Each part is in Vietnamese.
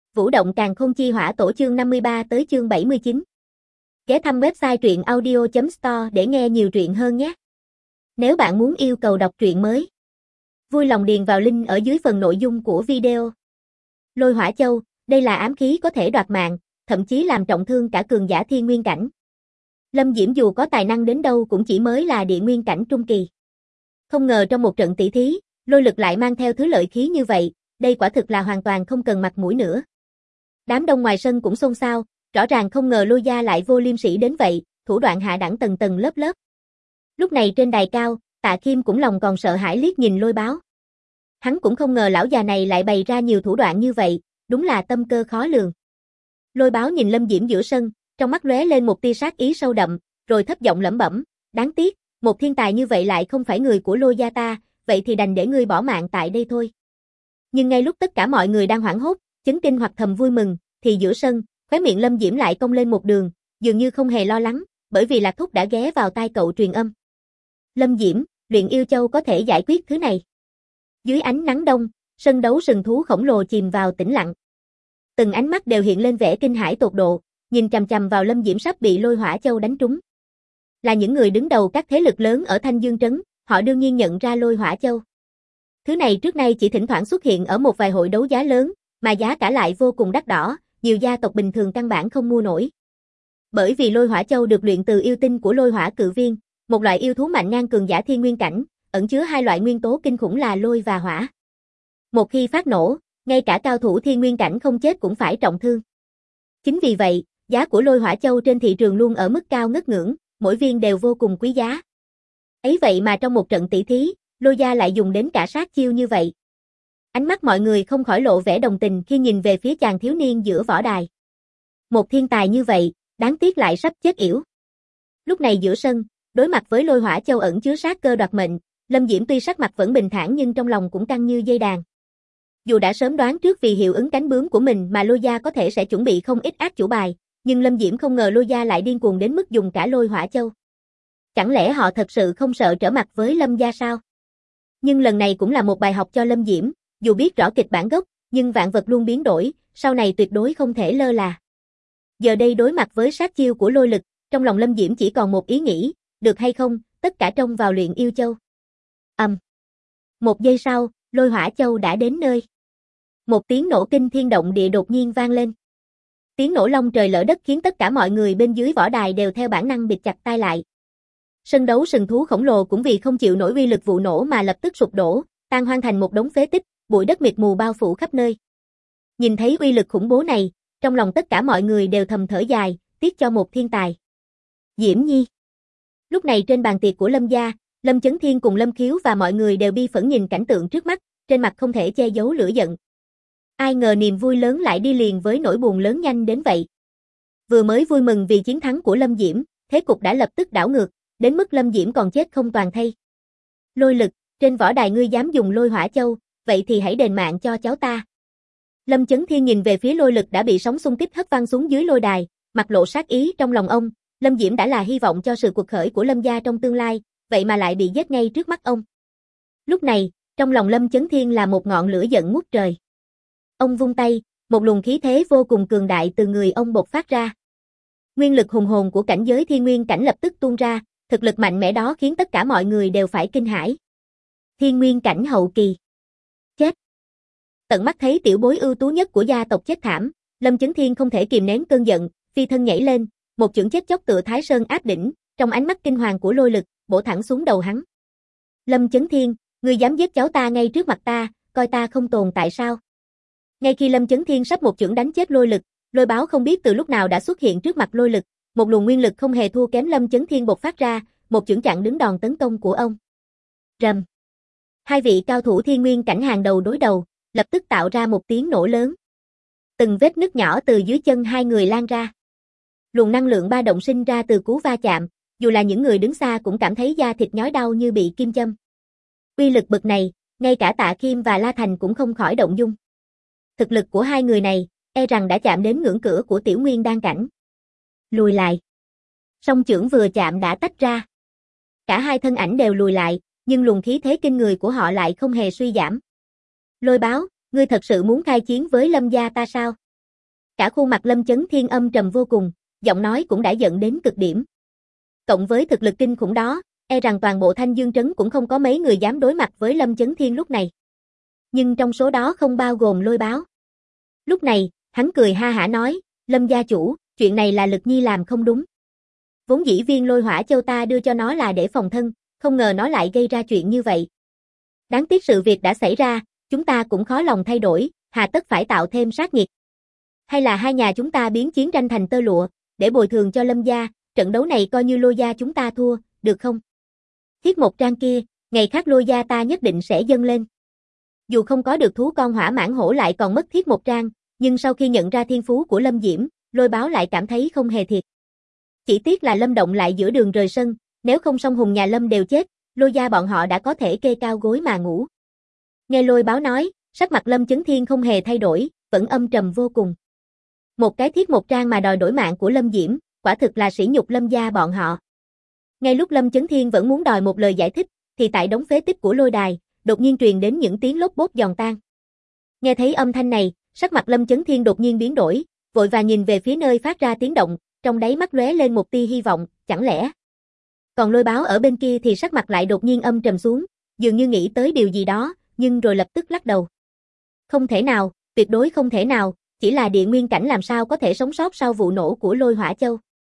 Vũ động càn khôn chi hỏa tổ chương 53 tới chương 79. Ghé thăm website truyện audio.store để nghe nhiều truyện hơn nhé. Nếu bạn muốn yêu cầu đọc truyện mới, vui lòng điền vào link ở dưới phần nội dung của video. Lôi hỏa châu, đây là ám khí có thể đoạt mạng, thậm chí làm trọng thương cả cường giả thiên nguyên cảnh. Lâm Diễm dù có tài năng đến đâu cũng chỉ mới là địa nguyên cảnh trung kỳ. Không ngờ trong một trận tỷ thí, lôi lực lại mang theo thứ lợi khí như vậy, đây quả thực là hoàn toàn không cần mặt mũi nữa. Đám đông ngoài sân cũng xôn xao, rõ ràng không ngờ Lôi gia lại vô liêm sỉ đến vậy, thủ đoạn hạ đẳng tầng tầng lớp lớp. Lúc này trên đài cao, Tạ Kim cũng lòng còn sợ hãi liếc nhìn Lôi Báo. Hắn cũng không ngờ lão già này lại bày ra nhiều thủ đoạn như vậy, đúng là tâm cơ khó lường. Lôi Báo nhìn Lâm Diễm giữa sân, trong mắt lóe lên một tia sát ý sâu đậm, rồi thấp giọng lẩm bẩm, đáng tiếc, một thiên tài như vậy lại không phải người của Lôi gia ta, vậy thì đành để ngươi bỏ mạng tại đây thôi. Nhưng ngay lúc tất cả mọi người đang hoảng hốt, chấn kinh hoặc thầm vui mừng, thì giữa sân, khóe miệng Lâm Diễm lại cong lên một đường, dường như không hề lo lắng, bởi vì Lạc Thúc đã ghé vào tai cậu truyền âm. Lâm Diễm, luyện yêu châu có thể giải quyết thứ này. Dưới ánh nắng đông, sân đấu sừng thú khổng lồ chìm vào tĩnh lặng. Từng ánh mắt đều hiện lên vẻ kinh hãi tột độ, nhìn chằm chằm vào Lâm Diễm sắp bị lôi hỏa châu đánh trúng. Là những người đứng đầu các thế lực lớn ở Thanh Dương Trấn, họ đương nhiên nhận ra lôi hỏa châu. Thứ này trước nay chỉ thỉnh thoảng xuất hiện ở một vài hội đấu giá lớn, mà giá cả lại vô cùng đắt đỏ, nhiều gia tộc bình thường căn bản không mua nổi. Bởi vì lôi hỏa châu được luyện từ yêu tinh của lôi hỏa cự viên, một loại yêu thú mạnh ngang cường giả thiên nguyên cảnh, ẩn chứa hai loại nguyên tố kinh khủng là lôi và hỏa. Một khi phát nổ, ngay cả cao thủ thiên nguyên cảnh không chết cũng phải trọng thương. Chính vì vậy, giá của lôi hỏa châu trên thị trường luôn ở mức cao ngất ngưỡng, mỗi viên đều vô cùng quý giá. Ấy vậy mà trong một trận tỷ thí, Lôi gia lại dùng đến cả sát chiêu như vậy. Ánh mắt mọi người không khỏi lộ vẻ đồng tình khi nhìn về phía chàng thiếu niên giữa võ đài. Một thiên tài như vậy, đáng tiếc lại sắp chết yểu. Lúc này giữa sân, đối mặt với lôi hỏa châu ẩn chứa sát cơ đoạt mệnh, Lâm Diễm tuy sắc mặt vẫn bình thản nhưng trong lòng cũng căng như dây đàn. Dù đã sớm đoán trước vì hiệu ứng cánh bướm của mình mà Lôi gia có thể sẽ chuẩn bị không ít át chủ bài, nhưng Lâm Diễm không ngờ Lôi gia lại điên cuồng đến mức dùng cả lôi hỏa châu. Chẳng lẽ họ thật sự không sợ trở mặt với Lâm gia sao? Nhưng lần này cũng là một bài học cho Lâm Diễm, dù biết rõ kịch bản gốc, nhưng vạn vật luôn biến đổi, sau này tuyệt đối không thể lơ là. Giờ đây đối mặt với sát chiêu của lôi lực, trong lòng Lâm Diễm chỉ còn một ý nghĩ, được hay không, tất cả trông vào luyện yêu châu. Một giây sau, lôi hỏa châu đã đến nơi. Một tiếng nổ kinh thiên động địa đột nhiên vang lên. Tiếng nổ long trời lở đất khiến tất cả mọi người bên dưới võ đài đều theo bản năng bịt chặt tai lại. Sân đấu sừng thú khổng lồ cũng vì không chịu nổi uy lực vụ nổ mà lập tức sụp đổ, tan hoang thành một đống phế tích, bụi đất mịt mù bao phủ khắp nơi. Nhìn thấy uy lực khủng bố này, trong lòng tất cả mọi người đều thầm thở dài, tiếc cho một thiên tài. Diễm Nhi. Lúc này trên bàn tiệc của Lâm gia, Lâm Chấn Thiên cùng Lâm Khiếu và mọi người đều bi phẫn nhìn cảnh tượng trước mắt, trên mặt không thể che giấu lửa giận. Ai ngờ niềm vui lớn lại đi liền với nỗi buồn lớn nhanh đến vậy. Vừa mới vui mừng vì chiến thắng của Lâm Diễm, thế cục đã lập tức đảo ngược, đến mức Lâm Diễm còn chết không toàn thây. Lôi lực, trên võ đài ngươi dám dùng lôi hỏa châu, vậy thì hãy đền mạng cho cháu ta. Lâm Chấn Thiên nhìn về phía lôi lực đã bị sóng xung kích hất văng xuống dưới lôi đài, mặt lộ sát ý trong lòng ông, Lâm Diễm đã là hy vọng cho sự cuộc khởi của Lâm gia trong tương lai, vậy mà lại bị giết ngay trước mắt ông. Lúc này, trong lòng Lâm Chấn Thiên là một ngọn lửa giận ngút trời. Ông vung tay, một luồng khí thế vô cùng cường đại từ người ông bộc phát ra. Nguyên lực hùng hồn của cảnh giới thiên nguyên cảnh lập tức tuôn ra, thực lực mạnh mẽ đó khiến tất cả mọi người đều phải kinh hãi. Thiên nguyên cảnh hậu kỳ. Chết. Tận mắt thấy tiểu bối ưu tú nhất của gia tộc chết thảm, Lâm Chấn Thiên không thể kìm nén cơn giận, phi thân nhảy lên, một chưởng chết chóc tựa Thái Sơn áp đỉnh, trong ánh mắt kinh hoàng của lôi lực, bổ thẳng xuống đầu hắn. Lâm Chấn Thiên, ngươi dám giết cháu ta ngay trước mặt ta, coi ta không tồn tại sao? Ngay khi Lâm Chấn Thiên sắp một chưởng đánh chết lôi lực, Lôi Báo không biết từ lúc nào đã xuất hiện trước mặt lôi lực, một luồng nguyên lực không hề thua kém Lâm Chấn Thiên bộc phát ra, một chưởng chặn đứng đòn tấn công của ông. Rầm. Hai vị cao thủ thiên nguyên cảnh hàng đầu đối đầu, lập tức tạo ra một tiếng nổ lớn. Từng vết nứt nhỏ từ dưới chân hai người lan ra. Luồng năng lượng ba động sinh ra từ cú va chạm, dù là những người đứng xa cũng cảm thấy da thịt nhói đau như bị kim châm. Uy lực bậc này, ngay cả Tạ Kim và La Thành cũng không khỏi động dung. Thực lực của hai người này, e rằng đã chạm đến ngưỡng cửa của tiểu nguyên đan cảnh. Lùi lại. Song chưởng vừa chạm đã tách ra. Cả hai thân ảnh đều lùi lại, nhưng luồng khí thế kinh người của họ lại không hề suy giảm. Lôi Báo, ngươi thật sự muốn khai chiến với Lâm gia ta sao? Cả khuôn mặt Lâm Chấn Thiên âm trầm vô cùng, giọng nói cũng đã giận đến cực điểm. Cộng với thực lực kinh khủng đó, e rằng toàn bộ Thanh Dương Trấn cũng không có mấy người dám đối mặt với Lâm Chấn Thiên lúc này. Nhưng trong số đó không bao gồm Lôi Báo. Lúc này, hắn cười ha hả nói, Lâm gia chủ, chuyện này là Lực Nhi làm không đúng. Vốn dĩ viên Lôi Hỏa Châu ta đưa cho nó là để phòng thân, không ngờ nó lại gây ra chuyện như vậy. Đáng tiếc sự việc đã xảy ra, chúng ta cũng khó lòng thay đổi, hà tất phải tạo thêm sát nghiệt. Hay là hai nhà chúng ta biến chiến tranh thành tơ lụa, để bồi thường cho Lâm gia, trận đấu này coi như Lôi gia chúng ta thua, được không? Thiết một trang kia, ngày khác Lôi gia ta nhất định sẽ dâng lên. Dù không có được thú con hỏa mãn hổ lại còn mất thiết một trang, nhưng sau khi nhận ra thiên phú của Lâm Diễm, Lôi Báo lại cảm thấy không hề thiệt. Chỉ tiếc là Lâm Động lại giữa đường rời sân, nếu không song hùng nhà Lâm đều chết, Lôi gia bọn họ đã có thể kê cao gối mà ngủ. Nghe Lôi Báo nói, sắc mặt Lâm Chấn Thiên không hề thay đổi, vẫn âm trầm vô cùng. Một cái thiết một trang mà đòi đổi mạng của Lâm Diễm, quả thực là sỉ nhục Lâm gia bọn họ. Ngay lúc Lâm Chấn Thiên vẫn muốn đòi một lời giải thích, thì tại đống phế tích của lôi đài, đột nhiên truyền đến những tiếng lốp bốp giòn tan. Nghe thấy âm thanh này, sắc mặt Lâm Chấn Thiên đột nhiên biến đổi, vội vàng nhìn về phía nơi phát ra tiếng động, trong đáy mắt lóe lên một tia hy vọng, chẳng lẽ. Còn Lôi Báo ở bên kia thì sắc mặt lại đột nhiên âm trầm xuống, dường như nghĩ tới điều gì đó, nhưng rồi lập tức lắc đầu. Không thể nào, tuyệt đối không thể nào, chỉ là địa nguyên cảnh làm sao có thể sống sót sau vụ nổ của Lôi Hỏa Châu.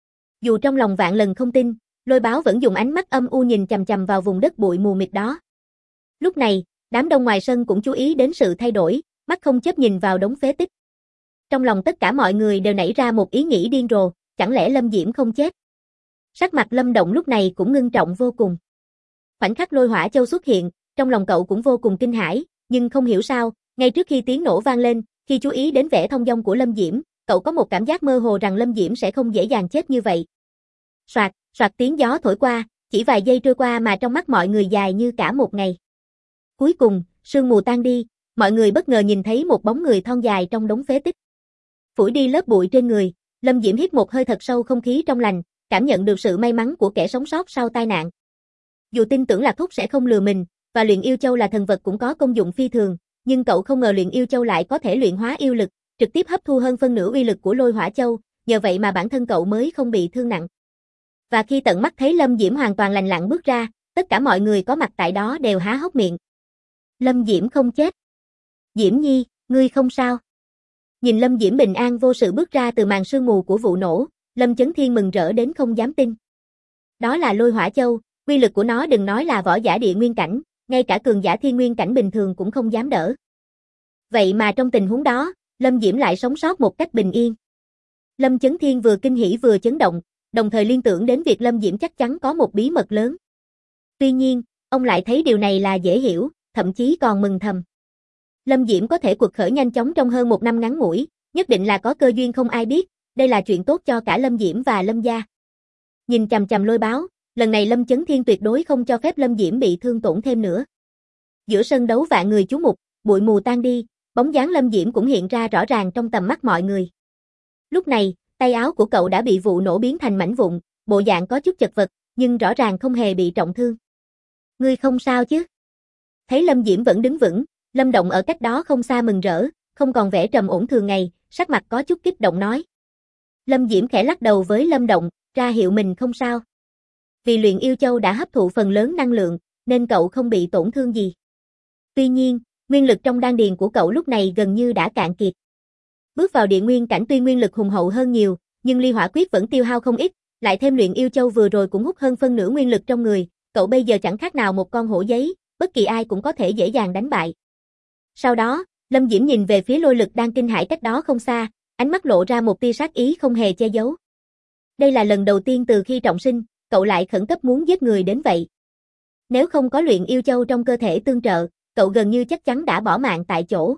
Dù trong lòng vạn lần không tin, Lôi Báo vẫn dùng ánh mắt âm u nhìn chằm chằm vào vùng đất bụi mù mịt đó. Lúc này, đám đông ngoài sân cũng chú ý đến sự thay đổi, mắt không chớp nhìn vào đống phế tích. Trong lòng tất cả mọi người đều nảy ra một ý nghĩ điên rồ, chẳng lẽ Lâm Diễm không chết? Sắc mặt Lâm Động lúc này cũng ngưng trọng vô cùng. Khoảnh khắc Lôi Hỏa Châu xuất hiện, trong lòng cậu cũng vô cùng kinh hãi, nhưng không hiểu sao, ngay trước khi tiếng nổ vang lên, khi chú ý đến vẻ thông dong của Lâm Diễm, cậu có một cảm giác mơ hồ rằng Lâm Diễm sẽ không dễ dàng chết như vậy. Soạt, soạt tiếng gió thổi qua, chỉ vài giây trôi qua mà trong mắt mọi người dài như cả một ngày. Cuối cùng, sương mù tan đi, mọi người bất ngờ nhìn thấy một bóng người thon dài trong đống phế tích. Phủi đi lớp bụi trên người, Lâm Diễm hít một hơi thật sâu không khí trong lành, cảm nhận được sự may mắn của kẻ sống sót sau tai nạn. Dù tin tưởng Lạc Thúc sẽ không lừa mình, và luyện yêu châu là thần vật cũng có công dụng phi thường, nhưng cậu không ngờ luyện yêu châu lại có thể luyện hóa yêu lực, trực tiếp hấp thu hơn phân nửa uy lực của Lôi Hỏa Châu, nhờ vậy mà bản thân cậu mới không bị thương nặng. Và khi tận mắt thấy Lâm Diễm hoàn toàn lành lặn bước ra, tất cả mọi người có mặt tại đó đều há hốc miệng. Lâm Diễm không chết. Diễm Nhi, ngươi không sao? Nhìn Lâm Diễm bình an vô sự bước ra từ màn sương mù của vụ nổ, Lâm Chấn Thiên mừng rỡ đến không dám tin. Đó là Lôi Hỏa Châu, uy lực của nó đừng nói là võ giả địa nguyên cảnh, ngay cả cường giả thiên nguyên cảnh bình thường cũng không dám đỡ. Vậy mà trong tình huống đó, Lâm Diễm lại sống sót một cách bình yên. Lâm Chấn Thiên vừa kinh hỉ vừa chấn động, đồng thời liên tưởng đến việc Lâm Diễm chắc chắn có một bí mật lớn. Tuy nhiên, ông lại thấy điều này là dễ hiểu, thậm chí còn mừng thầm. Lâm Diễm có thể quật khởi nhanh chóng trong hơn một năm ngắn ngủi, nhất định là có cơ duyên không ai biết, đây là chuyện tốt cho cả Lâm Diễm và Lâm gia. Nhìn chằm chằm Lôi Báo, lần này Lâm Chấn Thiên tuyệt đối không cho phép Lâm Diễm bị thương tổn thêm nữa. Giữa sân đấu vạn người chú mục, bụi mù tan đi, bóng dáng Lâm Diễm cũng hiện ra rõ ràng trong tầm mắt mọi người. Lúc này, tay áo của cậu đã bị vụ nổ biến thành mảnh vụn, bộ dạng có chút chật vật, nhưng rõ ràng không hề bị trọng thương. Ngươi không sao chứ? Thấy Lâm Diễm vẫn đứng vững, Lâm Động ở cách đó không xa mừng rỡ, không còn vẻ trầm ổn thường ngày, sắc mặt có chút kích động nói. Lâm Diễm khẽ lắc đầu với Lâm Động, ra hiệu mình không sao. Vì luyện yêu châu đã hấp thụ phần lớn năng lượng, nên cậu không bị tổn thương gì. Tuy nhiên, nguyên lực trong đan điền của cậu lúc này gần như đã cạn kiệt. Bước vào địa nguyên cảnh tuy nguyên lực hùng hậu hơn nhiều, nhưng ly hỏa quyết vẫn tiêu hao không ít, lại thêm luyện yêu châu vừa rồi cũng hút hơn phân nửa nguyên lực trong người, cậu bây giờ chẳng khác nào một con hổ giấy, bất kỳ ai cũng có thể dễ dàng đánh bại. Sau đó, Lâm Diễm nhìn về phía Lôi Lực đang kinh hãi cách đó không xa, ánh mắt lộ ra một tia sát ý không hề che giấu. Đây là lần đầu tiên từ khi trọng sinh, cậu lại khẩn cấp muốn giết người đến vậy. Nếu không có luyện yêu châu trong cơ thể tương trợ, cậu gần như chắc chắn đã bỏ mạng tại chỗ.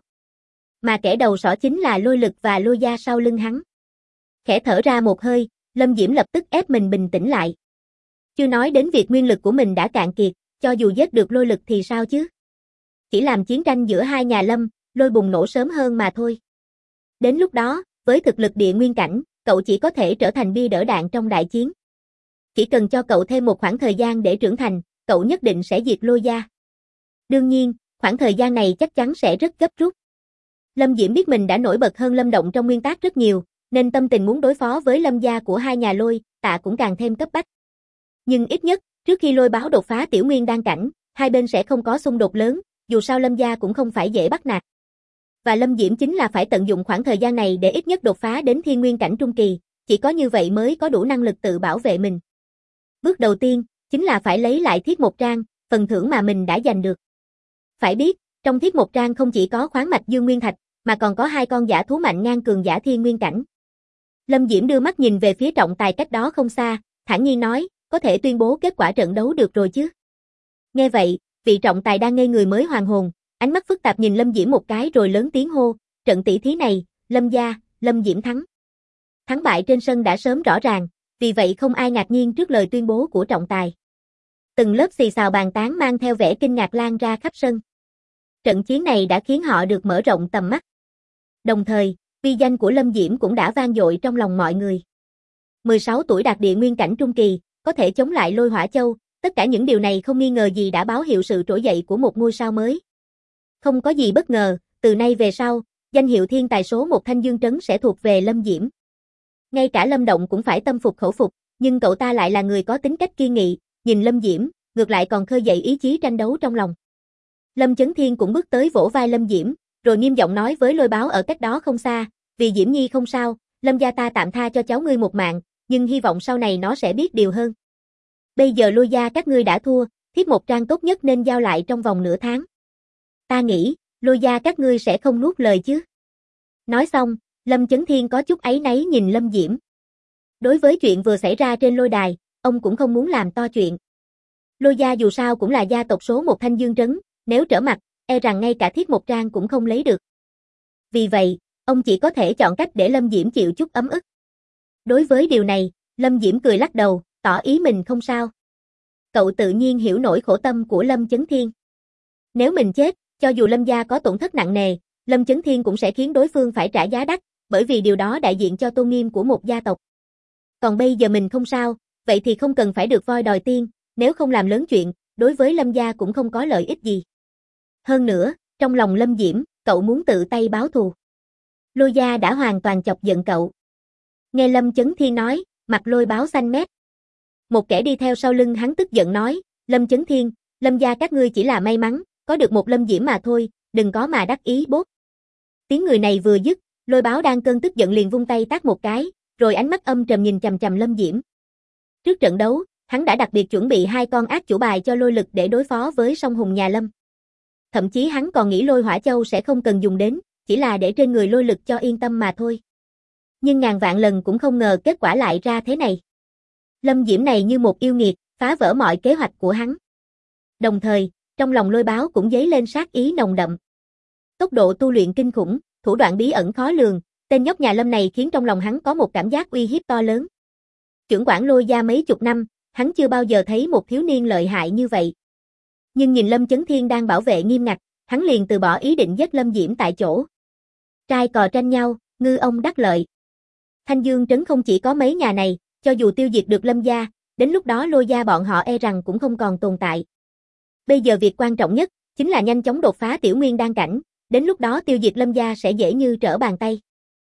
Mà kẻ đầu sỏ chính là Lôi Lực và Lôi gia sau lưng hắn. Khẽ thở ra một hơi, Lâm Diễm lập tức ép mình bình tĩnh lại. Chưa nói đến việc nguyên lực của mình đã cạn kiệt, cho dù giết được Lôi Lực thì sao chứ? Chỉ làm chiến tranh giữa hai nhà Lâm, Lôi bùng nổ sớm hơn mà thôi. Đến lúc đó, với thực lực địa nguyên cảnh, cậu chỉ có thể trở thành bia đỡ đạn trong đại chiến. Chỉ cần cho cậu thêm một khoảng thời gian để trưởng thành, cậu nhất định sẽ diệt Lôi gia. Đương nhiên, khoảng thời gian này chắc chắn sẽ rất gấp rút. Lâm Diễm biết mình đã nổi bật hơn Lâm Động trong nguyên tác rất nhiều, nên tâm tình muốn đối phó với Lâm gia của hai nhà Lôi, Tạ cũng càng thêm cấp bách. Nhưng ít nhất, trước khi Lôi Báo đột phá tiểu nguyên đan cảnh, hai bên sẽ không có xung đột lớn, dù sao Lâm gia cũng không phải dễ bắt nạt. Và Lâm Diễm chính là phải tận dụng khoảng thời gian này để ít nhất đột phá đến thiên nguyên cảnh trung kỳ, chỉ có như vậy mới có đủ năng lực tự bảo vệ mình. Bước đầu tiên, chính là phải lấy lại Thiết Một Trang, phần thưởng mà mình đã giành được. Phải biết, trong Thiết Một Trang không chỉ có khoáng mạch Dương Nguyên Thạch, mà còn có hai con giả thú mạnh ngang cường giả thiên nguyên cảnh. Lâm Diễm đưa mắt nhìn về phía trọng tài cách đó không xa, thản nhiên nói, có thể tuyên bố kết quả trận đấu được rồi chứ. Nghe vậy, vị trọng tài đang ngây người mới hoàn hồn, ánh mắt phức tạp nhìn Lâm Diễm một cái rồi lớn tiếng hô, trận tỷ thí này, Lâm gia, Lâm Diễm thắng. Thắng bại trên sân đã sớm rõ ràng, vì vậy không ai ngạc nhiên trước lời tuyên bố của trọng tài. Từng lớp xì xào bàn tán mang theo vẻ kinh ngạc lan ra khắp sân. Trận chiến này đã khiến họ được mở rộng tầm mắt. Đồng thời, uy danh của Lâm Diễm cũng đã vang dội trong lòng mọi người. 16 tuổi đạt địa nguyên cảnh trung kỳ, có thể chống lại Lôi Hỏa Châu, tất cả những điều này không nghi ngờ gì đã báo hiệu sự trỗi dậy của một ngôi sao mới. Không có gì bất ngờ, từ nay về sau, danh hiệu thiên tài số 1 Thanh Dương Trấn sẽ thuộc về Lâm Diễm. Ngay cả Lâm Động cũng phải tâm phục khẩu phục, nhưng cậu ta lại là người có tính cách kiên nghị, nhìn Lâm Diễm, ngược lại còn khơi dậy ý chí tranh đấu trong lòng. Lâm Chấn Thiên cũng bước tới vỗ vai Lâm Diễm, rồi nghiêm giọng nói với Lôi Báo ở cách đó không xa, vì Diễm Nhi không sao, Lâm gia ta tạm tha cho cháu ngươi một mạng, nhưng hy vọng sau này nó sẽ biết điều hơn. Bây giờ Lôi gia các ngươi đã thua, Thiết Một Trang tốt nhất nên giao lại trong vòng nửa tháng. Ta nghĩ, Lôi gia các ngươi sẽ không nuốt lời chứ. Nói xong, Lâm Chấn Thiên có chút áy náy nhìn Lâm Diễm. Đối với chuyện vừa xảy ra trên lôi đài, ông cũng không muốn làm to chuyện. Lôi gia dù sao cũng là gia tộc số 1 Thanh Dương Trấn, nếu trở mặt, e rằng ngay cả Thiết Một Trang cũng không lấy được. Vì vậy, ông chỉ có thể chọn cách để Lâm Diễm chịu chút ấm ức. Đối với điều này, Lâm Diễm cười lắc đầu, tỏ ý mình không sao. Cậu tự nhiên hiểu nỗi khổ tâm của Lâm Chấn Thiên. Nếu mình chết, cho dù Lâm gia có tổn thất nặng nề, Lâm Chấn Thiên cũng sẽ khiến đối phương phải trả giá đắt, bởi vì điều đó đại diện cho tôn nghiêm của một gia tộc. Còn bây giờ mình không sao, vậy thì không cần phải được voi đòi tiên, nếu không làm lớn chuyện, đối với Lâm gia cũng không có lợi ích gì. Hơn nữa, trong lòng Lâm Diễm, cậu muốn tự tay báo thù. Lôi gia đã hoàn toàn chọc giận cậu. Nghe Lâm Chấn Thiên nói, mặt Lôi Báo xanh mét. Một kẻ đi theo sau lưng hắn tức giận nói, Lâm Chấn Thiên, Lâm gia các ngươi chỉ là may mắn, có được một Lâm Diễm mà thôi, đừng có mà đắc ý bốt. Tiếng người này vừa dứt, Lôi Báo đang cơn tức giận liền vung tay tát một cái, rồi ánh mắt âm trầm nhìn chằm chằm Lâm Diễm. Trước trận đấu, hắn đã đặc biệt chuẩn bị hai con ác chủ bài cho Lôi Lực để đối phó với song hùng nhà Lâm. Thậm chí hắn còn nghĩ Lôi Hỏa Châu sẽ không cần dùng đến, chỉ là để trên người Lôi Lực cho yên tâm mà thôi. Nhưng ngàn vạn lần cũng không ngờ kết quả lại ra thế này. Lâm Diễm này như một yêu nghiệt, phá vỡ mọi kế hoạch của hắn. Đồng thời, trong lòng Lôi Báo cũng dấy lên sát ý nồng đậm. Tốc độ tu luyện kinh khủng, thủ đoạn bí ẩn khó lường, tên nhóc nhà Lâm này khiến trong lòng hắn có một cảm giác uy hiếp to lớn. Chưởng quản Lôi gia mấy chục năm, hắn chưa bao giờ thấy một thiếu niên lợi hại như vậy. Nhưng nhìn Lâm Chấn Thiên đang bảo vệ nghiêm ngặt, hắn liền từ bỏ ý định giết Lâm Diễm tại chỗ. Trai cò tranh nhau, ngư ông đắc lợi. Thanh Dương Trấn không chỉ có mấy nhà này, cho dù tiêu diệt được Lâm gia, đến lúc đó Lôi gia bọn họ e rằng cũng không còn tồn tại. Bây giờ việc quan trọng nhất, chính là nhanh chóng đột phá tiểu nguyên đan cảnh, đến lúc đó tiêu diệt Lâm gia sẽ dễ như trở bàn tay.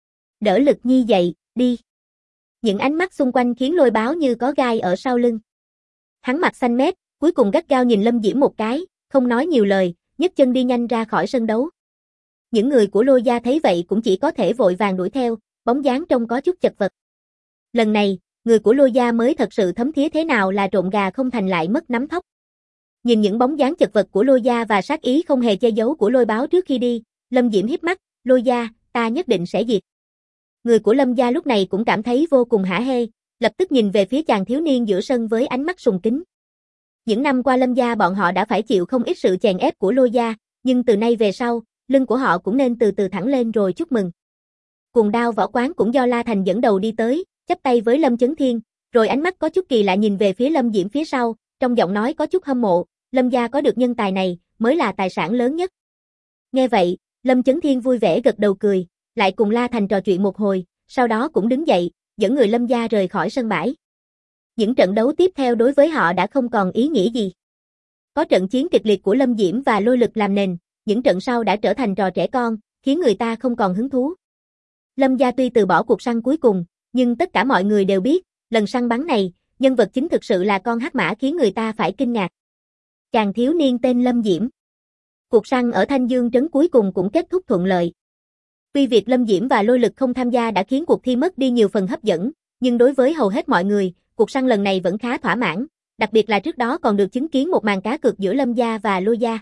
Đỡ Lực Nhi dậy, đi. Những ánh mắt xung quanh khiến Lôi Báo như có gai ở sau lưng. Hắn mặt xanh mét, cuối cùng gắt gao nhìn Lâm Diễm một cái, không nói nhiều lời, nhấc chân đi nhanh ra khỏi sân đấu. Những người của Lôi gia thấy vậy cũng chỉ có thể vội vàng đuổi theo, bóng dáng trông có chút chật vật. Lần này, người của Lôi gia mới thật sự thấm thía thế nào là trộn gà không thành lại mất nắm thóc. Nhìn những bóng dáng chật vật của Lôi gia và sát ý không hề che giấu của Lôi Báo trước khi đi, Lâm Diễm híp mắt, Lôi gia, ta nhất định sẽ diệt. Người của Lâm gia lúc này cũng cảm thấy vô cùng hả hê, lập tức nhìn về phía chàng thiếu niên giữa sân với ánh mắt sùng kính. Những năm qua Lâm gia bọn họ đã phải chịu không ít sự chèn ép của Lôi gia, nhưng từ nay về sau, lưng của họ cũng nên từ từ thẳng lên rồi chúc mừng. Cuồng Đao Võ Quán cũng do La Thành dẫn đầu đi tới, chắp tay với Lâm Chấn Thiên, rồi ánh mắt có chút kỳ lạ nhìn về phía Lâm Diễm phía sau, trong giọng nói có chút hâm mộ, Lâm gia có được nhân tài này, mới là tài sản lớn nhất. Nghe vậy, Lâm Chấn Thiên vui vẻ gật đầu cười, lại cùng La Thành trò chuyện một hồi, sau đó cũng đứng dậy, dẫn người Lâm gia rời khỏi sân bãi. Những trận đấu tiếp theo đối với họ đã không còn ý nghĩa gì. Có trận chiến kịch liệt của Lâm Diễm và Lôi Lực làm nền, những trận sau đã trở thành trò trẻ con, khiến người ta không còn hứng thú. Lâm gia tuy từ bỏ cuộc săn cuối cùng, nhưng tất cả mọi người đều biết, lần săn bắn này, nhân vật chính thực sự là con hắc mã khiến người ta phải kinh ngạc. Chàng thiếu niên tên Lâm Diễm. Cuộc săn ở Thanh Dương trấn cuối cùng cũng kết thúc thuận lợi. Tuy việc Lâm Diễm và Lôi Lực không tham gia đã khiến cuộc thi mất đi nhiều phần hấp dẫn, nhưng đối với hầu hết mọi người, cuộc săn lần này vẫn khá thỏa mãn, đặc biệt là trước đó còn được chứng kiến một màn cá cược giữa Lâm gia và Lôi gia.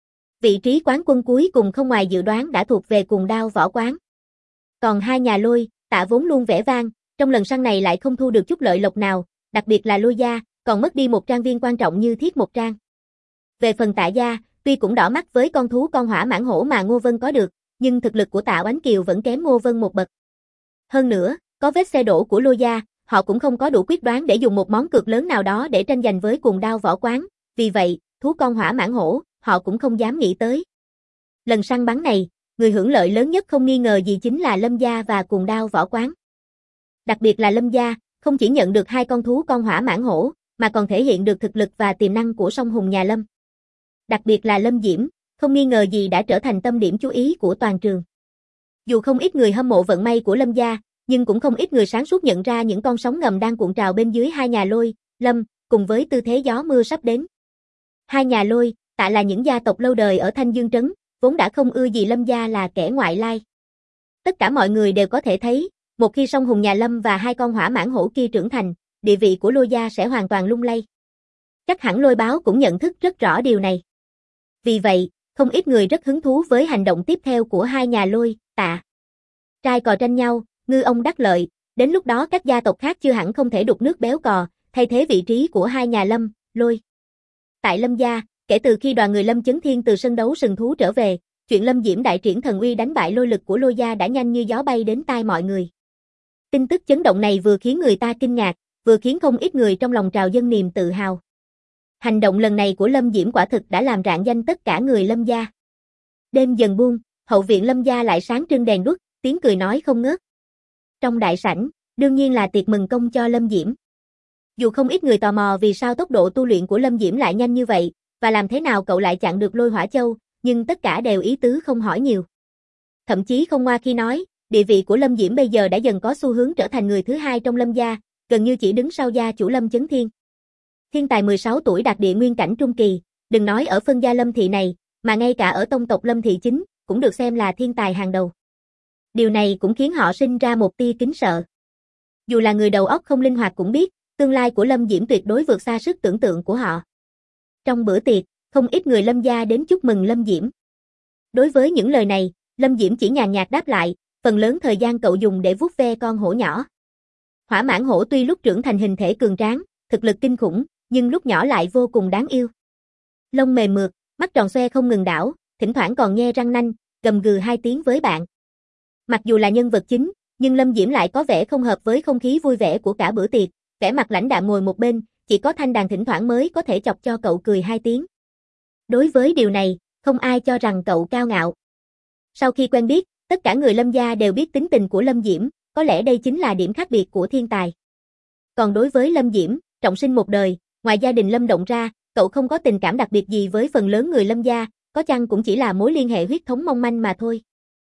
Vị trí quán quân cuối cùng không ngoài dự đoán đã thuộc về Cùng Đao Võ Quán. Còn hai nhà Lôi, Tạ vốn luôn vẻ vang, trong lần săn này lại không thu được chút lợi lộc nào, đặc biệt là Lôi gia, còn mất đi một trang viên quan trọng như Thiết Một Trang. Về phần Tạ gia, tuy cũng đỏ mắt với con thú con hỏa mãng hổ mà Ngô Vân có được, nhưng thực lực của Tạ Oánh Kiều vẫn kém Ngô Vân một bậc. Hơn nữa, có vết xe đổ của Lôi gia, họ cũng không có đủ quyết đoán để dùng một món cược lớn nào đó để tranh giành với Cùng Đao Võ Quán, vì vậy, thú con hỏa mãng hổ, họ cũng không dám nghĩ tới. Lần săn bắn này, người hưởng lợi lớn nhất không nghi ngờ gì chính là Lâm gia và Cùng Đao Võ Quán. Đặc biệt là Lâm gia, không chỉ nhận được hai con thú con hỏa mãng hổ, mà còn thể hiện được thực lực và tiềm năng của song hùng nhà Lâm. Đặc biệt là Lâm Diễm, không nghi ngờ gì đã trở thành tâm điểm chú ý của toàn trường. Dù không ít người hâm mộ vận may của Lâm gia, nhưng cũng không ít người sáng suốt nhận ra những con sóng ngầm đang cuộn trào bên dưới hai nhà Lôi, Lâm, cùng với tư thế gió mưa sắp đến. Hai nhà Lôi, Tạ là những gia tộc lâu đời ở Thanh Dương trấn, vốn đã không ưa gì Lâm gia là kẻ ngoại lai. Tất cả mọi người đều có thể thấy, một khi song hùng nhà Lâm và hai con hỏa mãng hổ kia trưởng thành, địa vị của Lôi gia sẽ hoàn toàn lung lay. Chắc hẳn Lôi Báo cũng nhận thức rất rõ điều này. Vì vậy, không ít người rất hứng thú với hành động tiếp theo của hai nhà Lôi, Tạ. Trai cò tranh nhau, ngư ông đắc lợi, đến lúc đó các gia tộc khác chưa hẳn không thể đục nước béo cò, thay thế vị trí của hai nhà Lâm, Lôi. Tại Lâm gia, kể từ khi đoàn người Lâm Chấn Thiên từ sân đấu sừng thú trở về, chuyện Lâm Diễm đại triển thần uy đánh bại Lôi Lực của Lôi gia đã nhanh như gió bay đến tai mọi người. Tin tức chấn động này vừa khiến người ta kinh ngạc, vừa khiến không ít người trong lòng trào dâng niềm tự hào. Hành động lần này của Lâm Diễm quả thực đã làm rạng danh tất cả người Lâm gia. Đêm dần buông, hậu viện Lâm gia lại sáng trưng đèn đuốc, tiếng cười nói không ngớt. Trong đại sảnh, đương nhiên là tiệc mừng công cho Lâm Diễm. Dù không ít người tò mò vì sao tốc độ tu luyện của Lâm Diễm lại nhanh như vậy, và làm thế nào cậu lại chặn được Lôi Hỏa Châu, nhưng tất cả đều ý tứ không hỏi nhiều. Thậm chí không ngoa khi nói, địa vị của Lâm Diễm bây giờ đã dần có xu hướng trở thành người thứ hai trong Lâm gia, gần như chỉ đứng sau gia chủ Lâm Chấn Thiên. Thiên tài 16 tuổi đạt địa nguyên cảnh trung kỳ, đừng nói ở phân gia Lâm thị này, mà ngay cả ở tông tộc Lâm thị chính, cũng được xem là thiên tài hàng đầu. Điều này cũng khiến họ sinh ra một tia kính sợ. Dù là người đầu óc không linh hoạt cũng biết, tương lai của Lâm Diễm tuyệt đối vượt xa sức tưởng tượng của họ. Trong bữa tiệc, không ít người Lâm gia đến chúc mừng Lâm Diễm. Đối với những lời này, Lâm Diễm chỉ nhàn nhạt đáp lại, phần lớn thời gian cậu dùng để vuốt ve con hổ nhỏ. Hỏa mãng hổ tuy lúc trưởng thành hình thể cường tráng, thực lực kinh khủng, nhưng lúc nhỏ lại vô cùng đáng yêu. Lông mềm mượt, mắt tròn xoe không ngừng đảo, thỉnh thoảng còn nhe răng nanh, gầm gừ hai tiếng với bạn. Mặc dù là nhân vật chính, nhưng Lâm Diễm lại có vẻ không hợp với không khí vui vẻ của cả bữa tiệc, vẻ mặt lãnh đạm ngồi một bên, chỉ có Thanh Đàn thỉnh thoảng mới có thể chọc cho cậu cười hai tiếng. Đối với điều này, không ai cho rằng cậu cao ngạo. Sau khi quen biết, tất cả người Lâm gia đều biết tính tình của Lâm Diễm, có lẽ đây chính là điểm khác biệt của thiên tài. Còn đối với Lâm Diễm, trọng sinh một đời, ngoài gia đình Lâm Động ra, cậu không có tình cảm đặc biệt gì với phần lớn người Lâm gia, có chăng cũng chỉ là mối liên hệ huyết thống mong manh mà thôi.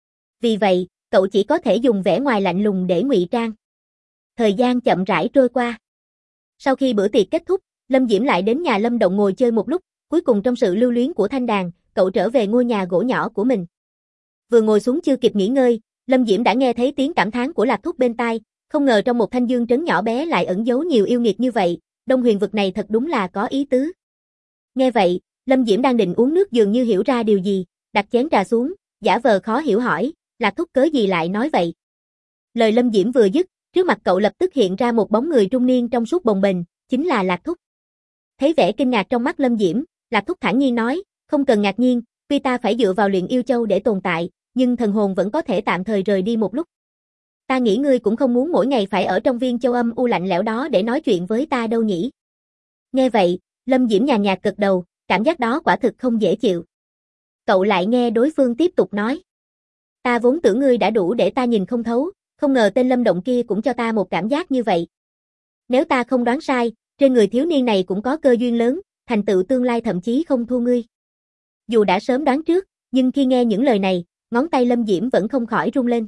Vì vậy, cậu chỉ có thể dùng vẻ ngoài lạnh lùng để ngụy trang. Thời gian chậm rãi trôi qua. Sau khi bữa tiệc kết thúc, Lâm Diễm lại đến nhà Lâm Động ngồi chơi một lúc, cuối cùng trong sự lưu luyến của Thanh Đàn, cậu trở về ngôi nhà gỗ nhỏ của mình. Vừa ngồi xuống chưa kịp nghỉ ngơi, Lâm Diễm đã nghe thấy tiếng cảm thán của Lạc Thúc bên tai, không ngờ trong một Thanh Dương trấn nhỏ bé lại ẩn giấu nhiều yêu nghiệt như vậy, Đông Huyền vực này thật đúng là có ý tứ. Nghe vậy, Lâm Diễm đang định uống nước dường như hiểu ra điều gì, đặt chén trà xuống, giả vờ khó hiểu hỏi, Lạc Thúc cớ gì lại nói vậy? Lời Lâm Diễm vừa dứt, trước mặt cậu lập tức hiện ra một bóng người trung niên trong suốt bồng bềnh, chính là Lạc Thúc. Thấy vẻ kinh ngạc trong mắt Lâm Diễm, Lạc Thúc thản nhiên nói, không cần ngạc nhiên, tuy ta phải dựa vào luyện yêu châu để tồn tại, nhưng thần hồn vẫn có thể tạm thời rời đi một lúc. Ta nghĩ ngươi cũng không muốn mỗi ngày phải ở trong viên châu âm u lạnh lẽo đó để nói chuyện với ta đâu nhỉ. Nghe vậy, Lâm Diễm nhàn nhạt gật đầu, cảm giác đó quả thực không dễ chịu. Cậu lại nghe đối phương tiếp tục nói. Ta vốn tưởng ngươi đã đủ để ta nhìn không thấu, không ngờ tên Lâm Động kia cũng cho ta một cảm giác như vậy. Nếu ta không đoán sai, trên người thiếu niên này cũng có cơ duyên lớn, thành tựu tương lai thậm chí không thua ngươi. Dù đã sớm đoán trước, nhưng khi nghe những lời này, ngón tay Lâm Diễm vẫn không khỏi run lên.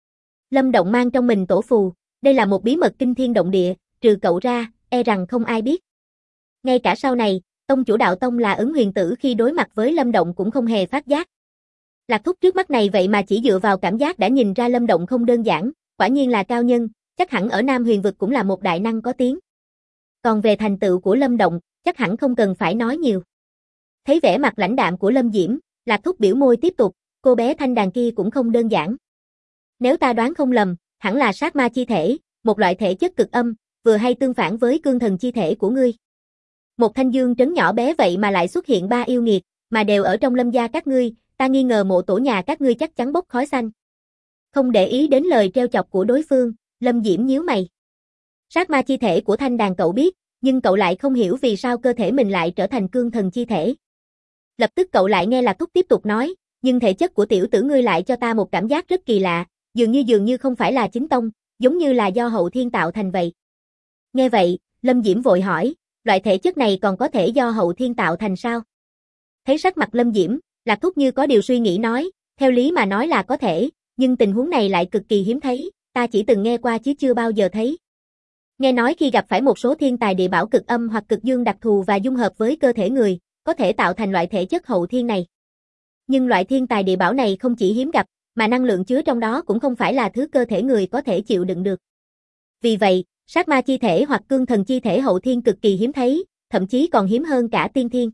Lâm Động mang trong mình tổ phù, đây là một bí mật kinh thiên động địa, trừ cậu ra, e rằng không ai biết. Ngay cả sau này, tông chủ đạo tông là Ấn Huyền Tử khi đối mặt với Lâm Động cũng không hề phát giác. Lạc Thúc trước mắt này vậy mà chỉ dựa vào cảm giác đã nhìn ra Lâm Động không đơn giản, quả nhiên là cao nhân, chắc hẳn ở Nam Huyền vực cũng là một đại năng có tiếng. Còn về thành tựu của Lâm Động, chắc hẳn không cần phải nói nhiều. Thấy vẻ mặt lãnh đạm của Lâm Diễm, Lạc Thúc biểu môi tiếp tục, cô bé thanh đàn kia cũng không đơn giản. Nếu ta đoán không lầm, hẳn là sát ma chi thể, một loại thể chất cực âm, vừa hay tương phản với cương thần chi thể của ngươi. Một thanh dương trấn nhỏ bé vậy mà lại xuất hiện 3 yêu nghiệt, mà đều ở trong Lâm gia các ngươi, ta nghi ngờ mộ tổ nhà các ngươi chắc chắn bốc khói xanh. Không để ý đến lời trêu chọc của đối phương, Lâm Diễm nhíu mày. Sát ma chi thể của thanh đàn cậu biết, nhưng cậu lại không hiểu vì sao cơ thể mình lại trở thành cương thần chi thể. Lập tức cậu lại nghe Lạc Thúc tiếp tục nói, nhưng thể chất của tiểu tử ngươi lại cho ta một cảm giác rất kỳ lạ, dường như không phải là chính tông, giống như là do hậu thiên tạo thành vậy. Nghe vậy, Lâm Diễm vội hỏi, loại thể chất này còn có thể do hậu thiên tạo thành sao? Thấy sắc mặt Lâm Diễm, Lạc Thúc như có điều suy nghĩ nói, theo lý mà nói là có thể, nhưng tình huống này lại cực kỳ hiếm thấy, ta chỉ từng nghe qua chứ chưa bao giờ thấy. Nghe nói khi gặp phải một số thiên tài địa bảo cực âm hoặc cực dương đặc thù và dung hợp với cơ thể người, có thể tạo thành loại thể chất hậu thiên này. Nhưng loại thiên tài địa bảo này không chỉ hiếm gặp, mà năng lượng chứa trong đó cũng không phải là thứ cơ thể người có thể chịu đựng được. Vì vậy, sát ma chi thể hoặc cương thần chi thể hậu thiên cực kỳ hiếm thấy, thậm chí còn hiếm hơn cả tiên thiên.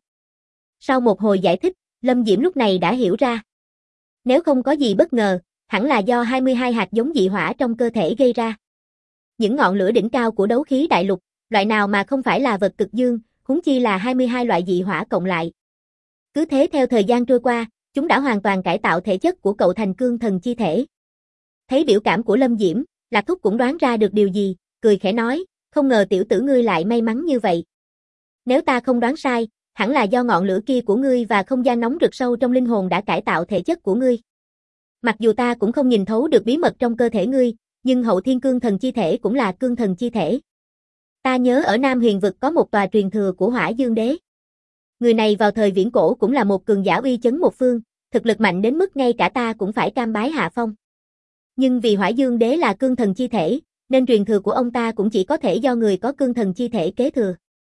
Sau một hồi giải thích, Lâm Diễm lúc này đã hiểu ra. Nếu không có gì bất ngờ, hẳn là do 22 hạt giống dị hỏa trong cơ thể gây ra. Những ngọn lửa đỉnh cao của đấu khí đại lục, loại nào mà không phải là vật cực dương, huống chi là 22 loại dị hỏa cộng lại. Cứ thế theo thời gian trôi qua, chúng đã hoàn toàn cải tạo thể chất của cậu thành cương thần chi thể. Thấy biểu cảm của Lâm Diễm, Lạc Thúc cũng đoán ra được điều gì, cười khẽ nói, không ngờ tiểu tử ngươi lại may mắn như vậy. Nếu ta không đoán sai, hẳn là do ngọn lửa kia của ngươi và không gian nóng rực sâu trong linh hồn đã cải tạo thể chất của ngươi. Mặc dù ta cũng không nhìn thấu được bí mật trong cơ thể ngươi, nhưng hậu thiên cương thần chi thể cũng là cương thần chi thể. Ta nhớ ở Nam Huyền vực có một tòa truyền thừa của Hỏa Dương Đế. Người này vào thời viễn cổ cũng là một cường giả uy chấn một phương, thực lực mạnh đến mức ngay cả ta cũng phải cam bái hạ phong. Nhưng vì Hỏa Dương Đế là cương thần chi thể, nên truyền thừa của ông ta cũng chỉ có thể do người có cương thần chi thể kế thừa.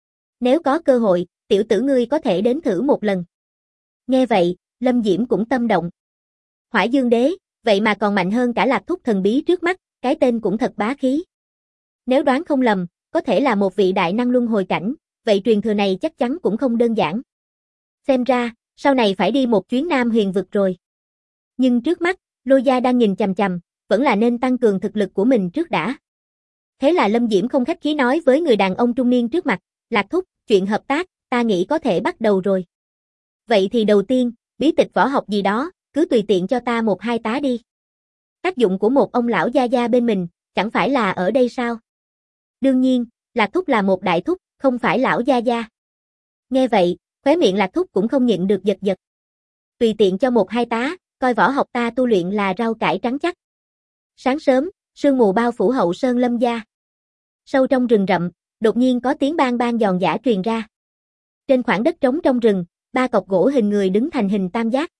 Nếu có cơ hội, tiểu tử ngươi có thể đến thử một lần. Nghe vậy, Lâm Diễm cũng tâm động. Hỏa Dương Đế, vậy mà còn mạnh hơn cả Lạc Thúc thần bí trước mắt, cái tên cũng thật bá khí. Nếu đoán không lầm, có thể là một vị đại năng luân hồi cảnh, vậy truyền thừa này chắc chắn cũng không đơn giản. Xem ra, sau này phải đi một chuyến Nam Huyền vực rồi. Nhưng trước mắt, Lôi Gia đang nhìn chằm chằm, vẫn là nên tăng cường thực lực của mình trước đã. Thế là Lâm Diễm không khách khí nói với người đàn ông trung niên trước mặt, Lạc Thúc, chuyện hợp tác, ta nghĩ có thể bắt đầu rồi. Vậy thì đầu tiên, bí tịch võ học gì đó, cứ tùy tiện cho ta 1-2 tá đi. Tác dụng của một ông lão gia gia bên mình, chẳng phải là ở đây sao? Đương nhiên, Lạc Thúc là một đại thúc, không phải lão gia gia. Nghe vậy, khóe miệng Lạc Thúc cũng không nhịn được giật giật. Tùy tiện cho 1-2 tá, coi võ học ta tu luyện là rau cải trắng chắc. Sáng sớm, sương mù bao phủ hậu sơn Lâm gia. Sâu trong rừng rậm, đột nhiên có tiếng bang bang giòn giã truyền ra. Trên khoảng đất trống trong rừng, 3 cọc gỗ hình người đứng thành hình tam giác.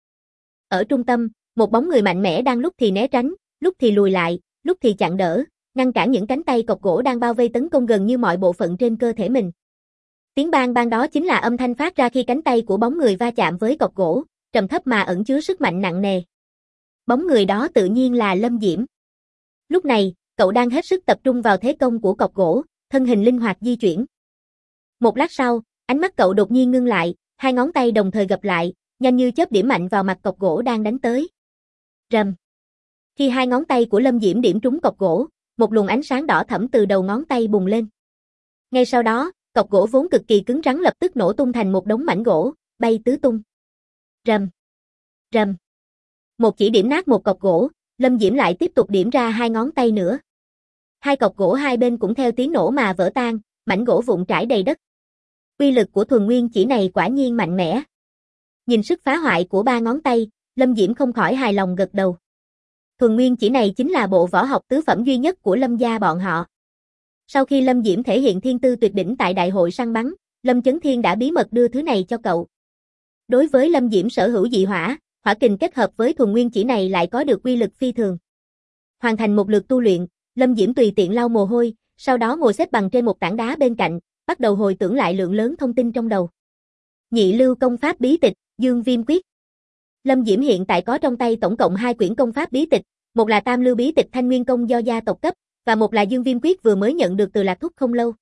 Ở trung tâm, một bóng người mạnh mẽ đang lúc thì né tránh, lúc thì lùi lại, lúc thì chặn đỡ, ngăn cản những cánh tay cọc gỗ đang bao vây tấn công gần như mọi bộ phận trên cơ thể mình. Tiếng bang bang đó chính là âm thanh phát ra khi cánh tay của bóng người va chạm với cọc gỗ, trầm thấp mà ẩn chứa sức mạnh nặng nề. Bóng người đó tự nhiên là Lâm Diễm. Lúc này, cậu đang hết sức tập trung vào thế công của cọc gỗ, thân hình linh hoạt di chuyển. Một lát sau, ánh mắt cậu đột nhiên ngưng lại, 2 ngón tay đồng thời gập lại, nhanh như chớp điểm mạnh vào mặt cọc gỗ đang đánh tới. Rầm. Khi 2 ngón tay của Lâm Diễm điểm trúng cọc gỗ, một luồng ánh sáng đỏ thẫm từ đầu ngón tay bùng lên. Ngay sau đó, cọc gỗ vốn cực kỳ cứng rắn lập tức nổ tung thành một đống mảnh gỗ, bay tứ tung. Rầm. Rầm. Một chỉ điểm nát một cọc gỗ, Lâm Diễm lại tiếp tục điểm ra 2 ngón tay nữa. 2 cọc gỗ hai bên cũng theo tiếng nổ mà vỡ tan, mảnh gỗ vụn trải đầy đất. Uy lực của thuần nguyên chỉ này quả nhiên mạnh mẽ. Nhìn sức phá hoại của 3 ngón tay, Lâm Diễm không khỏi hài lòng gật đầu. Thuần nguyên chỉ này chính là bộ võ học tứ phẩm duy nhất của Lâm gia bọn họ. Sau khi Lâm Diễm thể hiện thiên tư tuyệt đỉnh tại đại hội săn bắn, Lâm Chấn Thiên đã bí mật đưa thứ này cho cậu. Đối với Lâm Diễm sở hữu dị hỏa, hỏa kình kết hợp với thuần nguyên chỉ này lại có được uy lực phi thường. Hoàn thành một lượt tu luyện, Lâm Diễm tùy tiện lau mồ hôi, sau đó ngồi xếp bằng trên một tảng đá bên cạnh, bắt đầu hồi tưởng lại lượng lớn thông tin trong đầu. Nhị lưu công pháp bí tịch, Dương Viêm Quyết. Lâm Diễm hiện tại có trong tay tổng cộng 2 quyển công pháp bí tịch, một là tam lưu bí tịch Thanh Nguyên Công do gia tộc cấp, và một là Dương Viêm Quyết vừa mới nhận được từ Lạc Thúc không lâu.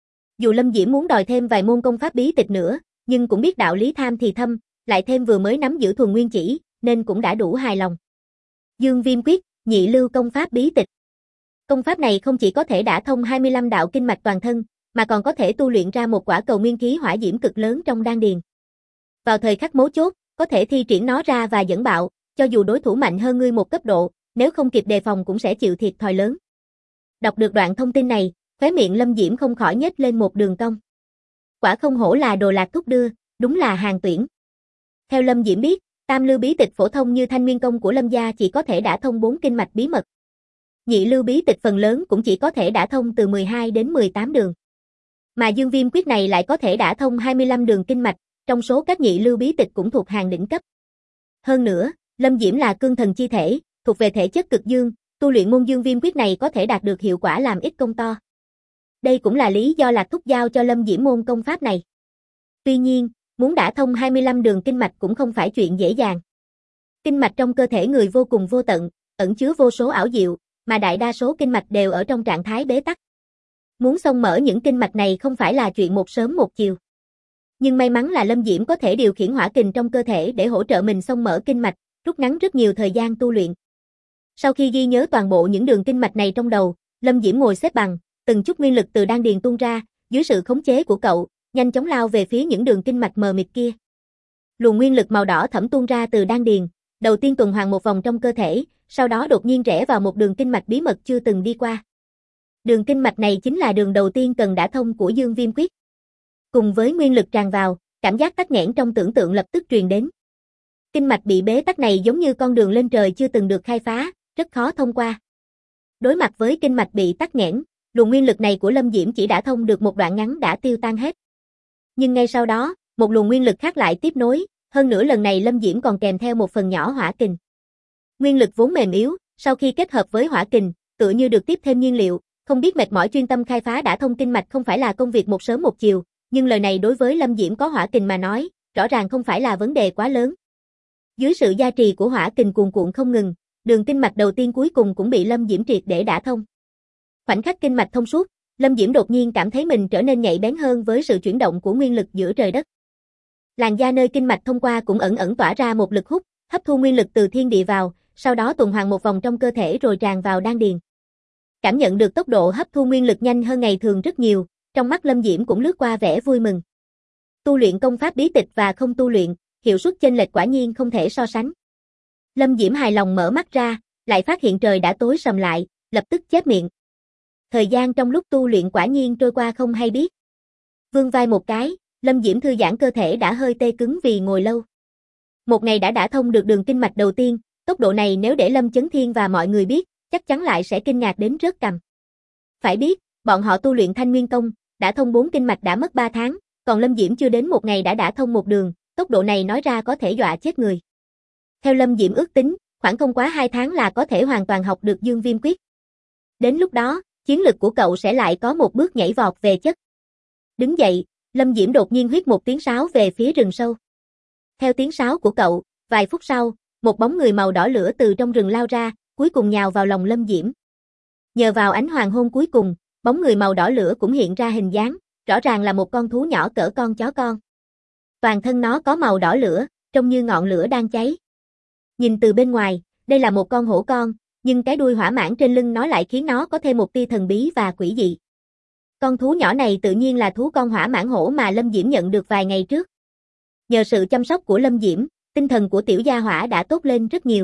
Dù Lâm Diễm muốn đòi thêm vài môn công pháp bí tịch nữa, nhưng cũng biết đạo lý tham thì thâm, lại thêm vừa mới nắm giữ thuần nguyên chỉ, nên cũng đã đủ hài lòng. Dương Viêm Quyết, nhị lưu công pháp bí tịch. Công pháp này không chỉ có thể đả thông 25 đạo kinh mạch toàn thân, mà còn có thể tu luyện ra một quả cầu nguyên khí hỏa diễm cực lớn trong đan điền. Vào thời khắc mấu chốt, có thể thi triển nó ra và dẫn bạo, cho dù đối thủ mạnh hơn ngươi một cấp độ, nếu không kịp đề phòng cũng sẽ chịu thiệt thòi lớn. Đọc được đoạn thông tin này, khóe miệng Lâm Diễm không khỏi nhếch lên một đường cong. Quả không hổ là đồ Lạc Thúc đưa, đúng là hàng tuyển. Theo Lâm Diễm biết, tam lưu bí tịch phổ thông như Thanh Nguyên Công của Lâm gia chỉ có thể đả thông 4 kinh mạch bí mật. Nhị lưu bí tịch phần lớn cũng chỉ có thể đả thông từ 12 đến 18 đường. Mà Dương Viêm Quyết này lại có thể đả thông 25 đường kinh mạch, trong số các nhị lưu bí tịch cũng thuộc hàng đỉnh cấp. Hơn nữa, Lâm Diễm là cương thần chi thể, thuộc về thể chất cực dương, tu luyện môn Dương Viêm Quyết này có thể đạt được hiệu quả làm ít công to. Đây cũng là lý do Lạc Thúc giao cho Lâm Diễm môn công pháp này. Tuy nhiên, muốn đả thông 25 đường kinh mạch cũng không phải chuyện dễ dàng. Kinh mạch trong cơ thể người vô cùng vô tận, ẩn chứa vô số ảo diệu, mà đại đa số kinh mạch đều ở trong trạng thái bế tắc. Muốn xông mở những kinh mạch này không phải là chuyện một sớm một chiều. Nhưng may mắn là Lâm Diễm có thể điều khiển hỏa kình trong cơ thể để hỗ trợ mình xông mở kinh mạch, rút ngắn rất nhiều thời gian tu luyện. Sau khi ghi nhớ toàn bộ những đường kinh mạch này trong đầu, Lâm Diễm ngồi xếp bằng, từng chút nguyên lực từ đan điền tuôn ra, dưới sự khống chế của cậu, nhanh chóng lao về phía những đường kinh mạch mờ mịt kia. Luồng nguyên lực màu đỏ thẫm tuôn ra từ đan điền, đầu tiên tuần hoàn một vòng trong cơ thể, sau đó đột nhiên rẽ vào một đường kinh mạch bí mật chưa từng đi qua. Đường kinh mạch này chính là đường đầu tiên cần đả thông của Dương Viêm Quyết. Cùng với nguyên lực tràn vào, cảm giác tắc nghẽn trong tưởng tượng lập tức truyền đến. Kinh mạch bị bế tắc này giống như con đường lên trời chưa từng được khai phá, rất khó thông qua. Đối mặt với kinh mạch bị tắc nghẽn, luồng nguyên lực này của Lâm Diễm chỉ đã thông được một đoạn ngắn đã tiêu tan hết. Nhưng ngay sau đó, một luồng nguyên lực khác lại tiếp nối, hơn nữa lần này Lâm Diễm còn kèm theo một phần nhỏ hỏa kình. Nguyên lực vốn mềm yếu, sau khi kết hợp với hỏa kình, tựa như được tiếp thêm nhiên liệu, không biết mệt mỏi chuyên tâm khai phá đả thông kinh mạch không phải là công việc một sớm một chiều, nhưng lời này đối với Lâm Diễm có hỏa kình mà nói, rõ ràng không phải là vấn đề quá lớn. Dưới sự gia trì của hỏa kình cuồn cuộn không ngừng, đường kinh mạch đầu tiên cuối cùng cũng bị Lâm Diễm triệt để đả thông. Khoảnh khắc kinh mạch thông suốt, Lâm Diễm đột nhiên cảm thấy mình trở nên nhạy bén hơn với sự chuyển động của nguyên lực giữa trời đất. Làn da nơi kinh mạch thông qua cũng ẩn ẩn tỏa ra một lực hút, hấp thu nguyên lực từ thiên địa vào, sau đó tuần hoàn một vòng trong cơ thể rồi tràn vào đan điền. Cảm nhận được tốc độ hấp thu nguyên lực nhanh hơn ngày thường rất nhiều, trong mắt Lâm Diễm cũng lướt qua vẻ vui mừng. Tu luyện công pháp bí tịch và không tu luyện, hiệu suất chênh lệch quả nhiên không thể so sánh. Lâm Diễm hài lòng mở mắt ra, lại phát hiện trời đã tối sầm lại, lập tức chép miệng. Thời gian trong lúc tu luyện quả nhiên trôi qua không hay biết. Vươn vai một cái, Lâm Diễm thư giãn cơ thể đã hơi tê cứng vì ngồi lâu. Một ngày đã đả thông được đường kinh mạch đầu tiên, tốc độ này nếu để Lâm Chấn Thiên và mọi người biết, chắc chắn lại sẽ kinh ngạc đến rớt cằm. Phải biết, bọn họ tu luyện Thanh Nguyên Công, đã thông 4 kinh mạch đã mất 3 tháng, còn Lâm Diễm chưa đến một ngày đã đả thông một đường, tốc độ này nói ra có thể dọa chết người. Theo Lâm Diễm ước tính, khoảng không quá 2 tháng là có thể hoàn toàn học được Dương Viêm Quyết. Đến lúc đó, chiến lực của cậu sẽ lại có một bước nhảy vọt về chất. Đứng dậy, Lâm Diễm đột nhiên huýt một tiếng sáo về phía rừng sâu. Theo tiếng sáo của cậu, vài phút sau, một bóng người màu đỏ lửa từ trong rừng lao ra, cuối cùng nhào vào lòng Lâm Diễm. Nhờ vào ánh hoàng hôn cuối cùng, bóng người màu đỏ lửa cũng hiện ra hình dáng, rõ ràng là một con thú nhỏ cỡ con chó con. Toàn thân nó có màu đỏ lửa, trông như ngọn lửa đang cháy. Nhìn từ bên ngoài, đây là một con hổ con, nhưng cái đuôi hỏa mãng trên lưng nó lại khiến nó có thêm một tia thần bí và quỷ dị. Con thú nhỏ này tự nhiên là thú con hỏa mãng hổ mà Lâm Diễm nhận được vài ngày trước. Nhờ sự chăm sóc của Lâm Diễm, tinh thần của tiểu gia hỏa đã tốt lên rất nhiều.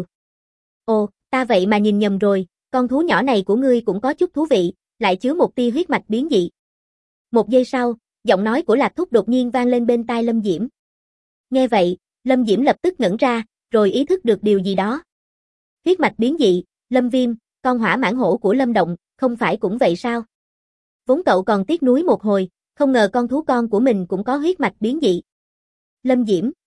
Ồ, ta vậy mà nhìn nhầm rồi, con thú nhỏ này của ngươi cũng có chút thú vị, lại chứa một tia huyết mạch biến dị. Một giây sau, giọng nói của Lạc Thúc đột nhiên vang lên bên tai Lâm Diễm. Nghe vậy, Lâm Diễm lập tức ngẩn ra, rồi ý thức được điều gì đó. Huyết mạch biến dị, Lâm Viêm, con hỏa mãng hổ của Lâm Động, không phải cũng vậy sao? Vốn cậu còn tiếc nuối một hồi, không ngờ con thú con của mình cũng có huyết mạch biến dị. Lâm Diễm,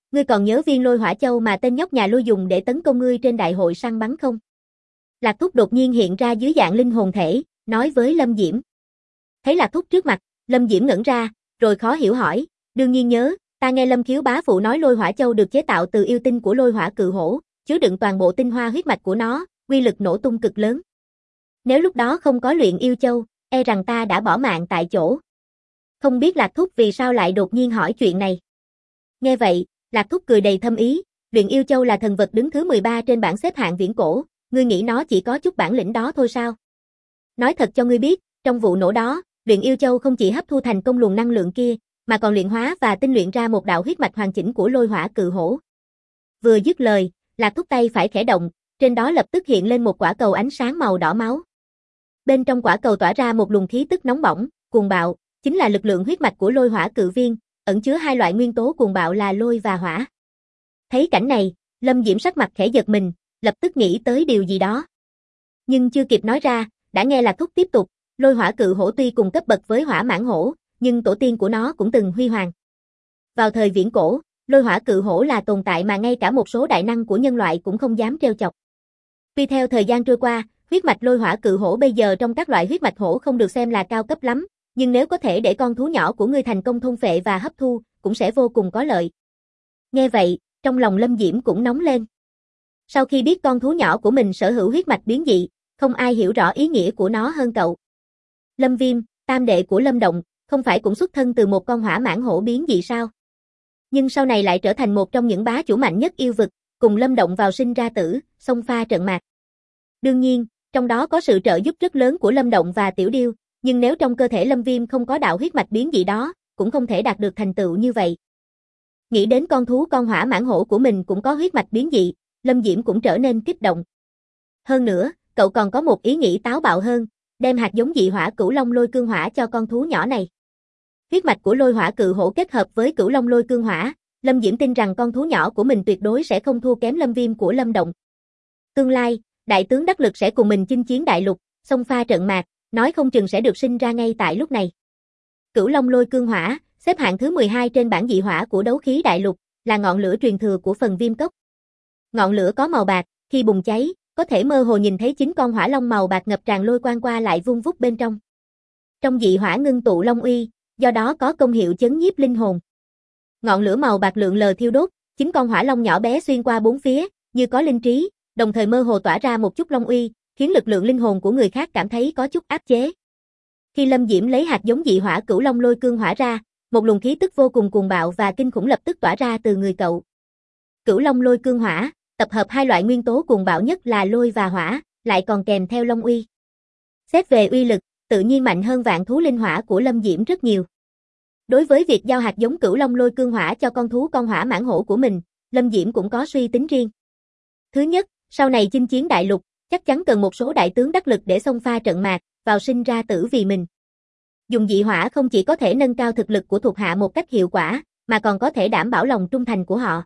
Ngươi còn nhớ viên lôi hỏa châu mà tên nhóc nhà Lôi dùng để tấn công ngươi trên đại hội săn bắn không? Lạc Thúc đột nhiên hiện ra dưới dạng linh hồn thể, nói với Lâm Diễm. Thấy Lạc Thúc trước mặt, Lâm Diễm ngẩn ra, rồi khó hiểu hỏi, đương nhiên nhớ, ta nghe Lâm Khiếu bá phụ nói lôi hỏa châu được chế tạo từ yêu tinh của lôi hỏa cự hổ, chứa đựng toàn bộ tinh hoa huyết mạch của nó, uy lực nổ tung cực lớn. Nếu lúc đó không có luyện yêu châu, e rằng ta đã bỏ mạng tại chỗ. Không biết Lạc Thúc vì sao lại đột nhiên hỏi chuyện này. Nghe vậy, Lạc Thúc cười đầy thâm ý, luyện yêu châu là thần vật đứng thứ 13 trên bảng xếp hạng viễn cổ, ngươi nghĩ nó chỉ có chút bản lĩnh đó thôi sao? Nói thật cho ngươi biết, trong vụ nổ đó, luyện yêu châu không chỉ hấp thu thành công luồng năng lượng kia, mà còn luyện hóa và tinh luyện ra một đạo huyết mạch hoàn chỉnh của lôi hỏa cự hổ. Vừa dứt lời, Lạc Thúc tay phải khẽ động, trên đó lập tức hiện lên một quả cầu ánh sáng màu đỏ máu. Bên trong quả cầu tỏa ra một luồng khí tức nóng bỏng, cuồng bạo, chính là lực lượng huyết mạch của lôi hỏa cự viên, ẩn chứa hai loại nguyên tố cuồng bạo là lôi và hỏa. Thấy cảnh này, Lâm Diễm sắc mặt khẽ giật mình, lập tức nghĩ tới điều gì đó. Nhưng chưa kịp nói ra, đã nghe Lạc Thúc tiếp tục, lôi hỏa cự hổ tuy cùng cấp bậc với hỏa mãng hổ, nhưng tổ tiên của nó cũng từng huy hoàng. Vào thời viễn cổ, lôi hỏa cự hổ là tồn tại mà ngay cả một số đại năng của nhân loại cũng không dám trêu chọc. Tuy theo thời gian trôi qua, huyết mạch lôi hỏa cự hổ bây giờ trong các loại huyết mạch hổ không được xem là cao cấp lắm, nhưng nếu có thể để con thú nhỏ của ngươi thành công thôn phệ và hấp thu, cũng sẽ vô cùng có lợi. Nghe vậy, trong lòng Lâm Diễm cũng nóng lên. Sau khi biết con thú nhỏ của mình sở hữu huyết mạch biến dị, không ai hiểu rõ ý nghĩa của nó hơn cậu. Lâm Viêm, tam đệ của Lâm Động, không phải cũng xuất thân từ một con hỏa mãng hổ biến dị sao? Nhưng sau này lại trở thành một trong những bá chủ mạnh nhất yêu vực, cùng Lâm Động vào sinh ra tử, xông pha trận mạc. Đương nhiên, trong đó có sự trợ giúp rất lớn của Lâm Động và Tiểu Điêu, nhưng nếu trong cơ thể Lâm Viêm không có đạo huyết mạch biến dị đó, cũng không thể đạt được thành tựu như vậy. Nghĩ đến con hỏa mãng hổ của mình cũng có huyết mạch biến dị, Lâm Diễm cũng trở nên kích động. Hơn nữa, cậu còn có một ý nghĩ táo bạo hơn, đem hạt giống dị hỏa cửu long lôi cương hỏa cho con thú nhỏ này. Huyết mạch của lôi hỏa cự hổ kết hợp với cửu long lôi cương hỏa, Lâm Diễm tin rằng con thú nhỏ của mình tuyệt đối sẽ không thua kém Lâm Viêm của Lâm Động. Tương lai, đại tướng đắc lực sẽ cùng mình chinh chiến đại lục, xông pha trận mạc, nói không chừng sẽ được sinh ra ngay tại lúc này. Cửu long lôi cương hỏa, xếp hạng thứ 12 trên bảng dị hỏa của đấu khí đại lục, là ngọn lửa truyền thừa của phần Viêm Cốc. Ngọn lửa có màu bạc, khi bùng cháy, có thể mơ hồ nhìn thấy 9 con hỏa long màu bạc ngập tràn lôi quang qua lại vung vút bên trong. Trong dị hỏa ngưng tụ long uy, do đó có công hiệu chấn nhiếp linh hồn. Ngọn lửa màu bạc lượn lờ thiêu đốt, 9 con hỏa long nhỏ bé xuyên qua bốn phía, như có linh trí, đồng thời mơ hồ tỏa ra một chút long uy, khiến lực lượng linh hồn của người khác cảm thấy có chút áp chế. Khi Lâm Diễm lấy hạt giống dị hỏa cửu long lôi cương hỏa ra, một luồng khí tức vô cùng cuồng bạo và kinh khủng lập tức tỏa ra từ người cậu. Cửu long lôi cương hỏa, tập hợp hai loại nguyên tố cuồng bạo nhất là lôi và hỏa, lại còn kèm theo long uy. Xét về uy lực, tự nhiên mạnh hơn vạn thú linh hỏa của Lâm Diễm rất nhiều. Đối với việc giao hạt giống cửu long lôi cương hỏa cho con hỏa mãng hổ của mình, Lâm Diễm cũng có suy tính riêng. Thứ nhất, sau này chinh chiến đại lục, chắc chắn cần một số đại tướng đắc lực để xông pha trận mạc, vào sinh ra tử vì mình. Dùng dị hỏa không chỉ có thể nâng cao thực lực của thuộc hạ một cách hiệu quả, mà còn có thể đảm bảo lòng trung thành của họ.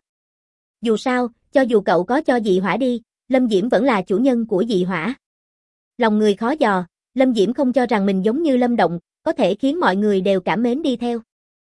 Dù sao, cho dù cậu có cho dị hỏa đi, Lâm Diễm vẫn là chủ nhân của dị hỏa. Lòng người khó dò, Lâm Diễm không cho rằng mình giống như Lâm Động, có thể khiến mọi người đều cảm mến đi theo.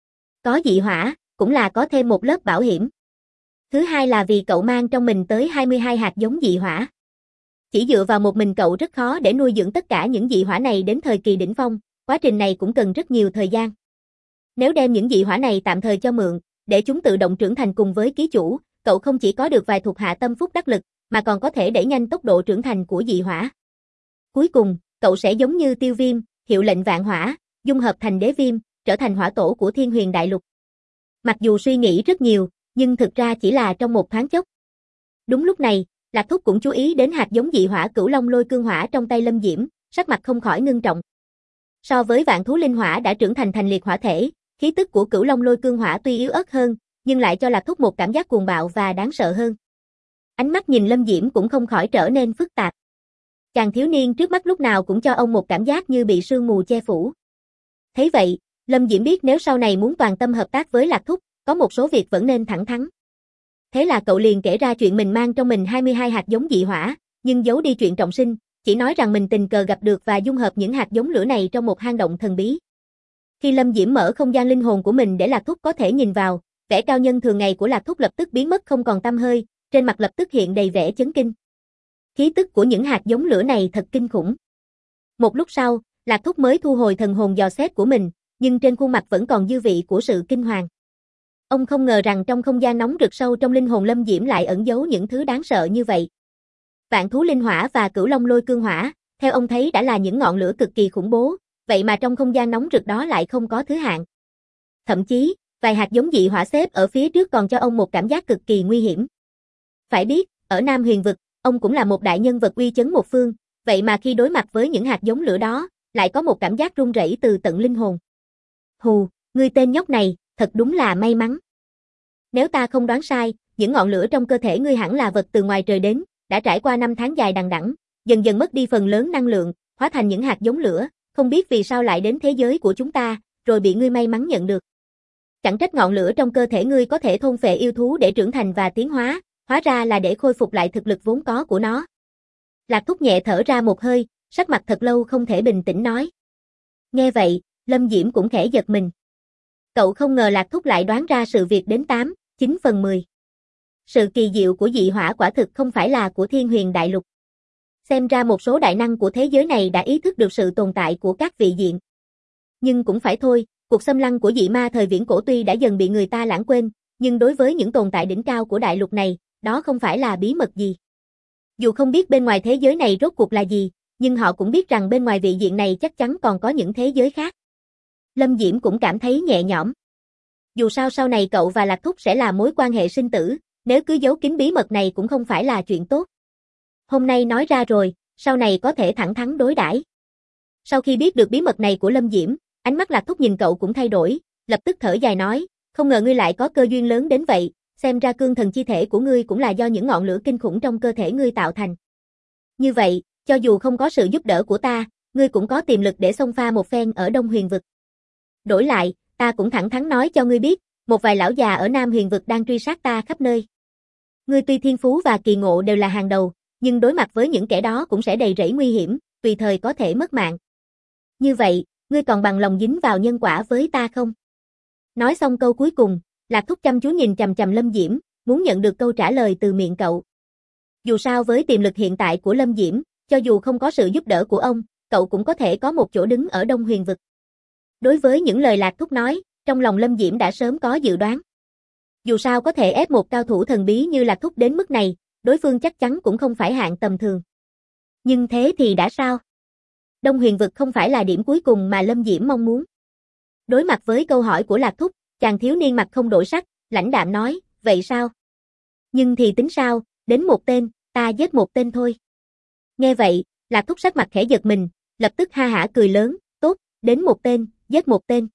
Có dị hỏa, cũng là có thêm một lớp bảo hiểm. Thứ hai là vì cậu mang trong mình tới 22 hạt giống dị hỏa. Chỉ dựa vào một mình cậu rất khó để nuôi dưỡng tất cả những dị hỏa này đến thời kỳ đỉnh phong, quá trình này cũng cần rất nhiều thời gian. Nếu đem những dị hỏa này tạm thời cho mượn, để chúng tự động trưởng thành cùng với ký chủ, cậu không chỉ có được vài thuộc hạ tâm phúc đắc lực, mà còn có thể đẩy nhanh tốc độ trưởng thành của dị hỏa. Cuối cùng, cậu sẽ giống như Tiêu Viêm, hiệu lệnh vạn hỏa, dung hợp thành Đế Viêm, trở thành hỏa tổ của Thiên Huyền Đại Lục. Mặc dù suy nghĩ rất nhiều, nhưng thực ra chỉ là trong một thoáng chốc. Đúng lúc này, Lạc Thúc cũng chú ý đến hạt giống dị hỏa cửu long lôi cương hỏa trong tay Lâm Diễm, sắc mặt không khỏi ngưng trọng. So với vạn thú linh hỏa đã trưởng thành liệt hỏa thể, khí tức của cửu long lôi cương hỏa tuy yếu ớt hơn, nhưng lại cho Lạc Thúc một cảm giác cuồng bạo và đáng sợ hơn. Ánh mắt nhìn Lâm Diễm cũng không khỏi trở nên phức tạp. Chàng thiếu niên trước mắt lúc nào cũng cho ông một cảm giác như bị sương mù che phủ. Thấy vậy, Lâm Diễm biết nếu sau này muốn toàn tâm hợp tác với Lạc Thúc, có một số việc vẫn nên thẳng thắn. Thế là cậu liền kể ra chuyện mình mang trong mình 22 hạt giống dị hỏa, nhưng giấu đi chuyện trọng sinh, chỉ nói rằng mình tình cờ gặp được và dung hợp những hạt giống lửa này trong một hang động thần bí. Khi Lâm Diễm mở không gian linh hồn của mình để Lạc Thúc có thể nhìn vào, vẻ cao nhân thường ngày của Lạc Thúc lập tức biến mất không còn tăm hơi, trên mặt lập tức hiện đầy vẻ chấn kinh. Khí tức của những hạt giống lửa này thật kinh khủng. Một lúc sau, Lạc Thúc mới thu hồi thần hồn dò xét của mình, nhưng trên khuôn mặt vẫn còn dư vị của sự kinh hoàng. Ông không ngờ rằng trong không gian nóng rực sâu trong linh hồn Lâm Diễm lại ẩn giấu những thứ đáng sợ như vậy. Vạn thú linh hỏa và Cửu Long lôi cương hỏa, theo ông thấy đã là những ngọn lửa cực kỳ khủng bố, vậy mà trong không gian nóng rực đó lại không có thứ hạng. Thậm chí, vài hạt giống dị hỏa xếp ở phía trước còn cho ông một cảm giác cực kỳ nguy hiểm. Phải biết, ở Nam Huyền Vực, ông cũng là một đại nhân vật uy chấn một phương, vậy mà khi đối mặt với những hạt giống lửa đó, lại có một cảm giác run rẩy từ tận linh hồn. Hù, ngươi tên nhóc này, thật đúng là may mắn. Nếu ta không đoán sai, những ngọn lửa trong cơ thể ngươi hẳn là vật từ ngoài trời đến, đã trải qua 5 tháng dài đằng đẵng, dần dần mất đi phần lớn năng lượng, hóa thành những hạt giống lửa, không biết vì sao lại đến thế giới của chúng ta, rồi bị ngươi may mắn nhận được. Chẳng trách ngọn lửa trong cơ thể ngươi có thể thôn phệ yêu thú để trưởng thành và tiến hóa, hóa ra là để khôi phục lại thực lực vốn có của nó. Lạc Thúc nhẹ thở ra một hơi, sắc mặt thật lâu không thể bình tĩnh nói. Nghe vậy, Lâm Diễm cũng khẽ giật mình. Cậu không ngờ Lạc Thúc lại đoán ra sự việc đến 8, 9 phần 10. Sự kỳ diệu của dị hỏa quả thực không phải là của Thiên Huyền Đại Lục. Xem ra một số đại năng của thế giới này đã ý thức được sự tồn tại của các vị diện. Nhưng cũng phải thôi, cuộc xâm lăng của dị ma thời viễn cổ tuy đã dần bị người ta lãng quên, nhưng đối với những tồn tại đỉnh cao của đại lục này, đó không phải là bí mật gì. Dù không biết bên ngoài thế giới này rốt cuộc là gì, nhưng họ cũng biết rằng bên ngoài vị diện này chắc chắn còn có những thế giới khác. Lâm Diễm cũng cảm thấy nhẹ nhõm. Dù sao sau này cậu và Lạc Thúc sẽ là mối quan hệ sinh tử, nếu cứ giấu kín bí mật này cũng không phải là chuyện tốt. Hôm nay nói ra rồi, sau này có thể thẳng thắn đối đãi. Sau khi biết được bí mật này của Lâm Diễm, ánh mắt Lạc Thúc nhìn cậu cũng thay đổi, lập tức thở dài nói, không ngờ ngươi lại có cơ duyên lớn đến vậy, xem ra cương thần chi thể của ngươi cũng là do những ngọn lửa kinh khủng trong cơ thể ngươi tạo thành. Như vậy, cho dù không có sự giúp đỡ của ta, ngươi cũng có tiềm lực để xông pha một phen ở Đông Huyền Vực. Đổi lại, ta cũng thẳng thắn nói cho ngươi biết, một vài lão già ở Nam Huyền Vực đang truy sát ta khắp nơi. Ngươi tuy thiên phú và kỳ ngộ đều là hàng đầu, nhưng đối mặt với những kẻ đó cũng sẽ đầy rẫy nguy hiểm, tùy thời có thể mất mạng. Như vậy, ngươi còn bằng lòng dính vào nhân quả với ta không? Nói xong câu cuối cùng, Lạc Thúc chăm chú nhìn chằm chằm Lâm Diễm, muốn nhận được câu trả lời từ miệng cậu. Dù sao với tiềm lực hiện tại của Lâm Diễm, cho dù không có sự giúp đỡ của ông, cậu cũng có thể có một chỗ đứng ở Đông Huyền Vực. Đối với những lời Lạc Thúc nói, trong lòng Lâm Diễm đã sớm có dự đoán. Dù sao có thể ép một cao thủ thần bí như Lạc Thúc đến mức này, đối phương chắc chắn cũng không phải hạng tầm thường. Nhưng thế thì đã sao? Đông Huyền Vực không phải là điểm cuối cùng mà Lâm Diễm mong muốn. Đối mặt với câu hỏi của Lạc Thúc, chàng thiếu niên mặt không đổi sắc, lãnh đạm nói, vậy sao? Nhưng thì tính sao, đến một tên, ta giết một tên thôi. Nghe vậy, Lạc Thúc sắc mặt khẽ giật mình, lập tức ha hả cười lớn, tốt, đến một tên, giết một tên.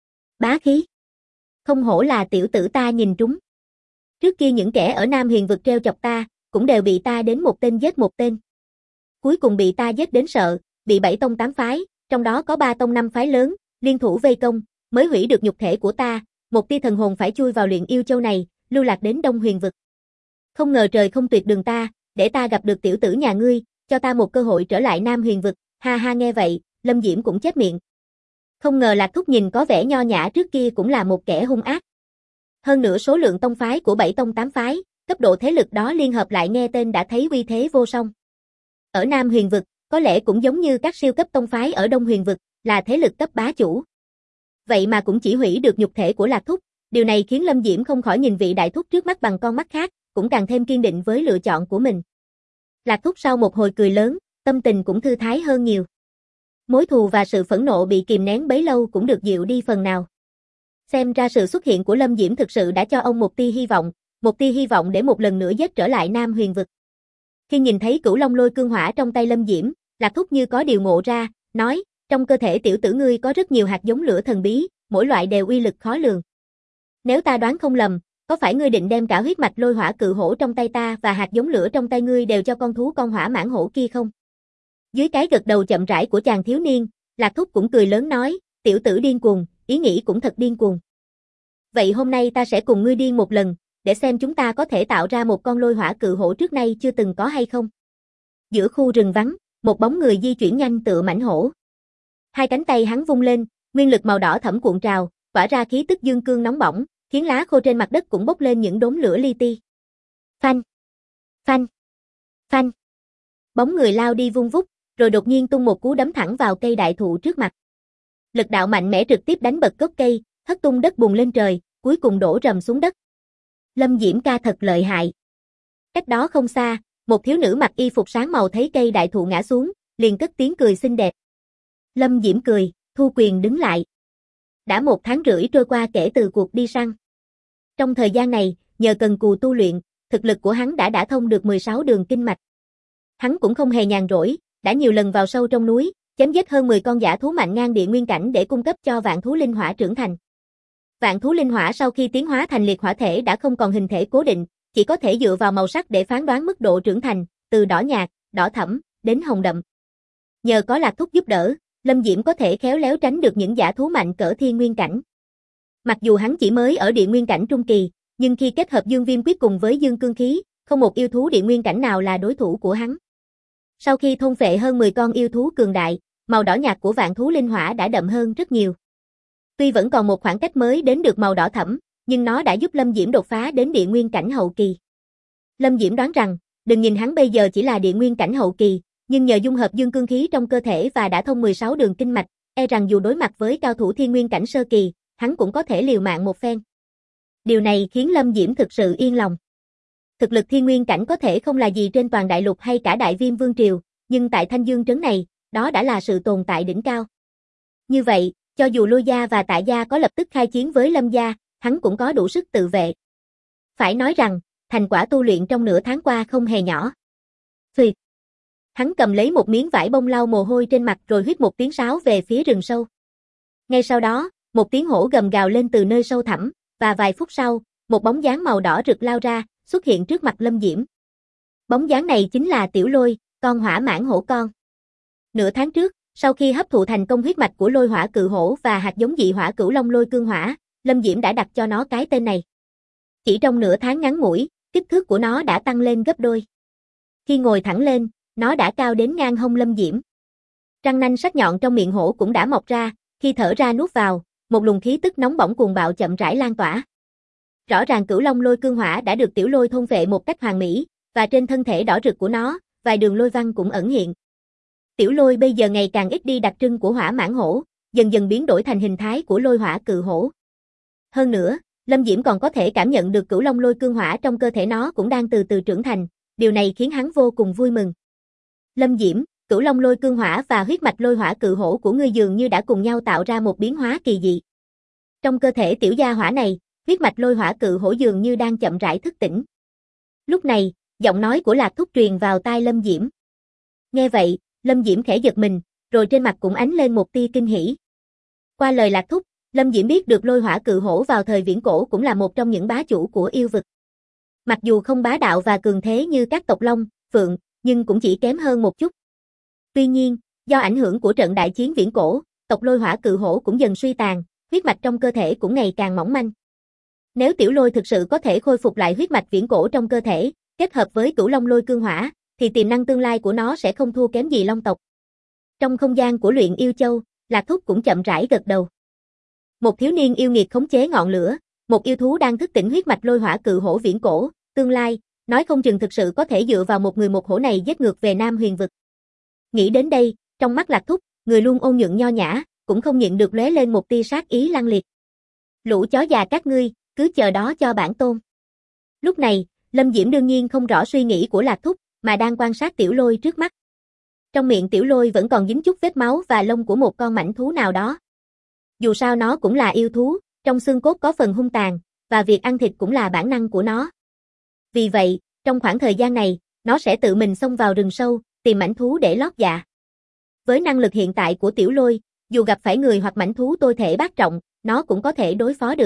Bá khí. Không hổ là tiểu tử ta nhìn trúng. Trước kia những kẻ ở Nam Huyền Vực treo chọc ta, cũng đều bị ta đến một tên giết một tên. Cuối cùng bị ta giết đến sợ, bị 7 tông 8 phái, trong đó có 3 tông 5 phái lớn, liên thủ vây công, mới hủy được nhục thể của ta, một tia thần hồn phải chui vào luyện yêu châu này, lưu lạc đến Đông Huyền Vực. Không ngờ trời không tuyệt đường ta, để ta gặp được tiểu tử nhà ngươi, cho ta một cơ hội trở lại Nam Huyền Vực, ha ha. Nghe vậy, Lâm Diễm cũng chép miệng. Không ngờ Lạc Thúc nhìn có vẻ nho nhã trước kia cũng là một kẻ hung ác. Hơn nữa số lượng tông phái của 7 tông 8 phái, cấp độ thế lực đó liên hợp lại nghe tên đã thấy uy thế vô song. Ở Nam Huyền Vực, có lẽ cũng giống như các siêu cấp tông phái ở Đông Huyền Vực, là thế lực cấp bá chủ. Vậy mà cũng chỉ hủy được nhục thể của Lạc Thúc, điều này khiến Lâm Diễm không khỏi nhìn vị đại thúc trước mắt bằng con mắt khác, cũng càng thêm kiên định với lựa chọn của mình. Lạc Thúc sau một hồi cười lớn, tâm tình cũng thư thái hơn nhiều. Mối thù và sự phẫn nộ bị kìm nén bấy lâu cũng được dịu đi phần nào. Xem ra sự xuất hiện của Lâm Diễm thực sự đã cho ông một tia hy vọng để một lần nữa giết trở lại Nam Huyền Vực. Khi nhìn thấy Cửu Long lôi cương hỏa trong tay Lâm Diễm, Lạc Thúc như có điều ngộ ra, nói, trong cơ thể tiểu tử ngươi có rất nhiều hạt giống lửa thần bí, mỗi loại đều uy lực khó lường. Nếu ta đoán không lầm, có phải ngươi định đem cả huyết mạch lôi hỏa cự hổ trong tay ta và hạt giống lửa trong tay ngươi đều cho con thú con hỏa mãng hổ kia không? Dưới cái gật đầu chậm rãi của chàng thiếu niên, Lạc Thúc cũng cười lớn nói, tiểu tử điên cuồng, ý nghĩ cũng thật điên cuồng. Vậy hôm nay ta sẽ cùng ngươi điên một lần, để xem chúng ta có thể tạo ra một con lôi hỏa cự hổ trước nay chưa từng có hay không. Giữa khu rừng vắng, một bóng người di chuyển nhanh tựa mãnh hổ. Hai cánh tay hắn vung lên, nguyên lực màu đỏ thẫm cuộn trào, tỏa ra khí tức dương cương nóng bỏng, khiến lá khô trên mặt đất cũng bốc lên những đốm lửa li ti. Phanh, phanh, phanh. Bóng người lao đi vung vút, rồi đột nhiên tung một cú đấm thẳng vào cây đại thụ trước mặt. Lực đạo mạnh mẽ trực tiếp đánh bật gốc cây, hất tung đất bùng lên trời, cuối cùng đổ rầm xuống đất. Lâm Diễm ca thật lợi hại. Cách đó không xa, một thiếu nữ mặc y phục sáng màu thấy cây đại thụ ngã xuống, liền cất tiếng cười xinh đẹp. Lâm Diễm cười, thu quyền đứng lại. Đã 1 tháng rưỡi trôi qua kể từ cuộc đi săn. Trong thời gian này, nhờ cần cù tu luyện, thực lực của hắn đã đả thông được 16 đường kinh mạch. Hắn cũng không hề nhàn rỗi, đã nhiều lần vào sâu trong núi, chém giết hơn 10 con dã thú mạnh ngang địa nguyên cảnh để cung cấp cho vạn thú linh hỏa trưởng thành. Vạn thú linh hỏa sau khi tiến hóa thành liệt hỏa thể đã không còn hình thể cố định, chỉ có thể dựa vào màu sắc để phán đoán mức độ trưởng thành, từ đỏ nhạt, đỏ thẫm, đến hồng đậm. Nhờ có Lạc Thúc giúp đỡ, Lâm Diễm có thể khéo léo tránh được những dã thú mạnh cỡ thiên nguyên cảnh. Mặc dù hắn chỉ mới ở địa nguyên cảnh trung kỳ, nhưng khi kết hợp dương viêm quyết cùng với dương cương khí, không một yêu thú địa nguyên cảnh nào là đối thủ của hắn. Sau khi thôn phệ hơn 10 con yêu thú cường đại, màu đỏ nhạt của vạn thú linh hỏa đã đậm hơn rất nhiều. Tuy vẫn còn một khoảng cách mới đến được màu đỏ thẫm, nhưng nó đã giúp Lâm Diễm đột phá đến địa nguyên cảnh hậu kỳ. Lâm Diễm đoán rằng, đừng nhìn hắn bây giờ chỉ là địa nguyên cảnh hậu kỳ, nhưng nhờ dung hợp dương cương khí trong cơ thể và đã thông 16 đường kinh mạch, e rằng dù đối mặt với cao thủ thiên nguyên cảnh sơ kỳ, hắn cũng có thể liều mạng một phen. Điều này khiến Lâm Diễm thực sự yên lòng. Thực lực thiên nguyên cảnh có thể không là gì trên toàn đại lục hay cả Đại Viêm Vương Triều, nhưng tại Thanh Dương Trấn này, đó đã là sự tồn tại đỉnh cao. Như vậy, cho dù Lôi gia và Tạ gia có lập tức khai chiến với Lâm gia, hắn cũng có đủ sức tự vệ. Phải nói rằng, thành quả tu luyện trong nửa tháng qua không hề nhỏ. Phì. Hắn cầm lấy một miếng vải bông lau mồ hôi trên mặt rồi huýt một tiếng sáo về phía rừng sâu. Ngay sau đó, một tiếng hổ gầm gào lên từ nơi sâu thẳm, và vài phút sau, một bóng dáng màu đỏ rực lao ra, xuất hiện trước mặt Lâm Diễm. Bóng dáng này chính là Tiểu Lôi, con hỏa mãng hổ con. Nửa tháng trước, sau khi hấp thụ thành công huyết mạch của Lôi Hỏa Cự Hổ và hạt giống dị hỏa Cửu Long Lôi Cương Hỏa, Lâm Diễm đã đặt cho nó cái tên này. Chỉ trong nửa tháng ngắn ngủi, kích thước của nó đã tăng lên gấp đôi. Khi ngồi thẳng lên, nó đã cao đến ngang hông Lâm Diễm. Răng nanh sắc nhọn trong miệng hổ cũng đã mọc ra, khi thở ra nuốt vào, một luồng khí tức nóng bỏng cuồng bạo chậm rãi lan tỏa. Rõ ràng Cửu Long Lôi Cương Hỏa đã được Tiểu Lôi thôn phệ một cách hoàn mỹ, và trên thân thể đỏ rực của nó, vài đường lôi văn cũng ẩn hiện. Tiểu Lôi bây giờ ngày càng ít đi đặc trưng của hỏa mãng hổ, dần dần biến đổi thành hình thái của Lôi Hỏa Cự Hổ. Hơn nữa, Lâm Diễm còn có thể cảm nhận được Cửu Long Lôi Cương Hỏa trong cơ thể nó cũng đang từ từ trưởng thành, điều này khiến hắn vô cùng vui mừng. Lâm Diễm, Cửu Long Lôi Cương Hỏa và huyết mạch Lôi Hỏa Cự Hổ của ngươi dường như đã cùng nhau tạo ra một biến hóa kỳ dị. Trong cơ thể tiểu gia hỏa này, huyết mạch Lôi Hỏa Cự Hổ dường như đang chậm rãi thức tỉnh. Lúc này, giọng nói của Lạc Thúc truyền vào tai Lâm Diễm. Nghe vậy, Lâm Diễm khẽ giật mình, rồi trên mặt cũng ánh lên một tia kinh hỉ. Qua lời Lạc Thúc, Lâm Diễm biết được Lôi Hỏa Cự Hổ vào thời viễn cổ cũng là một trong những bá chủ của yêu vực. Mặc dù không bá đạo và cường thế như các tộc Long, Phượng, nhưng cũng chỉ kém hơn một chút. Tuy nhiên, do ảnh hưởng của trận đại chiến viễn cổ, tộc Lôi Hỏa Cự Hổ cũng dần suy tàn, huyết mạch trong cơ thể cũng ngày càng mỏng manh. Nếu Tiểu Lôi thực sự có thể khôi phục lại huyết mạch viễn cổ trong cơ thể, kết hợp với Cửu Long Lôi Cương Hỏa, thì tiềm năng tương lai của nó sẽ không thua kém gì Long tộc. Trong không gian của Luyện Yêu Châu, Lạc Thúc cũng chậm rãi gật đầu. Một thiếu niên yêu nghiệt khống chế ngọn lửa, một yêu thú đang thức tỉnh huyết mạch Lôi Hỏa Cự Hổ viễn cổ, tương lai, nói không chừng thực sự có thể dựa vào một người một hổ này giết ngược về Nam Huyền vực. Nghĩ đến đây, trong mắt Lạc Thúc, người luôn ôn nhuận nho nhã, cũng không nhịn được lóe lên một tia sát ý lăng liệt. Lũ chó già các ngươi, cứ chờ đó cho bản tôn. Lúc này, Lâm Diễm đương nhiên không rõ suy nghĩ của Lạc Thúc, mà đang quan sát Tiểu Lôi trước mắt. Trong miệng Tiểu Lôi vẫn còn dính chút vết máu và lông của một con mãnh thú nào đó. Dù sao nó cũng là yêu thú, trong xương cốt có phần hung tàn, và việc ăn thịt cũng là bản năng của nó. Vì vậy, trong khoảng thời gian này, nó sẽ tự mình xông vào rừng sâu, tìm mãnh thú để lót dạ. Với năng lực hiện tại của Tiểu Lôi, dù gặp phải người hoặc mãnh thú tôi thể bát trọng, nó cũng có thể đối phó được.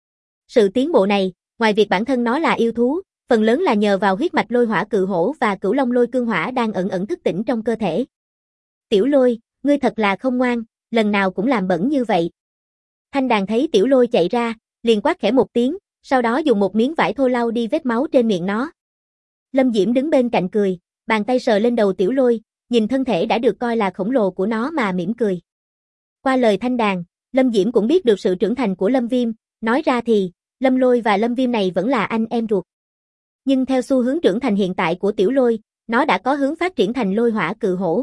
Sự tiến bộ này, ngoài việc bản thân nó là yêu thú, phần lớn là nhờ vào huyết mạch Lôi Hỏa Cự Hổ và Cửu Long Lôi Cương Hỏa đang ẩn ẩn thức tỉnh trong cơ thể. Tiểu Lôi, ngươi thật là không ngoan, lần nào cũng làm bẩn như vậy. Thanh Đàn thấy Tiểu Lôi chạy ra, liền quát khẽ một tiếng, sau đó dùng một miếng vải thô lau đi vết máu trên miệng nó. Lâm Diễm đứng bên cạnh cười, bàn tay sờ lên đầu Tiểu Lôi, nhìn thân thể đã được coi là khổng lồ của nó mà mỉm cười. Qua lời Thanh Đàn, Lâm Diễm cũng biết được sự trưởng thành của Lâm Viêm, nói ra thì, Lâm Lôi và Lâm Viêm này vẫn là anh em ruột. Nhưng theo xu hướng trưởng thành hiện tại của Tiểu Lôi, nó đã có hướng phát triển thành lôi hỏa cự hổ.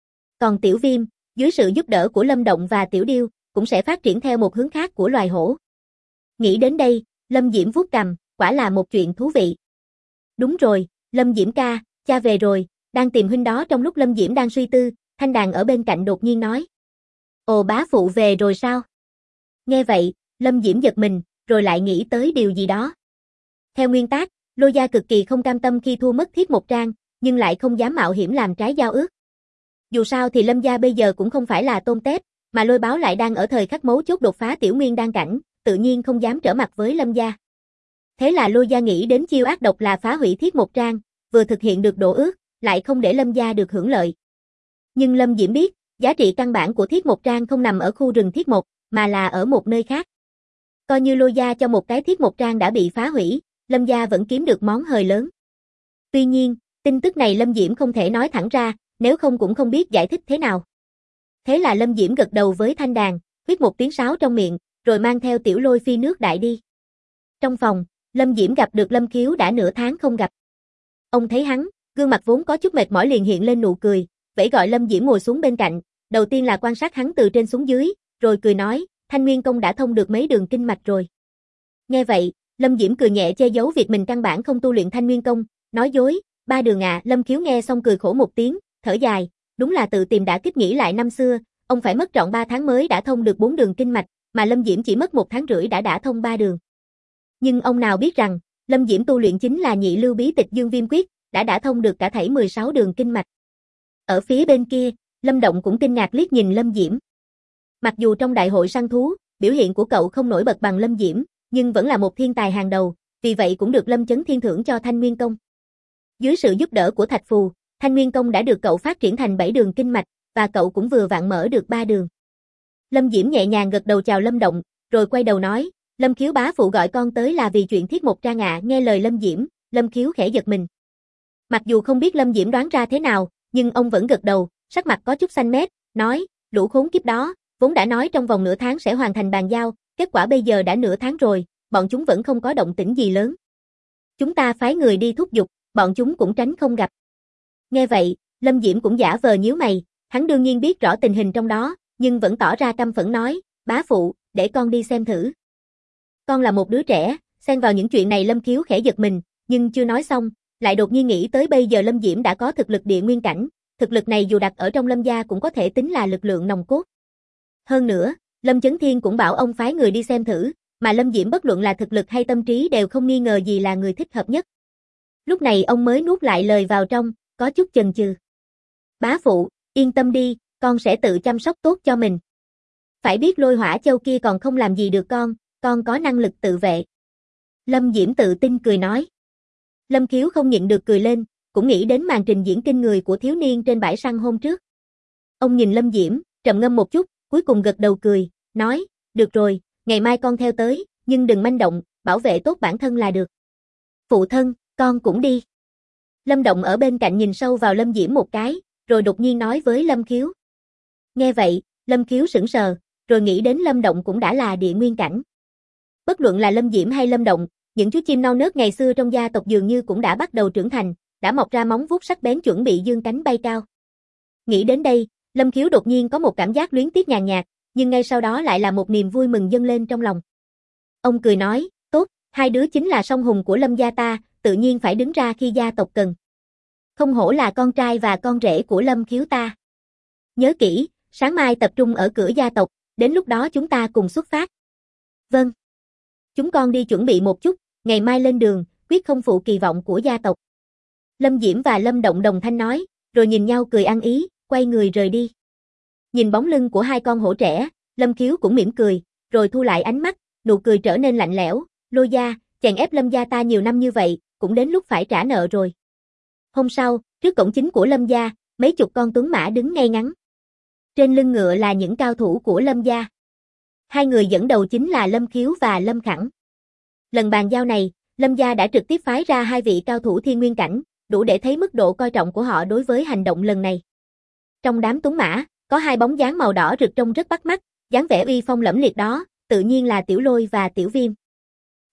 Còn Tiểu Viêm, dưới sự giúp đỡ của Lâm Động và Tiểu Điêu, cũng sẽ phát triển theo một hướng khác của loài hổ. Nghĩ đến đây, Lâm Diễm vuốt cằm, quả là một chuyện thú vị. Đúng rồi, Lâm Diễm ca, cha về rồi, đang tìm huynh đó. Trong lúc Lâm Diễm đang suy tư, Thanh Đàn ở bên cạnh đột nhiên nói. Ồ, bá phụ về rồi sao? Nghe vậy, Lâm Diễm giật mình, rồi lại nghĩ tới điều gì đó. Theo nguyên tắc, Lôi gia cực kỳ không cam tâm khi thua mất Thiết Một Trang, nhưng lại không dám mạo hiểm làm trái giao ước. Dù sao thì Lâm gia bây giờ cũng không phải là tôm tép, mà Lôi Báo lại đang ở thời khắc mấu chốt đột phá tiểu nguyên đan cảnh, tự nhiên không dám trở mặt với Lâm gia. Thế là Lôi gia nghĩ đến chiêu ác độc là phá hủy Thiết Một Trang, vừa thực hiện được độ ước, lại không để Lâm gia được hưởng lợi. Nhưng Lâm Diễm biết, giá trị căn bản của Thiết Một Trang không nằm ở khu rừng Thiết Một, mà là ở một nơi khác. Coi như Lôi gia cho một cái Thiết Một Trang đã bị phá hủy, Lâm gia vẫn kiếm được món hời lớn. Tuy nhiên, tin tức này Lâm Diễm không thể nói thẳng ra, nếu không cũng không biết giải thích thế nào. Thế là Lâm Diễm gật đầu với Thanh Đàn, huyết một tiếng sáo trong miệng, rồi mang theo Tiểu Lôi phi nước đại đi. Trong phòng, Lâm Diễm gặp được Lâm Khiếu đã nửa tháng không gặp. Ông thấy hắn, gương mặt vốn có chút mệt mỏi liền hiện lên nụ cười, vẫy gọi Lâm Diễm ngồi xuống bên cạnh, đầu tiên là quan sát hắn từ trên xuống dưới, rồi cười nói, Thanh Nguyên Công đã thông được mấy đường kinh mạch rồi. Nghe vậy, Lâm Diễm cười nhẹ che giấu việc mình căn bản không tu luyện Thanh Nguyên Công, nói dối, 3 đường à. Lâm Khiếu nghe xong cười khổ một tiếng, thở dài, đúng là tự tìm đã kích, nghĩ lại năm xưa, ông phải mất trọn 3 tháng mới đã thông được 4 đường kinh mạch, mà Lâm Diễm chỉ mất 1 tháng rưỡi đã thông 3 đường. Nhưng ông nào biết rằng, Lâm Diễm tu luyện chính là Nhị Lưu Bí Tịch Dương Viêm Quyết, đã thông được cả thảy 16 đường kinh mạch. Ở phía bên kia, Lâm Động cũng kinh ngạc liếc nhìn Lâm Diễm. Mặc dù trong đại hội săn thú, biểu hiện của cậu không nổi bật bằng Lâm Diễm, nhưng vẫn là một thiên tài hàng đầu, vì vậy cũng được Lâm Chấn Thiên thưởng cho Thanh Nguyên Công. Dưới sự giúp đỡ của Thạch Phù, Thanh Nguyên Công đã được cậu phát triển thành 7 đường kinh mạch, và cậu cũng vừa vặn mở được 3 đường. Lâm Diễm nhẹ nhàng gật đầu chào Lâm Động, rồi quay đầu nói, Lâm Khiếu bá phụ gọi con tới là vì chuyện Thiết Một Trang ạ. Nghe lời Lâm Diễm, Lâm Khiếu khẽ giật mình. Mặc dù không biết Lâm Diễm đoán ra thế nào, nhưng ông vẫn gật đầu, sắc mặt có chút xanh mét, nói, lũ khốn kiếp đó, vốn đã nói trong vòng nửa tháng sẽ hoàn thành bàn giao, kết quả bây giờ đã nửa tháng rồi, bọn chúng vẫn không có động tĩnh gì lớn. Chúng ta phái người đi thúc giục, bọn chúng cũng tránh không gặp. Nghe vậy, Lâm Diễm cũng giả vờ nhíu mày, hắn đương nhiên biết rõ tình hình trong đó, nhưng vẫn tỏ ra căm phẫn nói, bá phụ, để con đi xem thử. Con là một đứa trẻ, xen vào những chuyện này. Lâm Khiếu khẽ giật mình, nhưng chưa nói xong, lại đột nhiên nghĩ tới bây giờ Lâm Diễm đã có thực lực địa nguyên cảnh, thực lực này dù đặt ở trong Lâm gia cũng có thể tính là lực lượng nòng cốt. Hơn nữa, Lâm Chấn Thiên cũng bảo ông phái người đi xem thử, mà Lâm Diễm bất luận là thực lực hay tâm trí đều không nghi ngờ gì là người thích hợp nhất. Lúc này ông mới nuốt lại lời vào trong, có chút chần chừ. Bá phụ, yên tâm đi, con sẽ tự chăm sóc tốt cho mình. Phải biết Lôi Hỏa Châu kia còn không làm gì được con có năng lực tự vệ. Lâm Diễm tự tin cười nói. Lâm Khiếu không nhịn được cười lên, cũng nghĩ đến màn trình diễn kinh người của thiếu niên trên bãi săn hôm trước. Ông nhìn Lâm Diễm, trầm ngâm một chút, cuối cùng gật đầu cười, nói, được rồi, ngày mai con theo tới, nhưng đừng manh động, bảo vệ tốt bản thân là được. Phụ thân, con cũng đi. Lâm Động ở bên cạnh nhìn sâu vào Lâm Diễm một cái, rồi đột nhiên nói với Lâm Khiếu. Nghe vậy, Lâm Khiếu sững sờ, rồi nghĩ đến Lâm Động cũng đã là địa nguyên cảnh. Bất luận là Lâm Diễm hay Lâm Động, những chú chim non nớt ngày xưa trong gia tộc dường như cũng đã bắt đầu trưởng thành, đã mọc ra móng vuốt sắc bén chuẩn bị dương cánh bay cao. Nghĩ đến đây, Lâm Khiếu đột nhiên có một cảm giác luyến tiếc nhàn nhạt, nhưng ngay sau đó lại là một niềm vui mừng dâng lên trong lòng. Ông cười nói, tốt, hai đứa chính là song hùng của Lâm gia ta, tự nhiên phải đứng ra khi gia tộc cần. Không hổ là con trai và con rể của Lâm Khiếu ta. Nhớ kỹ, sáng mai tập trung ở cửa gia tộc, đến lúc đó chúng ta cùng xuất phát. Vâng. Chúng con đi chuẩn bị một chút, ngày mai lên đường, quyết không phụ kỳ vọng của gia tộc. Lâm Diễm và Lâm Động đồng thanh nói, rồi nhìn nhau cười ăn ý, quay người rời đi. Nhìn bóng lưng của hai con hổ trẻ, Lâm Khiếu cũng mỉm cười, rồi thu lại ánh mắt, nụ cười trở nên lạnh lẽo, Lôi gia, chèn ép Lâm gia ta nhiều năm như vậy, cũng đến lúc phải trả nợ rồi. Hôm sau, trước cổng chính của Lâm gia, mấy chục con tuấn mã đứng ngay ngắn. Trên lưng ngựa là những cao thủ của Lâm gia. Hai người dẫn đầu chính là Lâm Khiếu và Lâm Khẳng. Lần bàn giao này, Lâm gia đã trực tiếp phái ra hai vị cao thủ thiên nguyên cảnh, đủ để thấy mức độ coi trọng của họ đối với hành động lần này. Trong đám tuấn mã, có hai bóng dáng màu đỏ rực trông rất bắt mắt, dáng vẻ uy phong lẫm liệt đó, tự nhiên là Tiểu Lôi và Tiểu Viêm.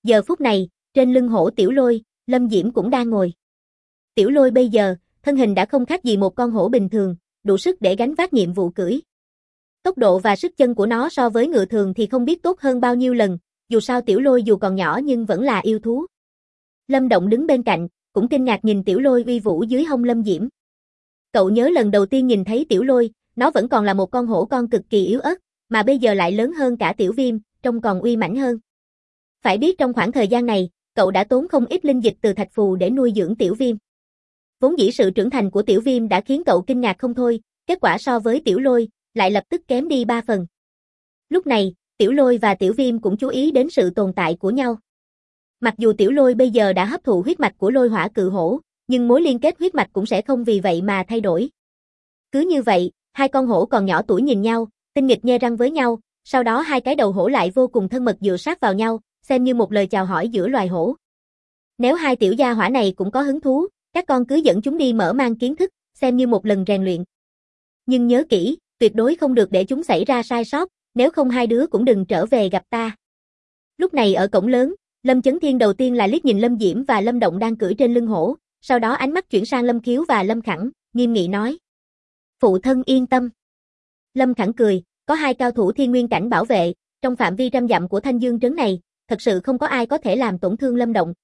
Giờ phút này, trên lưng hổ Tiểu Lôi, Lâm Diễm cũng đang ngồi. Tiểu Lôi bây giờ, thân hình đã không khác gì một con hổ bình thường, đủ sức để gánh vác nhiệm vụ cưỡi. Tốc độ và sức chân của nó so với ngựa thường thì không biết tốt hơn bao nhiêu lần, dù sao Tiểu Lôi dù còn nhỏ nhưng vẫn là yêu thú. Lâm Động đứng bên cạnh, cũng kinh ngạc nhìn Tiểu Lôi uy vũ dưới hông Lâm Diễm. Cậu nhớ lần đầu tiên nhìn thấy Tiểu Lôi, nó vẫn còn là một con hổ con cực kỳ yếu ớt, mà bây giờ lại lớn hơn cả Tiểu Viêm, trông còn uy mãnh hơn. Phải biết trong khoảng thời gian này, cậu đã tốn không ít linh dịch từ thạch phù để nuôi dưỡng Tiểu Viêm. Vốn dĩ sự trưởng thành của Tiểu Viêm đã khiến cậu kinh ngạc không thôi, kết quả so với Tiểu Lôi, lại lập tức kém đi 3 phần. Lúc này, Tiểu Lôi và Tiểu Viêm cũng chú ý đến sự tồn tại của nhau. Mặc dù Tiểu Lôi bây giờ đã hấp thụ huyết mạch của Lôi Hỏa Cự Hổ, nhưng mối liên kết huyết mạch cũng sẽ không vì vậy mà thay đổi. Cứ như vậy, hai con hổ còn nhỏ tuổi nhìn nhau, tinh nghịch nhe răng với nhau, sau đó hai cái đầu hổ lại vô cùng thân mật dựa sát vào nhau, xem như một lời chào hỏi giữa loài hổ. Nếu hai tiểu gia hỏa này cũng có hứng thú, các con cứ dẫn chúng đi mở mang kiến thức, xem như một lần rèn luyện. Nhưng nhớ kỹ, tuyệt đối không được để chúng xảy ra sai sót, nếu không hai đứa cũng đừng trở về gặp ta. Lúc này ở cổng lớn, Lâm Chấn Thiên đầu tiên là liếc nhìn Lâm Diễm và Lâm Động đang cưỡi trên lưng hổ, sau đó ánh mắt chuyển sang Lâm Khiếu và Lâm Khẳng, nghiêm nghị nói. Phụ thân yên tâm. Lâm Khẳng cười, có hai cao thủ thiên nguyên cảnh bảo vệ, trong phạm vi 100 dặm của Thanh Dương trấn này, thật sự không có ai có thể làm tổn thương Lâm Động.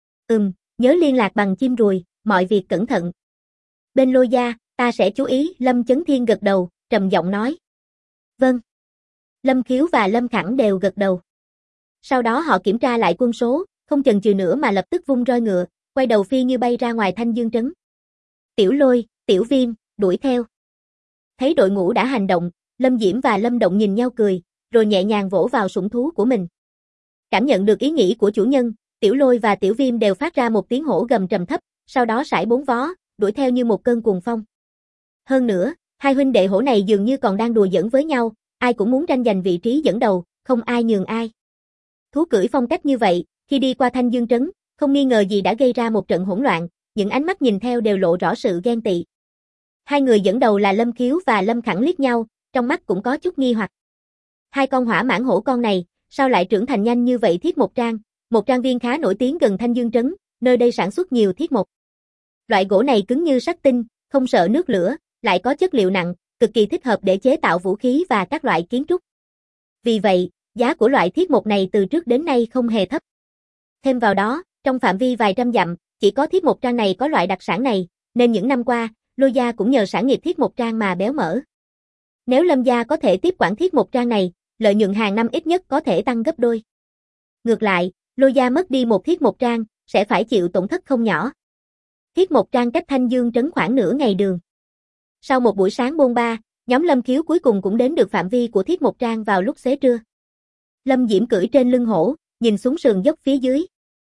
Nhớ liên lạc bằng chim ruồi, mọi việc cẩn thận. Bên Lôi gia, ta sẽ chú ý, Lâm Chấn Thiên gật đầu, trầm giọng nói. Vâng. Lâm Khiếu và Lâm Khẳng đều gật đầu. Sau đó họ kiểm tra lại quân số, không chần chừ nữa mà lập tức vung roi ngựa, quay đầu phi như bay ra ngoài Thanh Dương trấn. Tiểu Lôi, Tiểu Viêm, đuổi theo. Thấy đội ngũ đã hành động, Lâm Diễm và Lâm Động nhìn nhau cười, rồi nhẹ nhàng vỗ vào sủng thú của mình. Cảm nhận được ý nghĩ của chủ nhân, Tiểu Lôi và Tiểu Viêm đều phát ra một tiếng hổ gầm trầm thấp, sau đó sải 4 vó, đuổi theo như một cơn cuồng phong. Hơn nữa, hai huynh đệ hổ này dường như còn đang đùa giỡn với nhau, ai cũng muốn tranh giành vị trí dẫn đầu, không ai nhường ai. Thú cưỡi phong cách như vậy, khi đi qua Thanh Dương trấn, không nghi ngờ gì đã gây ra một trận hỗn loạn, những ánh mắt nhìn theo đều lộ rõ sự ghen tị. Hai người dẫn đầu là Lâm Khiếu và Lâm Khẳng liếc nhau, trong mắt cũng có chút nghi hoặc. Hai con hỏa mãng hổ con này, sao lại trưởng thành nhanh như vậy? Thiết Mộc Trang, một trang viên khá nổi tiếng gần Thanh Dương trấn, nơi đây sản xuất nhiều thiết mộc. Loại gỗ này cứng như sắt tinh, không sợ nước lửa, lại có chất liệu nặng, cực kỳ thích hợp để chế tạo vũ khí và các loại kiến trúc. Vì vậy, giá của loại thiết mộc này từ trước đến nay không hề thấp. Thêm vào đó, trong phạm vi vài trăm dặm, chỉ có Thiết Mộc Trang này có loại đặc sản này, nên những năm qua, Lôi gia cũng nhờ sản nghiệp Thiết Mộc Trang mà béo mỡ. Nếu Lâm gia có thể tiếp quản Thiết Mộc Trang này, lợi nhuận hàng năm ít nhất có thể tăng gấp đôi. Ngược lại, Lôi gia mất đi một Thiết Mộc Trang, sẽ phải chịu tổn thất không nhỏ. Thiết Mộc Trang cách Thanh Dương trấn khoảng nửa ngày đường. Sau một buổi sáng bôn ba, nhóm Lâm Khiếu cuối cùng cũng đến được phạm vi của Thiết Mộc Trang vào lúc xế trưa. Lâm Diễm cưỡi trên lưng hổ, nhìn xuống sườn dốc phía dưới.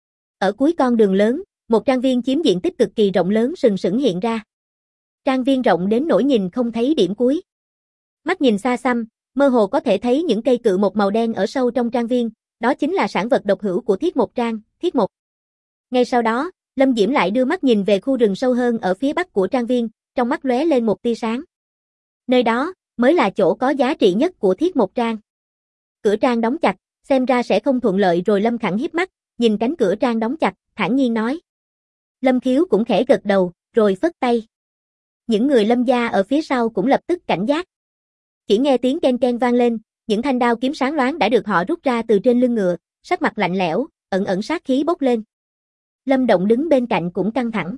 Ở cuối con đường lớn, một trang viên chiếm diện tích cực kỳ rộng lớn sừng sững hiện ra. Trang viên rộng đến nỗi nhìn không thấy điểm cuối. Mắt nhìn xa xăm, mơ hồ có thể thấy những cây cự mộc màu đen ở sâu trong trang viên, đó chính là sản vật độc hữu của Thiết Mộc Trang, thiết mộc. Ngay sau đó, Lâm Diễm lại đưa mắt nhìn về khu rừng sâu hơn ở phía bắc của trang viên, trong mắt lóe lên một tia sáng. Nơi đó, mới là chỗ có giá trị nhất của Thiết Mộc Trang. Cửa trang đóng chặt, xem ra sẽ không thuận lợi rồi. Lâm Khẳng híp mắt, nhìn cánh cửa trang đóng chặt, thản nhiên nói. Lâm Khiếu cũng khẽ gật đầu, rồi phất tay. Những người Lâm gia ở phía sau cũng lập tức cảnh giác. Chỉ nghe tiếng ken ken vang lên, những thanh đao kiếm sáng loáng đã được họ rút ra từ trên lưng ngựa, sắc mặt lạnh lẽo, ẩn ẩn sát khí bốc lên. Lâm Động đứng bên cạnh cũng căng thẳng.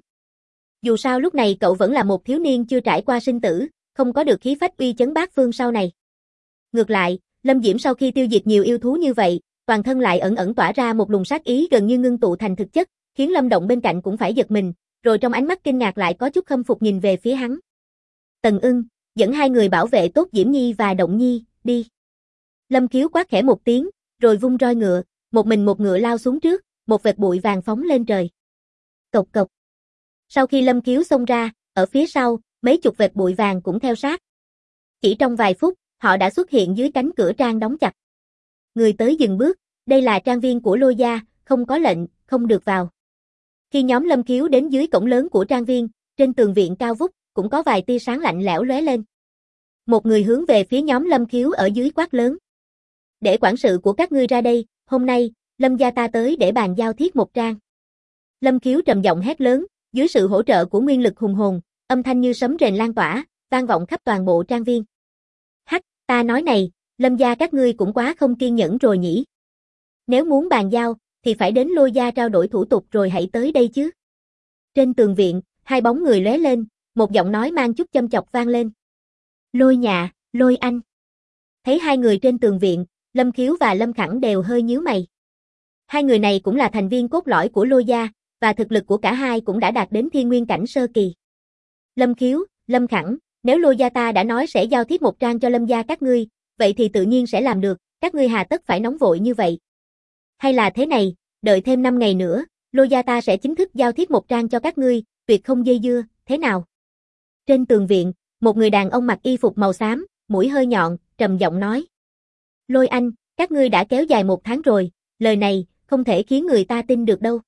Dù sao lúc này cậu vẫn là một thiếu niên chưa trải qua sinh tử, không có được khí phách uy chấn bát phương sau này. Ngược lại, Lâm Diễm sau khi tiêu diệt nhiều yêu thú như vậy, toàn thân lại ẩn ẩn tỏa ra một luồng sát ý gần như ngưng tụ thành thực chất, khiến Lâm Động bên cạnh cũng phải giật mình, rồi trong ánh mắt kinh ngạc lại có chút khâm phục nhìn về phía hắn. Tần Ưng, dẫn hai người bảo vệ tốt Diễm Nhi và Động Nhi, đi. Lâm Khiếu quát khẽ một tiếng, rồi vung roi ngựa, một mình một ngựa lao xuống trước, một vệt bụi vàng phóng lên trời. Cộc cộc. Sau khi Lâm Khiếu xông ra, ở phía sau, mấy chục vệt bụi vàng cũng theo sát. Chỉ trong vài phút, họ đã xuất hiện dưới cánh cửa trang đóng chặt. Người tới dừng bước, đây là trang viên của Lôi gia, không có lệnh, không được vào. Khi nhóm Lâm Khiếu đến dưới cổng lớn của trang viên, trên tường viện cao vút, cũng có vài tia sáng lạnh lẽo lóe lên. Một người hướng về phía nhóm Lâm Khiếu ở dưới quát lớn. Để quản sự của các ngươi ra đây, hôm nay, Lâm gia ta tới để bàn giao Thiết Một Trang. Lâm Khiếu trầm giọng hét lớn, dưới sự hỗ trợ của nguyên lực hùng hồn, âm thanh như sấm rền lan tỏa, vang vọng khắp toàn bộ trang viên. Hắc, ta nói này, Lâm gia các ngươi cũng quá không kiên nhẫn rồi nhỉ. Nếu muốn bàn giao, thì phải đến Lôi gia trao đổi thủ tục rồi hãy tới đây chứ. Trên tường viện, hai bóng người lóe lên, một giọng nói mang chút châm chọc vang lên. Lôi nhà, Lôi anh. Thấy hai người trên tường viện, Lâm Khiếu và Lâm Khẳng đều hơi nhíu mày. Hai người này cũng là thành viên cốt lõi của Lôi gia, và thực lực của cả hai cũng đã đạt đến thiên nguyên cảnh sơ kỳ. Lâm Khiếu, Lâm Khẳng, nếu Lôi gia ta đã nói sẽ giao Thiết Một Trang cho Lâm gia các ngươi, vậy thì tự nhiên sẽ làm được, các ngươi hà tất phải nóng vội như vậy. Hay là thế này, đợi thêm 5 ngày nữa, Lôi gia ta sẽ chính thức giao Thiết Một Trang cho các ngươi, tuyệt không dây dưa, thế nào? Trên tường viện, một người đàn ông mặc y phục màu xám, mũi hơi nhọn, trầm giọng nói. Lôi anh, các ngươi đã kéo dài 1 tháng rồi, lời này, không thể khiến người ta tin được đâu.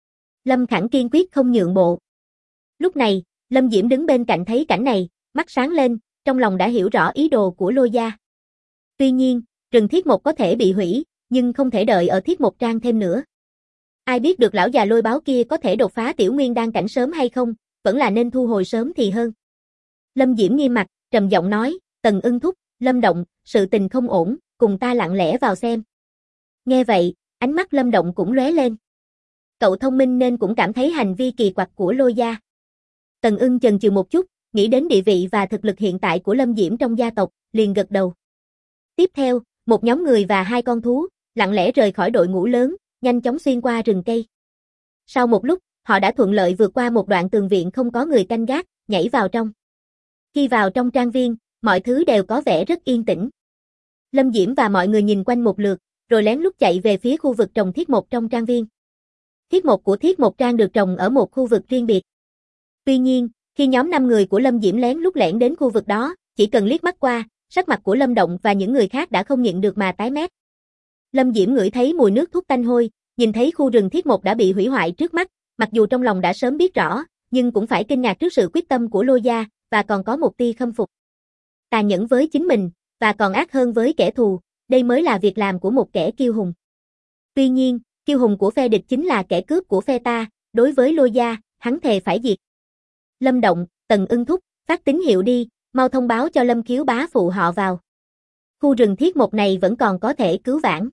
Lâm Khẳng kiên quyết không nhượng bộ. Lúc này, Lâm Diễm đứng bên cạnh thấy cảnh này, mắt sáng lên, trong lòng đã hiểu rõ ý đồ của Lôi gia. Tuy nhiên, rừng Thiết Một có thể bị hủy, nhưng không thể đợi ở Thiết Một Trang thêm nữa. Ai biết được lão già Lôi báo kia có thể đột phá tiểu nguyên đan cảnh sớm hay không, vẫn là nên thu hồi sớm thì hơn. Lâm Diễm nghiêm mặt, trầm giọng nói, Tần Ưng thúc, Lâm Động, sự tình không ổn, cùng ta lặng lẽ vào xem. Nghe vậy, ánh mắt Lâm Động cũng lóe lên. Cậu thông minh nên cũng cảm thấy hành vi kỳ quặc của Lôi gia. Tần Ưng chần chừ một chút, nghĩ đến địa vị và thực lực hiện tại của Lâm Diễm trong gia tộc, liền gật đầu. Tiếp theo, một nhóm người và 2 con thú, lặng lẽ rời khỏi đội ngũ lớn, nhanh chóng xuyên qua rừng cây. Sau một lúc, họ đã thuận lợi vượt qua một đoạn tường viện không có người canh gác, nhảy vào trong. Khi vào trong trang viên, mọi thứ đều có vẻ rất yên tĩnh. Lâm Diễm và mọi người nhìn quanh một lượt, rồi lén lút chạy về phía khu vực trồng Thiết Một trong trang viên. Thiết Một của Thiết Một Trang được trồng ở một khu vực riêng biệt. Tuy nhiên, khi nhóm 5 người của Lâm Diễm lén lút lẻn đến khu vực đó, chỉ cần liếc mắt qua, sắc mặt của Lâm Động và những người khác đã không nhịn được mà tái mét. Lâm Diễm ngửi thấy mùi nước thuốc tanh hôi, nhìn thấy khu rừng Thiết Một đã bị hủy hoại trước mắt, mặc dù trong lòng đã sớm biết rõ, nhưng cũng phải kinh ngạc trước sự quyết tâm của Lôi gia, và còn có một tia khâm phục. Tàn nhẫn với chính mình, và còn ác hơn với kẻ thù, đây mới là việc làm của một kẻ kiêu hùng. Tuy nhiên, kiêu hùng của phe địch chính là kẻ cướp của phe ta, đối với Lôi gia, hắn thề phải diệt. Lâm Động, Tần Ưng thúc, phát tín hiệu đi, mau thông báo cho Lâm Khiếu bá phụ họ vào. Khu rừng Thiết Một này vẫn còn có thể cứu vãn.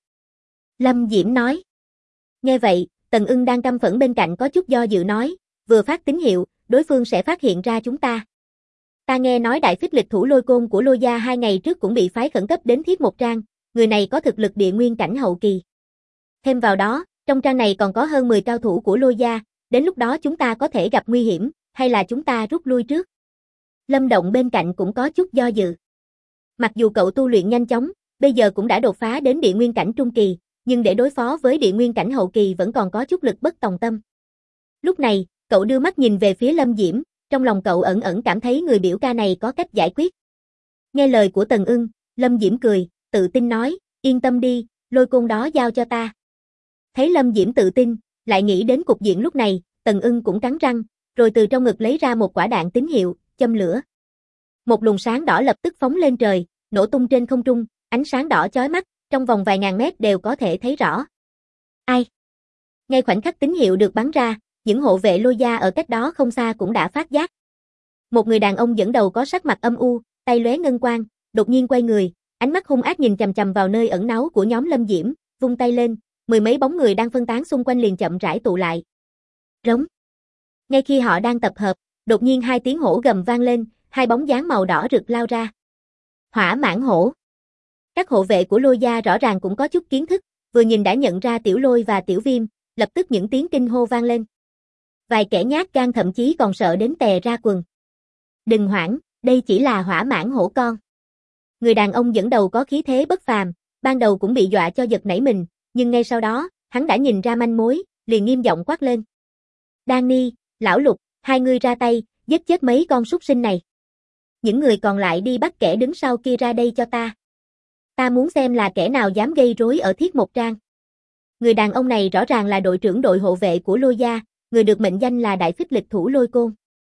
Lâm Diễm nói. Nghe vậy, Tần Ưng đang căm phẫn bên cạnh có chút do dự nói, vừa phát tín hiệu, đối phương sẽ phát hiện ra chúng ta. Ta nghe nói đại phích lịch thủ Lôi Côn của Lôi gia 2 ngày trước cũng bị phái khẩn cấp đến Thiết Một Trang, người này có thực lực địa nguyên cảnh hậu kỳ. Thêm vào đó, trong trang này còn có hơn 10 cao thủ của Lôi gia, đến lúc đó chúng ta có thể gặp nguy hiểm, hay là chúng ta rút lui trước? Lâm Động bên cạnh cũng có chút do dự. Mặc dù cậu tu luyện nhanh chóng, bây giờ cũng đã đột phá đến địa nguyên cảnh trung kỳ, nhưng để đối phó với địa nguyên cảnh hậu kỳ vẫn còn có chút lực bất tòng tâm. Lúc này, cậu đưa mắt nhìn về phía Lâm Diễm, trong lòng cậu ẩn ẩn cảm thấy người biểu ca này có cách giải quyết. Nghe lời của Tần Ưng, Lâm Diễm cười, tự tin nói, yên tâm đi, Lôi Côn đó giao cho ta. Thấy Lâm Diễm tự tin, lại nghĩ đến cục diện lúc này, Tần Ưng cũng cắn răng, rồi từ trong ngực lấy ra một quả đạn tín hiệu, châm lửa. Một luồng sáng đỏ lập tức phóng lên trời, nổ tung trên không trung, ánh sáng đỏ chói mắt, trong vòng vài ngàn mét đều có thể thấy rõ. Ai? Ngay khoảnh khắc tín hiệu được bắn ra, những hộ vệ Lôi gia ở cách đó không xa cũng đã phát giác. Một người đàn ông dẫn đầu có sắc mặt âm u, tay lóe ngân quang, đột nhiên quay người, ánh mắt hung ác nhìn chằm chằm vào nơi ẩn náu của nhóm Lâm Diễm, vung tay lên, 10 mấy bóng người đang phân tán xung quanh liền chậm rãi tụ lại. Rống. Ngay khi họ đang tập hợp, đột nhiên 2 tiếng hổ gầm vang lên, 2 bóng dáng màu đỏ rực lao ra. Hỏa mãng hổ. Các hộ vệ của Lôi gia rõ ràng cũng có chút kiến thức, vừa nhìn đã nhận ra Tiểu Lôi và Tiểu Viêm, lập tức những tiếng kinh hô vang lên. Vài kẻ nhát gan thậm chí còn sợ đến tè ra quần. Đừng hoảng, đây chỉ là hỏa mãng hổ con. Người đàn ông dẫn đầu có khí thế bất phàm, ban đầu cũng bị dọa cho giật nảy mình, nhưng ngay sau đó, hắn đã nhìn ra manh mối, liền nghiêm giọng quát lên. Đan Ni, Lão Lục, hai người ra tay, giết chết mấy con súc sinh này. Những người còn lại đi bắt kẻ đứng sau kia ra đây cho ta. Ta muốn xem là kẻ nào dám gây rối ở Thiết Một Trang. Người đàn ông này rõ ràng là đội trưởng đội hộ vệ của Lôi gia, người được mệnh danh là đại phích lịch thủ Lôi Côn.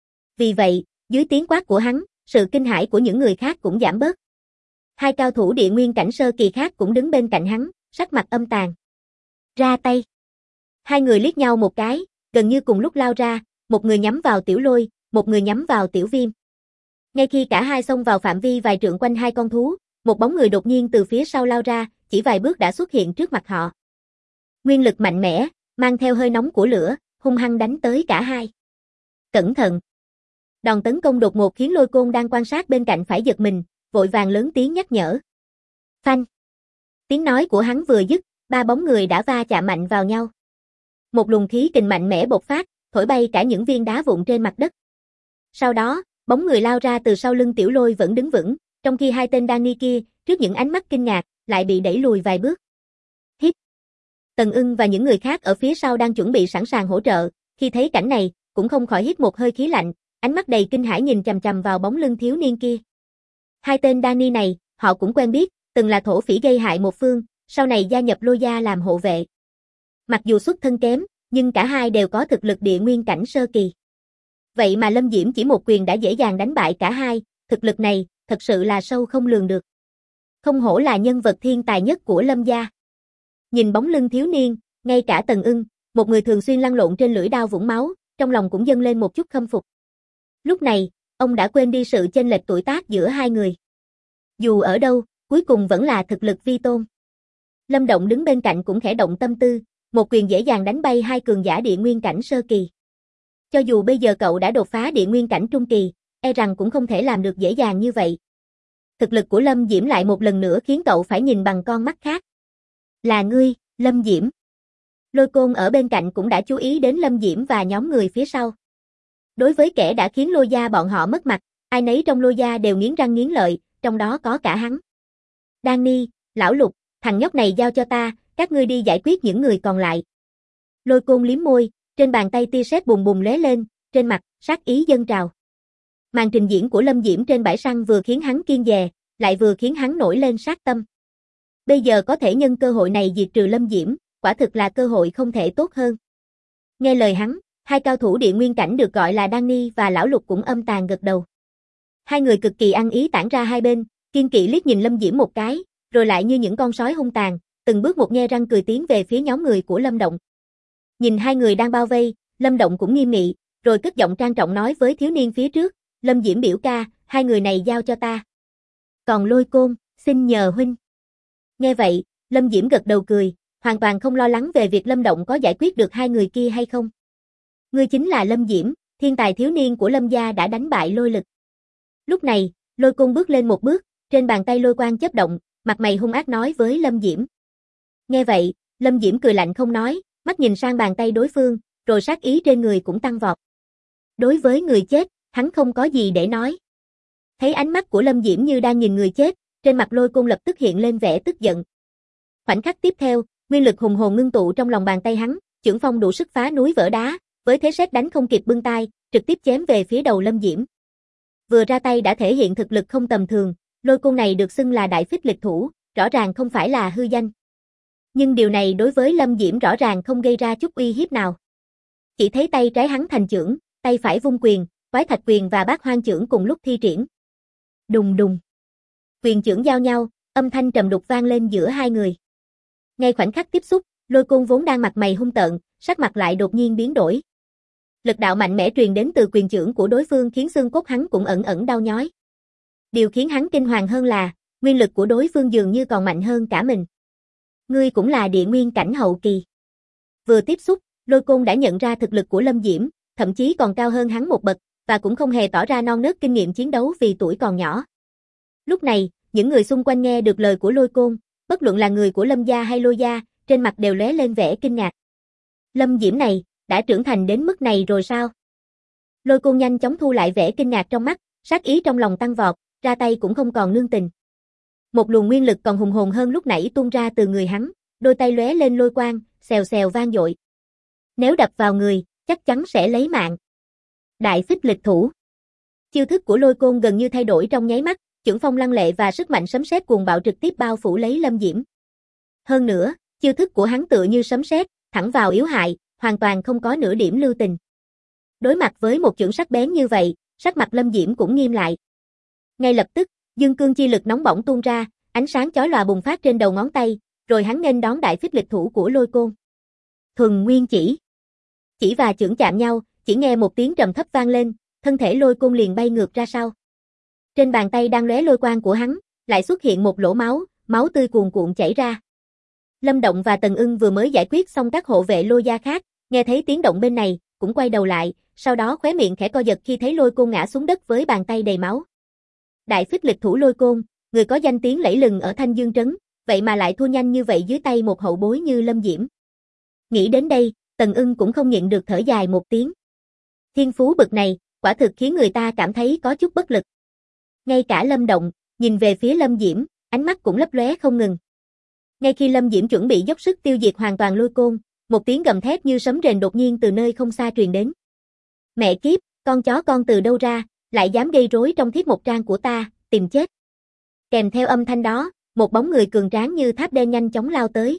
Vì vậy, dưới tiếng quát của hắn, sự kinh hãi của những người khác cũng giảm bớt. 2 cao thủ địa nguyên cảnh sơ kỳ khác cũng đứng bên cạnh hắn, sắc mặt âm tàn. Ra tay. Hai người liếc nhau một cái, gần như cùng lúc lao ra, một người nhắm vào Tiểu Lôi, một người nhắm vào Tiểu Viêm. Ngay khi cả hai xông vào phạm vi vài trượng quanh hai con thú, một bóng người đột nhiên từ phía sau lao ra, chỉ vài bước đã xuất hiện trước mặt họ. Nguyên lực mạnh mẽ, mang theo hơi nóng của lửa, hung hăng đánh tới cả hai. Cẩn thận! Đòn tấn công đột ngột khiến Lôi Côn đang quan sát bên cạnh phải giật mình, vội vàng lớn tiếng nhắc nhở. Phanh! Tiếng nói của hắn vừa dứt, ba bóng người đã va chạm mạnh vào nhau. Một luồng khí kình mạnh mẽ bộc phát, thổi bay cả những viên đá vụn trên mặt đất. Sau đó, bóng người lao ra từ sau lưng Tiểu Lôi vẫn đứng vững, trong khi hai tên Danny kia, trước những ánh mắt kinh ngạc, lại bị đẩy lùi vài bước. Hít! Tần Ưng và những người khác ở phía sau đang chuẩn bị sẵn sàng hỗ trợ, khi thấy cảnh này, cũng không khỏi hít một hơi khí lạnh, ánh mắt đầy kinh hãi nhìn chằm chằm vào bóng lưng thiếu niên kia. Hai tên Danny này, họ cũng quen biết, từng là thổ phỉ gây hại một phương, sau này gia nhập Lôi gia làm hộ vệ. Mặc dù xuất thân kém, nhưng cả hai đều có thực lực địa nguyên cảnh sơ kỳ. Vậy mà Lâm Diễm chỉ một quyền đã dễ dàng đánh bại cả hai, thực lực này, thật sự là sâu không lường được. Không hổ là nhân vật thiên tài nhất của Lâm gia. Nhìn bóng lưng thiếu niên, ngay cả Tần Ưng, một người thường xuyên lăn lộn trên lưỡi đao vũng máu, trong lòng cũng dâng lên một chút khâm phục. Lúc này, ông đã quên đi sự chênh lệch tuổi tác giữa hai người. Dù ở đâu, cuối cùng vẫn là thực lực vi tôn. Lâm Động đứng bên cạnh cũng khẽ động tâm tư, một quyền dễ dàng đánh bay hai cường giả địa nguyên cảnh sơ kỳ. Cho dù bây giờ cậu đã đột phá địa nguyên cảnh trung kỳ, e rằng cũng không thể làm được dễ dàng như vậy. Thực lực của Lâm Diễm lại một lần nữa khiến cậu phải nhìn bằng con mắt khác. Là ngươi, Lâm Diễm. Lôi Côn ở bên cạnh cũng đã chú ý đến Lâm Diễm và nhóm người phía sau. Đối với kẻ đã khiến Lôi gia bọn họ mất mặt, ai nấy trong Lôi gia đều nghiến răng nghiến lợi, trong đó có cả hắn. Danny, Lão Lục, thằng nhóc này giao cho ta, các ngươi đi giải quyết những người còn lại. Lôi Côn liếm môi, trên bàn tay tia sét bùng bùng lóe lên, trên mặt, sát ý dâng trào. Màn trình diễn của Lâm Diễm trên bãi săn vừa khiến hắn kiêng dè, lại vừa khiến hắn nổi lên sát tâm. Bây giờ có thể nhân cơ hội này diệt trừ Lâm Diễm, quả thực là cơ hội không thể tốt hơn. Nghe lời hắn, hai cao thủ địa nguyên cảnh được gọi là Danny và Lão Lục cũng âm tàn gật đầu. Hai người cực kỳ ăn ý tản ra hai bên, kiên kỵ liếc nhìn Lâm Diễm một cái, rồi lại như những con sói hung tàn, từng bước một nhe răng cười tiến về phía nhóm người của Lâm Động. Nhìn hai người đang bao vây, Lâm Động cũng nghiêm nghị, rồi cất giọng trang trọng nói với thiếu niên phía trước, Lâm Diễm biểu ca, hai người này giao cho ta. Còn Lôi Côn, xin nhờ huynh. Nghe vậy, Lâm Diễm gật đầu cười, hoàn toàn không lo lắng về việc Lâm Động có giải quyết được hai người kia hay không. Ngươi chính là Lâm Diễm, thiên tài thiếu niên của Lâm gia đã đánh bại Lôi Lực. Lúc này, Lôi Côn bước lên một bước, trên bàn tay lôi quang chớp động, mặt mày hung ác nói với Lâm Diễm. Nghe vậy, Lâm Diễm cười lạnh không nói, mắt nhìn sang bàn tay đối phương, rồi sát ý trên người cũng tăng vọt. Đối với người chết, hắn không có gì để nói. Thấy ánh mắt của Lâm Diễm như đang nhìn người chết, trên mặt Lôi Côn lập tức hiện lên vẻ tức giận. Khoảnh khắc tiếp theo, nguyên lực hùng hồn ngưng tụ trong lòng bàn tay hắn, chưởng phong đủ sức phá núi vỡ đá, với thế sét đánh không kịp bưng tai, trực tiếp chém về phía đầu Lâm Diễm. Vừa ra tay đã thể hiện thực lực không tầm thường, Lôi Côn này được xưng là đại phích lịch thủ, rõ ràng không phải là hư danh. Nhưng điều này đối với Lâm Diễm rõ ràng không gây ra chút uy hiếp nào. Chỉ thấy tay trái hắn thành chưởng, tay phải vung quyền, Quái Thạch quyền và Bát Hoang chưởng cùng lúc thi triển. Đùng đùng. Quyền chưởng giao nhau, âm thanh trầm đục vang lên giữa hai người. Ngay khoảnh khắc tiếp xúc, Lôi Côn vốn đang mặt mày hung tợn, sắc mặt lại đột nhiên biến đổi. Lực đạo mạnh mẽ truyền đến từ quyền chưởng của đối phương khiến xương cốt hắn cũng ẩn ẩn đau nhói. Điều khiến hắn kinh hoàng hơn là, nguyên lực của đối phương dường như còn mạnh hơn cả mình. Ngươi cũng là địa nguyên cảnh hậu kỳ. Vừa tiếp xúc, Lôi Côn đã nhận ra thực lực của Lâm Diễm, thậm chí còn cao hơn hắn một bậc, và cũng không hề tỏ ra non nớt kinh nghiệm chiến đấu vì tuổi còn nhỏ. Lúc này, những người xung quanh nghe được lời của Lôi Côn, bất luận là người của Lâm gia hay Lôi gia, trên mặt đều lóe lên vẻ kinh ngạc. Lâm Diễm này, đã trưởng thành đến mức này rồi sao? Lôi Côn nhanh chóng thu lại vẻ kinh ngạc trong mắt, sát ý trong lòng tăng vọt, ra tay cũng không còn nương tình. Một luồng nguyên lực còn hùng hồn hơn lúc nãy tuôn ra từ người hắn, đôi tay lóe lên lôi quang, xèo xèo vang dội. Nếu đập vào người, chắc chắn sẽ lấy mạng. Đại phích lịch thủ. Chiêu thức của Lôi Côn gần như thay đổi trong nháy mắt, chưởng phong lăng lệ và sức mạnh sấm sét cuồng bạo trực tiếp bao phủ lấy Lâm Diễm. Hơn nữa, chiêu thức của hắn tựa như sấm sét, thẳng vào yếu hại, hoàn toàn không có nửa điểm lưu tình. Đối mặt với một chưởng sắc bén như vậy, sắc mặt Lâm Diễm cũng nghiêm lại. Ngay lập tức, dương cương chi lực nóng bỏng tuôn ra, ánh sáng chói lòa bùng phát trên đầu ngón tay, rồi hắn nghênh đón đại phích lịch thủ của Lôi Côn. Thuần nguyên chỉ. Chỉ và chưởng chạm nhau, chỉ nghe một tiếng trầm thấp vang lên, thân thể lôi côn liền bay ngược ra sau. Trên bàn tay đang lóe lôi quang của hắn, lại xuất hiện một lỗ máu, máu tươi cuồn cuộn chảy ra. Lâm Động và Tần Ưng vừa mới giải quyết xong các hộ vệ Lôi gia khác, nghe thấy tiếng động bên này, cũng quay đầu lại, sau đó khóe miệng khẽ co giật khi thấy Lôi Côn ngã xuống đất với bàn tay đầy máu. Đại phích lịch thủ Lôi Côn, người có danh tiếng lẫy lừng ở Thanh Dương trấn, vậy mà lại thua nhanh như vậy dưới tay một hậu bối như Lâm Diễm. Nghĩ đến đây, Tần Ưng cũng không nhịn được thở dài một tiếng. Thiên phú bực này, quả thực khiến người ta cảm thấy có chút bất lực. Ngay cả Lâm Động, nhìn về phía Lâm Diễm, ánh mắt cũng lấp lóe không ngừng. Ngay khi Lâm Diễm chuẩn bị dốc sức tiêu diệt hoàn toàn Lôi Côn, một tiếng gầm thét như sấm rền đột nhiên từ nơi không xa truyền đến. Mẹ kiếp, con chó con từ đâu ra, lại dám gây rối trong thiếp một trang của ta, tìm chết. Kèm theo âm thanh đó, một bóng người cường tráng như tháp đen nhanh chóng lao tới.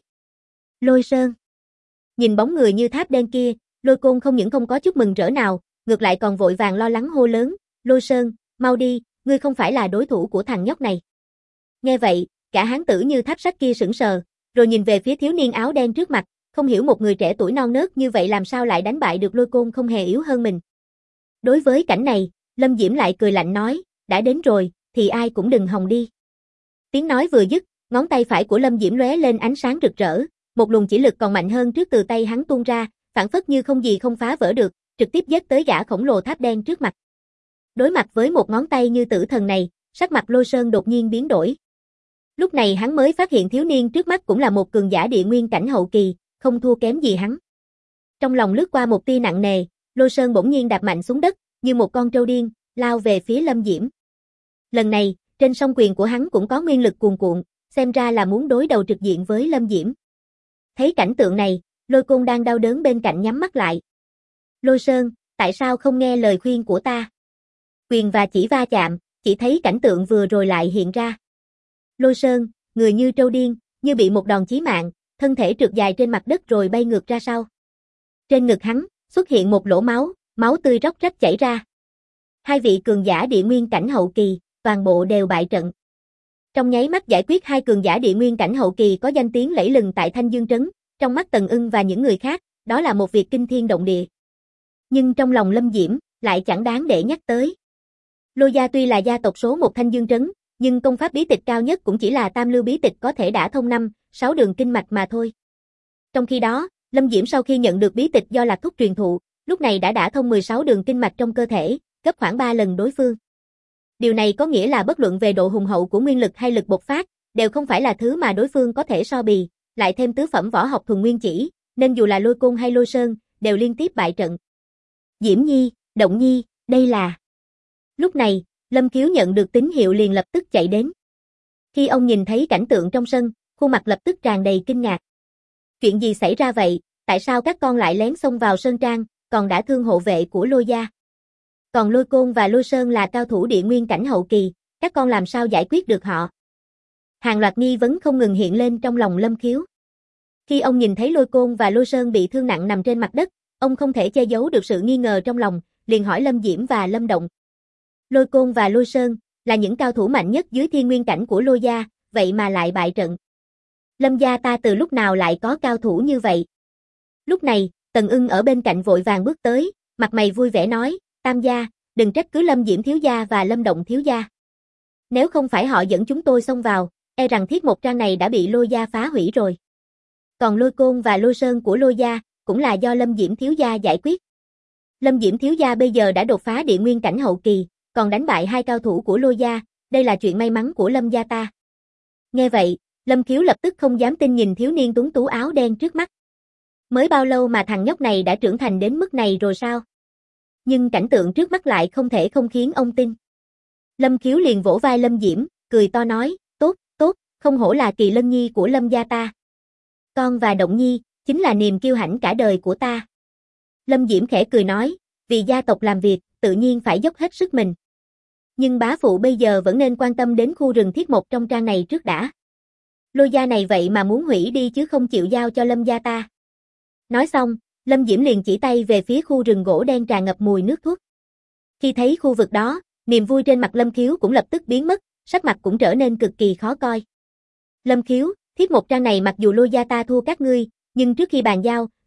Lôi Sơn. Nhìn bóng người như tháp đen kia, Lôi Côn không những không có chút mừng rỡ nào, ngược lại còn vội vàng lo lắng hô lớn, Lôi Sơn, mau đi, ngươi không phải là đối thủ của thằng nhóc này. Nghe vậy, cả hán tử như tháp sắt kia sững sờ, rồi nhìn về phía thiếu niên áo đen trước mặt, không hiểu một người trẻ tuổi non nớt như vậy làm sao lại đánh bại được Lôi Côn không hề yếu hơn mình. Đối với cảnh này, Lâm Diễm lại cười lạnh nói, đã đến rồi, thì ai cũng đừng hòng đi. Tiếng nói vừa dứt, ngón tay phải của Lâm Diễm lóe lên ánh sáng rực rỡ, một luồng chỉ lực còn mạnh hơn trước từ tay hắn tuôn ra, phảng phất như không gì không phá vỡ được, trực tiếp giết tới gã khổng lồ tháp đen trước mặt. Đối mặt với một ngón tay như tử thần này, sắc mặt Lôi Sơn đột nhiên biến đổi. Lúc này hắn mới phát hiện thiếu niên trước mắt cũng là một cường giả địa nguyên cảnh hậu kỳ, không thua kém gì hắn. Trong lòng lướt qua một tia nặng nề, Lôi Sơn bỗng nhiên đạp mạnh xuống đất, như một con trâu điên, lao về phía Lâm Diễm. Lần này, trên song quyền của hắn cũng có nguyên lực cuồn cuộn, xem ra là muốn đối đầu trực diện với Lâm Diễm. Thấy cảnh tượng này, Lôi Côn đang đau đớn bên cạnh nhắm mắt lại. Lôi Sơn, tại sao không nghe lời khuyên của ta? Quyền và chỉ va chạm, chỉ thấy cảnh tượng vừa rồi lại hiện ra. Lôi Sơn, người như trâu điên, như bị một đòn chí mạng, thân thể trượt dài trên mặt đất rồi bay ngược ra sau. Trên ngực hắn, xuất hiện một lỗ máu, máu tươi róc rách chảy ra. Hai vị cường giả địa nguyên cảnh hậu kỳ, toàn bộ đều bại trận. Trong nháy mắt giải quyết hai cường giả địa nguyên cảnh hậu kỳ có danh tiếng lẫy lừng tại Thanh Dương trấn, trong mắt Tần Ưng và những người khác, đó là một việc kinh thiên động địa. Nhưng trong lòng Lâm Diễm, lại chẳng đáng để nhắc tới. Lôi gia tuy là gia tộc số 1 Thanh Dương trấn, nhưng công pháp bí tịch cao nhất cũng chỉ là Tam Lưu bí tịch có thể đả thông 5-6 đường kinh mạch mà thôi. Trong khi đó, Lâm Diễm sau khi nhận được bí tịch do Lạc Thúc truyền thụ, lúc này đã đả thông 16 đường kinh mạch trong cơ thể, gấp khoảng 3 lần đối phương. Điều này có nghĩa là bất luận về độ hùng hậu của nguyên lực hay lực bộc phát, đều không phải là thứ mà đối phương có thể so bì, lại thêm tứ phẩm võ học thuần nguyên chỉ, nên dù là Lôi Côn hay Lôi Sơn, đều liên tiếp bại trận. Diễm Nhi, Động Nhi, đây là... Lúc này, Lâm Khiếu nhận được tín hiệu liền lập tức chạy đến. Khi ông nhìn thấy cảnh tượng trong sân, khuôn mặt lập tức tràn đầy kinh ngạc. Chuyện gì xảy ra vậy, tại sao các con lại lén xông vào sơn trang, còn đã thương hộ vệ của Lôi gia? Còn Lôi Côn và Lôi Sơn là cao thủ địa nguyên cảnh hậu kỳ, các con làm sao giải quyết được họ? Hàng loạt nghi vấn không ngừng hiện lên trong lòng Lâm Khiếu. Khi ông nhìn thấy Lôi Côn và Lôi Sơn bị thương nặng nằm trên mặt đất, ông không thể che giấu được sự nghi ngờ trong lòng, liền hỏi Lâm Diễm và Lâm Động. Lôi Côn và Lôi Sơn là những cao thủ mạnh nhất dưới thiên nguyên cảnh của Lôi gia, vậy mà lại bại trận. Lâm gia ta từ lúc nào lại có cao thủ như vậy? Lúc này, Tần Ưng ở bên cạnh vội vàng bước tới, mặt mày vui vẻ nói, Tam gia, đừng trách cứ Lâm Diễm thiếu gia và Lâm Động thiếu gia. Nếu không phải họ dẫn chúng tôi xông vào, e rằng thiết một trang này đã bị Lôi gia phá hủy rồi. Còn Lôi Côn và Lôi Sơn của Lôi gia, cũng là do Lâm Diễm thiếu gia giải quyết. Lâm Diễm thiếu gia bây giờ đã đột phá địa nguyên cảnh hậu kỳ, còn đánh bại hai cao thủ của Lôi gia, đây là chuyện may mắn của Lâm gia ta. Nghe vậy, Lâm Khiếu lập tức không dám tin nhìn thiếu niên tuấn tú áo đen trước mắt. Mới bao lâu mà thằng nhóc này đã trưởng thành đến mức này rồi sao? Nhưng cảnh tượng trước mắt lại không thể không khiến ông tin. Lâm Khiếu liền vỗ vai Lâm Diễm, cười to nói, tốt, tốt, không hổ là Kỳ Lân Nhi của Lâm gia ta. Con và Động Nhi, chính là niềm kiêu hãnh cả đời của ta. Lâm Diễm khẽ cười nói, vì gia tộc làm việc, tự nhiên phải dốc hết sức mình. Nhưng bá phụ bây giờ vẫn nên quan tâm đến khu rừng thiết một trong trang này trước đã. Lôi gia này vậy mà muốn hủy đi chứ không chịu giao cho Lâm gia ta. Nói xong, Lâm Diễm liền chỉ tay về phía khu rừng gỗ đen tràn ngập mùi nước thuốc. Khi thấy khu vực đó, niềm vui trên mặt Lâm Khiếu cũng lập tức biến mất, sắc mặt cũng trở nên cực kỳ khó coi. Lâm Khiếu, thiết một trang này mặc dù Lôi gia ta thua các ngươi, nhưng trước khi bàn giao,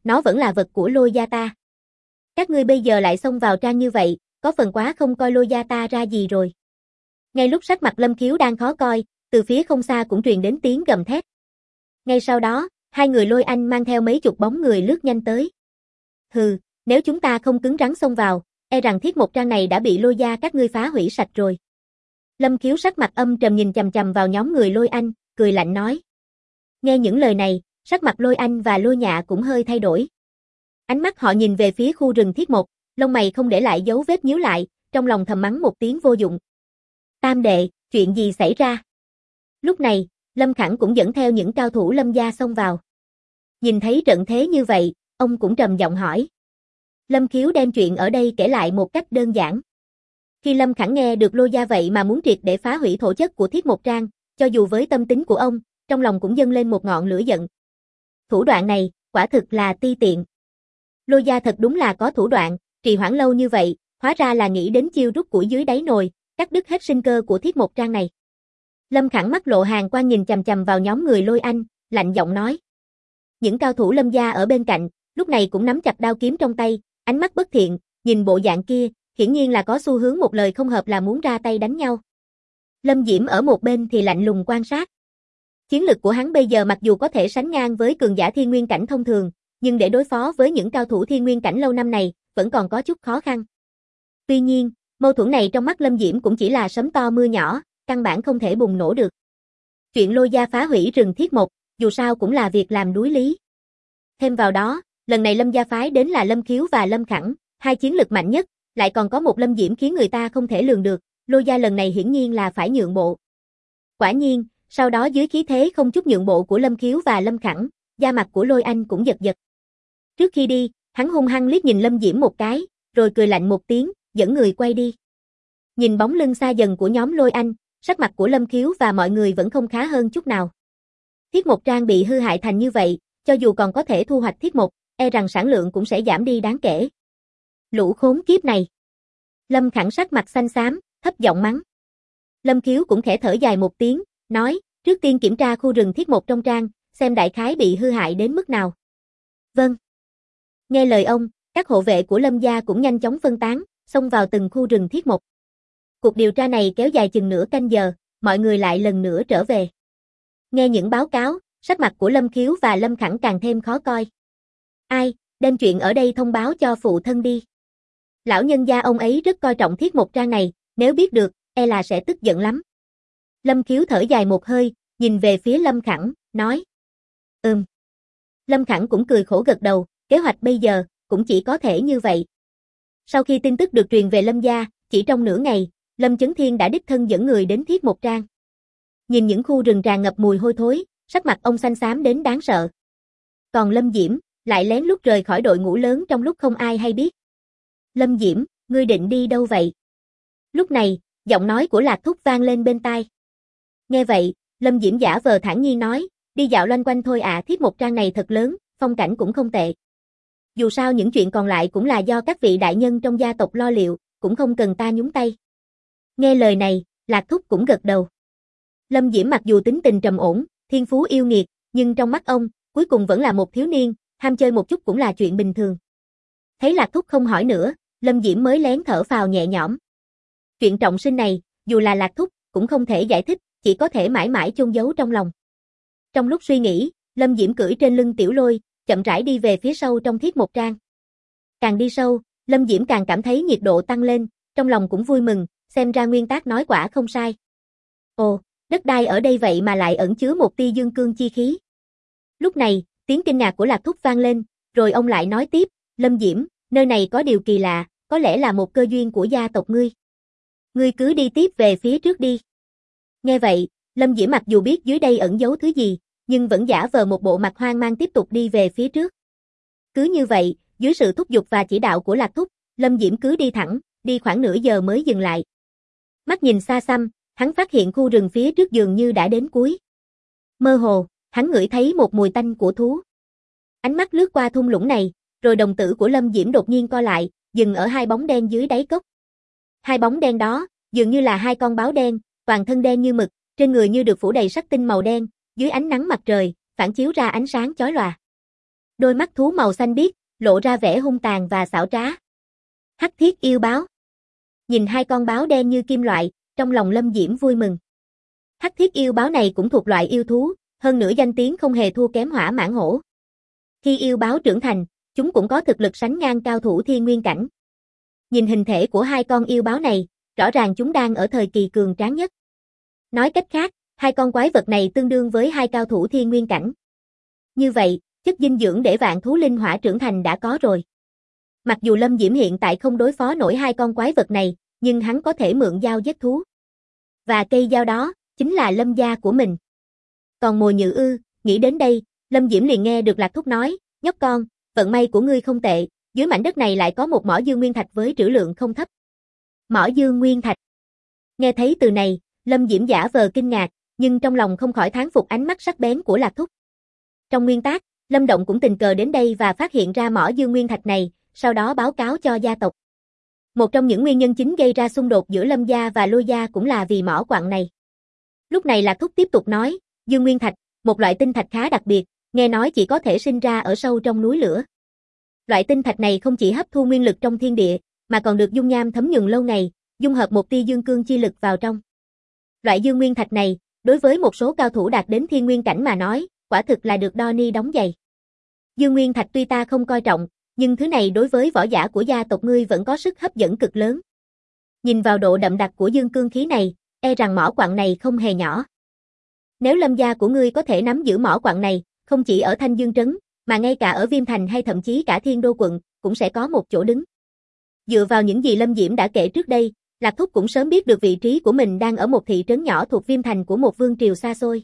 nó vẫn là vật của Lôi gia ta. Các ngươi bây giờ lại xông vào trang như vậy, có phần quá không coi Lôi gia ta ra gì rồi. Ngay lúc sắc mặt Lâm Khiếu đang khó coi, từ phía không xa cũng truyền đến tiếng gầm thét. Ngay sau đó, hai người Lôi Anh mang theo mấy chục bóng người lướt nhanh tới. Hừ, nếu chúng ta không cứng rắn xông vào, e rằng thiết một trang này đã bị Lôi gia các ngươi phá hủy sạch rồi. Lâm Khiếu sắc mặt âm trầm nhìn chằm chằm vào nhóm người Lôi Anh, cười lạnh nói. Nghe những lời này, sắc mặt Lôi Anh và Lôi Nhạ cũng hơi thay đổi. Ánh mắt họ nhìn về phía khu rừng thiết một, lông mày không để lại dấu vết nhíu lại, trong lòng thầm mắng một tiếng vô dụng. Tam đệ, chuyện gì xảy ra? Lúc này, Lâm Khẳng cũng dẫn theo những cao thủ Lâm gia xông vào. Nhìn thấy trận thế như vậy, ông cũng trầm giọng hỏi. Lâm Khiếu đem chuyện ở đây kể lại một cách đơn giản. Khi Lâm Khẳng nghe được Lôi gia vậy mà muốn triệt để phá hủy thổ chất của Thiết Một Trang, cho dù với tâm tính của ông, trong lòng cũng dâng lên một ngọn lửa giận. Thủ đoạn này, quả thực là ti tiện. Lôi gia thật đúng là có thủ đoạn, trì hoãn lâu như vậy, hóa ra là nghĩ đến chiêu rút củi dưới đáy nồi, cắt đứt hết sinh cơ của Thiết Một Trang này. Lâm Khẳng mắt lộ hàn quang nhìn chằm chằm vào nhóm người Lôi Anh, lạnh giọng nói. Những cao thủ Lâm gia ở bên cạnh, lúc này cũng nắm chặt đao kiếm trong tay, ánh mắt bất thiện, nhìn bộ dạng kia, hiển nhiên là có xu hướng một lời không hợp là muốn ra tay đánh nhau. Lâm Diễm ở một bên thì lạnh lùng quan sát. Chiến lực của hắn bây giờ mặc dù có thể sánh ngang với cường giả thiên nguyên cảnh thông thường, nhưng để đối phó với những cao thủ thiên nguyên cảnh lâu năm này, vẫn còn có chút khó khăn. Tuy nhiên, mâu thuẫn này trong mắt Lâm Diễm cũng chỉ là sấm to mưa nhỏ, căn bản không thể bùng nổ được. Chuyện Lôi gia phá hủy rừng Thiết Một, dù sao cũng là việc làm đối lý. Thêm vào đó, lần này Lâm gia phái đến là Lâm Khiếu và Lâm Khẳng, hai chiến lực mạnh nhất, lại còn có một Lâm Diễm khiến người ta không thể lường được, Lôi gia lần này hiển nhiên là phải nhượng bộ. Quả nhiên, sau đó dưới khí thế không chút nhượng bộ của Lâm Khiếu và Lâm Khẳng, da mặt của Lôi Anh cũng giật giật. Trước khi đi, hắn hung hăng liếc nhìn Lâm Diễm một cái, rồi cười lạnh một tiếng, dẫn người quay đi. Nhìn bóng lưng xa dần của nhóm Lôi Anh, sắc mặt của Lâm Khiếu và mọi người vẫn không khá hơn chút nào. Thiết Một Trang bị hư hại thành như vậy, cho dù còn có thể thu hoạch Thiết Một, e rằng sản lượng cũng sẽ giảm đi đáng kể. Lũ khốn kiếp này. Lâm Khẳng sắc mặt xanh xám, thấp giọng mắng. Lâm Khiếu cũng khẽ thở dài một tiếng, nói, trước tiên kiểm tra khu rừng Thiết Một trong trang, xem đại khái bị hư hại đến mức nào. Vâng. Nghe lời ông, các hộ vệ của Lâm gia cũng nhanh chóng phân tán, xông vào từng khu rừng Thiết Một. Cuộc điều tra này kéo dài chừng nửa canh giờ, mọi người lại lần nữa trở về. Nghe những báo cáo, sắc mặt của Lâm Khiếu và Lâm Khẳng càng thêm khó coi. Ai, đem chuyện ở đây thông báo cho phụ thân đi. Lão nhân gia ông ấy rất coi trọng Thiết Một Trang này, nếu biết được, e là sẽ tức giận lắm. Lâm Khiếu thở dài một hơi, nhìn về phía Lâm Khẳng, nói. Lâm Khẳng cũng cười khổ gật đầu, kế hoạch bây giờ, cũng chỉ có thể như vậy. Sau khi tin tức được truyền về Lâm gia, chỉ trong nửa ngày, Lâm Chấn Thiên đã đích thân dẫn người đến Thiết Một Trang. Nhìn những khu rừng tràn ngập mùi hôi thối, sắc mặt ông xanh xám đến đáng sợ. Còn Lâm Diễm, lại lén lút rời khỏi đội ngũ lớn trong lúc không ai hay biết. Lâm Diễm, ngươi định đi đâu vậy? Lúc này, giọng nói của Lạc Thúc vang lên bên tai. Nghe vậy, Lâm Diễm giả vờ thản nhiên nói, đi dạo loanh quanh thôi ạ. Thiết Một Trang này thật lớn, phong cảnh cũng không tệ. Dù sao những chuyện còn lại cũng là do các vị đại nhân trong gia tộc lo liệu, cũng không cần ta nhúng tay. Nghe lời này, Lạc Thúc cũng gật đầu. Lâm Diễm mặc dù tính tình trầm ổn, thiên phú yêu nghiệt, nhưng trong mắt ông, cuối cùng vẫn là một thiếu niên, ham chơi một chút cũng là chuyện bình thường. Thấy Lạc Thúc không hỏi nữa, Lâm Diễm mới lén thở phào nhẹ nhõm. Chuyện trọng sinh này, dù là Lạc Thúc, cũng không thể giải thích, chỉ có thể mãi mãi chôn giấu trong lòng. Trong lúc suy nghĩ, Lâm Diễm cưỡi trên lưng Tiểu Lôi, chậm rãi đi về phía sâu trong Thiết Một Trang. Càng đi sâu, Lâm Diễm càng cảm thấy nhiệt độ tăng lên, trong lòng cũng vui mừng, xem ra nguyên tác nói quả không sai. Ồ, đất đai ở đây vậy mà lại ẩn chứa một tia dương cương chi khí. Lúc này, tiếng kinh ngạc của Lạc Thúc vang lên, rồi ông lại nói tiếp, Lâm Diễm, nơi này có điều kỳ lạ, có lẽ là một cơ duyên của gia tộc ngươi. Ngươi cứ đi tiếp về phía trước đi. Nghe vậy, Lâm Diễm mặc dù biết dưới đây ẩn giấu thứ gì, nhưng vẫn giả vờ một bộ mặt hoang mang tiếp tục đi về phía trước. Cứ như vậy, dưới sự thúc giục và chỉ đạo của Lạc Thúc, Lâm Diễm cứ đi thẳng, đi khoảng nửa giờ mới dừng lại. Mắt nhìn xa xăm, hắn phát hiện khu rừng phía trước dường như đã đến cuối. Mơ hồ, hắn ngửi thấy một mùi tanh của thú. Ánh mắt lướt qua thung lũng này, rồi đồng tử của Lâm Diễm đột nhiên co lại, dừng ở hai bóng đen dưới đáy cốc. Hai bóng đen đó, dường như là hai con báo đen, toàn thân đen như mực, trên người như được phủ đầy sắc tinh màu đen, dưới ánh nắng mặt trời, phản chiếu ra ánh sáng chói lòa. Đôi mắt thú màu xanh biếc, lộ ra vẻ hung tàn và xảo trá. Hắc thiết yêu báo. Nhìn hai con báo đen như kim loại, trong lòng Lâm Diễm vui mừng. Hắc thiết yêu báo này cũng thuộc loại yêu thú, hơn nữa danh tiếng không hề thua kém hỏa mãng hổ. Khi yêu báo trưởng thành, chúng cũng có thực lực sánh ngang cao thủ thiên nguyên cảnh. Nhìn hình thể của hai con yêu báo này, rõ ràng chúng đang ở thời kỳ cường tráng nhất. Nói cách khác, hai con quái vật này tương đương với hai cao thủ thiên nguyên cảnh. Như vậy, chất dinh dưỡng để vạn thú linh hỏa trưởng thành đã có rồi. Mặc dù Lâm Diễm hiện tại không đối phó nổi hai con quái vật này, nhưng hắn có thể mượn dao giết thú. Và cây dao đó, chính là Lâm gia của mình. Còn mồi nhự ư, nghĩ đến đây, Lâm Diễm liền nghe được Lạc Thúc nói, nhóc con, vận may của ngươi không tệ, dưới mảnh đất này lại có một mỏ dương nguyên thạch với trữ lượng không thấp. Mỏ dương nguyên thạch. Nghe thấy từ này, Lâm Diễm giả vờ kinh ngạc, nhưng trong lòng không khỏi thán phục ánh mắt sắc bén của Lạc Thúc. Trong nguyên tác, Lâm Động cũng tình cờ đến đây và phát hiện ra mỏ dương nguyên thạch này, sau đó báo cáo cho gia tộc. Một trong những nguyên nhân chính gây ra xung đột giữa Lâm gia và Lôi gia cũng là vì mỏ quặng này. Lúc này Lạc Thúc tiếp tục nói, dương nguyên thạch, một loại tinh thạch khá đặc biệt, nghe nói chỉ có thể sinh ra ở sâu trong núi lửa. Loại tinh thạch này không chỉ hấp thu nguyên lực trong thiên địa, mà còn được dung nham thấm nhuần lâu ngày, dung hợp một tia dương cương chi lực vào trong. Loại dương nguyên thạch này, đối với một số cao thủ đạt đến thiên nguyên cảnh mà nói, quả thực là được đo ni đóng giày. Dương nguyên thạch tuy ta không coi trọng, nhưng thứ này đối với võ giả của gia tộc ngươi vẫn có sức hấp dẫn cực lớn. Nhìn vào độ đậm đặc của dương cương khí này, e rằng mỏ quặng này không hề nhỏ. Nếu Lâm gia của ngươi có thể nắm giữ mỏ quặng này, không chỉ ở Thanh Dương Trấn, mà ngay cả ở Viêm Thành hay thậm chí cả Thiên Đô quận, cũng sẽ có một chỗ đứng. Dựa vào những gì Lâm Diễm đã kể trước đây, Lạc Thúc cũng sớm biết được vị trí của mình đang ở một thị trấn nhỏ thuộc Viêm Thành của một vương triều xa xôi.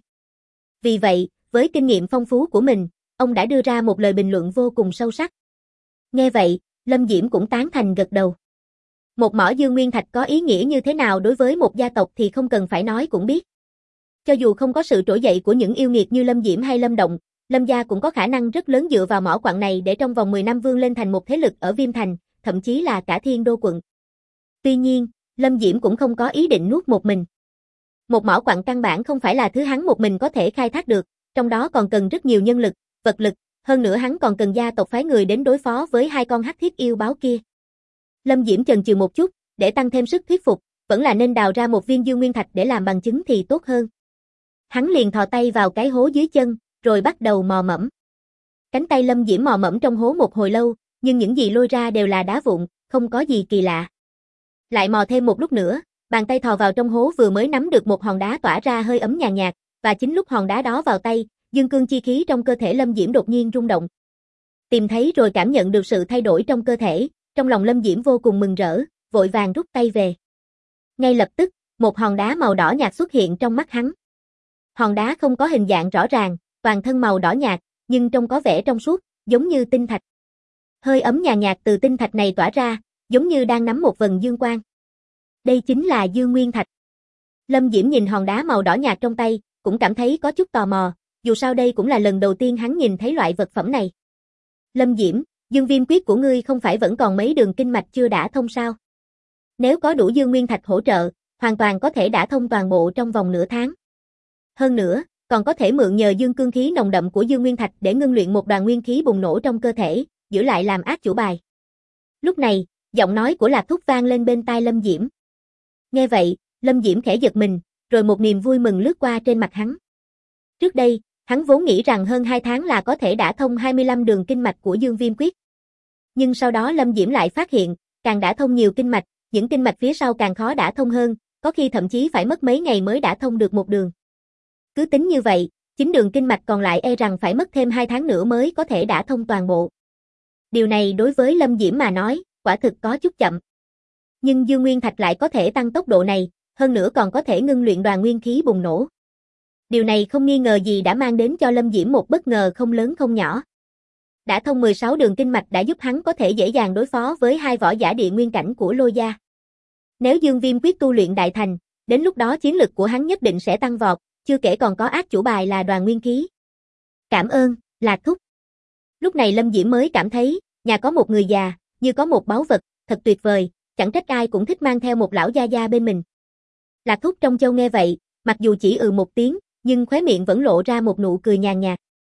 Vì vậy, với kinh nghiệm phong phú của mình, ông đã đưa ra một lời bình luận vô cùng sâu sắc. Nghe vậy, Lâm Diễm cũng tán thành gật đầu. Một mỏ dương nguyên thạch có ý nghĩa như thế nào đối với một gia tộc thì không cần phải nói cũng biết. Cho dù không có sự trỗi dậy của những yêu nghiệt như Lâm Diễm hay Lâm Động, Lâm gia cũng có khả năng rất lớn dựa vào mỏ quặng này để trong vòng 10 năm vươn lên thành một thế lực ở Viêm Thành, thậm chí là cả Thiên Đô quận. Tuy nhiên, Lâm Diễm cũng không có ý định nuốt một mình. Một mỏ quặng căn bản không phải là thứ hắn một mình có thể khai thác được, trong đó còn cần rất nhiều nhân lực, vật lực, hơn nữa hắn còn cần gia tộc phái người đến đối phó với hai con hắc thiết yêu báo kia. Lâm Diễm chần chừ một chút, để tăng thêm sức thuyết phục, vẫn là nên đào ra một viên dương nguyên thạch để làm bằng chứng thì tốt hơn. Hắn liền thò tay vào cái hố dưới chân, rồi bắt đầu mò mẫm. Cánh tay Lâm Diễm mò mẫm trong hố một hồi lâu, nhưng những gì lôi ra đều là đá vụn, không có gì kỳ lạ. Lại mò thêm một lúc nữa, bàn tay thò vào trong hố vừa mới nắm được một hòn đá tỏa ra hơi ấm nhàn nhạt, và chính lúc hòn đá đó vào tay, dương cương chi khí trong cơ thể Lâm Diễm đột nhiên rung động. Tìm thấy rồi cảm nhận được sự thay đổi trong cơ thể, trong lòng Lâm Diễm vô cùng mừng rỡ, vội vàng rút tay về. Ngay lập tức, một hòn đá màu đỏ nhạt xuất hiện trong mắt hắn. Hòn đá không có hình dạng rõ ràng, toàn thân màu đỏ nhạt, nhưng trông có vẻ trong suốt, giống như tinh thạch. Hơi ấm nhàn nhạt từ tinh thạch này tỏa ra, giống như đang nắm một vầng dương quang. Đây chính là dương nguyên thạch. Lâm Diễm nhìn hòn đá màu đỏ nhạt trong tay, cũng cảm thấy có chút tò mò, dù sao đây cũng là lần đầu tiên hắn nhìn thấy loại vật phẩm này. Lâm Diễm, dương viêm quyết của ngươi không phải vẫn còn mấy đường kinh mạch chưa đả thông sao? Nếu có đủ dương nguyên thạch hỗ trợ, hoàn toàn có thể đả thông toàn bộ trong vòng nửa tháng. Hơn nữa, còn có thể mượn nhờ dương cương khí nồng đậm của dương nguyên thạch để ngưng luyện một đoàn nguyên khí bùng nổ trong cơ thể, giữ lại làm át chủ bài. Lúc này, giọng nói của Lạc Thúc vang lên bên tai Lâm Diễm. Nghe vậy, Lâm Diễm khẽ giật mình, rồi một niềm vui mừng lướt qua trên mặt hắn. Trước đây, hắn vốn nghĩ rằng hơn 2 tháng là có thể đả thông 25 đường kinh mạch của dương viêm quyết. Nhưng sau đó Lâm Diễm lại phát hiện, càng đả thông nhiều kinh mạch, những kinh mạch phía sau càng khó đả thông hơn, có khi thậm chí phải mất mấy ngày mới đả thông được một đường. Cứ tính như vậy, 9 đường kinh mạch còn lại e rằng phải mất thêm 2 tháng nữa mới có thể đả thông toàn bộ. Điều này đối với Lâm Diễm mà nói, quả thực có chút chậm. Nhưng dương nguyên thạch lại có thể tăng tốc độ này, hơn nữa còn có thể ngưng luyện đoàn nguyên khí bùng nổ. Điều này không nghi ngờ gì đã mang đến cho Lâm Diễm một bất ngờ không lớn không nhỏ. Đã thông 16 đường kinh mạch đã giúp hắn có thể dễ dàng đối phó với hai võ giả địa nguyên cảnh của Lôi gia. Nếu dương viêm quyết tu luyện đại thành, đến lúc đó chiến lực của hắn nhất định sẽ tăng vọt, chưa kể còn có át chủ bài là đoàn nguyên khí. Cảm ơn, Lạc Thúc. Lúc này Lâm Diễm mới cảm thấy, nhà có một người già, như có một báu vật, thật tuyệt vời, chẳng trách ai cũng thích mang theo một lão gia gia bên mình. Lạc Thúc trong châu nghe vậy, mặc dù chỉ một tiếng, nhưng khóe miệng vẫn lộ ra một nụ cười nhàn nhạt.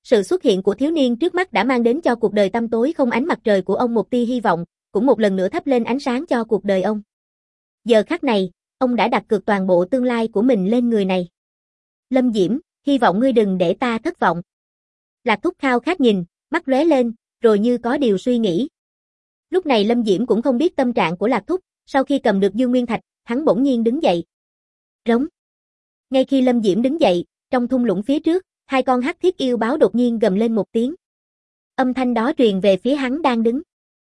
Sự xuất hiện của thiếu niên trước mắt đã mang đến cho cuộc đời tăm tối không ánh mặt trời của ông một tia hy vọng, cũng một lần nữa thắp lên ánh sáng cho cuộc đời ông. Giờ khắc này, ông đã đặt cược toàn bộ tương lai của mình lên người này. Lâm Diễm, hy vọng ngươi đừng để ta thất vọng. Lạc Thúc khao khát nhìn, mắt lóe lên, rồi như có điều suy nghĩ. Lúc này Lâm Diễm cũng không biết tâm trạng của Lạc Thúc, sau khi cầm được Dương Nguyên Thạch, hắn bỗng nhiên đứng dậy. Rống. Ngay khi Lâm Diễm đứng dậy, trong thung lũng phía trước, hai con hắc thiết yêu báo đột nhiên gầm lên một tiếng. Âm thanh đó truyền về phía hắn đang đứng.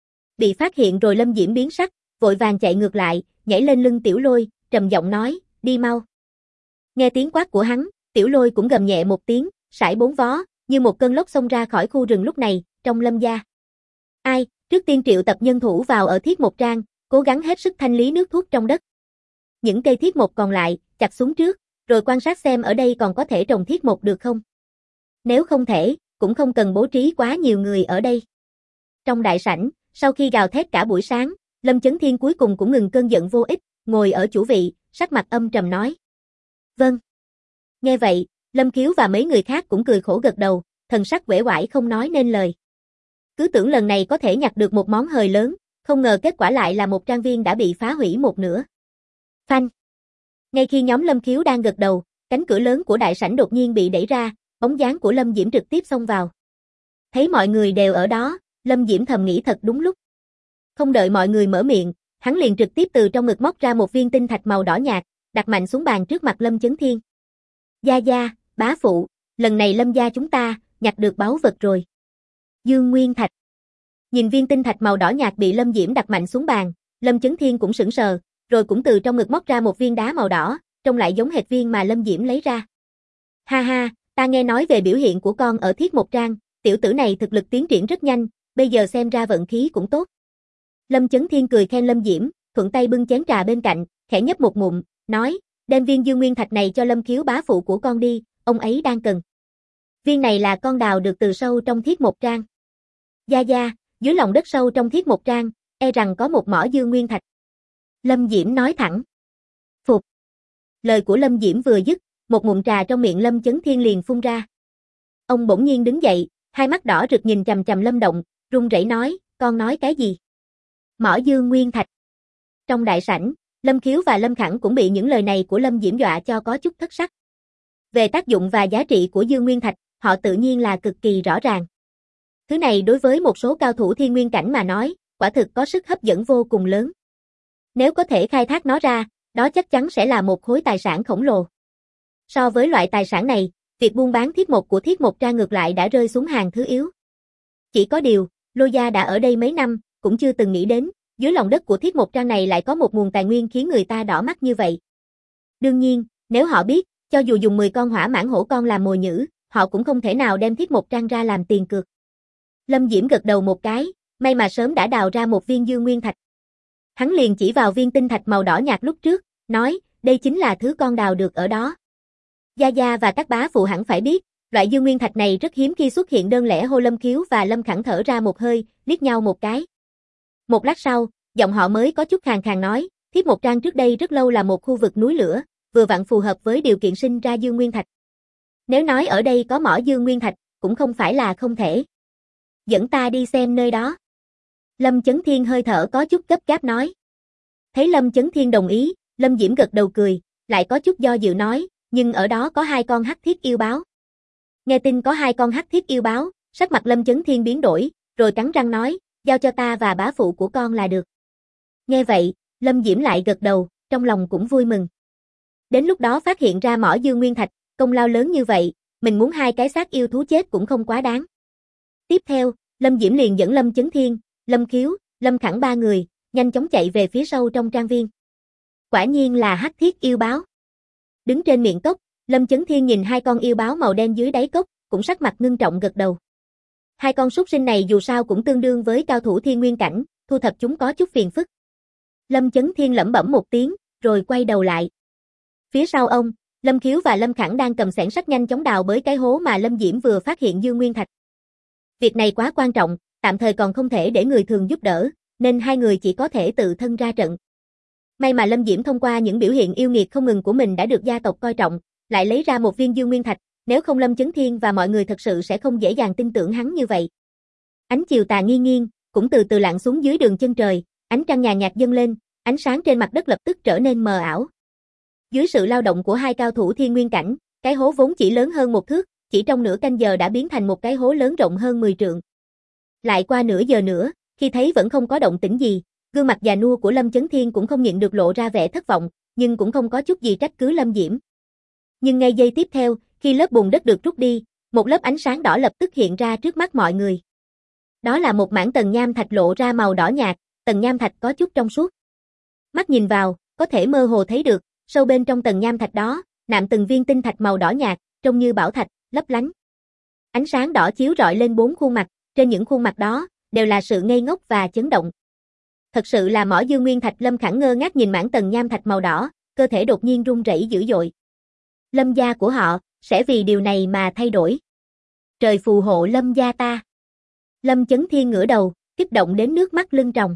Bị phát hiện rồi Lâm Diễm biến sắc, vội vàng chạy ngược lại, nhảy lên lưng Tiểu Lôi, trầm giọng nói, đi mau. Nghe tiếng quát của hắn, Tiểu Lôi cũng gầm nhẹ một tiếng, sải bốn vó, như một cơn lốc xông ra khỏi khu rừng lúc này, trong Lâm gia. Ai, trước tiên triệu tập nhân thủ vào ở Thiết Một Trang, cố gắng hết sức thanh lý nước thuốc trong đất. Những cây thiết một còn lại, chặt xuống trước, rồi quan sát xem ở đây còn có thể trồng thiết một được không. Nếu không thể, cũng không cần bố trí quá nhiều người ở đây. Trong đại sảnh, sau khi gào thét cả buổi sáng, Lâm Chấn Thiên cuối cùng cũng ngừng cơn giận vô ích, ngồi ở chủ vị, sắc mặt âm trầm nói. Vâng. Nghe vậy, Lâm Khiếu và mấy người khác cũng cười khổ gật đầu, thần sắc uể oải không nói nên lời. Cứ tưởng lần này có thể nhặt được một món hời lớn, không ngờ kết quả lại là một trang viên đã bị phá hủy một nửa. Phanh. Ngay khi nhóm Lâm Khiếu đang gật đầu, cánh cửa lớn của đại sảnh đột nhiên bị đẩy ra, bóng dáng của Lâm Diễm trực tiếp xông vào. Thấy mọi người đều ở đó, Lâm Diễm thầm nghĩ thật đúng lúc. Không đợi mọi người mở miệng, hắn liền trực tiếp từ trong ngực móc ra một viên tinh thạch màu đỏ nhạt, đặt mạnh xuống bàn trước mặt Lâm Chấn Thiên. Gia gia, bá phụ, lần này Lâm gia chúng ta, nhặt được báu vật rồi. Dương Nguyên Thạch. Nhìn viên tinh thạch màu đỏ nhạt bị Lâm Diễm đặt mạnh xuống bàn, Lâm Chấn Thiên cũng sững sờ, rồi cũng từ trong ngực móc ra một viên đá màu đỏ, trông lại giống hệt viên mà Lâm Diễm lấy ra. Ha ha, ta nghe nói về biểu hiện của con ở Thiết Một Trang, tiểu tử này thực lực tiến triển rất nhanh, bây giờ xem ra vận khí cũng tốt. Lâm Chấn Thiên cười khen Lâm Diễm, thuận tay bưng chén trà bên cạnh, khẽ nhấp một ngụm, nói, đem viên Dương Nguyên Thạch này cho Lâm Khiếu bá phụ của con đi, ông ấy đang cần. Viên này là con đào được từ sâu trong Thiết Một Trang. Gia gia, dưới lòng đất sâu trong Thiết Một Trang, e rằng có một mỏ Dương Nguyên Thạch. Lâm Diễm nói thẳng. Phục. Lời của Lâm Diễm vừa dứt, một ngụm trà trong miệng Lâm Chấn Thiên liền phun ra. Ông bỗng nhiên đứng dậy, hai mắt đỏ rực nhìn chằm chằm Lâm Động, run rẩy nói, con nói cái gì? Mỏ Dương Nguyên Thạch. Trong đại sảnh, Lâm Khiếu và Lâm Khẳng cũng bị những lời này của Lâm Diễm dọa cho có chút thất sắc. Về tác dụng và giá trị của Dương Nguyên Thạch, họ tự nhiên là cực kỳ rõ ràng. Thứ này đối với một số cao thủ thiên nguyên cảnh mà nói, quả thực có sức hấp dẫn vô cùng lớn. Nếu có thể khai thác nó ra, đó chắc chắn sẽ là một khối tài sản khổng lồ. So với loại tài sản này, việc buôn bán thiết một của Thiết Một Trang ngược lại đã rơi xuống hàng thứ yếu. Chỉ có điều, Lô gia đã ở đây mấy năm, cũng chưa từng nghĩ đến, dưới lòng đất của Thiết Một Trang này lại có một nguồn tài nguyên khiến người ta đỏ mắt như vậy. Đương nhiên, nếu họ biết, cho dù dùng 10 con hỏa mãng hổ con làm mồi nhử, họ cũng không thể nào đem Thiết Một Trang ra làm tiền cược. Lâm Diễm gật đầu một cái, may mà sớm đã đào ra một viên Dương Nguyên Thạch. Hắn liền chỉ vào viên tinh thạch màu đỏ nhạt lúc trước, nói, đây chính là thứ con đào được ở đó. Gia Gia và các bá phụ hẳn phải biết, loại Dương Nguyên Thạch này rất hiếm khi xuất hiện đơn lẻ. Hô Lâm Khiếu và Lâm Khẳng thở ra một hơi, liếc nhau một cái. Một lát sau, giọng họ mới có chút khàn khàn nói, Thiết Một Trang trước đây rất lâu là một khu vực núi lửa, vừa vặn phù hợp với điều kiện sinh ra Dương Nguyên Thạch. Nếu nói ở đây có mỏ Dương Nguyên Thạch, cũng không phải là không thể. Dẫn ta đi xem nơi đó. Lâm Chấn Thiên hơi thở có chút gấp gáp nói. Thấy Lâm Chấn Thiên đồng ý, Lâm Diễm gật đầu cười, lại có chút do dự nói, nhưng ở đó có 2 con hắc thiết yêu báo. Nghe tin có 2 con hắc thiết yêu báo, sắc mặt Lâm Chấn Thiên biến đổi, rồi cắn răng nói, giao cho ta và bá phụ của con là được. Nghe vậy, Lâm Diễm lại gật đầu, trong lòng cũng vui mừng. Đến lúc đó phát hiện ra mỏ Dương Nguyên Thạch, công lao lớn như vậy, mình muốn 2 cái xác yêu thú chết cũng không quá đáng. Tiếp theo, Lâm Diễm liền dẫn Lâm Chấn Thiên, Lâm Khiếu, Lâm Khẳng 3 người, nhanh chóng chạy về phía sâu trong trang viên. Quả nhiên là hắc thiết yêu báo. Đứng trên miệng cốc, Lâm Chấn Thiên nhìn 2 con yêu báo màu đen dưới đáy cốc, cũng sắc mặt ngưng trọng gật đầu. 2 con súc sinh này dù sao cũng tương đương với cao thủ thiên nguyên cảnh, thu thập chúng có chút phiền phức. Lâm Chấn Thiên lẩm bẩm một tiếng, rồi quay đầu lại. Phía sau ông, Lâm Khiếu và Lâm Khẳng đang cầm xẻng sắt nhanh chóng đào bới cái hố mà Lâm Diễm vừa phát hiện Dương Nguyên Thạch. Việc này quá quan trọng, tạm thời còn không thể để người thường giúp đỡ, nên 2 người chỉ có thể tự thân ra trận. May mà Lâm Diễm thông qua những biểu hiện yêu nghiệt không ngừng của mình đã được gia tộc coi trọng, lại lấy ra một viên Dương Nguyên Thạch, Nếu không Lâm Chấn Thiên và mọi người thật sự sẽ không dễ dàng tin tưởng hắn như vậy. Ánh chiều tà nghiêng nghiêng, cũng từ từ lặn xuống dưới đường chân trời, ánh trăng nhàn nhạt dâng lên, ánh sáng trên mặt đất lập tức trở nên mờ ảo. Dưới sự lao động của hai cao thủ thiên nguyên cảnh, cái hố vốn chỉ lớn hơn 1 thước, chỉ trong nửa canh giờ đã biến thành một cái hố lớn rộng hơn 10 trượng. Lại qua nửa giờ nữa, khi thấy vẫn không có động tĩnh gì, gương mặt già nua của Lâm Chấn Thiên cũng không nhịn được lộ ra vẻ thất vọng, nhưng cũng không có chút gì trách cứ Lâm Diễm. Nhưng ngay giây tiếp theo, khi lớp bùn đất được rút đi, một lớp ánh sáng đỏ lập tức hiện ra trước mắt mọi người. Đó là một mảng tầng nham thạch lộ ra màu đỏ nhạt, tầng nham thạch có chút trong suốt. Mắt nhìn vào, có thể mơ hồ thấy được, sâu bên trong tầng nham thạch đó, nạm từng viên tinh thạch màu đỏ nhạt, trông như bảo thạch, lấp lánh. Ánh sáng đỏ chiếu rọi lên 4 khuôn mặt, trên những khuôn mặt đó, đều là sự ngây ngốc và chấn động. Thật sự là mỏ dương nguyên thạch. Lâm Khẳng ngơ ngác nhìn mảng tầng nham thạch màu đỏ, cơ thể đột nhiên run rẩy dữ dội. Lâm gia của họ, sẽ vì điều này mà thay đổi. Trời phù hộ Lâm gia ta. Lâm Chấn Thiên ngửa đầu, kích động đến nước mắt lưng tròng.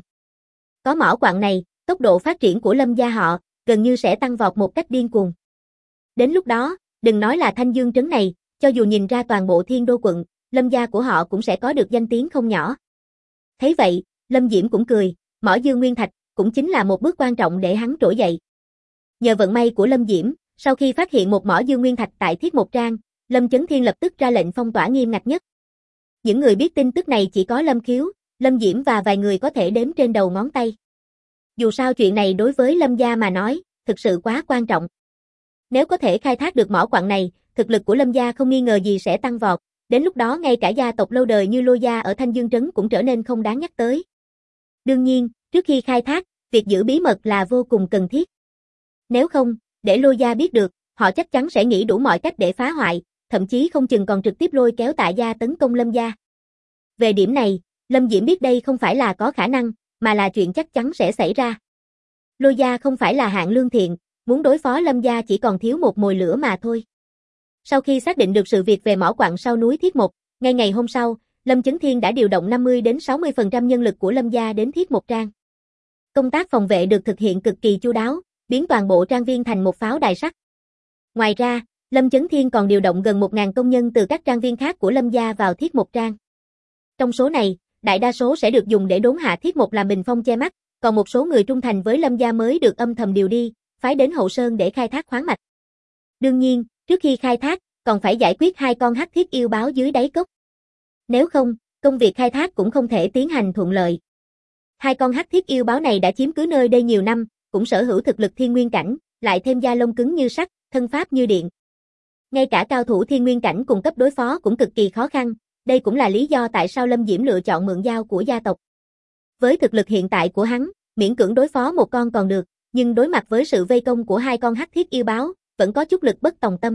Có mỏ quặng này, tốc độ phát triển của Lâm gia họ, gần như sẽ tăng vọt một cách điên cuồng. Đến lúc đó, đừng nói là Thanh Dương trấn này, cho dù nhìn ra toàn bộ Thiên Đô quận, Lâm gia của họ cũng sẽ có được danh tiếng không nhỏ. Thấy vậy, Lâm Diễm cũng cười, mỏ dương nguyên thạch, cũng chính là một bước quan trọng để hắn trỗi dậy. Nhờ vận may của Lâm Diễm, sau khi phát hiện một mỏ dương nguyên thạch tại Thiết Một Trang, Lâm Chấn Thiên lập tức ra lệnh phong tỏa nghiêm ngặt nhất. Những người biết tin tức này chỉ có Lâm Khiếu, Lâm Diễm và vài người có thể đếm trên đầu ngón tay. Dù sao chuyện này đối với Lâm gia mà nói, thực sự quá quan trọng. Nếu có thể khai thác được mỏ quặng này, thực lực của Lâm gia không nghi ngờ gì sẽ tăng vọt, đến lúc đó ngay cả gia tộc lâu đời như Lô gia ở Thanh Dương trấn cũng trở nên không đáng nhắc tới. Đương nhiên, trước khi khai thác, việc giữ bí mật là vô cùng cần thiết. Nếu không, để Lô gia biết được, họ chắc chắn sẽ nghĩ đủ mọi cách để phá hoại, thậm chí không chừng còn trực tiếp lôi kéo Tạ gia tấn công Lâm gia. Về điểm này, Lâm Diễm biết đây không phải là có khả năng, mà là chuyện chắc chắn sẽ xảy ra. Lô gia không phải là hạng lương thiện, muốn đối phó Lâm gia chỉ còn thiếu một mồi lửa mà thôi. Sau khi xác định được sự việc về mỏ quặng sau núi Thiết Một, ngay ngày hôm sau, Lâm Chấn Thiên đã điều động 50 đến 60% nhân lực của Lâm gia đến Thiết Một Trang. Công tác phòng vệ được thực hiện cực kỳ chu đáo, biến toàn bộ trang viên thành một pháo đài sắt. Ngoài ra, Lâm Chấn Thiên còn điều động gần 1.000 công nhân từ các trang viên khác của Lâm gia vào Thiết Một Trang. Trong số này, đại đa số sẽ được dùng để đốn hạ Thiết Một làm bình phong che mắt, còn một số người trung thành với Lâm gia mới được âm thầm điều đi, phái đến Hậu Sơn để khai thác khoáng mạch. Đương nhiên, trước khi khai thác, còn phải giải quyết 2 con hắc thiết yêu báo dưới đáy cốc. Nếu không, công việc khai thác cũng không thể tiến hành thuận lợi. 2 con hắc thiết yêu báo này đã chiếm cứ nơi đây nhiều năm, cũng sở hữu thực lực thiên nguyên cảnh, lại thêm da lông cứng như sắt, thân pháp như điện. Ngay cả cao thủ thiên nguyên cảnh cùng cấp đối phó cũng cực kỳ khó khăn, đây cũng là lý do tại sao Lâm Diễm lựa chọn mượn dao của gia tộc. Với thực lực hiện tại của hắn, miễn cưỡng đối phó một con còn được, nhưng đối mặt với sự vây công của 2 con hắc thiết yêu báo, vẫn có chút lực bất tòng tâm.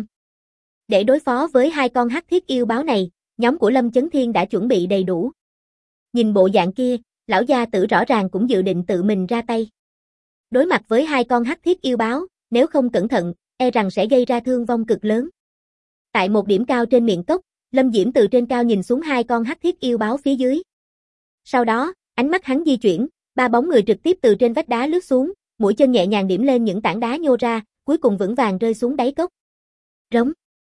Để đối phó với 2 con hắc thiết yêu báo này, nhóm của Lâm Chấn Thiên đã chuẩn bị đầy đủ. Nhìn bộ dạng kia, lão gia tử rõ ràng cũng dự định tự mình ra tay. Đối mặt với 2 con hắc thiết yêu báo, nếu không cẩn thận, e rằng sẽ gây ra thương vong cực lớn. Tại một điểm cao trên miệng cốc, Lâm Diễm từ trên cao nhìn xuống 2 con hắc thiết yêu báo phía dưới. Sau đó, ánh mắt hắn di chuyển, 3 bóng người trực tiếp từ trên vách đá lướt xuống, mũi chân nhẹ nhàng điểm lên những tảng đá nhô ra, cuối cùng vững vàng rơi xuống đáy cốc. Rống.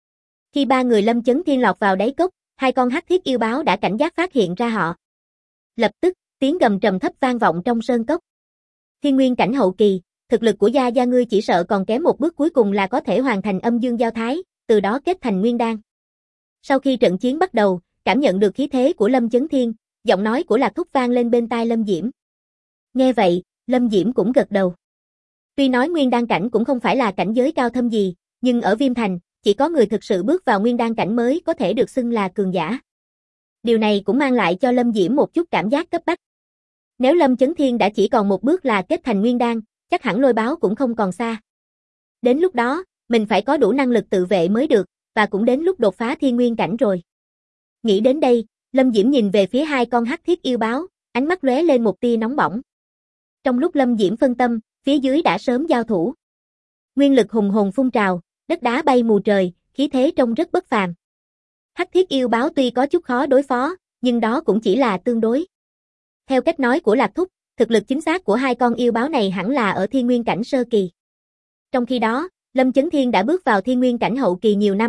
Khi 3 người Lâm Chấn Thiên lọt vào đáy cốc, 2 con hắc thiết yêu báo đã cảnh giác phát hiện ra họ. Lập tức, tiếng gầm trầm thấp vang vọng trong sơn cốc. Thiên nguyên cảnh hậu kỳ, thực lực của gia ngươi chỉ sợ còn kém một bước cuối cùng là có thể hoàn thành âm dương giao thái, từ đó kết thành nguyên đan. Sau khi trận chiến bắt đầu, cảm nhận được khí thế của Lâm Chấn Thiên, giọng nói của Lạc Thúc vang lên bên tai Lâm Diễm. Nghe vậy, Lâm Diễm cũng gật đầu. Tuy nói nguyên đan cảnh cũng không phải là cảnh giới cao thâm gì, nhưng ở Viêm Thành, chỉ có người thực sự bước vào nguyên đan cảnh mới có thể được xưng là cường giả. Điều này cũng mang lại cho Lâm Diễm một chút cảm giác cấp bách. Nếu Lâm Chấn Thiên đã chỉ còn một bước là kết thành nguyên đan, chắc hẳn Lôi Báo cũng không còn xa. Đến lúc đó, mình phải có đủ năng lực tự vệ mới được, và cũng đến lúc đột phá thiên nguyên cảnh rồi. Nghĩ đến đây, Lâm Diễm nhìn về phía 2 con hắc thiết yêu báo, ánh mắt lóe lên một tia nóng bỏng. Trong lúc Lâm Diễm phân tâm, phía dưới đã sớm giao thủ. Nguyên lực hùng hồn phun trào, đất đá bay mù trời, khí thế trông rất bất phàm. Hắc thiết yêu báo tuy có chút khó đối phó, nhưng đó cũng chỉ là tương đối. Theo cách nói của Lạc Thúc, thực lực chính xác của 2 con yêu báo này hẳn là ở thiên nguyên cảnh sơ kỳ. Trong khi đó, Lâm Chấn Thiên đã bước vào thiên nguyên cảnh hậu kỳ nhiều năm,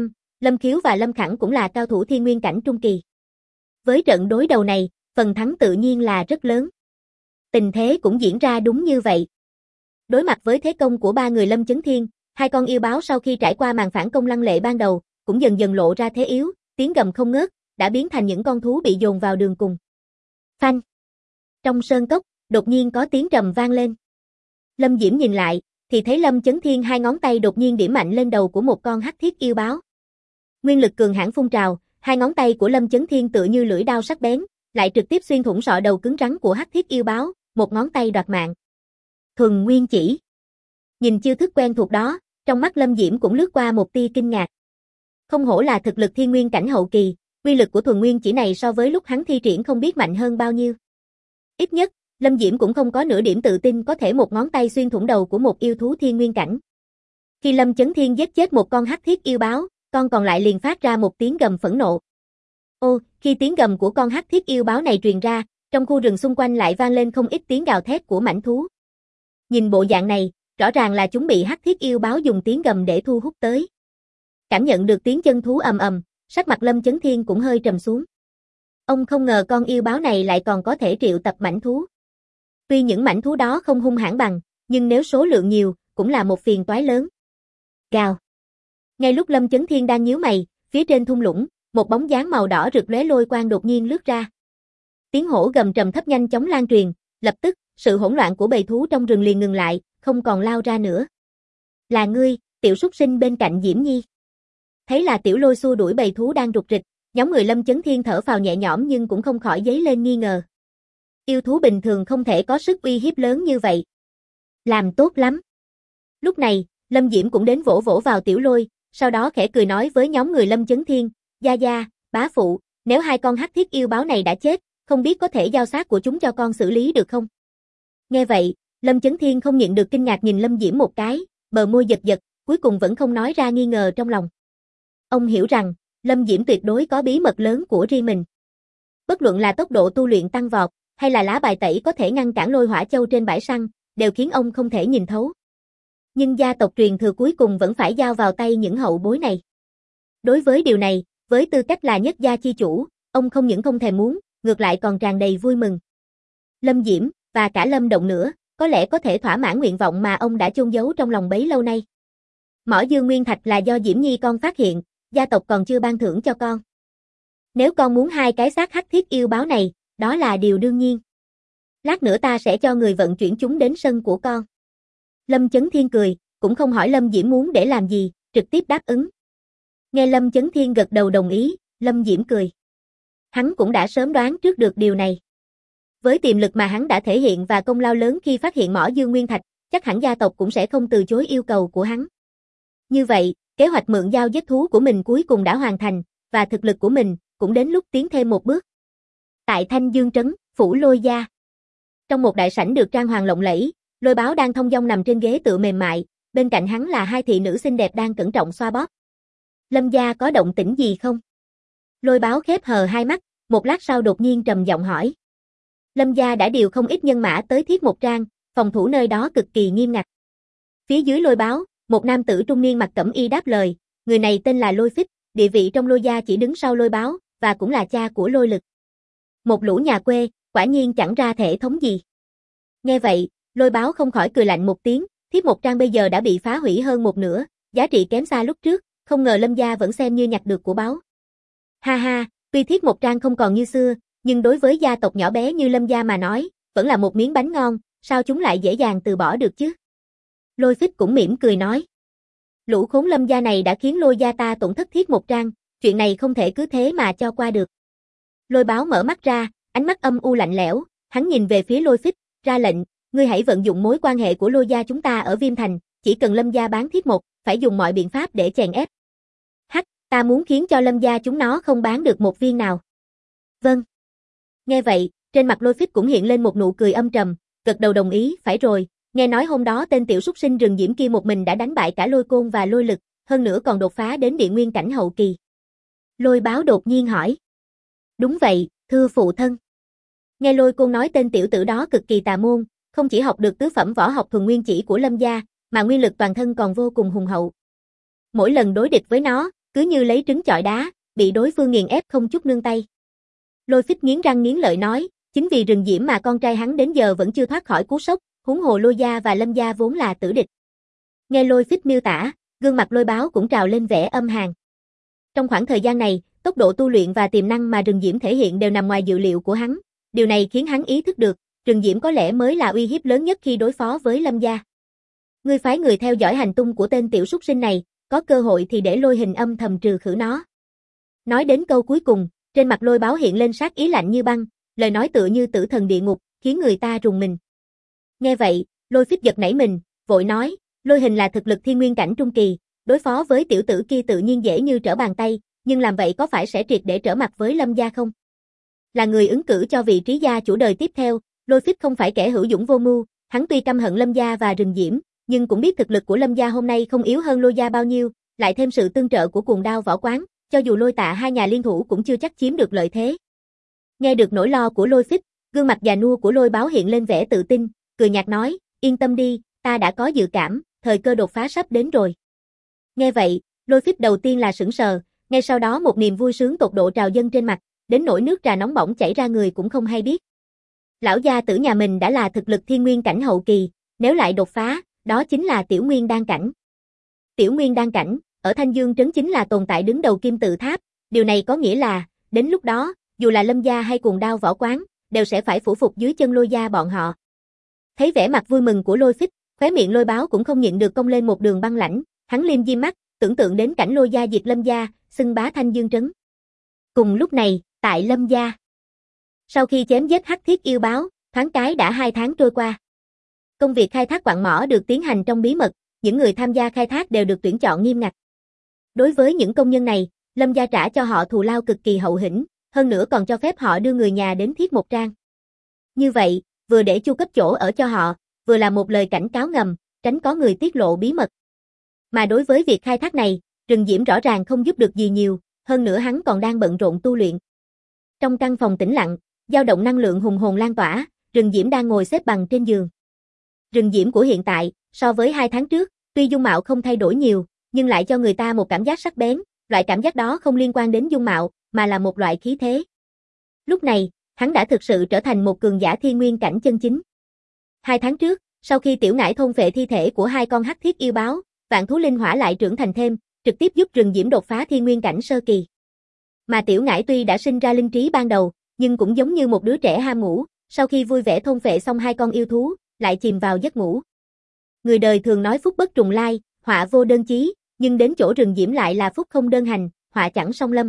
Lâm Khiếu và Lâm Khẳng cũng là cao thủ thiên nguyên cảnh trung kỳ. Với trận đối đầu này, phần thắng tự nhiên là rất lớn. Tình thế cũng diễn ra đúng như vậy. Đối mặt với thế công của ba người Lâm Chấn Thiên, hai con yêu báo sau khi trải qua màn phản công lăng lệ ban đầu, cũng dần dần lộ ra thế yếu, tiếng gầm không ngớt, đã biến thành những con thú bị dồn vào đường cùng. Phanh! Trong sơn cốc, đột nhiên có tiếng trầm vang lên. Lâm Diễm nhìn lại, thì thấy Lâm Chấn Thiên hai ngón tay đột nhiên điểm mạnh lên đầu của một con hắc thiết yêu báo. Nguyên lực cường hãn phun trào, hai ngón tay của Lâm Chấn Thiên tựa như lưỡi đao sắc bén, lại trực tiếp xuyên thủng sọ đầu cứng rắn của hắc thiết yêu báo, một ngón tay đoạt mạng. Thuần Nguyên Chỉ. Nhìn chiêu thức quen thuộc đó, trong mắt Lâm Diễm cũng lướt qua một tia kinh ngạc. Không hổ là thực lực thiên nguyên cảnh hậu kỳ, uy lực của Thuần Nguyên Chỉ này so với lúc hắn thi triển không biết mạnh hơn bao nhiêu. Ít nhất, Lâm Diễm cũng không có nửa điểm tự tin có thể một ngón tay xuyên thủng đầu của một yêu thú thiên nguyên cảnh. Khi Lâm Chấn Thiên giết chết một con hắc thiết yêu báo, con còn lại liền phát ra một tiếng gầm phẫn nộ. Ô, khi tiếng gầm của con hắc thiết yêu báo này truyền ra, trong khu rừng xung quanh lại vang lên không ít tiếng gào thét của mãnh thú. Nhìn bộ dạng này, rõ ràng là chúng bị hắc thiết yêu báo dùng tiếng gầm để thu hút tới. Cảm nhận được tiếng chân thú ầm ầm, sắc mặt Lâm Chấn Thiên cũng hơi trầm xuống. Ông không ngờ con yêu báo này lại còn có thể triệu tập mãnh thú. Tuy những mãnh thú đó không hung hãn bằng, nhưng nếu số lượng nhiều, cũng là một phiền toái lớn. Gào. Ngay lúc Lâm Chấn Thiên đang nhíu mày, phía trên thung lũng, một bóng dáng màu đỏ rực lóe lôi quang đột nhiên lướt ra. Tiếng hổ gầm trầm thấp nhanh chóng lan truyền, lập tức, sự hỗn loạn của bầy thú trong rừng liền ngừng lại, không còn lao ra nữa. Là ngươi, tiểu súc sinh bên cạnh Diễm Nhi. Thấy là Tiểu Lôi xua đuổi bầy thú đang rục rịch, nhóm người Lâm Chấn Thiên thở phào nhẹ nhõm nhưng cũng không khỏi dấy lên nghi ngờ. Yêu thú bình thường không thể có sức uy hiếp lớn như vậy. Làm tốt lắm. Lúc này, Lâm Diễm cũng đến vỗ vỗ vào Tiểu Lôi, sau đó khẽ cười nói với nhóm người Lâm Chấn Thiên, Gia Gia, bá phụ, nếu hai con hắc thiết yêu báo này đã chết, không biết có thể giao xác của chúng cho con xử lý được không? Nghe vậy, Lâm Chấn Thiên không nhịn được kinh ngạc nhìn Lâm Diễm một cái, bờ môi giật giật, cuối cùng vẫn không nói ra nghi ngờ trong lòng. Ông hiểu rằng, Lâm Diễm tuyệt đối có bí mật lớn của riêng mình. Bất luận là tốc độ tu luyện tăng vọt, hay là lá bài tẩy có thể ngăn cản lôi hỏa châu trên bãi săn, đều khiến ông không thể nhìn thấu. Nhưng gia tộc truyền thừa cuối cùng vẫn phải giao vào tay những hậu bối này. Đối với điều này, với tư cách là nhất gia chi chủ, ông không những không thèm muốn, ngược lại còn tràn đầy vui mừng. Lâm Diễm, và cả Lâm Động nữa, có lẽ có thể thỏa mãn nguyện vọng mà ông đã chôn giấu trong lòng bấy lâu nay. Mỏ Dương Nguyên Thạch là do Diễm Nhi con phát hiện, gia tộc còn chưa ban thưởng cho con. Nếu con muốn hai cái xác hắc thiết yêu báo này, đó là điều đương nhiên. Lát nữa ta sẽ cho người vận chuyển chúng đến sân của con. Lâm Chấn Thiên cười, cũng không hỏi Lâm Diễm muốn để làm gì, trực tiếp đáp ứng. Nghe Lâm Chấn Thiên gật đầu đồng ý, Lâm Diễm cười. Hắn cũng đã sớm đoán trước được điều này. Với tiềm lực mà hắn đã thể hiện và công lao lớn khi phát hiện mỏ Dương Nguyên Thạch, chắc hẳn gia tộc cũng sẽ không từ chối yêu cầu của hắn. Như vậy, kế hoạch mượn dao giết thú của mình cuối cùng đã hoàn thành, và thực lực của mình cũng đến lúc tiến thêm một bước. Tại Thanh Dương Trấn, phủ Lôi gia. Trong một đại sảnh được trang hoàng lộng lẫy, Lôi Báo đang thong dong nằm trên ghế tựa mềm mại, bên cạnh hắn là hai thị nữ xinh đẹp đang cẩn trọng xoa bóp. Lâm gia có động tĩnh gì không? Lôi Báo khép hờ hai mắt, một lát sau đột nhiên trầm giọng hỏi. Lâm gia đã điều không ít nhân mã tới Thiết Một Trang, phòng thủ nơi đó cực kỳ nghiêm ngặt. Phía dưới Lôi Báo, một nam tử trung niên mặc cẩm y đáp lời, người này tên là Lôi Phích, địa vị trong Lôi gia chỉ đứng sau Lôi Báo, và cũng là cha của Lôi Lực. Một lũ nhà quê, quả nhiên chẳng ra thể thống gì. Nghe vậy, Lôi Báo không khỏi cười lạnh một tiếng, Thiết Một Trang bây giờ đã bị phá hủy hơn một nửa, giá trị kém xa lúc trước, không ngờ Lâm gia vẫn xem như nhặt được của Báo. Ha ha, tuy Thiết Một Trang không còn như xưa, nhưng đối với gia tộc nhỏ bé như Lâm gia mà nói, vẫn là một miếng bánh ngon, sao chúng lại dễ dàng từ bỏ được chứ? Lôi Phích cũng mỉm cười nói. Lũ khốn Lâm gia này đã khiến Lôi gia ta tổn thất Thiết Một Trang, chuyện này không thể cứ thế mà cho qua được. Lôi Báo mở mắt ra, ánh mắt âm u lạnh lẽo, hắn nhìn về phía Lôi Phích, ra lệnh, ngươi hãy vận dụng mối quan hệ của Lôi gia chúng ta ở Viêm Thành, chỉ cần Lâm gia bán Thiết Một, phải dùng mọi biện pháp để chèn ép. Hắc, ta muốn khiến cho Lâm gia chúng nó không bán được một viên nào. Vâng. Nghe vậy, trên mặt Lôi Phích cũng hiện lên một nụ cười âm trầm, gật đầu đồng ý, phải rồi, nghe nói hôm đó tên tiểu súc sinh rừng Diễm kia một mình đã đánh bại cả Lôi Côn và Lôi Lực, hơn nữa còn đột phá đến địa nguyên cảnh hậu kỳ. Lôi Báo đột nhiên hỏi. Đúng vậy, thưa phụ thân. Nghe Lôi Côn nói tên tiểu tử đó cực kỳ tà môn, không chỉ học được tứ phẩm võ học thuần nguyên chỉ của Lâm gia, mà nguyên lực toàn thân còn vô cùng hùng hậu. Mỗi lần đối địch với nó, cứ như lấy trứng chọi đá, bị đối phương nghiền ép không chút nương tay. Lôi Phích nghiến răng nghiến lợi nói, chính vì Rừng Diễm mà con trai hắn đến giờ vẫn chưa thoát khỏi cú sốc, huống hồ Lôi gia và Lâm gia vốn là tử địch. Nghe Lôi Phích miêu tả, gương mặt Lôi Báo cũng trào lên vẻ âm hàn. Trong khoảng thời gian này, tốc độ tu luyện và tiềm năng mà Rừng Diễm thể hiện đều nằm ngoài dự liệu của hắn. Điều này khiến hắn ý thức được, Rừng Diễm có lẽ mới là uy hiếp lớn nhất khi đối phó với Lâm gia. Ngươi phái người theo dõi hành tung của tên tiểu súc sinh này, có cơ hội thì để Lôi Hình âm thầm trừ khử nó. Nói đến câu cuối cùng, trên mặt Lôi Báo hiện lên sát ý lạnh như băng, lời nói tựa như tử thần địa ngục, khiến người ta rùng mình. Nghe vậy, Lôi Phích giật nảy mình, vội nói, Lôi Hình là thực lực thiên nguyên cảnh trung kỳ, đối phó với tiểu tử kia tự nhiên dễ như trở bàn tay, nhưng làm vậy có phải sẽ triệt để trở mặt với Lâm gia không? Là người ứng cử cho vị trí gia chủ đời tiếp theo, Lôi Phích không phải kẻ hữu dũng vô mưu, hắn tuy căm hận Lâm gia và Rừng Diễm, nhưng cũng biết thực lực của Lâm gia hôm nay không yếu hơn Lôi gia bao nhiêu, lại thêm sự tương trợ của Cuồng Đao Võ Quán, cho dù Lôi Tạ hai nhà liên thủ cũng chưa chắc chiếm được lợi thế. Nghe được nỗi lo của Lôi Phích, gương mặt già nua của Lôi Báo hiện lên vẻ tự tin, cười nhạt nói, yên tâm đi, ta đã có dự cảm, thời cơ đột phá sắp đến rồi. Nghe vậy, Lôi Phích đầu tiên là sững sờ, ngay sau đó một niềm vui sướng tột độ trào dâng trên mặt, đến nỗi nước trà nóng bỏng chảy ra người cũng không hay biết. Lão gia tử nhà mình đã là thực lực thiên nguyên cảnh hậu kỳ, nếu lại đột phá, đó chính là tiểu nguyên đan cảnh. Tiểu nguyên đan cảnh, ở Thanh Dương trấn chính là tồn tại đứng đầu kim tự tháp, điều này có nghĩa là, đến lúc đó, dù là Lâm gia hay Cuồng Đao Võ Quán, đều sẽ phải phủ phục dưới chân Lôi gia bọn họ. Thấy vẻ mặt vui mừng của Lôi Phích, khóe miệng Lôi Báo cũng không nhịn được cong lên một đường băng lãnh, hắn liêm diêm mắt, tưởng tượng đến cảnh Lôi gia diệt Lâm gia, xưng bá Thanh Dương trấn. Cùng lúc này, tại Lâm gia, sau khi chém giết hắc thiết yêu báo, thoáng cái đã 2 tháng trôi qua. Công việc khai thác quặng mỏ được tiến hành trong bí mật, những người tham gia khai thác đều được tuyển chọn nghiêm ngặt. Đối với những công nhân này, Lâm gia trả cho họ thù lao cực kỳ hậu hĩnh, hơn nữa còn cho phép họ đưa người nhà đến Thiết Một Trang. Như vậy, vừa để chu cấp chỗ ở cho họ, vừa là một lời cảnh cáo ngầm, tránh có người tiết lộ bí mật. Mà đối với việc khai thác này, Rừng Diễm rõ ràng không giúp được gì nhiều, hơn nữa hắn còn đang bận rộn tu luyện. Trong căn phòng tĩnh lặng, dao động năng lượng hùng hồn lan tỏa, Rừng Diễm đang ngồi xếp bằng trên giường. Rừng Diễm của hiện tại, so với 2 tháng trước, tuy dung mạo không thay đổi nhiều, nhưng lại cho người ta một cảm giác sắc bén, loại cảm giác đó không liên quan đến dung mạo, mà là một loại khí thế. Lúc này, hắn đã thực sự trở thành một cường giả thiên nguyên cảnh chân chính. 2 tháng trước, sau khi Tiểu Ngải thôn phệ thi thể của 2 con hắc thiết yêu báo, vạn thú linh hỏa lại trưởng thành thêm, trực tiếp giúp Rừng Diễm đột phá thiên nguyên cảnh sơ kỳ. Mà Tiểu Ngải tuy đã sinh ra linh trí ban đầu, nhưng cũng giống như một đứa trẻ ham ngủ, sau khi vui vẻ thôn phệ xong 2 con yêu thú, lại chìm vào giấc ngủ. Người đời thường nói phúc bất trùng lai, họa vô đơn chí, nhưng đến chỗ Rừng Diễm lại là phúc không đơn hành, họa chẳng song lâm.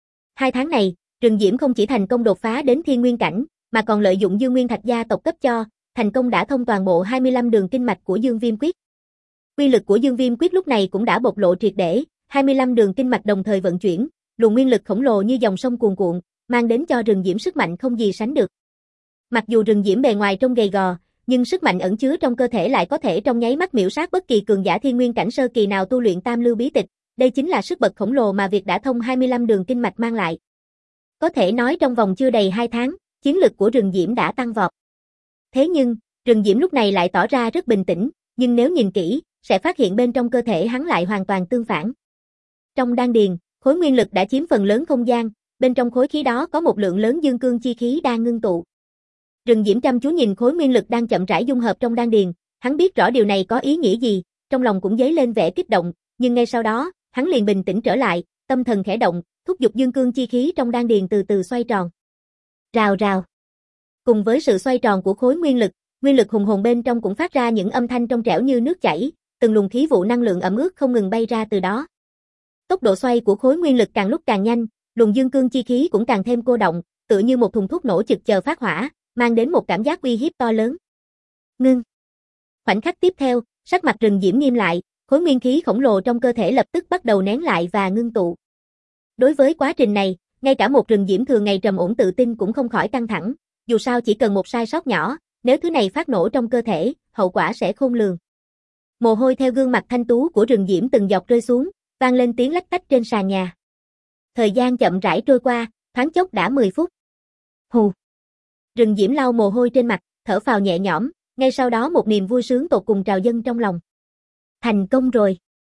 2 tháng này, Rừng Diễm không chỉ thành công đột phá đến thiên nguyên cảnh, mà còn lợi dụng Dương Nguyên Thạch gia tộc cấp cho, thành công đã thông toàn bộ 25 đường kinh mạch của Dương Viêm Quyết. Uy lực của Dương Viêm Quyết lúc này cũng đã bộc lộ triệt để, 25 đường kinh mạch đồng thời vận chuyển, luồng nguyên lực khổng lồ như dòng sông cuồn cuộn, mang đến cho Rừng Diễm sức mạnh không gì sánh được. Mặc dù Rừng Diễm bề ngoài trông gầy gò, nhưng sức mạnh ẩn chứa trong cơ thể lại có thể trong nháy mắt miểu sát bất kỳ cường giả thiên nguyên cảnh sơ kỳ nào tu luyện Tam Lưu bí tịch, đây chính là sức bật khổng lồ mà việc đã thông 25 đường kinh mạch mang lại. Có thể nói trong vòng chưa đầy 2 tháng, chiến lực của Rừng Diễm đã tăng vọt. Thế nhưng, Rừng Diễm lúc này lại tỏ ra rất bình tĩnh, nhưng nếu nhìn kỹ, sẽ phát hiện bên trong cơ thể hắn lại hoàn toàn tương phản. Trong đan điền, khối nguyên lực đã chiếm phần lớn không gian, bên trong khối khí đó có một lượng lớn dương cương chi khí đang ngưng tụ. Rừng Diễm chăm chú nhìn khối nguyên lực đang chậm rãi dung hợp trong đan điền, hắn biết rõ điều này có ý nghĩa gì, trong lòng cũng dấy lên vẻ kích động, nhưng ngay sau đó, hắn liền bình tĩnh trở lại, tâm thần khẽ động, thúc giục dương cương chi khí trong đan điền từ từ xoay tròn. Rào rào. Cùng với sự xoay tròn của khối nguyên lực hùng hồn bên trong cũng phát ra những âm thanh trong trẻo như nước chảy, từng luồng khí vụ năng lượng ẩm ướt không ngừng bay ra từ đó. Tốc độ xoay của khối nguyên lực càng lúc càng nhanh, luồng dương cương chi khí cũng càng thêm cô động, tựa như một thùng thuốc nổ trực chờ phát hỏa, mang đến một cảm giác uy hiếp to lớn. Ngưng. Khoảnh khắc tiếp theo, sắc mặt Rừng Diễm nghiêm lại, khối nguyên khí khổng lồ trong cơ thể lập tức bắt đầu nén lại và ngưng tụ. Đối với quá trình này, ngay cả một Rừng Diễm thường ngày trầm ổn tự tin cũng không khỏi căng thẳng, dù sao chỉ cần một sai sót nhỏ, nếu thứ này phát nổ trong cơ thể, hậu quả sẽ khôn lường. Mồ hôi theo gương mặt thanh tú của Rừng Diễm từng giọt rơi xuống, vang lên tiếng lách tách trên sàn nhà. Thời gian chậm rãi trôi qua, thoáng chốc đã 10 phút. Hù. Rừng Diễm lau mồ hôi trên mặt, thở phào nhẹ nhõm, ngay sau đó một niềm vui sướng tột cùng trào dâng trong lòng. Thành công rồi.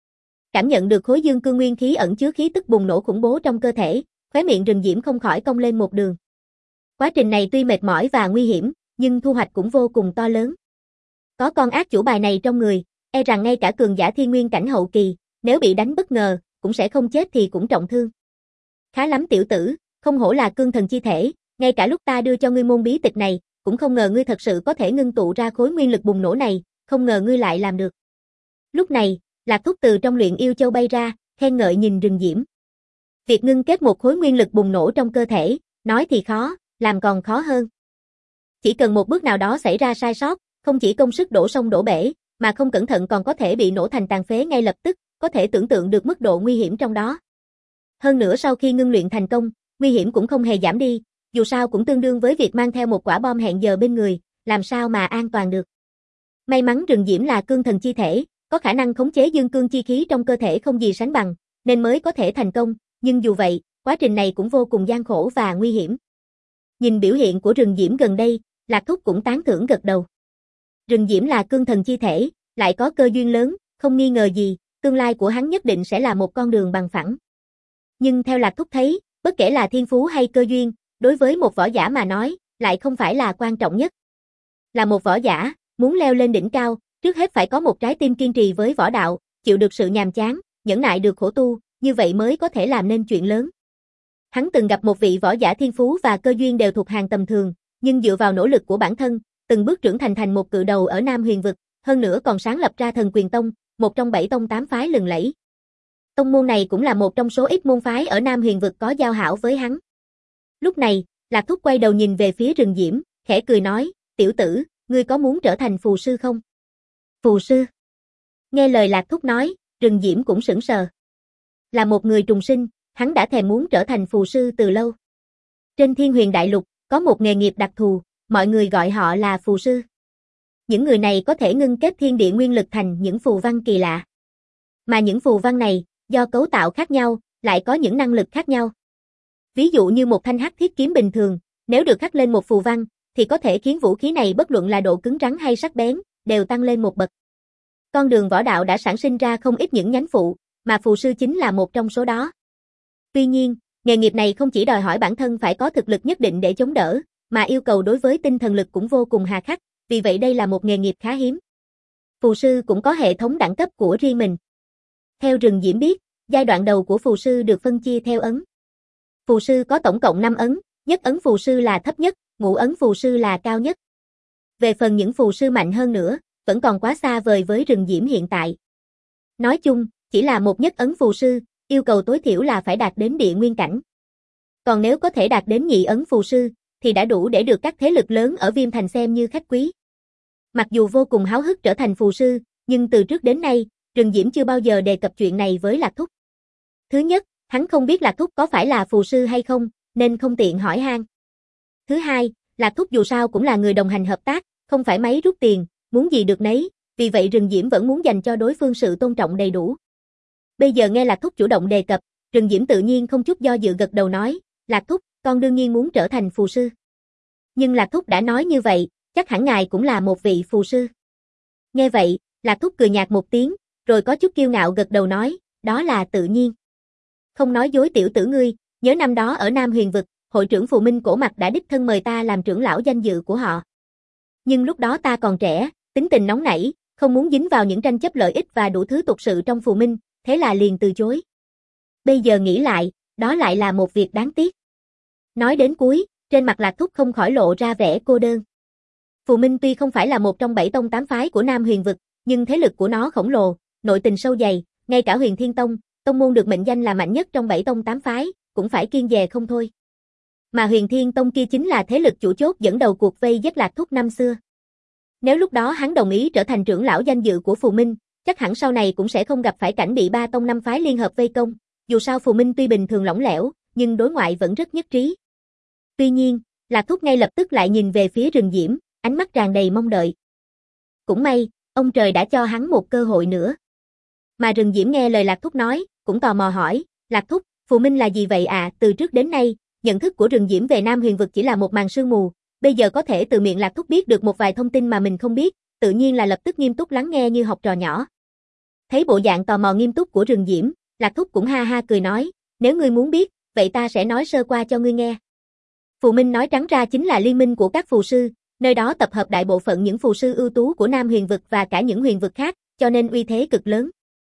Cảm nhận được khối dương cương nguyên khí ẩn chứa khí tức bùng nổ khủng bố trong cơ thể, khóe miệng Rừng Diễm không khỏi cong lên một đường. Quá trình này tuy mệt mỏi và nguy hiểm, nhưng thu hoạch cũng vô cùng to lớn. Có con ác chủ bài này trong người, e rằng ngay cả cường giả thiên nguyên cảnh hậu kỳ, nếu bị đánh bất ngờ, cũng sẽ không chết thì cũng trọng thương. Khá lắm tiểu tử, không hổ là cương thần chi thể, ngay cả lúc ta đưa cho ngươi môn bí tịch này, cũng không ngờ ngươi thật sự có thể ngưng tụ ra khối nguyên lực bùng nổ này, không ngờ ngươi lại làm được. Lúc này, Lạc Thúc từ trong luyện yêu châu bay ra, khen ngợi nhìn Rừng Diễm. Việc ngưng kết một khối nguyên lực bùng nổ trong cơ thể, nói thì khó, làm còn khó hơn. Chỉ cần một bước nào đó xảy ra sai sót, không chỉ công sức đổ sông đổ bể, mà không cẩn thận còn có thể bị nổ thành tàn phế ngay lập tức, có thể tưởng tượng được mức độ nguy hiểm trong đó. Hơn nữa sau khi ngưng luyện thành công, nguy hiểm cũng không hề giảm đi, dù sao cũng tương đương với việc mang theo một quả bom hẹn giờ bên người, làm sao mà an toàn được. May mắn Rừng Diễm là cương thần chi thể, có khả năng khống chế dương cương chi khí trong cơ thể không gì sánh bằng, nên mới có thể thành công, nhưng dù vậy, quá trình này cũng vô cùng gian khổ và nguy hiểm. Nhìn biểu hiện của Rừng Diễm gần đây, Lạc Thúc cũng tán thưởng gật đầu. Rừng Diễm là cương thần chi thể, lại có cơ duyên lớn, không nghi ngờ gì, tương lai của hắn nhất định sẽ là một con đường bằng phẳng. Nhưng theo Lạc Thúc thấy, bất kể là thiên phú hay cơ duyên, đối với một võ giả mà nói, lại không phải là quan trọng nhất. Là một võ giả, muốn leo lên đỉnh cao, trước hết phải có một trái tim kiên trì với võ đạo, chịu được sự nhàm chán, nhẫn nại được khổ tu, như vậy mới có thể làm nên chuyện lớn. Hắn từng gặp một vị võ giả thiên phú và cơ duyên đều thuộc hàng tầm thường, nhưng dựa vào nỗ lực của bản thân, từng bước trưởng thành một cự đầu ở Nam Huyền vực, hơn nữa còn sáng lập ra Thần Quyền Tông, một trong 7 tông 8 phái lừng lẫy. Tông môn này cũng là một trong số ít môn phái ở Nam Huyền vực có giao hảo với hắn. Lúc này, Lạc Thúc quay đầu nhìn về phía Rừng Diễm, khẽ cười nói, tiểu tử, ngươi có muốn trở thành phù sư không? Phù sư? Nghe lời Lạc Thúc nói, Rừng Diễm cũng sững sờ. Là một người trùng sinh, hắn đã thèm muốn trở thành phù sư từ lâu. Trên Thiên Huyền Đại Lục, có một nghề nghiệp đặc thù, mọi người gọi họ là phù sư. Những người này có thể ngưng kết thiên địa nguyên lực thành những phù văn kỳ lạ. Mà những phù văn này, do cấu tạo khác nhau, lại có những năng lực khác nhau. Ví dụ như một thanh hắc thiết kiếm bình thường, nếu được khắc lên một phù văn, thì có thể khiến vũ khí này bất luận là độ cứng rắn hay sắc bén, đều tăng lên một bậc. Con đường võ đạo đã sản sinh ra không ít những nhánh phụ, mà phù sư chính là một trong số đó. Tuy nhiên, nghề nghiệp này không chỉ đòi hỏi bản thân phải có thực lực nhất định để chống đỡ, mà yêu cầu đối với tinh thần lực cũng vô cùng hà khắc, vì vậy đây là một nghề nghiệp khá hiếm. Phù sư cũng có hệ thống đẳng cấp của riêng mình. Theo Rừng Diễm biết, giai đoạn đầu của phù sư được phân chia theo ấn. Phù sư có tổng cộng 5 ấn, nhất ấn phù sư là thấp nhất, ngũ ấn phù sư là cao nhất. Về phần những phù sư mạnh hơn nữa, vẫn còn quá xa vời với Rừng Diễm hiện tại. Nói chung, chỉ là một nhất ấn phù sư, yêu cầu tối thiểu là phải đạt đến địa nguyên cảnh. Còn nếu có thể đạt đến nhị ấn phù sư, thì đã đủ để được các thế lực lớn ở Viêm Thành xem như khách quý. Mặc dù vô cùng háo hức trở thành phù sư, nhưng từ trước đến nay, Rừng Diễm chưa bao giờ đề cập chuyện này với Lạc Thúc. Thứ nhất, hắn không biết Lạc Thúc có phải là phù sư hay không, nên không tiện hỏi han. Thứ hai, Lạc Thúc dù sao cũng là người đồng hành hợp tác, không phải máy rút tiền, muốn gì được nấy, vì vậy Rừng Diễm vẫn muốn dành cho đối phương sự tôn trọng đầy đủ. Bây giờ nghe Lạc Thúc chủ động đề cập, Rừng Diễm tự nhiên không chút do dự gật đầu nói, Lạc Thúc, con đương nhiên muốn trở thành phù sư. Nhưng Lạc Thúc đã nói như vậy, chắc hẳn ngài cũng là một vị phù sư. Nghe vậy, Lạc Thúc cười nhạt một tiếng, rồi có chút kiêu ngạo gật đầu nói, đó là tự nhiên. Không nói dối tiểu tử ngươi, nhớ năm đó ở Nam Huyền vực, hội trưởng Phù Minh Cổ Mặc đã đích thân mời ta làm trưởng lão danh dự của họ. Nhưng lúc đó ta còn trẻ, tính tình nóng nảy, không muốn dính vào những tranh chấp lợi ích và đủ thứ tục sự trong Phù Minh, thế là liền từ chối. Bây giờ nghĩ lại, đó lại là một việc đáng tiếc. Nói đến cuối, trên mặt Lạc Thúc không khỏi lộ ra vẻ cô đơn. Phù Minh tuy không phải là một trong 7 tông 8 phái của Nam Huyền vực, nhưng thế lực của nó khổng lồ, nội tình sâu dày, ngay cả Huyền Thiên Tông, tông môn được mệnh danh là mạnh nhất trong 7 tông 8 phái, cũng phải kiêng dè không thôi. Mà Huyền Thiên Tông kia chính là thế lực chủ chốt dẫn đầu cuộc vây giết Lạc Thúc năm xưa. Nếu lúc đó hắn đồng ý trở thành trưởng lão danh dự của Phù Minh, chắc hẳn sau này cũng sẽ không gặp phải cảnh bị 3 tông 5 phái liên hợp vây công, dù sao Phù Minh tuy bình thường lỏng lẻo, nhưng đối ngoại vẫn rất nhất trí. Tuy nhiên, Lạc Thúc ngay lập tức lại nhìn về phía Rừng Diễm, ánh mắt tràn đầy mong đợi. Cũng may, ông trời đã cho hắn một cơ hội nữa. Mà Rừng Diễm nghe lời Lạc Thúc nói, cũng tò mò hỏi, Lạc Thúc, Phù Minh là gì vậy à? Từ trước đến nay, nhận thức của Rừng Diễm về Nam Huyền vực chỉ là một màn sương mù, bây giờ có thể từ miệng Lạc Thúc biết được một vài thông tin mà mình không biết, tự nhiên là lập tức nghiêm túc lắng nghe như học trò nhỏ. Thấy bộ dạng tò mò nghiêm túc của Rừng Diễm, Lạc Thúc cũng ha ha cười nói, nếu ngươi muốn biết, vậy ta sẽ nói sơ qua cho ngươi nghe. Phù Minh nói trắng ra chính là liên minh của các phù sư, nơi đó tập hợp đại bộ phận những phù sư ưu tú của Nam Huyền vực và cả những huyền vực khác, cho nên uy thế cực lớn.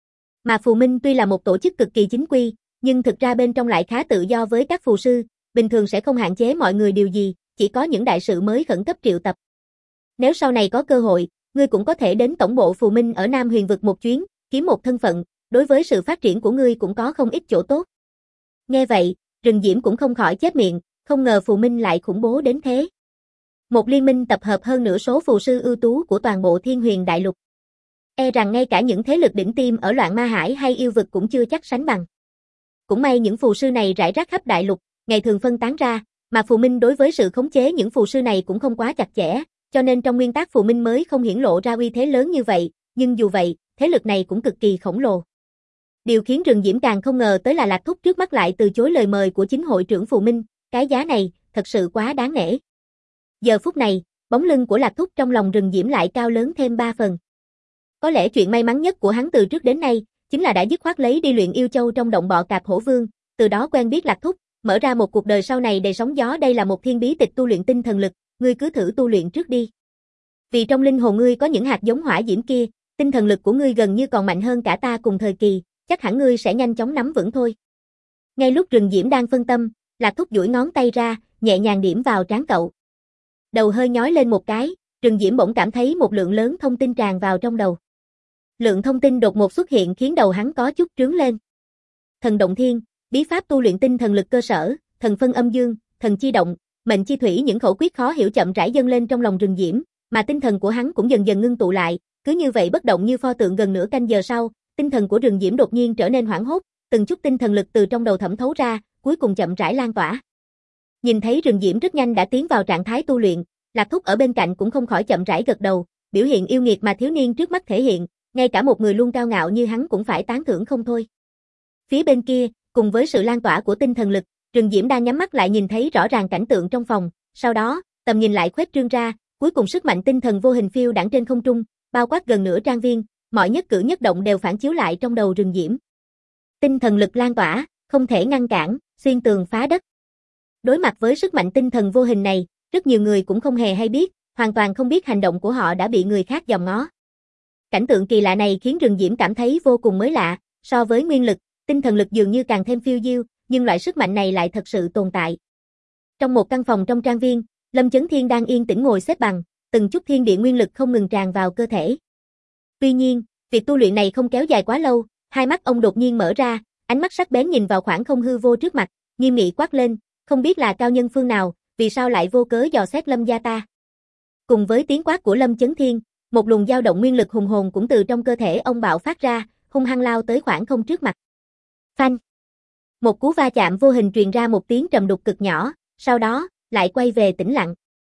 Mà Phù Minh tuy là một tổ chức cực kỳ chính quy, nhưng thực ra bên trong lại khá tự do với các phù sư, bình thường sẽ không hạn chế mọi người điều gì, chỉ có những đại sự mới khẩn cấp triệu tập. Nếu sau này có cơ hội, ngươi cũng có thể đến tổng bộ Phù Minh ở Nam Huyền vực một chuyến, kiếm một thân phận, đối với sự phát triển của ngươi cũng có không ít chỗ tốt. Nghe vậy, Rừng Diễm cũng không khỏi chép miệng, không ngờ Phù Minh lại khủng bố đến thế. Một liên minh tập hợp hơn nửa số phù sư ưu tú của toàn bộ Thiên Huyền Đại Lục. E rằng ngay cả những thế lực đỉnh tiêm ở Loạn Ma Hải hay yêu vực cũng chưa chắc sánh bằng. Cũng may những phù sư này rải rác khắp đại lục, ngày thường phân tán ra, mà Phù Minh đối với sự khống chế những phù sư này cũng không quá chặt chẽ, cho nên trong nguyên tắc Phù Minh mới không hiển lộ ra uy thế lớn như vậy, nhưng dù vậy, thế lực này cũng cực kỳ khổng lồ. Điều khiến Rừng Diễm càng không ngờ tới là Lạc Thúc trước mắt lại từ chối lời mời của chính hội trưởng Phù Minh, cái giá này, thật sự quá đáng nể. Giờ phút này, bóng lưng của Lạc Thúc trong lòng Rừng Diễm lại cao lớn thêm 3 phần. Có lẽ chuyện may mắn nhất của hắn từ trước đến nay, chính là đã dứt khoát lấy đi luyện yêu châu trong động bọ cạp hổ vương, từ đó quen biết Lạc Thúc, mở ra một cuộc đời sau này đầy sóng gió. Đây là một thiên bí tịch tu luyện tinh thần lực, ngươi cứ thử tu luyện trước đi. Vì trong linh hồn ngươi có những hạt giống hỏa diễm kia, tinh thần lực của ngươi gần như còn mạnh hơn cả ta cùng thời kỳ, chắc hẳn ngươi sẽ nhanh chóng nắm vững thôi. Ngay lúc Rừng Diễm đang phân tâm, Lạc Thúc duỗi ngón tay ra, nhẹ nhàng điểm vào trán cậu. Đầu hơi nhói lên một cái, Rừng Diễm bỗng cảm thấy một lượng lớn thông tin tràn vào trong đầu. Lượng thông tin đột ngột xuất hiện khiến đầu hắn có chút trướng lên. Thần động thiên, bí pháp tu luyện tinh thần lực cơ sở, thần phân âm dương, thần chi động, mệnh chi thủy, những khẩu quyết khó hiểu chậm rãi dâng lên trong lòng Rừng Diễm, mà tinh thần của hắn cũng dần dần ngưng tụ lại, cứ như vậy bất động như pho tượng. Gần nửa canh giờ sau, tinh thần của Rừng Diễm đột nhiên trở nên hoảng hốt, từng chút tinh thần lực từ trong đầu thẩm thấu ra, cuối cùng chậm rãi lan tỏa. Nhìn thấy Rừng Diễm rất nhanh đã tiến vào trạng thái tu luyện, Lạc Thúc ở bên cạnh cũng không khỏi chậm rãi gật đầu, biểu hiện yêu nghiệt mà thiếu niên trước mắt thể hiện, ngay cả một người luôn cao ngạo như hắn cũng phải tán thưởng không thôi. Phía bên kia, cùng với sự lan tỏa của tinh thần lực, Rừng Diễm đang nhắm mắt lại nhìn thấy rõ ràng cảnh tượng trong phòng, sau đó, tầm nhìn lại khuếch trương ra, cuối cùng sức mạnh tinh thần vô hình phiêu đãng trên không trung, bao quát gần nửa trang viên, mọi nhất cử nhất động đều phản chiếu lại trong đầu Rừng Diễm. Tinh thần lực lan tỏa, không thể ngăn cản, xuyên tường phá đất. Đối mặt với sức mạnh tinh thần vô hình này, rất nhiều người cũng không hề hay biết, hoàn toàn không biết hành động của họ đã bị người khác dòm ngó. Cảnh tượng kỳ lạ này khiến Rừng Diễm cảm thấy vô cùng mới lạ, so với nguyên lực, tinh thần lực dường như càng thêm phiêu diêu, nhưng loại sức mạnh này lại thật sự tồn tại. Trong một căn phòng trong trang viên, Lâm Chấn Thiên đang yên tĩnh ngồi xếp bằng, từng chút thiên địa nguyên lực không ngừng tràn vào cơ thể. Tuy nhiên, việc tu luyện này không kéo dài quá lâu, hai mắt ông đột nhiên mở ra, ánh mắt sắc bén nhìn vào khoảng không hư vô trước mặt, nghiêm nghị quát lên, không biết là cao nhân phương nào, vì sao lại vô cớ dò xét Lâm gia ta. Cùng với tiếng quát của Lâm Chấn Thiên, một luồng dao động nguyên lực hùng hồn cũng từ trong cơ thể ông bạo phát ra, hung hăng lao tới khoảng không trước mặt. Phanh! Một cú va chạm vô hình truyền ra một tiếng trầm đục cực nhỏ, sau đó, lại quay về tĩnh lặng.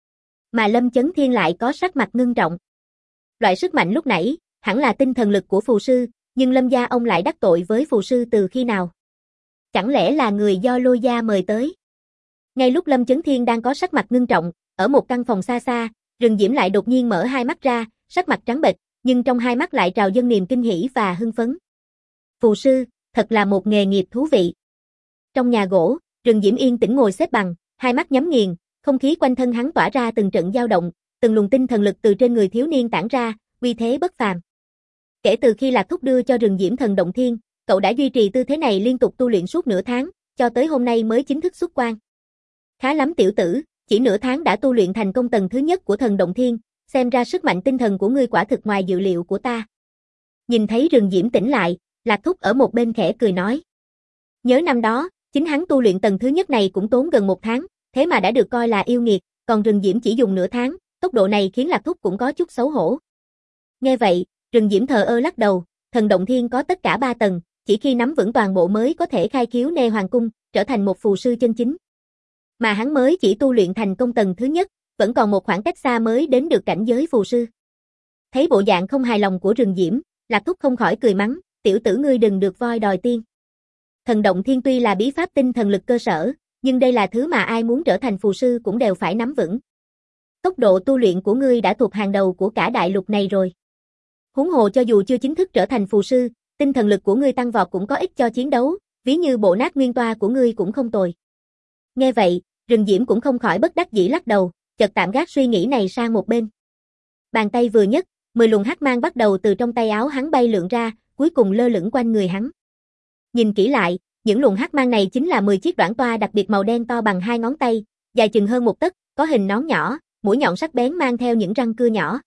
Mà Lâm Chấn Thiên lại có sắc mặt ngưng trọng. Loại sức mạnh lúc nãy, hẳn là tinh thần lực của phù sư, nhưng Lâm gia ông lại đắc tội với phù sư từ khi nào? Chẳng lẽ là người do Lôi gia mời tới? Ngay lúc Lâm Chấn Thiên đang có sắc mặt ngưng trọng, ở một căn phòng xa xa, Rừng Diễm lại đột nhiên mở hai mắt ra, sắc mặt trắng bệch, nhưng trong hai mắt lại trào dâng niềm kinh hỉ và hưng phấn. Phù sư, thật là một nghề nghiệp thú vị. Trong nhà gỗ, Rừng Diễm yên tĩnh ngồi xếp bằng, hai mắt nhắm nghiền, không khí quanh thân hắn tỏa ra từng trận dao động, từng luồng tinh thần lực từ trên người thiếu niên tản ra, uy thế bất phàm. Kể từ khi Lạc Thúc đưa cho Rừng Diễm thần động thiên, cậu đã duy trì tư thế này liên tục tu luyện suốt nửa tháng, cho tới hôm nay mới chính thức xuất quan. Khá lắm tiểu tử, chỉ nửa tháng đã tu luyện thành công tầng thứ nhất của thần động thiên, xem ra sức mạnh tinh thần của ngươi quả thực ngoài dự liệu của ta. Nhìn thấy Rừng Diễm tỉnh lại, Lạc Thúc ở một bên khẽ cười nói. Nhớ năm đó, chính hắn tu luyện tầng thứ nhất này cũng tốn gần 1 tháng, thế mà đã được coi là yêu nghiệt, còn Rừng Diễm chỉ dùng nửa tháng, tốc độ này khiến Lạc Thúc cũng có chút xấu hổ. Nghe vậy, Rừng Diễm thờ ơ lắc đầu, thần động thiên có tất cả 3 tầng, chỉ khi nắm vững toàn bộ mới có thể khai khiếu nê hoàng cung, trở thành một phù sư chân chính. Mà hắn mới chỉ tu luyện thành công tầng thứ nhất, vẫn còn một khoảng cách xa mới đến được cảnh giới phù sư. Thấy bộ dạng không hài lòng của Rừng Diễm, Lạc Thúc không khỏi cười mắng, tiểu tử ngươi đừng được voi đòi tiên. Thần động thiên tuy là bí pháp tinh thần lực cơ sở, nhưng đây là thứ mà ai muốn trở thành phù sư cũng đều phải nắm vững. Tốc độ tu luyện của ngươi đã thuộc hàng đầu của cả đại lục này rồi. Huống hồ cho dù chưa chính thức trở thành phù sư, tinh thần lực của ngươi tăng vọt cũng có ích cho chiến đấu, ví như bộ nát nguyên toa của ngươi cũng không tồi. Nghe vậy, Rừng Diễm cũng không khỏi bất đắc dĩ lắc đầu, chợt tạm gác suy nghĩ này sang một bên. Bàn tay vừa nhấc, 10 luồng hắc mang bắt đầu từ trong tay áo hắn bay lượn ra, cuối cùng lơ lửng quanh người hắn. Nhìn kỹ lại, những luồng hắc mang này chính là 10 chiếc đoản toa đặc biệt màu đen to bằng 2 ngón tay, dài chừng hơn 1 tấc, có hình nón nhỏ, mũi nhọn sắc bén mang theo những răng cưa nhỏ.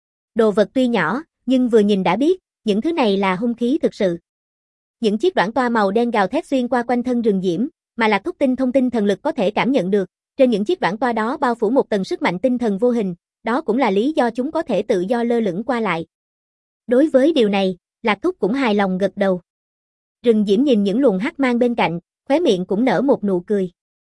Đồ vật tuy nhỏ, nhưng vừa nhìn đã biết, những thứ này là hung khí thực sự. Những chiếc đoản toa màu đen gào thét xuyên qua quanh thân Rừng Diễm, mà Lạc Thúc tinh thông tinh thần lực có thể cảm nhận được, trên những chiếc đoản toa đó bao phủ một tầng sức mạnh tinh thần vô hình, đó cũng là lý do chúng có thể tự do lơ lửng qua lại. Đối với điều này, Lạc Thúc cũng hài lòng gật đầu. Rừng Diễm nhìn những luồng hắc mang bên cạnh, khóe miệng cũng nở một nụ cười.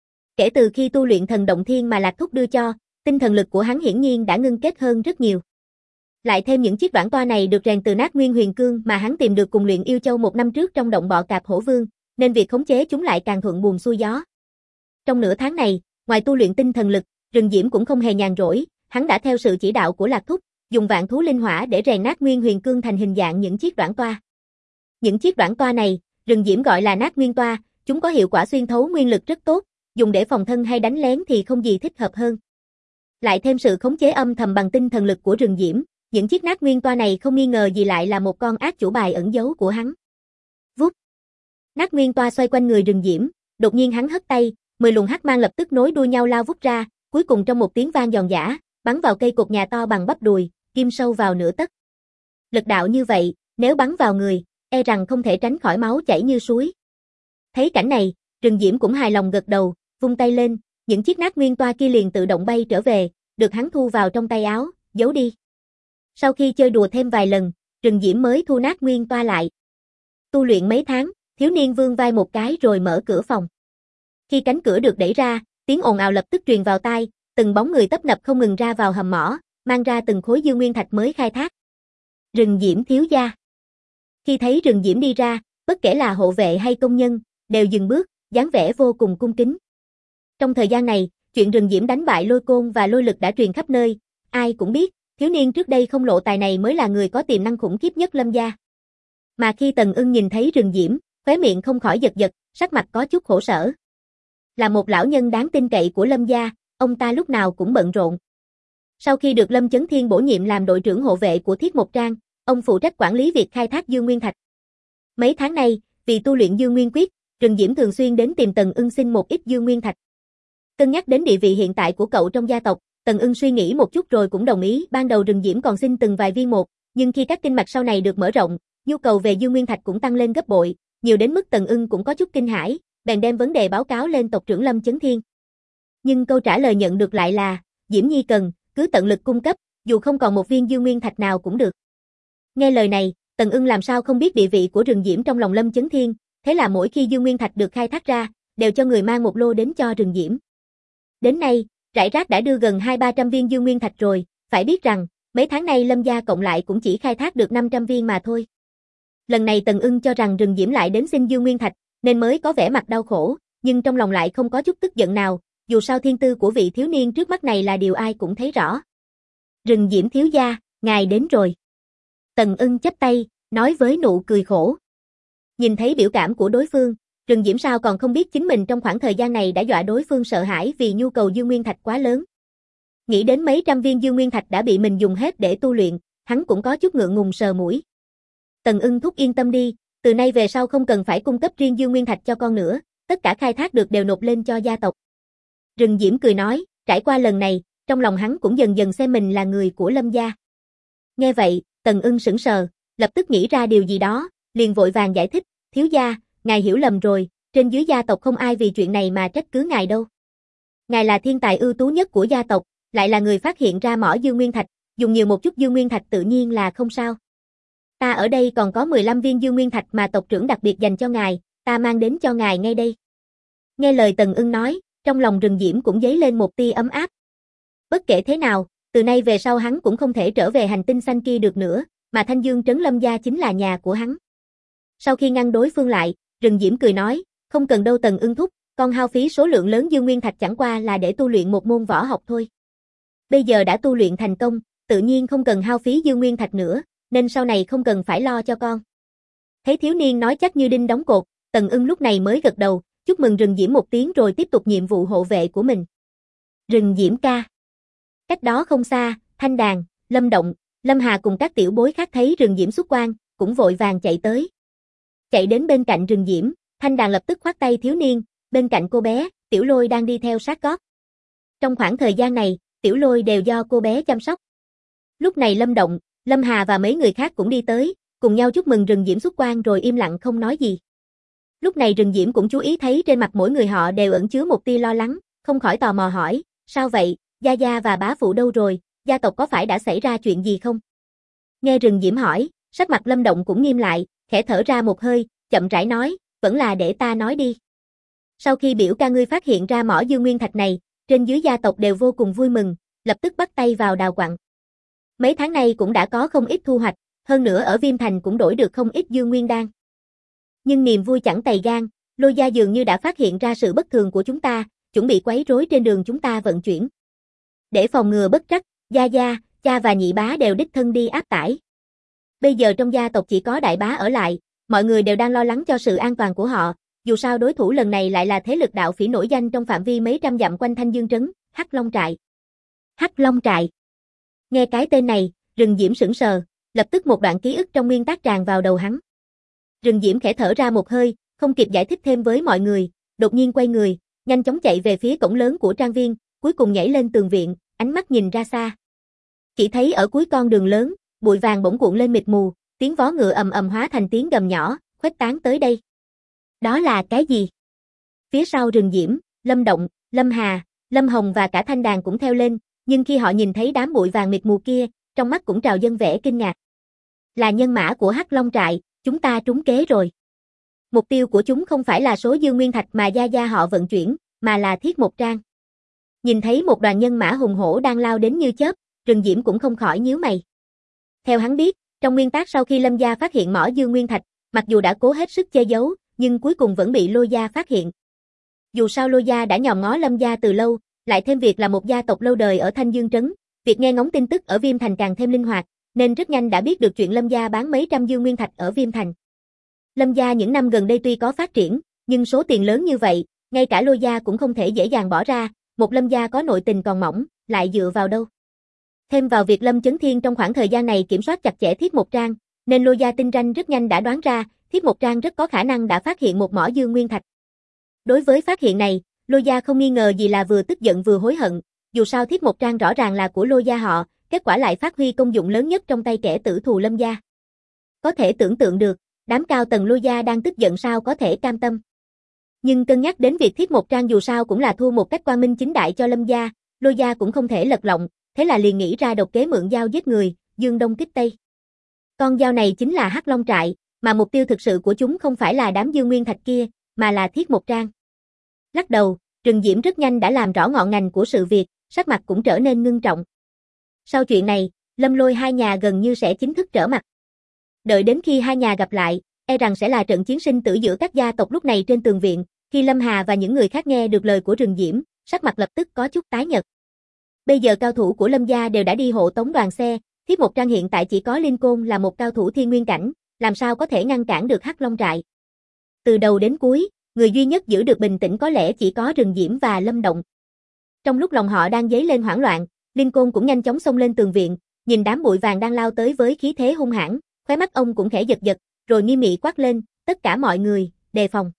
Kể từ khi tu luyện thần động thiên mà Lạc Thúc đưa cho, tinh thần lực của hắn hiển nhiên đã ngưng kết hơn rất nhiều. Lại thêm những chiếc đoản toa này được rèn từ nát nguyên huyền cương mà hắn tìm được cùng luyện yêu châu 1 năm trước trong động bọ cạp hổ vương, nên việc khống chế chúng lại càng thuận buồm xuôi gió. Trong nửa tháng này, ngoài tu luyện tinh thần lực, Rừng Diễm cũng không hề nhàn rỗi, hắn đã theo sự chỉ đạo của Lạc Thúc, dùng vạn thú linh hỏa để rèn nát nguyên huyền cương thành hình dạng những chiếc đoản toa. Những chiếc đoản toa này, Rừng Diễm gọi là nát nguyên toa, chúng có hiệu quả xuyên thấu nguyên lực rất tốt, dùng để phòng thân hay đánh lén thì không gì thích hợp hơn. Lại thêm sự khống chế âm thầm bằng tinh thần lực của Rừng Diễm, những chiếc nát nguyên toa này không nghi ngờ gì lại là một con ác chủ bài ẩn giấu của hắn. Vút. Nát nguyên toa xoay quanh người Rừng Diễm, đột nhiên hắn hất tay, 10 luồng hắc mang lập tức nối đuôi nhau lao vút ra, cuối cùng trong một tiếng vang giòn giã, bắn vào cây cột nhà to bằng bắp đùi, kim sâu vào nửa tấc. Lực đạo như vậy, nếu bắn vào người, e rằng không thể tránh khỏi máu chảy như suối. Thấy cảnh này, Rừng Diễm cũng hài lòng gật đầu, vung tay lên, những chiếc nát nguyên toa kia liền tự động bay trở về, được hắn thu vào trong tay áo, giấu đi. Sau khi chơi đùa thêm vài lần, Rừng Diễm mới thu nát nguyên toa lại. Tu luyện mấy tháng, thiếu niên vươn vai một cái rồi mở cửa phòng. Khi cánh cửa được đẩy ra, tiếng ồn ào lập tức truyền vào tai, từng bóng người tấp nập không ngừng ra vào hầm mỏ, mang ra từng khối dương nguyên thạch mới khai thác. Rừng Diễm thiếu gia. Khi thấy Rừng Diễm đi ra, bất kể là hộ vệ hay công nhân, đều dừng bước, dáng vẻ vô cùng cung kính. Trong thời gian này, chuyện Rừng Diễm đánh bại Lôi Côn và Lôi Lực đã truyền khắp nơi, ai cũng biết, thiếu niên trước đây không lộ tài này mới là người có tiềm năng khủng khiếp nhất Lâm gia. Mà khi Tần Ưng nhìn thấy Rừng Diễm, khóe miệng không khỏi giật giật, sắc mặt có chút khổ sở. Là một lão nhân đáng tin cậy của Lâm gia, ông ta lúc nào cũng bận rộn. Sau khi được Lâm Chấn Thiên bổ nhiệm làm đội trưởng hộ vệ của Thiết Một Trang, ông phụ trách quản lý việc khai thác Dương Nguyên Thạch. Mấy tháng nay, vì tu luyện Dương Nguyên Quyết, Rừng Diễm thường xuyên đến tìm Tần Ưng xin một ít Dương Nguyên Thạch. Cân nhắc đến địa vị hiện tại của cậu trong gia tộc, Tần Ưng suy nghĩ một chút rồi cũng đồng ý. Ban đầu Rừng Diễm còn xin từng vài viên một, nhưng khi các kinh mạch sau này được mở rộng, nhu cầu về Dương Nguyên Thạch cũng tăng lên gấp bội, nhiều đến mức Tần Ưng cũng có chút kinh hãi, bèn đem vấn đề báo cáo lên tộc trưởng Lâm Chấn Thiên. Nhưng câu trả lời nhận được lại là, Diễm Nhi cần, cứ tận lực cung cấp, dù không còn một viên Dương Nguyên Thạch nào cũng được. Nghe lời này, Tần Ưng làm sao không biết địa vị của Rừng Diễm trong lòng Lâm Chấn Thiên, thế là mỗi khi Dương Nguyên Thạch được khai thác ra, đều cho người mang một lô đến cho Rừng Diễm. Đến nay, rải rác đã đưa gần 200-300 viên Dương Nguyên Thạch rồi, phải biết rằng, mấy tháng nay Lâm gia cộng lại cũng chỉ khai thác được 500 viên mà thôi. Lần này Tần Ưng cho rằng Rừng Diễm lại đến xin Dương Nguyên Thạch, nên mới có vẻ mặt đau khổ, nhưng trong lòng lại không có chút tức giận nào, dù sao thiên tư của vị thiếu niên trước mắt này là điều ai cũng thấy rõ. Rừng Diễm thiếu gia, ngài đến rồi. Tần Ưng chắp tay, nói với nụ cười khổ. Nhìn thấy biểu cảm của đối phương, Rừng Diễm sao còn không biết chính mình trong khoảng thời gian này đã dọa đối phương sợ hãi vì nhu cầu Dương Nguyên Thạch quá lớn. Nghĩ đến mấy trăm viên Dương Nguyên Thạch đã bị mình dùng hết để tu luyện, hắn cũng có chút ngượng ngùng sờ mũi. Tần Ưng thúc yên tâm đi, từ nay về sau không cần phải cung cấp riêng Dương Nguyên Thạch cho con nữa, tất cả khai thác được đều nộp lên cho gia tộc. Rừng Diễm cười nói, trải qua lần này, trong lòng hắn cũng dần dần xem mình là người của Lâm gia. Nghe vậy, Tần Ưng sững sờ, lập tức nghĩ ra điều gì đó, liền vội vàng giải thích, thiếu gia, ngài hiểu lầm rồi, trên dưới gia tộc không ai vì chuyện này mà trách cứ ngài đâu. Ngài là thiên tài ưu tú nhất của gia tộc, lại là người phát hiện ra mỏ Dương Nguyên Thạch, dùng nhiều một chút Dương Nguyên Thạch tự nhiên là không sao. Ta ở đây còn có 15 viên Dương Nguyên Thạch mà tộc trưởng đặc biệt dành cho ngài, ta mang đến cho ngài ngay đây. Nghe lời Tần Ưng nói, trong lòng Rừng Diễm cũng dấy lên một tia ấm áp. Bất kể thế nào, từ nay về sau hắn cũng không thể trở về hành tinh xanh kia được nữa, mà Thanh Dương trấn Lâm gia chính là nhà của hắn. Sau khi ngăn đối phương lại, Rừng Diễm cười nói, không cần đâu Tần Ưng thúc, con hao phí số lượng lớn Dương Nguyên Thạch chẳng qua là để tu luyện một môn võ học thôi. Bây giờ đã tu luyện thành công, tự nhiên không cần hao phí Dương Nguyên Thạch nữa, nên sau này không cần phải lo cho con. Thấy thiếu niên nói chắc như đinh đóng cột, Tần Ưng lúc này mới gật đầu, chúc mừng Rừng Diễm một tiếng rồi tiếp tục nhiệm vụ hộ vệ của mình. Rừng Diễm ca. Cách đó không xa, Thanh Đàn, Lâm Động, Lâm Hà cùng các tiểu bối khác thấy Rừng Diễm xuất quan, cũng vội vàng chạy tới. Chạy đến bên cạnh Rừng Diễm, Thanh Đàn lập tức khoát tay thiếu niên, bên cạnh cô bé, Tiểu Lôi đang đi theo sát gót. Trong khoảng thời gian này, Tiểu Lôi đều do cô bé chăm sóc. Lúc này Lâm Động, Lâm Hà và mấy người khác cũng đi tới, cùng nhau chúc mừng Rừng Diễm xuất quan rồi im lặng không nói gì. Lúc này Rừng Diễm cũng chú ý thấy trên mặt mỗi người họ đều ẩn chứa một tia lo lắng, không khỏi tò mò hỏi, sao vậy, Gia Gia và bá phụ đâu rồi, gia tộc có phải đã xảy ra chuyện gì không? Nghe Rừng Diễm hỏi, sắc mặt Lâm Động cũng nghiêm lại, khẽ thở ra một hơi, chậm rãi nói, vẫn là để ta nói đi. Sau khi biểu ca ngươi phát hiện ra mỏ dương nguyên thạch này, trên dưới gia tộc đều vô cùng vui mừng, lập tức bắt tay vào đào quặng. Mấy tháng nay cũng đã có không ít thu hoạch, hơn nữa ở Viêm Thành cũng đổi được không ít dương nguyên đan. Nhưng niềm vui chẳng tày gan, Lôi gia dường như đã phát hiện ra sự bất thường của chúng ta, chuẩn bị quấy rối trên đường chúng ta vận chuyển. Để phòng ngừa bất trắc, Gia Gia, cha và nhị bá đều đích thân đi áp tải. Bây giờ trong gia tộc chỉ có đại bá ở lại, mọi người đều đang lo lắng cho sự an toàn của họ, dù sao đối thủ lần này lại là thế lực đạo phỉ nổi danh trong phạm vi mấy trăm dặm quanh Thanh Dương trấn, Hắc Long trại. Hắc Long trại. Nghe cái tên này, Rừng Diễm sững sờ, lập tức một đoạn ký ức trong nguyên tác tràn vào đầu hắn. Rừng Diễm khẽ thở ra một hơi, không kịp giải thích thêm với mọi người, đột nhiên quay người, nhanh chóng chạy về phía cổng lớn của trang viên, cuối cùng nhảy lên tường viện, ánh mắt nhìn ra xa. Chỉ thấy ở cuối con đường lớn, bụi vàng bỗng cuộn lên mịt mù, tiếng vó ngựa ầm ầm hóa thành tiếng gầm nhỏ, khuếch tán tới đây. Đó là cái gì? Phía sau Rừng Diễm, Lâm Động, Lâm Hà, Lâm Hồng và cả Thanh Đàn cũng theo lên, nhưng khi họ nhìn thấy đám bụi vàng mịt mù kia, trong mắt cũng trào dâng vẻ kinh ngạc. Là nhân mã của Hắc Long trại, chúng ta trúng kế rồi. Mục tiêu của chúng không phải là số dương nguyên thạch mà Gia Gia họ vận chuyển, mà là Thiết Một Trang. Nhìn thấy một đoàn nhân mã hùng hổ đang lao đến như chớp, Rừng Diễm cũng không khỏi nhíu mày. Theo hắn biết, trong nguyên tác sau khi Lâm gia phát hiện mỏ dương nguyên thạch, mặc dù đã cố hết sức che giấu, nhưng cuối cùng vẫn bị Lôi gia phát hiện. Dù sao Lôi gia đã nhòm ngó Lâm gia từ lâu, lại thêm việc là một gia tộc lâu đời ở Thanh Dương trấn, việc nghe ngóng tin tức ở Viêm Thành càng thêm linh hoạt, nên rất nhanh đã biết được chuyện Lâm gia bán mấy trăm dương nguyên thạch ở Viêm Thành. Lâm gia những năm gần đây tuy có phát triển, nhưng số tiền lớn như vậy, ngay cả Lôi gia cũng không thể dễ dàng bỏ ra, một Lâm gia có nội tình còn mỏng, lại dựa vào đâu. Thêm vào việc Lâm Chấn Thiên trong khoảng thời gian này kiểm soát chặt chẽ Thiết Một Trang, nên Lôi gia tinh ranh rất nhanh đã đoán ra, Thiết Một Trang rất có khả năng đã phát hiện một mỏ dương nguyên thạch. Đối với phát hiện này, Lôi gia không nghi ngờ gì là vừa tức giận vừa hối hận, dù sao Thiết Một Trang rõ ràng là của Lôi gia họ, kết quả lại phát huy công dụng lớn nhất trong tay kẻ tử thù Lâm gia. Có thể tưởng tượng được, đám cao tầng Lôi gia đang tức giận sao có thể cam tâm. Nhưng cân nhắc đến việc Thiết Một Trang dù sao cũng là thua một cách quang minh chính đại cho Lâm gia, Lôi gia cũng không thể lật lọng, thế là liền nghĩ ra độc kế mượn dao giết người, dương đông kích tây. Con dao này chính là Hắc Long trại, mà mục tiêu thực sự của chúng không phải là đám dương nguyên thạch kia, mà là Thiết Một Trang. Lắc đầu, Rừng Diễm rất nhanh đã làm rõ ngọn ngành của sự việc, sắc mặt cũng trở nên ngưng trọng. Sau chuyện này, Lâm Lôi hai nhà gần như sẽ chính thức trở mặt. Đợi đến khi hai nhà gặp lại, e rằng sẽ là trận chiến sinh tử giữa các gia tộc lúc này trên tường viện, khi Lâm Hà và những người khác nghe được lời của Rừng Diễm, sắc mặt lập tức có chút tái nhợt. Bây giờ cao thủ của Lâm gia đều đã đi hộ tống đoàn xe, Thiết Một Trang hiện tại chỉ có Linh Côn là một cao thủ thiên nguyên cảnh, làm sao có thể ngăn cản được Hắc Long trại. Từ đầu đến cuối, người duy nhất giữ được bình tĩnh có lẽ chỉ có Rừng Diễm và Lâm Động. Trong lúc lòng họ đang dấy lên hoảng loạn, Linh Côn cũng nhanh chóng xông lên tường viện, nhìn đám bụi vàng đang lao tới với khí thế hung hãn, khóe mắt ông cũng khẽ giật giật, rồi nghiêm nghị quát lên, tất cả mọi người, đề phòng.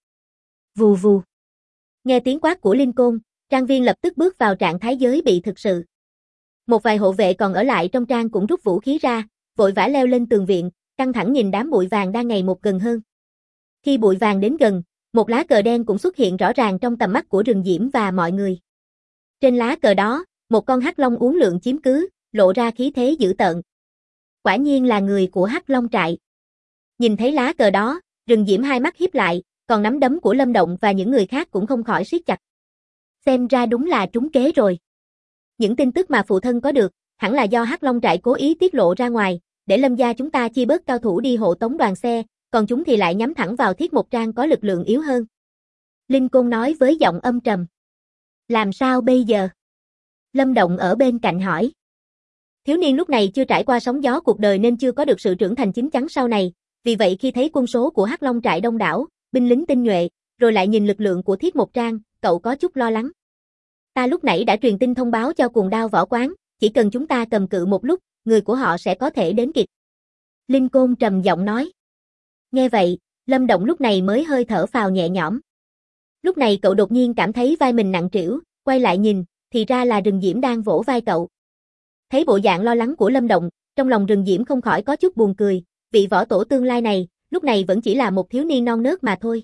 Vù vù. Nghe tiếng quát của Linh Côn, trang viên lập tức bước vào trạng thái giới bị thực sự. Một vài hộ vệ còn ở lại trong trang cũng rút vũ khí ra, vội vã leo lên tường viện, căng thẳng nhìn đám bụi vàng đang ngày một gần hơn. Khi bụi vàng đến gần, một lá cờ đen cũng xuất hiện rõ ràng trong tầm mắt của Rừng Diễm và mọi người. Trên lá cờ đó, một con hắc long uốn lượn chiếm cứ, lộ ra khí thế dữ tợn. Quả nhiên là người của Hắc Long trại. Nhìn thấy lá cờ đó, Rừng Diễm hai mắt híp lại, còn nắm đấm của Lâm Động và những người khác cũng không khỏi siết chặt. Xem ra đúng là trúng kế rồi. Những tin tức mà phụ thân có được, hẳn là do Hắc Long trại cố ý tiết lộ ra ngoài, để Lâm gia chúng ta chia bớt cao thủ đi hộ tống đoàn xe, còn chúng thì lại nhắm thẳng vào Thiết Một Trang có lực lượng yếu hơn. Linh Côn nói với giọng âm trầm. Làm sao bây giờ? Lâm Động ở bên cạnh hỏi. Thiếu niên lúc này chưa trải qua sóng gió cuộc đời nên chưa có được sự trưởng thành chín chắn sau này, vì vậy khi thấy quân số của Hắc Long trại đông đảo, binh lính tinh nhuệ, rồi lại nhìn lực lượng của Thiết Mộc Trang, cậu có chút lo lắng. Ta lúc nãy đã truyền tin thông báo cho Cuồng Đao võ quán, chỉ cần chúng ta cầm cự một lúc, người của họ sẽ có thể đến kịp. Linh Côn trầm giọng nói. Nghe vậy, Lâm Động lúc này mới hơi thở phào nhẹ nhõm. Lúc này cậu đột nhiên cảm thấy vai mình nặng trĩu, quay lại nhìn, thì ra là Rừng Diễm đang vỗ vai cậu. Thấy bộ dạng lo lắng của Lâm Động, trong lòng Rừng Diễm không khỏi có chút buồn cười, vị võ tổ tương lai này, lúc này vẫn chỉ là một thiếu niên non nớt mà thôi.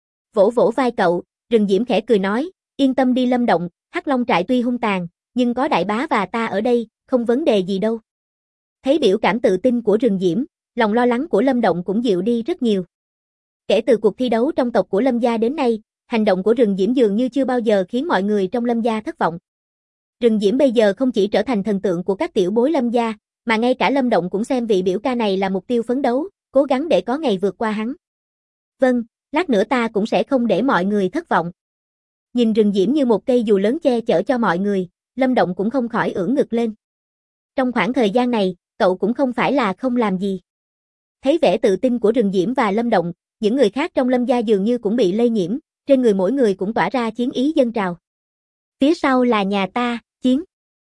Vỗ vỗ vai cậu, Rừng Diễm khẽ cười nói, yên tâm đi Lâm Động, Hắc Long trại tuy hung tàn, nhưng có đại bá và ta ở đây, không vấn đề gì đâu. Thấy biểu cảm tự tin của Rừng Diễm, lòng lo lắng của Lâm Động cũng dịu đi rất nhiều. Kể từ cuộc thi đấu trong tộc của Lâm gia đến nay, hành động của Rừng Diễm dường như chưa bao giờ khiến mọi người trong Lâm gia thất vọng. Rừng Diễm bây giờ không chỉ trở thành thần tượng của các tiểu bối Lâm gia, mà ngay cả Lâm Động cũng xem vị biểu ca này là mục tiêu phấn đấu, cố gắng để có ngày vượt qua hắn. Vâng, lát nữa ta cũng sẽ không để mọi người thất vọng. Nhìn Rừng Diễm như một cây dù lớn che chở cho mọi người, Lâm Động cũng không khỏi ưỡn ngực lên. Trong khoảng thời gian này, cậu cũng không phải là không làm gì. Thấy vẻ tự tin của Rừng Diễm và Lâm Động, những người khác trong Lâm gia dường như cũng bị lây nhiễm, trên người mỗi người cũng tỏa ra chiến ý dâng trào. Phía sau là nhà ta, chiến.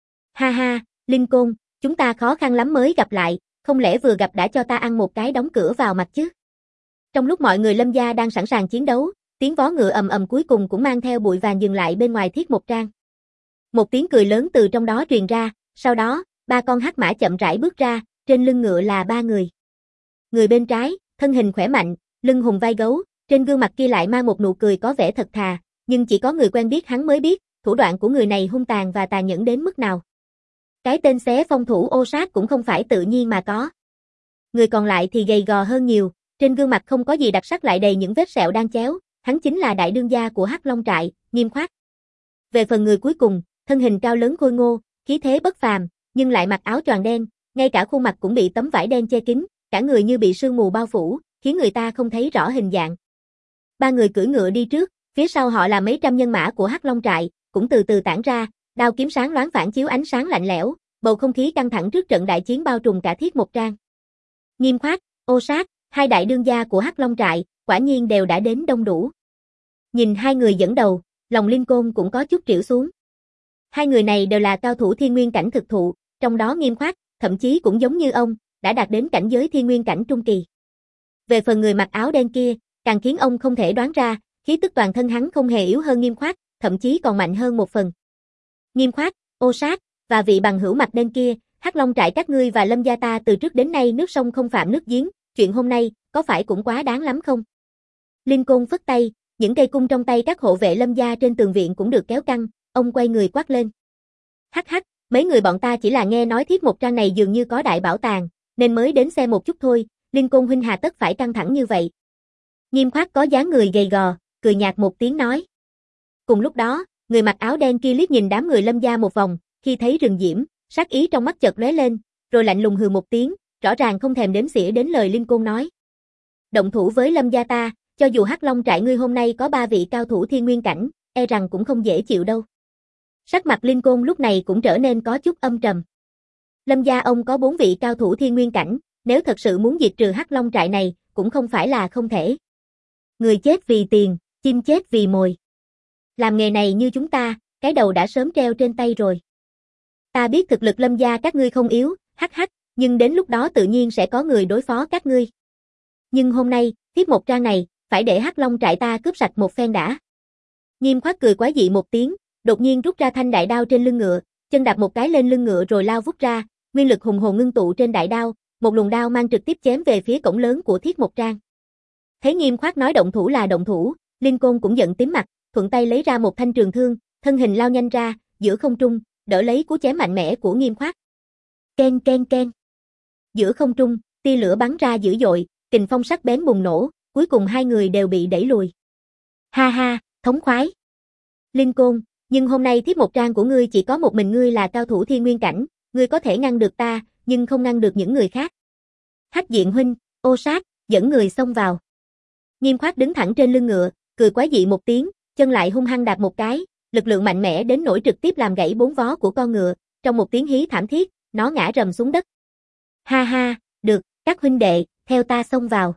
Ha ha, Linh Côn, chúng ta khó khăn lắm mới gặp lại, không lẽ vừa gặp đã cho ta ăn một cái đóng cửa vào mặt chứ? Trong lúc mọi người Lâm gia đang sẵn sàng chiến đấu, tiếng vó ngựa ầm ầm cuối cùng cũng mang theo bụi vàng dừng lại bên ngoài Thiết Mộc Trang. Một tiếng cười lớn từ trong đó truyền ra, sau đó, ba con hắc mã chậm rãi bước ra, trên lưng ngựa là ba người. Người bên trái, thân hình khỏe mạnh, lưng hùng vai gấu, trên gương mặt kia lại mang một nụ cười có vẻ thật thà, nhưng chỉ có người quen biết hắn mới biết, thủ đoạn của người này hung tàn và tàn nhẫn đến mức nào. Cái tên xé phong thủ Ô Sát cũng không phải tự nhiên mà có. Người còn lại thì gầy gò hơn nhiều, trên gương mặt không có gì đặc sắc lại đầy những vết sẹo đan chéo, hắn chính là đại đương gia của Hắc Long trại, Nghiêm Khoát. Về phần người cuối cùng, thân hình cao lớn khôi ngô, khí thế bất phàm, nhưng lại mặc áo choàng đen, ngay cả khuôn mặt cũng bị tấm vải đen che kín, cả người như bị sương mù bao phủ, khiến người ta không thấy rõ hình dạng. Ba người cưỡi ngựa đi trước, phía sau họ là mấy trăm nhân mã của Hắc Long trại, cũng từ từ tản ra, đao kiếm sáng loáng phản chiếu ánh sáng lạnh lẽo, bầu không khí căng thẳng trước trận đại chiến bao trùm cả Thiết Mộc Trang. Nghiêm Khoát, Ô Sát, hai đại đương gia của Hắc Long trại, quả nhiên đều đã đến đông đủ. Nhìn hai người dẫn đầu, lòng Linh Côn cũng có chút trĩu xuống. Hai người này đều là cao thủ thiên nguyên cảnh thực thụ, trong đó Nghiêm Khoát, thậm chí cũng giống như ông, đã đạt đến cảnh giới thiên nguyên cảnh trung kỳ. Về phần người mặc áo đen kia, càng khiến ông không thể đoán ra, khí tức toàn thân hắn không hề yếu hơn Nghiêm Khoát, thậm chí còn mạnh hơn một phần. Nghiêm Khoát, Ô Sát, và vị bằng hữu mặt đen kia, Hắc Long trại các ngươi và Lâm gia ta từ trước đến nay nước sông không phạm nước giếng, chuyện hôm nay, có phải cũng quá đáng lắm không? Linh Côn phất tay, những cây cung trong tay các hộ vệ Lâm gia trên tường viện cũng được kéo căng, ông quay người quát lên. Hắc hắc, mấy người bọn ta chỉ là nghe nói Thiết Mộc Trang này dường như có đại bảo tàng, nên mới đến xem một chút thôi, Linh Côn huynh hà tất phải căng thẳng như vậy. Nghiêm Khoát có dáng người gầy gò, cười nhạt một tiếng nói. Cùng lúc đó, người mặc áo đen kia liếc nhìn đám người Lâm gia một vòng, khi thấy Rừng Diễm, sát ý trong mắt chợt lóe lên, rồi lạnh lùng hừ một tiếng, rõ ràng không thèm đếm xỉa đến lời Linh Côn nói. Động thủ với Lâm gia ta, cho dù Hắc Long trại ngươi hôm nay có 3 vị cao thủ thiên nguyên cảnh, e rằng cũng không dễ chịu đâu. Sắc mặt Linh Côn lúc này cũng trở nên có chút âm trầm. Lâm gia ông có 4 vị cao thủ thiên nguyên cảnh, nếu thật sự muốn diệt trừ Hắc Long trại này, cũng không phải là không thể. Người chết vì tiền, chim chết vì mồi. Làm nghề này như chúng ta, cái đầu đã sớm treo trên tay rồi. Ta biết thực lực Lâm gia các ngươi không yếu, hắc hắc, nhưng đến lúc đó tự nhiên sẽ có người đối phó các ngươi. Nhưng hôm nay, Thiết Mộc Trang này, phải để Hắc Long trại ta cướp sạch một phen đã. Nghiêm Khoát cười quái dị một tiếng, đột nhiên rút ra thanh đại đao trên lưng ngựa, chân đạp một cái lên lưng ngựa rồi lao vút ra, nguyên lực hùng hồn ngưng tụ trên đại đao, một luồng đao mang trực tiếp chém về phía cổng lớn của Thiết Mộc Trang. Thấy Nghiêm Khoát nói động thủ là động thủ, Linh Côn cũng giận tím mặt, thuận tay lấy ra một thanh trường thương, thân hình lao nhanh ra, giữa không trung, đỡ lấy cú chém mạnh mẽ của Nghiêm Khoát. Ken ken ken. Giữa không trung, tia lửa bắn ra dữ dội, kình phong sắc bén bùng nổ, cuối cùng hai người đều bị đẩy lùi. Ha ha, thống khoái. Linh Côn, nhưng hôm nay Thiết Mộc Trang của ngươi chỉ có một mình ngươi là cao thủ thiên nguyên cảnh, ngươi có thể ngăn được ta, nhưng không ngăn được những người khác. Hắc Diện huynh, Ô Sát, dẫn người xông vào. Nghiêm Khoát đứng thẳng trên lưng ngựa, cười quái dị một tiếng, chân lại hung hăng đạp một cái, lực lượng mạnh mẽ đến nỗi trực tiếp làm gãy 4 vó của con ngựa, trong một tiếng hí thảm thiết, nó ngã rầm xuống đất. Ha ha, được, các huynh đệ, theo ta xông vào.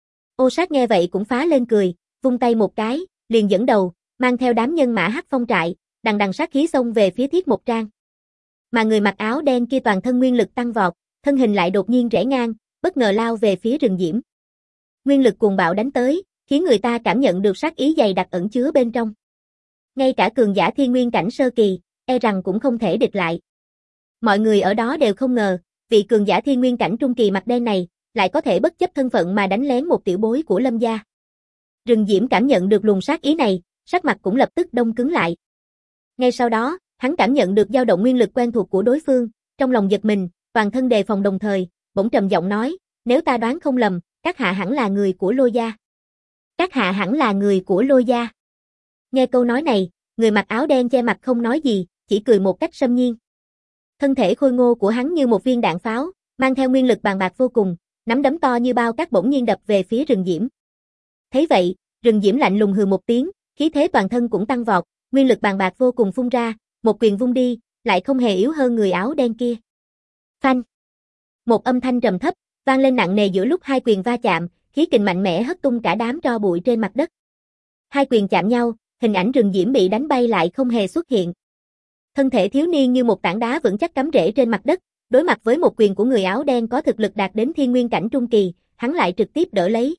Ô Sát nghe vậy cũng phá lên cười, vung tay một cái, liền dẫn đầu, mang theo đám nhân mã Hắc Phong trại, đằng đằng sát khí xông về phía Thiết Mộc Trang. Mà người mặc áo đen kia toàn thân nguyên lực tăng vọt, thân hình lại đột nhiên rẽ ngang, bất ngờ lao về phía Rừng Diễm. Nguyên lực cuồng bạo đánh tới, khiến người ta cảm nhận được sát ý dày đặc ẩn chứa bên trong. Ngay cả cường giả thiên nguyên cảnh sơ kỳ, e rằng cũng không thể địch lại. Mọi người ở đó đều không ngờ, vị cường giả thiên nguyên cảnh trung kỳ mặt đen này, lại có thể bất chấp thân phận mà đánh lén một tiểu bối của Lâm gia. Rừng Diễm cảm nhận được luồng sát ý này, sắc mặt cũng lập tức đông cứng lại. Ngay sau đó, hắn cảm nhận được dao động nguyên lực quen thuộc của đối phương, trong lòng giật mình, toàn thân đề phòng đồng thời, bỗng trầm giọng nói, nếu ta đoán không lầm, các hạ hẳn là người của Lôi gia. Các hạ hẳn là người của Lôi gia. Nghe câu nói này, người mặc áo đen che mặt không nói gì, chỉ cười một cách xâm nhiên. Thân thể khôi ngô của hắn như một viên đạn pháo, mang theo nguyên lực bàng bạc vô cùng, nắm đấm to như bao cát bỗng nhiên đập về phía Rừng Diễm. Thấy vậy, Rừng Diễm lạnh lùng hừ một tiếng, khí thế toàn thân cũng tăng vọt, nguyên lực bàng bạc vô cùng phun ra, một quyền vung đi, lại không hề yếu hơn người áo đen kia. Phanh! Một âm thanh trầm thấp, vang lên nặng nề giữa lúc hai quyền va chạm, khí kình mạnh mẽ hất tung cả đám tro bụi trên mặt đất. Hai quyền chạm nhau, hình ảnh Rừng Diễm bị đánh bay lại không hề xuất hiện. Thân thể thiếu niên như một tảng đá vững chắc cắm rễ trên mặt đất, đối mặt với một quyền của người áo đen có thực lực đạt đến thiên nguyên cảnh trung kỳ, hắn lại trực tiếp đỡ lấy.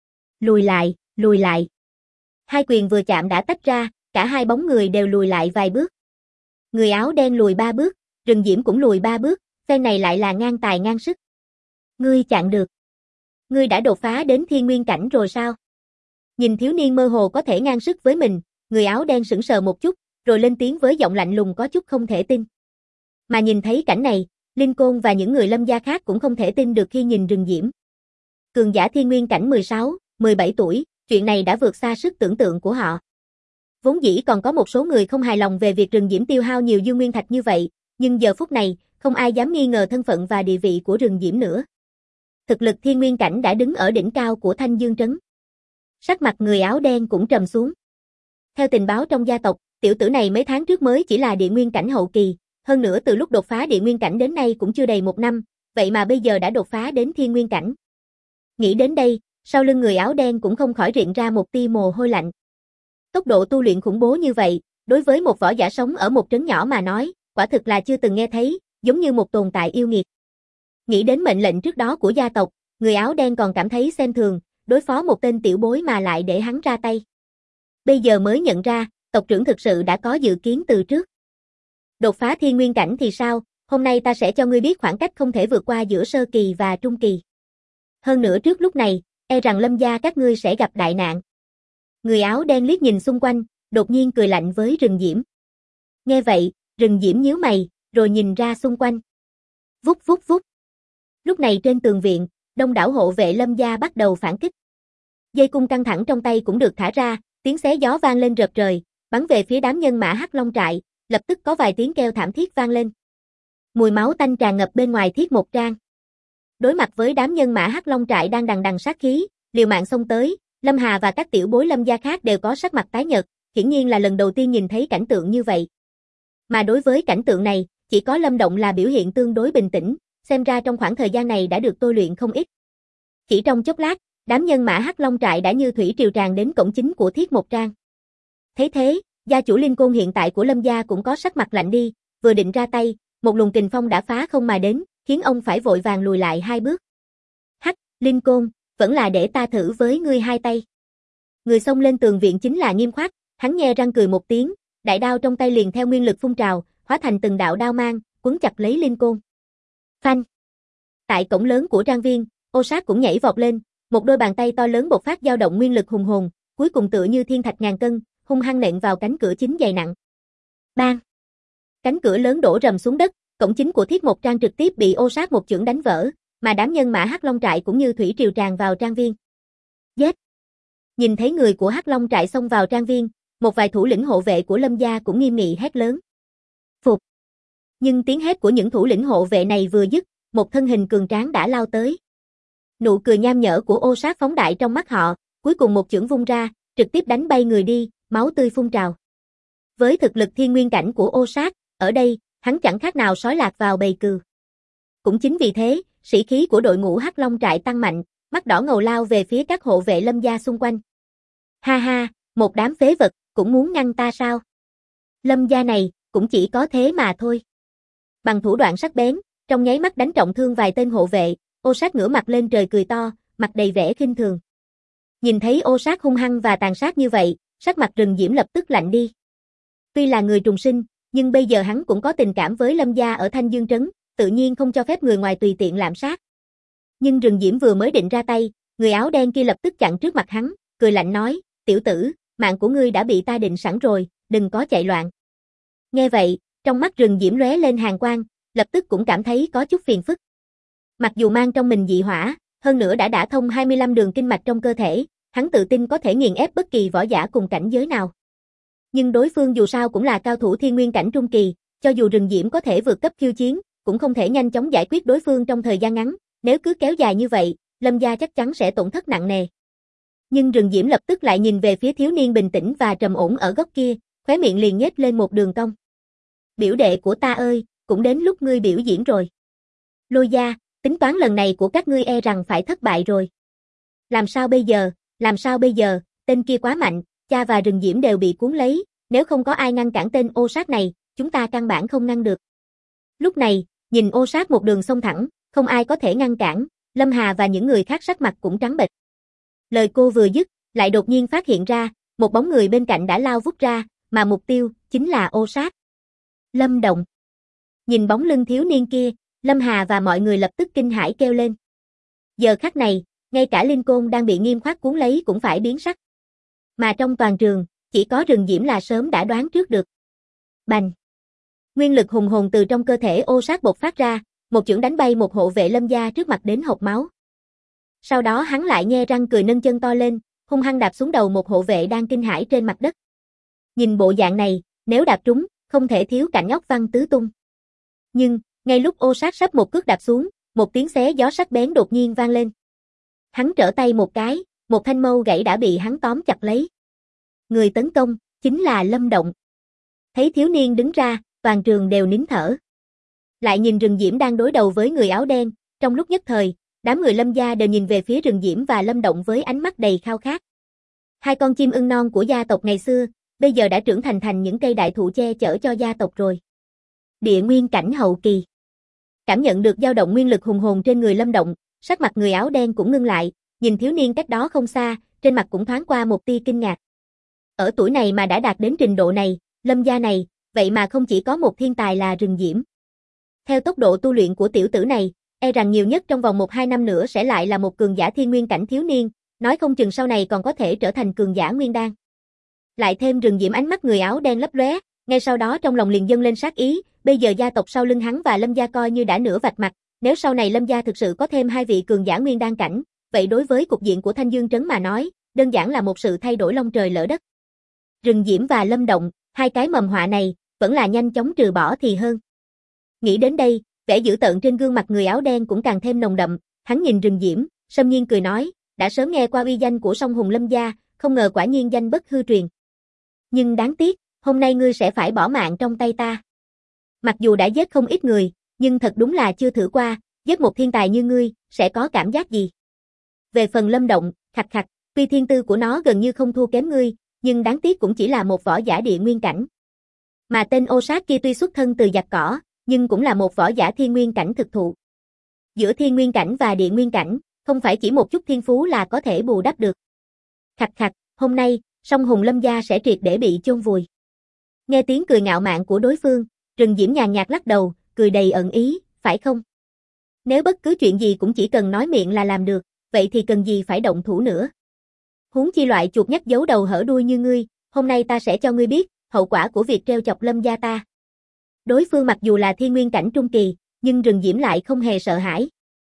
Lùi lại, lùi lại. Hai quyền vừa chạm đã tách ra, cả hai bóng người đều lùi lại vài bước. Người áo đen lùi 3 bước, Rừng Diễm cũng lùi 3 bước, phen này lại là ngang tài ngang sức. Ngươi chặn được. Ngươi đã đột phá đến thiên nguyên cảnh rồi sao? Nhìn thiếu niên mơ hồ có thể ngang sức với mình, người áo đen sững sờ một chút, rồi lên tiếng với giọng lạnh lùng có chút không thể tin. Mà nhìn thấy cảnh này, Linh Côn và những người Lâm gia khác cũng không thể tin được khi nhìn Rừng Diễm. Cường giả thiên nguyên cảnh 16, 17 tuổi, chuyện này đã vượt xa sức tưởng tượng của họ. Vốn dĩ còn có một số người không hài lòng về việc Rừng Diễm tiêu hao nhiều dương nguyên thạch như vậy, nhưng giờ phút này, không ai dám nghi ngờ thân phận và địa vị của Rừng Diễm nữa. Thực lực thiên nguyên cảnh đã đứng ở đỉnh cao của Thanh Dương Trấn. Sắc mặt người áo đen cũng trầm xuống. Theo tình báo trong gia tộc, tiểu tử này mấy tháng trước mới chỉ là địa nguyên cảnh hậu kỳ, hơn nữa từ lúc đột phá địa nguyên cảnh đến nay cũng chưa đầy 1 năm, vậy mà bây giờ đã đột phá đến thiên nguyên cảnh. Nghĩ đến đây, sau lưng người áo đen cũng không khỏi rịn ra một tia mồ hôi lạnh. Tốc độ tu luyện khủng bố như vậy, đối với một võ giả sống ở một trấn nhỏ mà nói, quả thực là chưa từng nghe thấy, giống như một tồn tại yêu nghiệt. Nghĩ đến mệnh lệnh trước đó của gia tộc, người áo đen còn cảm thấy xem thường, đối phó một tên tiểu bối mà lại để hắn ra tay. Bây giờ mới nhận ra, tộc trưởng thực sự đã có dự kiến từ trước. Đột phá thiên nguyên cảnh thì sao, hôm nay ta sẽ cho ngươi biết khoảng cách không thể vượt qua giữa sơ kỳ và trung kỳ. Hơn nữa trước lúc này, e rằng Lâm gia các ngươi sẽ gặp đại nạn. Người áo đen liếc nhìn xung quanh, đột nhiên cười lạnh với Rừng Diễm. Nghe vậy, Rừng Diễm nhíu mày, rồi nhìn ra xung quanh. Vút vút vút. Lúc này trên tường viện, đông đảo hộ vệ Lâm gia bắt đầu phản kích. Dây cung căng thẳng trong tay cũng được thả ra, tiếng xé gió vang lên rợp trời, bắn về phía đám nhân mã Hắc Long trại, lập tức có vài tiếng kêu thảm thiết vang lên. Mùi máu tanh tràn ngập bên ngoài Thiết Mộc Trang. Đối mặt với đám nhân mã Hắc Long trại đang đằng đằng sát khí, liều mạng xông tới, Lâm Hà và các tiểu bối Lâm gia khác đều có sắc mặt tái nhợt, hiển nhiên là lần đầu tiên nhìn thấy cảnh tượng như vậy. Mà đối với cảnh tượng này, chỉ có Lâm Động là biểu hiện tương đối bình tĩnh, xem ra trong khoảng thời gian này đã được tôi luyện không ít. Chỉ trong chốc lát, đám nhân mã Hắc Long trại đã như thủy triều tràn đến cổng chính của Thiết Mộc Trang. Thấy thế, gia chủ Linh Côn hiện tại của Lâm gia cũng có sắc mặt lạnh đi, vừa định ra tay, một luồng kình phong đã phá không mà đến, khiến ông phải vội vàng lùi lại 2 bước. Hắc, Linh Côn, vẫn là để ta thử với ngươi 2 tay. Người xông lên tường viện chính là Nghiêm Khoát, hắn nhe răng cười một tiếng, đại đao trong tay liền theo nguyên lực phun trào, hóa thành từng đạo đao mang, quấn chặt lấy Linh Côn. Phanh. Tại cổng lớn của trang viên, Ô Sát cũng nhảy vọt lên, một đôi bàn tay to lớn bộc phát dao động nguyên lực hùng hồn, cuối cùng tựa như thiên thạch ngàn cân, hung hăng nện vào cánh cửa chính dày nặng. Bang! Cánh cửa lớn đổ rầm xuống đất, cổng chính của Thiết Mộc Trang trực tiếp bị Ô Sát một chưởng đánh vỡ, mà đám nhân mã Hắc Long trại cũng như thủy triều tràn vào trang viên. Giết! Nhìn thấy người của Hắc Long trại xông vào trang viên, một vài thủ lĩnh hộ vệ của Lâm gia cũng nghiêm nghị hét lớn. Phục! Nhưng tiếng hét của những thủ lĩnh hộ vệ này vừa dứt, một thân hình cường tráng đã lao tới. Nụ cười nham nhở của Ô Sát phóng đại trong mắt họ, cuối cùng một chưởng vung ra, trực tiếp đánh bay người đi, máu tươi phun trào. Với thực lực thiên nguyên cảnh của Ô Sát, ở đây, hắn chẳng khác nào sói lạc vào bầy cừu. cũng chính vì thế, sĩ khí của đội ngũ Hắc Long trại tăng mạnh, mắt đỏ ngầu lao về phía các hộ vệ Lâm gia xung quanh. Ha ha, một đám phế vật, cũng muốn ngăn ta sao? Lâm gia này, cũng chỉ có thế mà thôi. Bằng thủ đoạn sắc bén, trong nháy mắt đánh trọng thương vài tên hộ vệ, Ô Sát ngửa mặt lên trời cười to, mặt đầy vẻ khinh thường. Nhìn thấy Ô Sát hung hăng và tàn sát như vậy, sắc mặt Rừng Diễm lập tức lạnh đi. Tuy là người trùng sinh, nhưng bây giờ hắn cũng có tình cảm với Lâm gia ở Thanh Dương Trấn, tự nhiên không cho phép người ngoài tùy tiện lạm sát. Nhưng Rừng Diễm vừa mới định ra tay, người áo đen kia lập tức chặn trước mặt hắn, cười lạnh nói, tiểu tử, mạng của ngươi đã bị ta định sẵn rồi, đừng có chạy loạn. Nghe vậy, trong mắt Rừng Diễm lóe lên hàn quang, lập tức cũng cảm thấy có chút phiền phức. Mặc dù mang trong mình dị hỏa, hơn nữa đã đả thông 25 đường kinh mạch trong cơ thể, hắn tự tin có thể nghiền ép bất kỳ võ giả cùng cảnh giới nào. Nhưng đối phương dù sao cũng là cao thủ thiên nguyên cảnh trung kỳ, cho dù Rừng Diễm có thể vượt cấp khiêu chiến, cũng không thể nhanh chóng giải quyết đối phương trong thời gian ngắn, nếu cứ kéo dài như vậy, Lâm gia chắc chắn sẽ tổn thất nặng nề. Nhưng Rừng Diễm lập tức lại nhìn về phía thiếu niên bình tĩnh và trầm ổn ở góc kia, khóe miệng liền nhếch lên một đường cong. Biểu đệ của ta ơi, cũng đến lúc ngươi biểu diễn rồi. Lôi gia, tính toán lần này của các ngươi e rằng phải thất bại rồi. Làm sao bây giờ, tên kia quá mạnh, cha và Rừng Diễm đều bị cuốn lấy, nếu không có ai ngăn cản tên Ô Sát này, chúng ta căn bản không ngăn được. Lúc này, nhìn Ô Sát một đường xông thẳng, không ai có thể ngăn cản, Lâm Hà và những người khác sắc mặt cũng trắng bệch. Lời cô vừa dứt, lại đột nhiên phát hiện ra, một bóng người bên cạnh đã lao vút ra, mà mục tiêu chính là Ô Sát. Lâm Động. Nhìn bóng lưng thiếu niên kia, Lâm Hà và mọi người lập tức kinh hãi kêu lên. Giờ khắc này, ngay cả Linh Côn đang bị Nghiêm Khoát cuốn lấy cũng phải biến sắc. Mà trong toàn trường, chỉ có Rừng Diễm là sớm đã đoán trước được. Bành! Nguyên lực hùng hồn từ trong cơ thể Ô Sát bộc phát ra, một chưởng đánh bay một hộ vệ Lâm gia trước mặt đến hộc máu. Sau đó hắn lại nhe răng cười nâng chân to lên, hung hăng đạp xuống đầu một hộ vệ đang kinh hãi trên mặt đất. Nhìn bộ dạng này, nếu đạp trúng, không thể thiếu cảnh óc văng tứ tung. Nhưng, ngay lúc Ô Sát sắp một cước đạp xuống, một tiếng xé gió sắc bén đột nhiên vang lên. Hắn trở tay một cái, một thanh mâu gãy đã bị hắn tóm chặt lấy. Người tấn công, chính là Lâm Động. Thấy thiếu niên đứng ra, toàn trường đều nín thở. Lại nhìn Rừng Diễm đang đối đầu với người áo đen, trong lúc nhất thời, đám người Lâm gia đều nhìn về phía Rừng Diễm và Lâm Động với ánh mắt đầy khao khát. Hai con chim ưng non của gia tộc ngày xưa, bây giờ đã trưởng thành những cây đại thụ che chở cho gia tộc rồi. Địa nguyên cảnh hậu kỳ. Cảm nhận được dao động nguyên lực hùng hồn trên người Lâm Động, sắc mặt người áo đen cũng ngưng lại, nhìn thiếu niên cách đó không xa, trên mặt cũng thoáng qua một tia kinh ngạc. Ở tuổi này mà đã đạt đến trình độ này, Lâm gia này, vậy mà không chỉ có một thiên tài là Rừng Diễm. Theo tốc độ tu luyện của tiểu tử này, e rằng nhiều nhất trong vòng 1-2 năm nữa sẽ lại là một cường giả thiên nguyên cảnh thiếu niên, nói không chừng sau này còn có thể trở thành cường giả nguyên đan. Lại thêm Rừng Diễm ánh mắt người áo đen lấp lóe, ngay sau đó trong lòng liền dâng lên sát ý, bây giờ gia tộc sau lưng hắn và Lâm gia coi như đã nửa vạch mặt, nếu sau này Lâm gia thực sự có thêm 2 vị cường giả nguyên đan cảnh, vậy đối với cục diện của Thanh Dương trấn mà nói, đơn giản là một sự thay đổi long trời lỡ đất. Rừng Diễm và Lâm Động, hai cái mầm họa này, vẫn là nhanh chóng trừ bỏ thì hơn. Nghĩ đến đây, vẻ dữ tợn trên gương mặt người áo đen cũng càng thêm nồng đậm, hắn nhìn Rừng Diễm, xâm nhiên cười nói, đã sớm nghe qua uy danh của Song Hùng Lâm gia, không ngờ quả nhiên danh bất hư truyền. Nhưng đáng tiếc, hôm nay ngươi sẽ phải bỏ mạng trong tay ta. Mặc dù đã giết không ít người, nhưng thật đúng là chưa thử qua, giết một thiên tài như ngươi, sẽ có cảm giác gì? Về phần Lâm Động, khạch khạch, tuy thiên tư của nó gần như không thua kém ngươi, nhưng đáng tiếc cũng chỉ là một võ giả địa nguyên cảnh. Mà tên Ô Sát kia tuy xuất thân từ giặc cỏ, nhưng cũng là một võ giả thiên nguyên cảnh thực thụ. Giữa thiên nguyên cảnh và địa nguyên cảnh, không phải chỉ một chút thiên phú là có thể bù đắp được. Khạch khạch, hôm nay, Song Hùng Lâm gia sẽ triệt để bị chôn vùi. Nghe tiếng cười ngạo mạn của đối phương, Rừng Diễm nhàn nhạt lắc đầu, cười đầy ẩn ý, phải không? Nếu bất cứ chuyện gì cũng chỉ cần nói miệng là làm được, vậy thì cần gì phải động thủ nữa? Huống chi loại chuột nhắt giấu đầu hở đuôi như ngươi, hôm nay ta sẽ cho ngươi biết, hậu quả của việc trêu chọc Lâm gia ta. Đối phương mặc dù là thiên nguyên cảnh trung kỳ, nhưng Rừng Diễm lại không hề sợ hãi.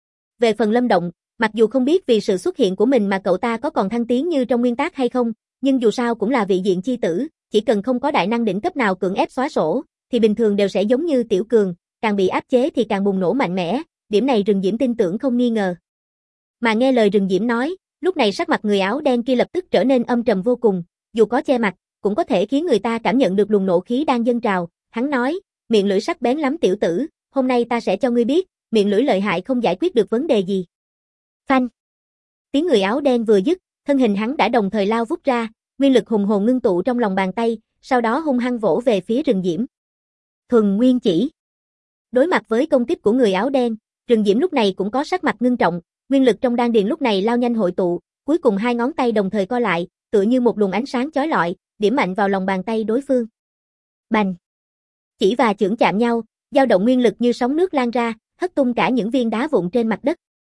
Về phần Lâm Động, mặc dù không biết vì sự xuất hiện của mình mà cậu ta có còn thăng tiến như trong nguyên tác hay không, nhưng dù sao cũng là vị diện chi tử, chỉ cần không có đại năng đỉnh cấp nào cưỡng ép xóa sổ, thì bình thường đều sẽ giống như tiểu cường, càng bị áp chế thì càng bùng nổ mạnh mẽ, điểm này Rừng Diễm tin tưởng không nghi ngờ. Mà nghe lời Rừng Diễm nói, lúc này sắc mặt người áo đen kia lập tức trở nên âm trầm vô cùng, dù có che mặt, cũng có thể khiến người ta cảm nhận được luồng nộ khí đang dâng trào, hắn nói, miệng lưỡi sắc bén lắm tiểu tử, hôm nay ta sẽ cho ngươi biết, miệng lưỡi lợi hại không giải quyết được vấn đề gì. Phanh. Tiếng người áo đen vừa dứt, thân hình hắn đã đồng thời lao vút ra, nguyên lực hùng hồn ngưng tụ trong lòng bàn tay, sau đó hung hăng vỗ về phía Rừng Diễm. Thuần Nguyên Chỉ. Đối mặt với công kích của người áo đen, Rừng Diễm lúc này cũng có sắc mặt ngưng trọng, nguyên lực trong đan điền lúc này lao nhanh hội tụ, cuối cùng hai ngón tay đồng thời co lại, tựa như một luồng ánh sáng chói lọi, điểm mạnh vào lòng bàn tay đối phương. Bành! Chỉ và chưởng chạm nhau, dao động nguyên lực như sóng nước lan ra, hất tung cả những viên đá vụn trên mặt đất.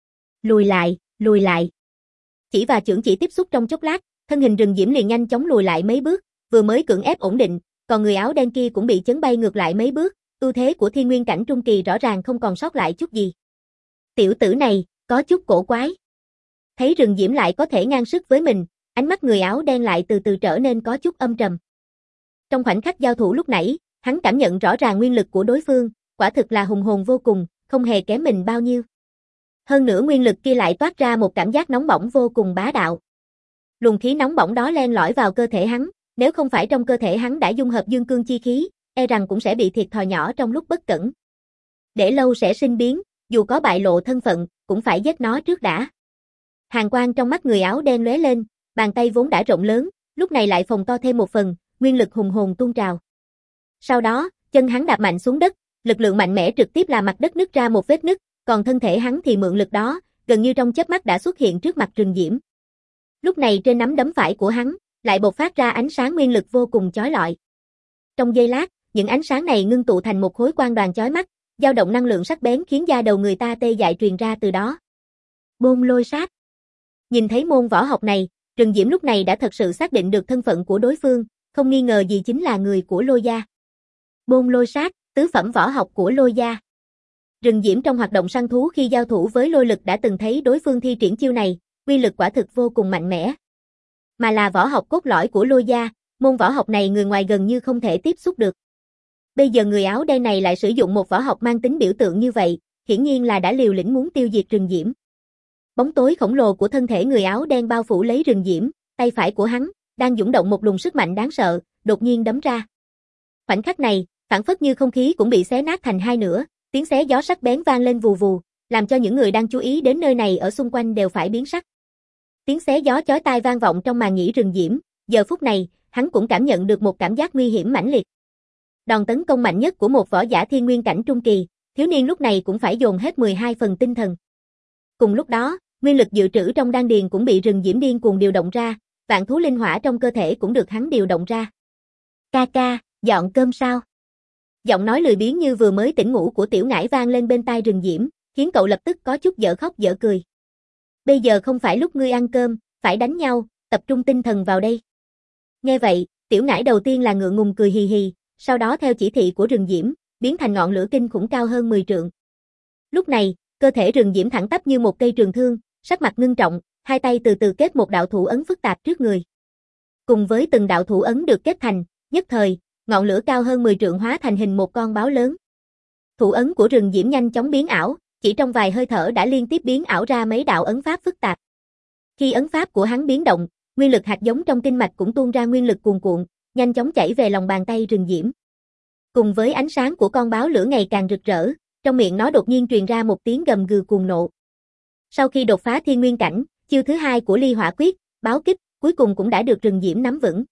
Lùi lại, lùi lại. Chỉ và chưởng chỉ tiếp xúc trong chốc lát, thân hình Rừng Diễm liền nhanh chóng lùi lại mấy bước, vừa mới cưỡng ép ổn định, còn người áo đen kia cũng bị chấn bay ngược lại mấy bước, ưu thế của thiên nguyên cảnh trung kỳ rõ ràng không còn sót lại chút gì. Tiểu tử này, có chút cổ quái. Thấy Rừng Diễm lại có thể ngang sức với mình, ánh mắt người áo đen lại từ từ trở nên có chút âm trầm. Trong khoảnh khắc giao thủ lúc nãy, hắn cảm nhận rõ ràng nguyên lực của đối phương, quả thực là hùng hồn vô cùng, không hề kém mình bao nhiêu. Hơn nữa nguyên lực kia lại toát ra một cảm giác nóng bỏng vô cùng bá đạo. Luồng khí nóng bỏng đó len lỏi vào cơ thể hắn, nếu không phải trong cơ thể hắn đã dung hợp dương cương chi khí, e rằng cũng sẽ bị thiệt thòi nhỏ trong lúc bất cẩn. Để lâu sẽ sinh biến, dù có bại lộ thân phận, cũng phải giết nó trước đã. Hàn quang trong mắt người áo đen lóe lên, bàn tay vốn đã rộng lớn, lúc này lại phồng to thêm một phần, nguyên lực hùng hồn tuôn trào. Sau đó, chân hắn đạp mạnh xuống đất, lực lượng mạnh mẽ trực tiếp làm mặt đất nứt ra một vết nứt, còn thân thể hắn thì mượn lực đó, gần như trong chớp mắt đã xuất hiện trước mặt Rừng Diễm. Lúc này trên nắm đấm phải của hắn, lại bộc phát ra ánh sáng nguyên lực vô cùng chói lọi. Trong giây lát, những ánh sáng này ngưng tụ thành một khối quang đoàn chói mắt, dao động năng lượng sắc bén khiến da đầu người ta tê dại truyền ra từ đó. Bôn lôi sát. Nhìn thấy môn võ học này, Rừng Diễm lúc này đã thật sự xác định được thân phận của đối phương, không nghi ngờ gì chính là người của Lôi gia. Bôn lôi sát, tứ phẩm võ học của Lôi gia. Rừng Diễm trong hoạt động săn thú khi giao thủ với lôi lực đã từng thấy đối phương thi triển chiêu này, uy lực quả thực vô cùng mạnh mẽ. Mà là võ học cốt lõi của Lôi gia, môn võ học này người ngoài gần như không thể tiếp xúc được. Bây giờ người áo đen này lại sử dụng một võ học mang tính biểu tượng như vậy, hiển nhiên là đã liều lĩnh muốn tiêu diệt Rừng Diễm. Bóng tối khổng lồ của thân thể người áo đen bao phủ lấy Rừng Diễm, tay phải của hắn đang dũng động một luồng sức mạnh đáng sợ, đột nhiên đấm ra. Khoảnh khắc này, phảng phất như không khí cũng bị xé nát thành hai nửa, tiếng xé gió sắc bén vang lên vù vù, làm cho những người đang chú ý đến nơi này ở xung quanh đều phải biến sắc. Tiếng xé gió chói tai vang vọng trong màn nhĩ Rừng Diễm, giờ phút này, hắn cũng cảm nhận được một cảm giác nguy hiểm mãnh liệt. Đòn tấn công mạnh nhất của một võ giả thiên nguyên cảnh trung kỳ, thiếu niên lúc này cũng phải dồn hết 12 phần tinh thần. Cùng lúc đó, nguyên lực dự trữ trong đan điền cũng bị Rừng Diễm điên cuồng điều động ra, vạn thú linh hỏa trong cơ thể cũng được hắn điều động ra. Ca ca, dọn cơm sao? Giọng nói lười biếng như vừa mới tỉnh ngủ của Tiểu Ngải vang lên bên tai Rừng Diễm, khiến cậu lập tức có chút dở khóc dở cười. Bây giờ không phải lúc ngươi ăn cơm, phải đánh nhau, tập trung tinh thần vào đây. Nghe vậy, Tiểu Ngải đầu tiên là ngượng ngùng cười hì hì, sau đó theo chỉ thị của Rừng Diễm, biến thành ngọn lửa kinh khủng cao hơn 10 trượng. Lúc này, cơ thể Rừng Diễm thẳng tắp như một cây trường thương, sắc mặt ngưng trọng, hai tay từ từ kết một đạo thủ ấn phức tạp trước người. Cùng với từng đạo thủ ấn được kết thành, nhất thời, ngọn lửa cao hơn 10 trượng hóa thành hình một con báo lớn. Thủ ấn của Rừng Diễm nhanh chóng biến ảo, chỉ trong vài hơi thở đã liên tiếp biến ảo ra mấy đạo ấn pháp phức tạp. Khi ấn pháp của hắn biến động, nguyên lực hạt giống trong kinh mạch cũng tuôn ra nguyên lực cuồn cuộn, nhanh chóng chảy về lòng bàn tay Rừng Diễm. Cùng với ánh sáng của con báo lửa ngày càng rực rỡ, trong miệng nó đột nhiên truyền ra một tiếng gầm gừ cuồng nộ. Sau khi đột phá thiên nguyên cảnh, chiêu thứ hai của Ly Hỏa Quyết, báo kích, cuối cùng cũng đã được Rừng Diễm nắm vững.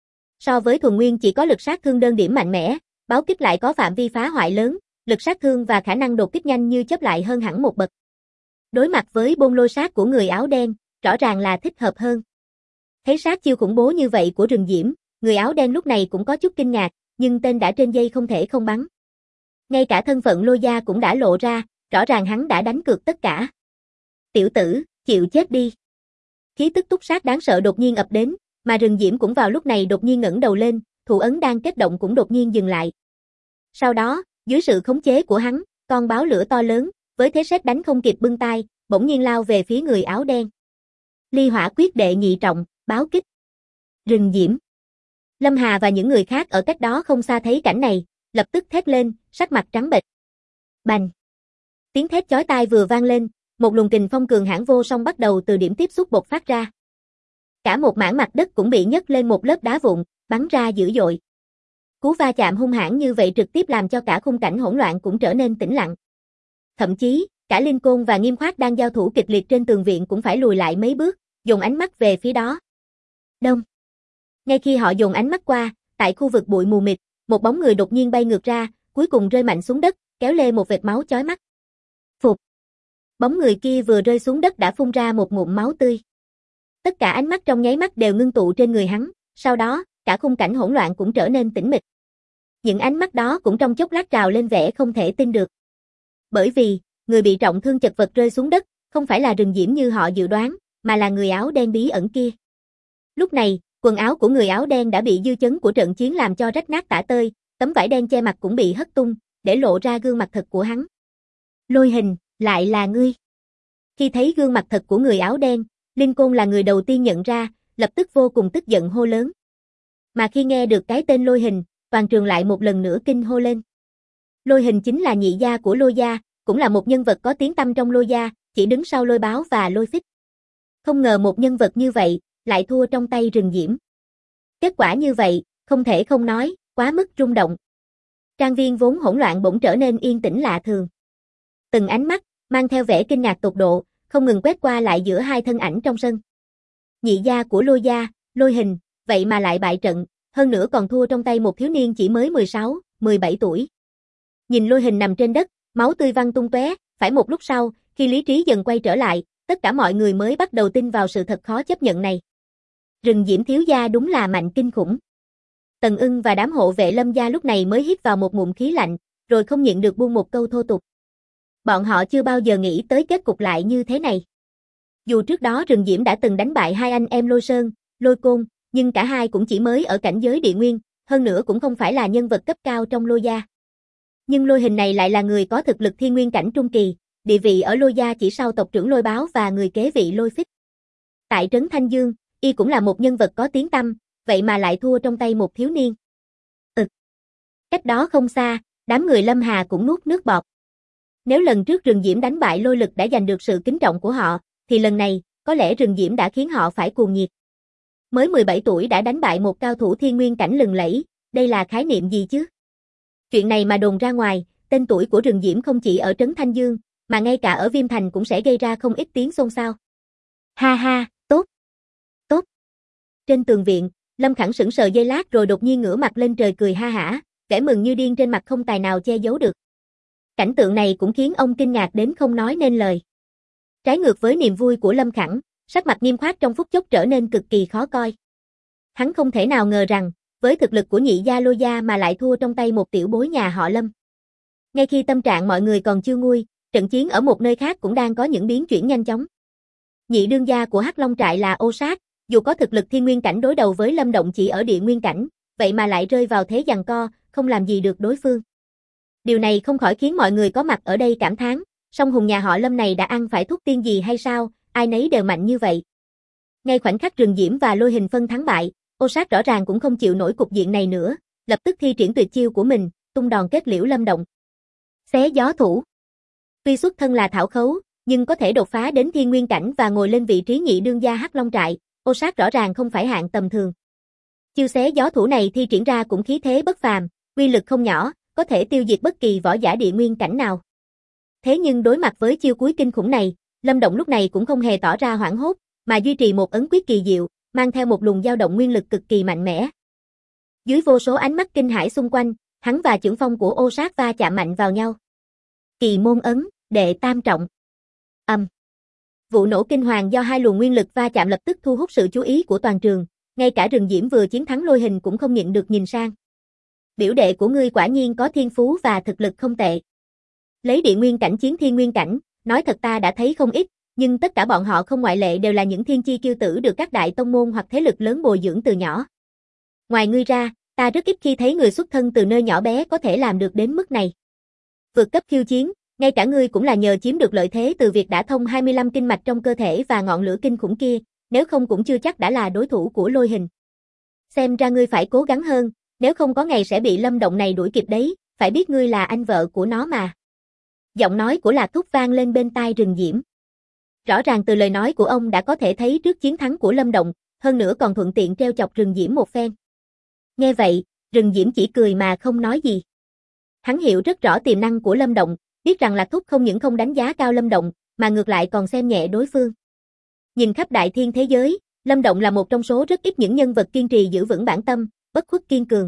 So với thuần nguyên chỉ có lực sát thương đơn điểm mạnh mẽ, báo kích lại có phạm vi phá hoại lớn, lực sát thương và khả năng đột kích nhanh như chớp lại hơn hẳn một bậc. Đối mặt với bôn lôi sát của người áo đen, rõ ràng là thích hợp hơn. Thấy sát chiêu khủng bố như vậy của Rừng Diễm, người áo đen lúc này cũng có chút kinh ngạc, nhưng tên đã trên dây không thể không bắn. Ngay cả thân phận Lôi gia cũng đã lộ ra, rõ ràng hắn đã đánh cược tất cả. Tiểu tử, chịu chết đi. Khí tức túc sát đáng sợ đột nhiên ập đến, mà Rừng Diễm cũng vào lúc này đột nhiên ngẩng đầu lên, thủ ấn đang kết động cũng đột nhiên dừng lại. Sau đó, dưới sự khống chế của hắn, con báo lửa to lớn, với thế sét đánh không kịp bưng tay, bỗng nhiên lao về phía người áo đen. Ly Hỏa Quyết đệ nhị trọng, báo kích. Rừng Diễm. Lâm Hà và những người khác ở cách đó không xa thấy cảnh này, lập tức thét lên, sắc mặt trắng bệch. Bành. Tiếng thét chói tai vừa vang lên, một luồng kình phong cường hãn vô song bắt đầu từ điểm tiếp xúc bộc phát ra. Cả một mảng mặt đất cũng bị nhấc lên một lớp đá vụn, bắn ra dữ dội. Cú va chạm hung hãn như vậy trực tiếp làm cho cả khung cảnh hỗn loạn cũng trở nên tĩnh lặng. Thậm chí, cả Linh Côn và Nghiêm Khoát đang giao thủ kịch liệt trên tường viện cũng phải lùi lại mấy bước, dồn ánh mắt về phía đó. Đông. Ngay khi họ dồn ánh mắt qua, tại khu vực bụi mù mịt, một bóng người đột nhiên bay ngược ra, cuối cùng rơi mạnh xuống đất, kéo lê một vệt máu chói mắt. Phụt. Bóng người kia vừa rơi xuống đất đã phun ra một ngụm máu tươi. Tất cả ánh mắt trong nháy mắt đều ngưng tụ trên người hắn, sau đó, cả khung cảnh hỗn loạn cũng trở nên tĩnh mịch. Những ánh mắt đó cũng trong chốc lát trào lên vẻ không thể tin được. Bởi vì, người bị trọng thương chật vật rơi xuống đất, không phải là Rừng Diễm như họ dự đoán, mà là người áo đen bí ẩn kia. Lúc này, quần áo của người áo đen đã bị dư chấn của trận chiến làm cho rách nát tả tơi, tấm vải đen che mặt cũng bị hất tung, để lộ ra gương mặt thật của hắn. Lôi Hình, lại là ngươi. Khi thấy gương mặt thật của người áo đen, Linh Côn là người đầu tiên nhận ra, lập tức vô cùng tức giận hô lớn. Mà khi nghe được cái tên Lôi Hình, toàn trường lại một lần nữa kinh hô lên. Lôi Hình chính là nhị gia của Lôi gia, cũng là một nhân vật có tiếng tăm trong Lôi gia, chỉ đứng sau Lôi Báo và Lôi Phích. Không ngờ một nhân vật như vậy, lại thua trong tay Rừng Diễm. Kết quả như vậy, không thể không nói, quá mức rung động. Trang viên vốn hỗn loạn bỗng trở nên yên tĩnh lạ thường. Từng ánh mắt, mang theo vẻ kinh ngạc tột độ, không ngừng quét qua lại giữa hai thân ảnh trong sân. Nhị gia của Lôi gia, Lôi Hình, vậy mà lại bại trận, hơn nữa còn thua trong tay một thiếu niên chỉ mới 16, 17 tuổi. Nhìn Lôi Hình nằm trên đất, máu tươi văng tung tóe, phải một lúc sau, khi lý trí dần quay trở lại, tất cả mọi người mới bắt đầu tin vào sự thật khó chấp nhận này. Rừng Diễm thiếu gia đúng là mạnh kinh khủng. Tần Ưng và đám hộ vệ Lâm gia lúc này mới hít vào một ngụm khí lạnh, rồi không nhịn được buông một câu thô tục. Bọn họ chưa bao giờ nghĩ tới kết cục lại như thế này. Dù trước đó Rừng Diễm đã từng đánh bại hai anh em Lôi Sơn, Lôi Côn, nhưng cả hai cũng chỉ mới ở cảnh giới địa nguyên, hơn nữa cũng không phải là nhân vật cấp cao trong Lôi gia. Nhưng Lôi Hình này lại là người có thực lực thiên nguyên cảnh trung kỳ, địa vị ở Lôi gia chỉ sau tộc trưởng Lôi Báo và người kế vị Lôi Phích. Tại trấn Thanh Dương, y cũng là một nhân vật có tiếng tăm, vậy mà lại thua trong tay một thiếu niên. Cách đó không xa, đám người Lâm Hà cũng nuốt nước bọt. Nếu lần trước Rừng Diễm đánh bại Lôi Lực đã giành được sự kính trọng của họ, thì lần này, có lẽ Rừng Diễm đã khiến họ phải cuồng nhiệt. Mới 17 tuổi đã đánh bại một cao thủ thiên nguyên cảnh lừng lẫy, đây là khái niệm gì chứ? Chuyện này mà đồn ra ngoài, tên tuổi của Rừng Diễm không chỉ ở trấn Thanh Dương, mà ngay cả ở Viêm Thành cũng sẽ gây ra không ít tiếng xôn xao. Ha ha, tốt. Tốt. Trên tường viện, Lâm Khẳng sững sờ giây lát rồi đột nhiên ngửa mặt lên trời cười ha hả, vẻ mừng như điên trên mặt không tài nào che giấu được. Cảnh tượng này cũng khiến ông kinh ngạc đến không nói nên lời. Trái ngược với niềm vui của Lâm Khẳng, sắc mặt Nghiêm Khoát trong phút chốc trở nên cực kỳ khó coi. Hắn không thể nào ngờ rằng, với thực lực của nhị gia Lôi gia mà lại thua trong tay một tiểu bối nhà họ Lâm. Ngay khi tâm trạng mọi người còn chưa nguôi, trận chiến ở một nơi khác cũng đang có những biến chuyển nhanh chóng. Nhị đương gia của Hắc Long trại là Ô Sát, dù có thực lực thiên nguyên cảnh đối đầu với Lâm Động chỉ ở địa nguyên cảnh, vậy mà lại rơi vào thế giằng co, không làm gì được đối phương. Điều này không khỏi khiến mọi người có mặt ở đây cảm thán, song hùng nhà họ Lâm này đã ăn phải thuốc tiên gì hay sao, ai nấy đều mạnh như vậy. Ngay khoảnh khắc Rừng Diễm và Lôi Hình phân thắng bại, Ô Sát rõ ràng cũng không chịu nổi cục diện này nữa, lập tức thi triển tuyệt chiêu của mình, tung đòn kết liễu Lâm Động. Xé gió thủ. Tuy xuất thân là thảo khấu, nhưng có thể đột phá đến thiên nguyên cảnh và ngồi lên vị trí nhị đương gia Hắc Long trại, Ô Sát rõ ràng không phải hạng tầm thường. Chiêu xé gió thủ này thi triển ra cũng khí thế bất phàm, uy lực không nhỏ, có thể tiêu diệt bất kỳ võ giả địa nguyên cảnh nào. Thế nhưng đối mặt với chiêu cuối kinh khủng này, Lâm Động lúc này cũng không hề tỏ ra hoảng hốt, mà duy trì một ấn quyết kỳ diệu, mang theo một luồng dao động nguyên lực cực kỳ mạnh mẽ. Dưới vô số ánh mắt kinh hãi xung quanh, hắn và chưởng phong của Ô Sát va chạm mạnh vào nhau. Kỳ môn ấn, đệ tam trọng. Vụ nổ kinh hoàng do hai luồng nguyên lực va chạm lập tức thu hút sự chú ý của toàn trường, ngay cả Rừng Diễm vừa chiến thắng Lôi Hình cũng không nhịn được nhìn sang. Biểu đệ của ngươi quả nhiên có thiên phú và thực lực không tệ. Lấy địa nguyên cảnh chiến thiên nguyên cảnh, nói thật ta đã thấy không ít, nhưng tất cả bọn họ không ngoại lệ đều là những thiên chi kiêu tử được các đại tông môn hoặc thế lực lớn bồi dưỡng từ nhỏ. Ngoài ngươi ra, ta rất ít khi thấy người xuất thân từ nơi nhỏ bé có thể làm được đến mức này. Vượt cấp khiêu chiến, ngay cả ngươi cũng là nhờ chiếm được lợi thế từ việc đã thông 25 kinh mạch trong cơ thể và ngọn lửa kinh khủng kia, nếu không cũng chưa chắc đã là đối thủ của Lôi Hình. Xem ra ngươi phải cố gắng hơn, nếu không có ngày sẽ bị Lâm Động này đuổi kịp đấy, phải biết ngươi là anh vợ của nó mà. Giọng nói của Lạc Thúc vang lên bên tai Rừng Diễm. Rõ ràng từ lời nói của ông đã có thể thấy trước chiến thắng của Lâm Động, hơn nữa còn thuận tiện treo chọc Rừng Diễm một phen. Nghe vậy, Rừng Diễm chỉ cười mà không nói gì. Hắn hiểu rất rõ tiềm năng của Lâm Động, biết rằng Lạc Thúc không những không đánh giá cao Lâm Động, mà ngược lại còn xem nhẹ đối phương. Nhìn khắp đại thiên thế giới, Lâm Động là một trong số rất ít những nhân vật kiên trì giữ vững bản tâm, bất khuất kiên cường.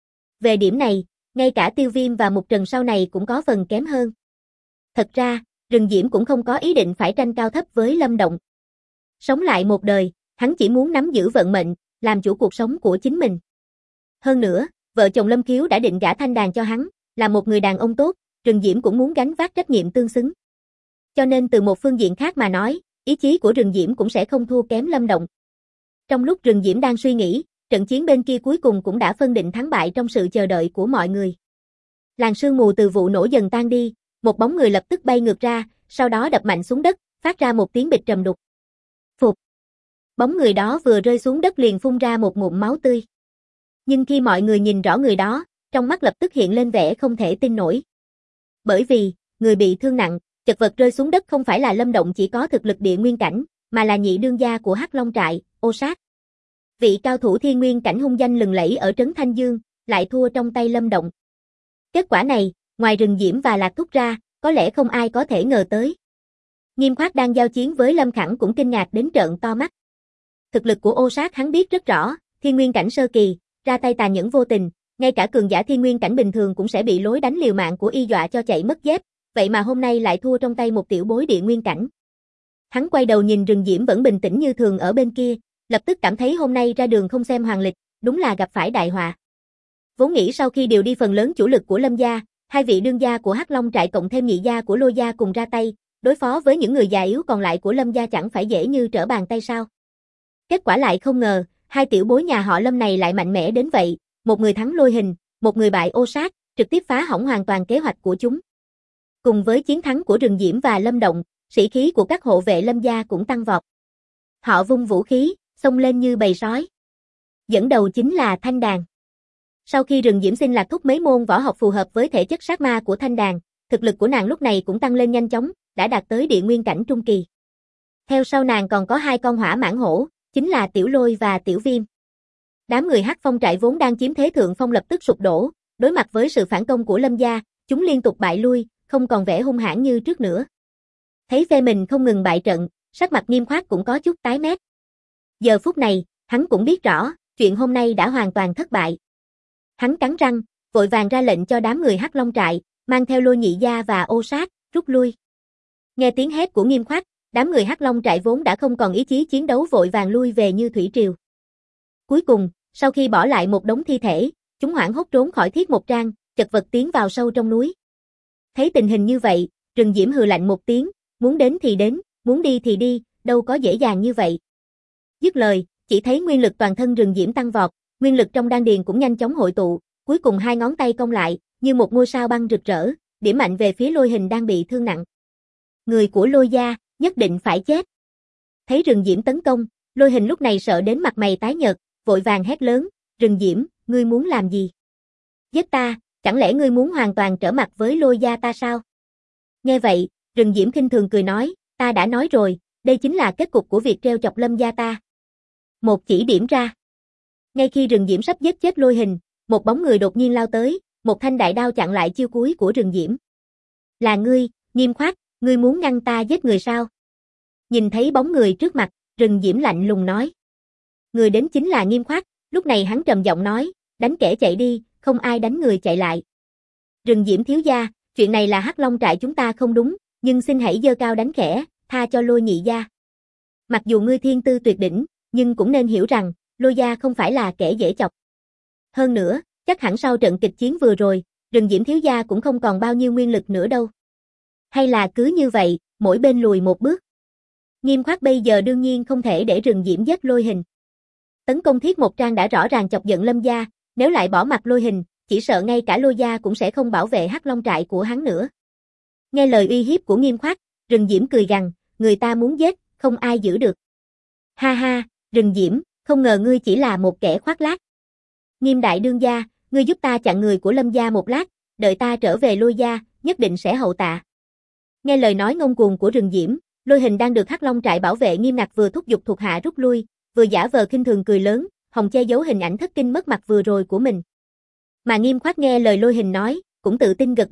Về điểm này, ngay cả Tiêu Viêm và Mục Trần sau này cũng có phần kém hơn. Thật ra, Rừng Diễm cũng không có ý định phải tranh cao thấp với Lâm Động. Sống lại một đời, hắn chỉ muốn nắm giữ vận mệnh, làm chủ cuộc sống của chính mình. Hơn nữa, vợ chồng Lâm Khiếu đã định gả Thanh Đàn cho hắn, là một người đàn ông tốt, Rừng Diễm cũng muốn gánh vác trách nhiệm tương xứng. Cho nên từ một phương diện khác mà nói, ý chí của Rừng Diễm cũng sẽ không thua kém Lâm Động. Trong lúc Rừng Diễm đang suy nghĩ, trận chiến bên kia cuối cùng cũng đã phân định thắng bại trong sự chờ đợi của mọi người. Làn sương mù từ vụ nổ dần tan đi, một bóng người lập tức bay ngược ra, sau đó đập mạnh xuống đất, phát ra một tiếng bịch trầm đục. Phụt! Bóng người đó vừa rơi xuống đất liền phun ra một ngụm máu tươi. Nhưng khi mọi người nhìn rõ người đó, trong mắt lập tức hiện lên vẻ không thể tin nổi. Bởi vì, người bị thương nặng, chật vật rơi xuống đất không phải là Lâm Động chỉ có thực lực địa nguyên cảnh, mà là nhị đương gia của Hắc Long trại, Ô Sát. Vị cao thủ thiên nguyên cảnh hung danh lừng lẫy ở trấn Thanh Dương, lại thua trong tay Lâm Động. Kết quả này, ngoài Rừng Diễm và Lạc Thúc ra, có lẽ không ai có thể ngờ tới. Nghiêm Khoát đang giao chiến với Lâm Khẳng cũng kinh ngạc đến trợn to mắt. Thực lực của Ô Sát hắn biết rất rõ, thiên nguyên cảnh sơ kỳ, ra tay tàn nhẫn vô tình, ngay cả cường giả thiên nguyên cảnh bình thường cũng sẽ bị lối đánh liều mạng của y dọa cho chạy mất dép, vậy mà hôm nay lại thua trong tay một tiểu bối địa nguyên cảnh. Hắn quay đầu nhìn Rừng Diễm vẫn bình tĩnh như thường ở bên kia, lập tức cảm thấy hôm nay ra đường không xem hoàng lịch, đúng là gặp phải đại họa. Vốn nghĩ sau khi điều đi phần lớn chủ lực của Lâm gia, hai vị đương gia của Hắc Long trại cộng thêm nhị gia của Lôi gia cùng ra tay, đối phó với những người già yếu còn lại của Lâm gia chẳng phải dễ như trở bàn tay sao. Kết quả lại không ngờ, hai tiểu bối nhà họ Lâm này lại mạnh mẽ đến vậy, một người thắng Lôi Hình, một người bại Ô Sát, trực tiếp phá hỏng hoàn toàn kế hoạch của chúng. Cùng với chiến thắng của Rừng Diễm và Lâm Động, sĩ khí của các hộ vệ Lâm gia cũng tăng vọt. Họ vung vũ khí, xông lên như bầy sói. Dẫn đầu chính là Thanh Đàn. Sau khi Rừng Diễm xin Lạc Thúc mấy môn võ học phù hợp với thể chất sát ma của Thanh Đàn, thực lực của nàng lúc này cũng tăng lên nhanh chóng, đã đạt tới địa nguyên cảnh trung kỳ. Theo sau nàng còn có hai con hỏa mãng hổ, chính là Tiểu Lôi và Tiểu Viêm. Đám người Hắc Phong trại vốn đang chiếm thế thượng phong lập tức sụp đổ, đối mặt với sự phản công của Lâm gia, chúng liên tục bại lui, không còn vẻ hung hãn như trước nữa. Thấy phe mình không ngừng bại trận, sắc mặt Nghiêm Khoát cũng có chút tái mét. Giờ phút này, hắn cũng biết rõ, chuyện hôm nay đã hoàn toàn thất bại. Hắn cắn răng, vội vàng ra lệnh cho đám người Hắc Long trại, mang theo Lôi nhị gia và Ô Sát, rút lui. Nghe tiếng hét của Nghiêm Khoát, đám người Hắc Long trại vốn đã không còn ý chí chiến đấu vội vàng lui về như thủy triều. Cuối cùng, sau khi bỏ lại một đống thi thể, chúng hoảng hốt trốn khỏi Thiết Một Trang, chật vật tiến vào sâu trong núi. Thấy tình hình như vậy, Rừng Diễm hừ lạnh một tiếng, muốn đến thì đến, muốn đi thì đi, đâu có dễ dàng như vậy. Dứt lời, chỉ thấy nguyên lực toàn thân Rừng Diễm tăng vọt, nguyên lực trong đan điền cũng nhanh chóng hội tụ, cuối cùng hai ngón tay cong lại, như một ngôi sao băng rực rỡ, điểm mạnh về phía Lôi Hình đang bị thương nặng. Người của Lôi gia, nhất định phải chết. Thấy Rừng Diễm tấn công, Lôi Hình lúc này sợ đến mặt mày tái nhợt, vội vàng hét lớn, Rừng Diễm, ngươi muốn làm gì? Giết ta, chẳng lẽ ngươi muốn hoàn toàn trở mặt với Lôi gia ta sao? Nghe vậy, Rừng Diễm khinh thường cười nói, ta đã nói rồi, đây chính là kết cục của việc treo chọc Lâm gia ta. Một chỉ điểm ra. Ngay khi Rừng Diễm sắp giết chết Lôi Hình, một bóng người đột nhiên lao tới, một thanh đại đao chặn lại chiêu cuối của Rừng Diễm. Là ngươi, Nghiêm Khoát, ngươi muốn ngăn ta giết người sao? Nhìn thấy bóng người trước mặt, Rừng Diễm lạnh lùng nói. Người đến chính là Nghiêm Khoát, lúc này hắn trầm giọng nói, đánh kẻ chạy đi, không ai đánh người chạy lại. Rừng Diễm thiếu gia, chuyện này là Hắc Long trại chúng ta không đúng, nhưng xin hãy giơ cao đánh khẽ, tha cho Lôi nhị gia. Mặc dù ngươi thiên tư tuyệt đỉnh, nhưng cũng nên hiểu rằng, Lôi gia không phải là kẻ dễ chọc. Hơn nữa, chắc hẳn sau trận kịch chiến vừa rồi, Rừng Diễm thiếu gia cũng không còn bao nhiêu nguyên lực nữa đâu. Hay là cứ như vậy, mỗi bên lùi một bước. Nghiêm Khoát bây giờ đương nhiên không thể để Rừng Diễm giết Lôi Hình. Tấn công Thiết Một Trang đã rõ ràng chọc giận Lâm gia, nếu lại bỏ mặc Lôi Hình, chỉ sợ ngay cả Lôi gia cũng sẽ không bảo vệ Hắc Long trại của hắn nữa. Nghe lời uy hiếp của Nghiêm Khoát, Rừng Diễm cười gằn, người ta muốn giết, không ai giữ được. Ha ha, Rừng Diễm, không ngờ ngươi chỉ là một kẻ khoác lác. Nghiêm đại đương gia, ngươi giúp ta chặn người của Lâm gia một lát, đợi ta trở về Lôi gia, nhất định sẽ hậu tạ. Nghe lời nói ngông cuồng của Rừng Diễm, Lôi Hình đang được Hắc Long trại bảo vệ nghiêm ngặt vừa thúc giục thuộc hạ rút lui, vừa giả vờ khinh thường cười lớn, hòng che giấu hình ảnh thất kinh mất mặt vừa rồi của mình. Mà Nghiêm Khoát nghe lời Lôi Hình nói, cũng tự tin gật đầu,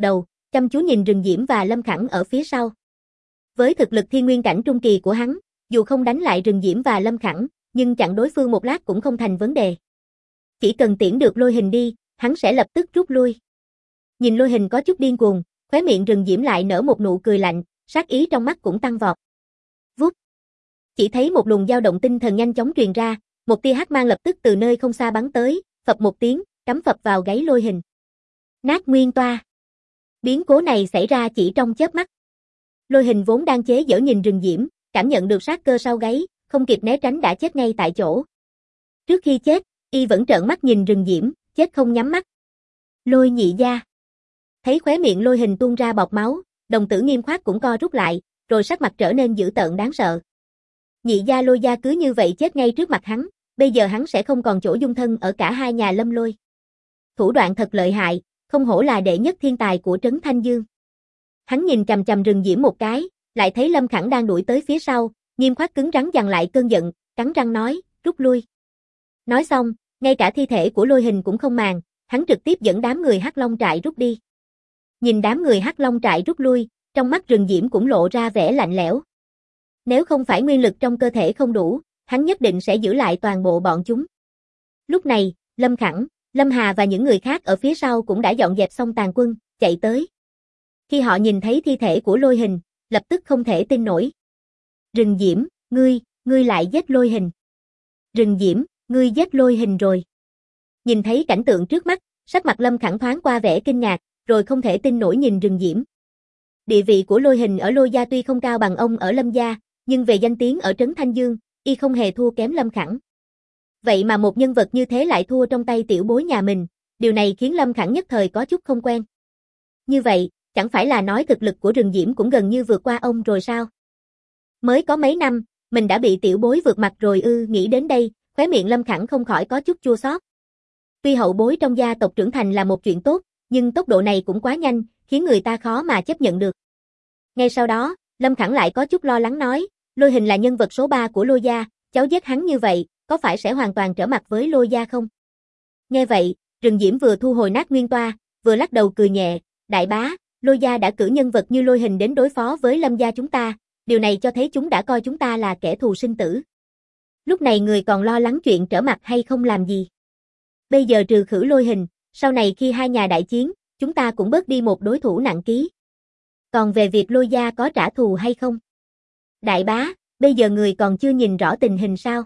chăm chú nhìn Rừng Diễm và Lâm Khẳng ở phía sau. Với thực lực thiên nguyên cảnh trung kỳ của hắn, dù không đánh lại Rừng Diễm và Lâm Khẳng, nhưng chặn đối phương một lát cũng không thành vấn đề. Chỉ cần tiễn được Lôi Hình đi, hắn sẽ lập tức rút lui. Nhìn Lôi Hình có chút điên cuồng, khóe miệng Rừng Diễm lại nở một nụ cười lạnh, sát ý trong mắt cũng tăng vọt. Vút. Chỉ thấy một luồng dao động tinh thần nhanh chóng truyền ra, một tia hắc mang lập tức từ nơi không xa bắn tới, phập một tiếng, cắm phập vào gáy Lôi Hình. Nát nguyên toa. Biến cố này xảy ra chỉ trong chớp mắt. Lôi Hình vốn đang chế giễu nhìn Rừng Diễm, cảm nhận được sát cơ sau gáy, không kịp né tránh đã chết ngay tại chỗ. Trước khi chết, y vẫn trợn mắt nhìn Rừng Diễm, chết không nhắm mắt. Lôi nhị gia. Thấy khóe miệng Lôi Hình tuôn ra bọt máu, đồng tử Nghiêm Khoát cũng co rút lại, rồi sắc mặt trở nên dữ tợn đáng sợ. Nhị gia Lôi gia cứ như vậy chết ngay trước mặt hắn, bây giờ hắn sẽ không còn chỗ dung thân ở cả hai nhà Lâm Lôi. Thủ đoạn thật lợi hại, không hổ là đệ nhất thiên tài của Trấn Thanh Dương. Hắn nhìn chằm chằm Rừng Diễm một cái, lại thấy Lâm Khẳng đang đuổi tới phía sau, Nghiêm Khoát cứng rắn dằn lại cơn giận, cắn răng nói, rút lui. Nói xong, ngay cả thi thể của Lôi Hình cũng không màng, hắn trực tiếp dẫn đám người Hắc Long trại rút đi. Nhìn đám người Hắc Long trại rút lui, trong mắt Rừng Diễm cũng lộ ra vẻ lạnh lẽo. Nếu không phải nguyên lực trong cơ thể không đủ, hắn nhất định sẽ giữ lại toàn bộ bọn chúng. Lúc này, Lâm Khẳng, Lâm Hà và những người khác ở phía sau cũng đã dọn dẹp xong tàn quân, chạy tới. Khi họ nhìn thấy thi thể của Lôi Hình, lập tức không thể tin nổi. Rừng Diễm, ngươi lại giết Lôi Hình. Rừng Diễm, ngươi giết Lôi Hình rồi. Nhìn thấy cảnh tượng trước mắt, sắc mặt Lâm Khẳng thoáng qua vẻ kinh ngạc, rồi không thể tin nổi nhìn Rừng Diễm. Địa vị của Lôi Hình ở Lôi gia tuy không cao bằng ông ở Lâm gia, nhưng về danh tiếng ở Trấn Thanh Dương, y không hề thua kém Lâm Khẳng. Vậy mà một nhân vật như thế lại thua trong tay tiểu bối nhà mình, điều này khiến Lâm Khẳng nhất thời có chút không quen. Như vậy, chẳng phải là nói thực lực của Rừng Diễm cũng gần như vượt qua ông rồi sao? Mới có mấy năm, mình đã bị tiểu bối vượt mặt rồi ư? Nghĩ đến đây, khóe miệng Lâm Khẳng không khỏi có chút chua xót. Tuy hậu bối trong gia tộc trưởng thành là một chuyện tốt, nhưng tốc độ này cũng quá nhanh, khiến người ta khó mà chấp nhận được. Ngay sau đó, Lâm Khẳng lại có chút lo lắng nói, Lôi Hình là nhân vật số 3 của Lôi gia, cháu giết hắn như vậy, có phải sẽ hoàn toàn trở mặt với Lôi gia không? Nghe vậy, Rừng Diễm vừa thu hồi nát nguyên toa, vừa lắc đầu cười nhẹ, đại bá, Lôi gia đã cử nhân vật như Lôi Hình đến đối phó với Lâm gia chúng ta, điều này cho thấy chúng đã coi chúng ta là kẻ thù sinh tử. Lúc này người còn lo lắng chuyện trở mặt hay không làm gì? Bây giờ trừ khử Lôi Hình, sau này khi hai nhà đại chiến, chúng ta cũng bớt đi một đối thủ nặng ký. Còn về việc Lôi gia có trả thù hay không? Đại bá, bây giờ người còn chưa nhìn rõ tình hình sao?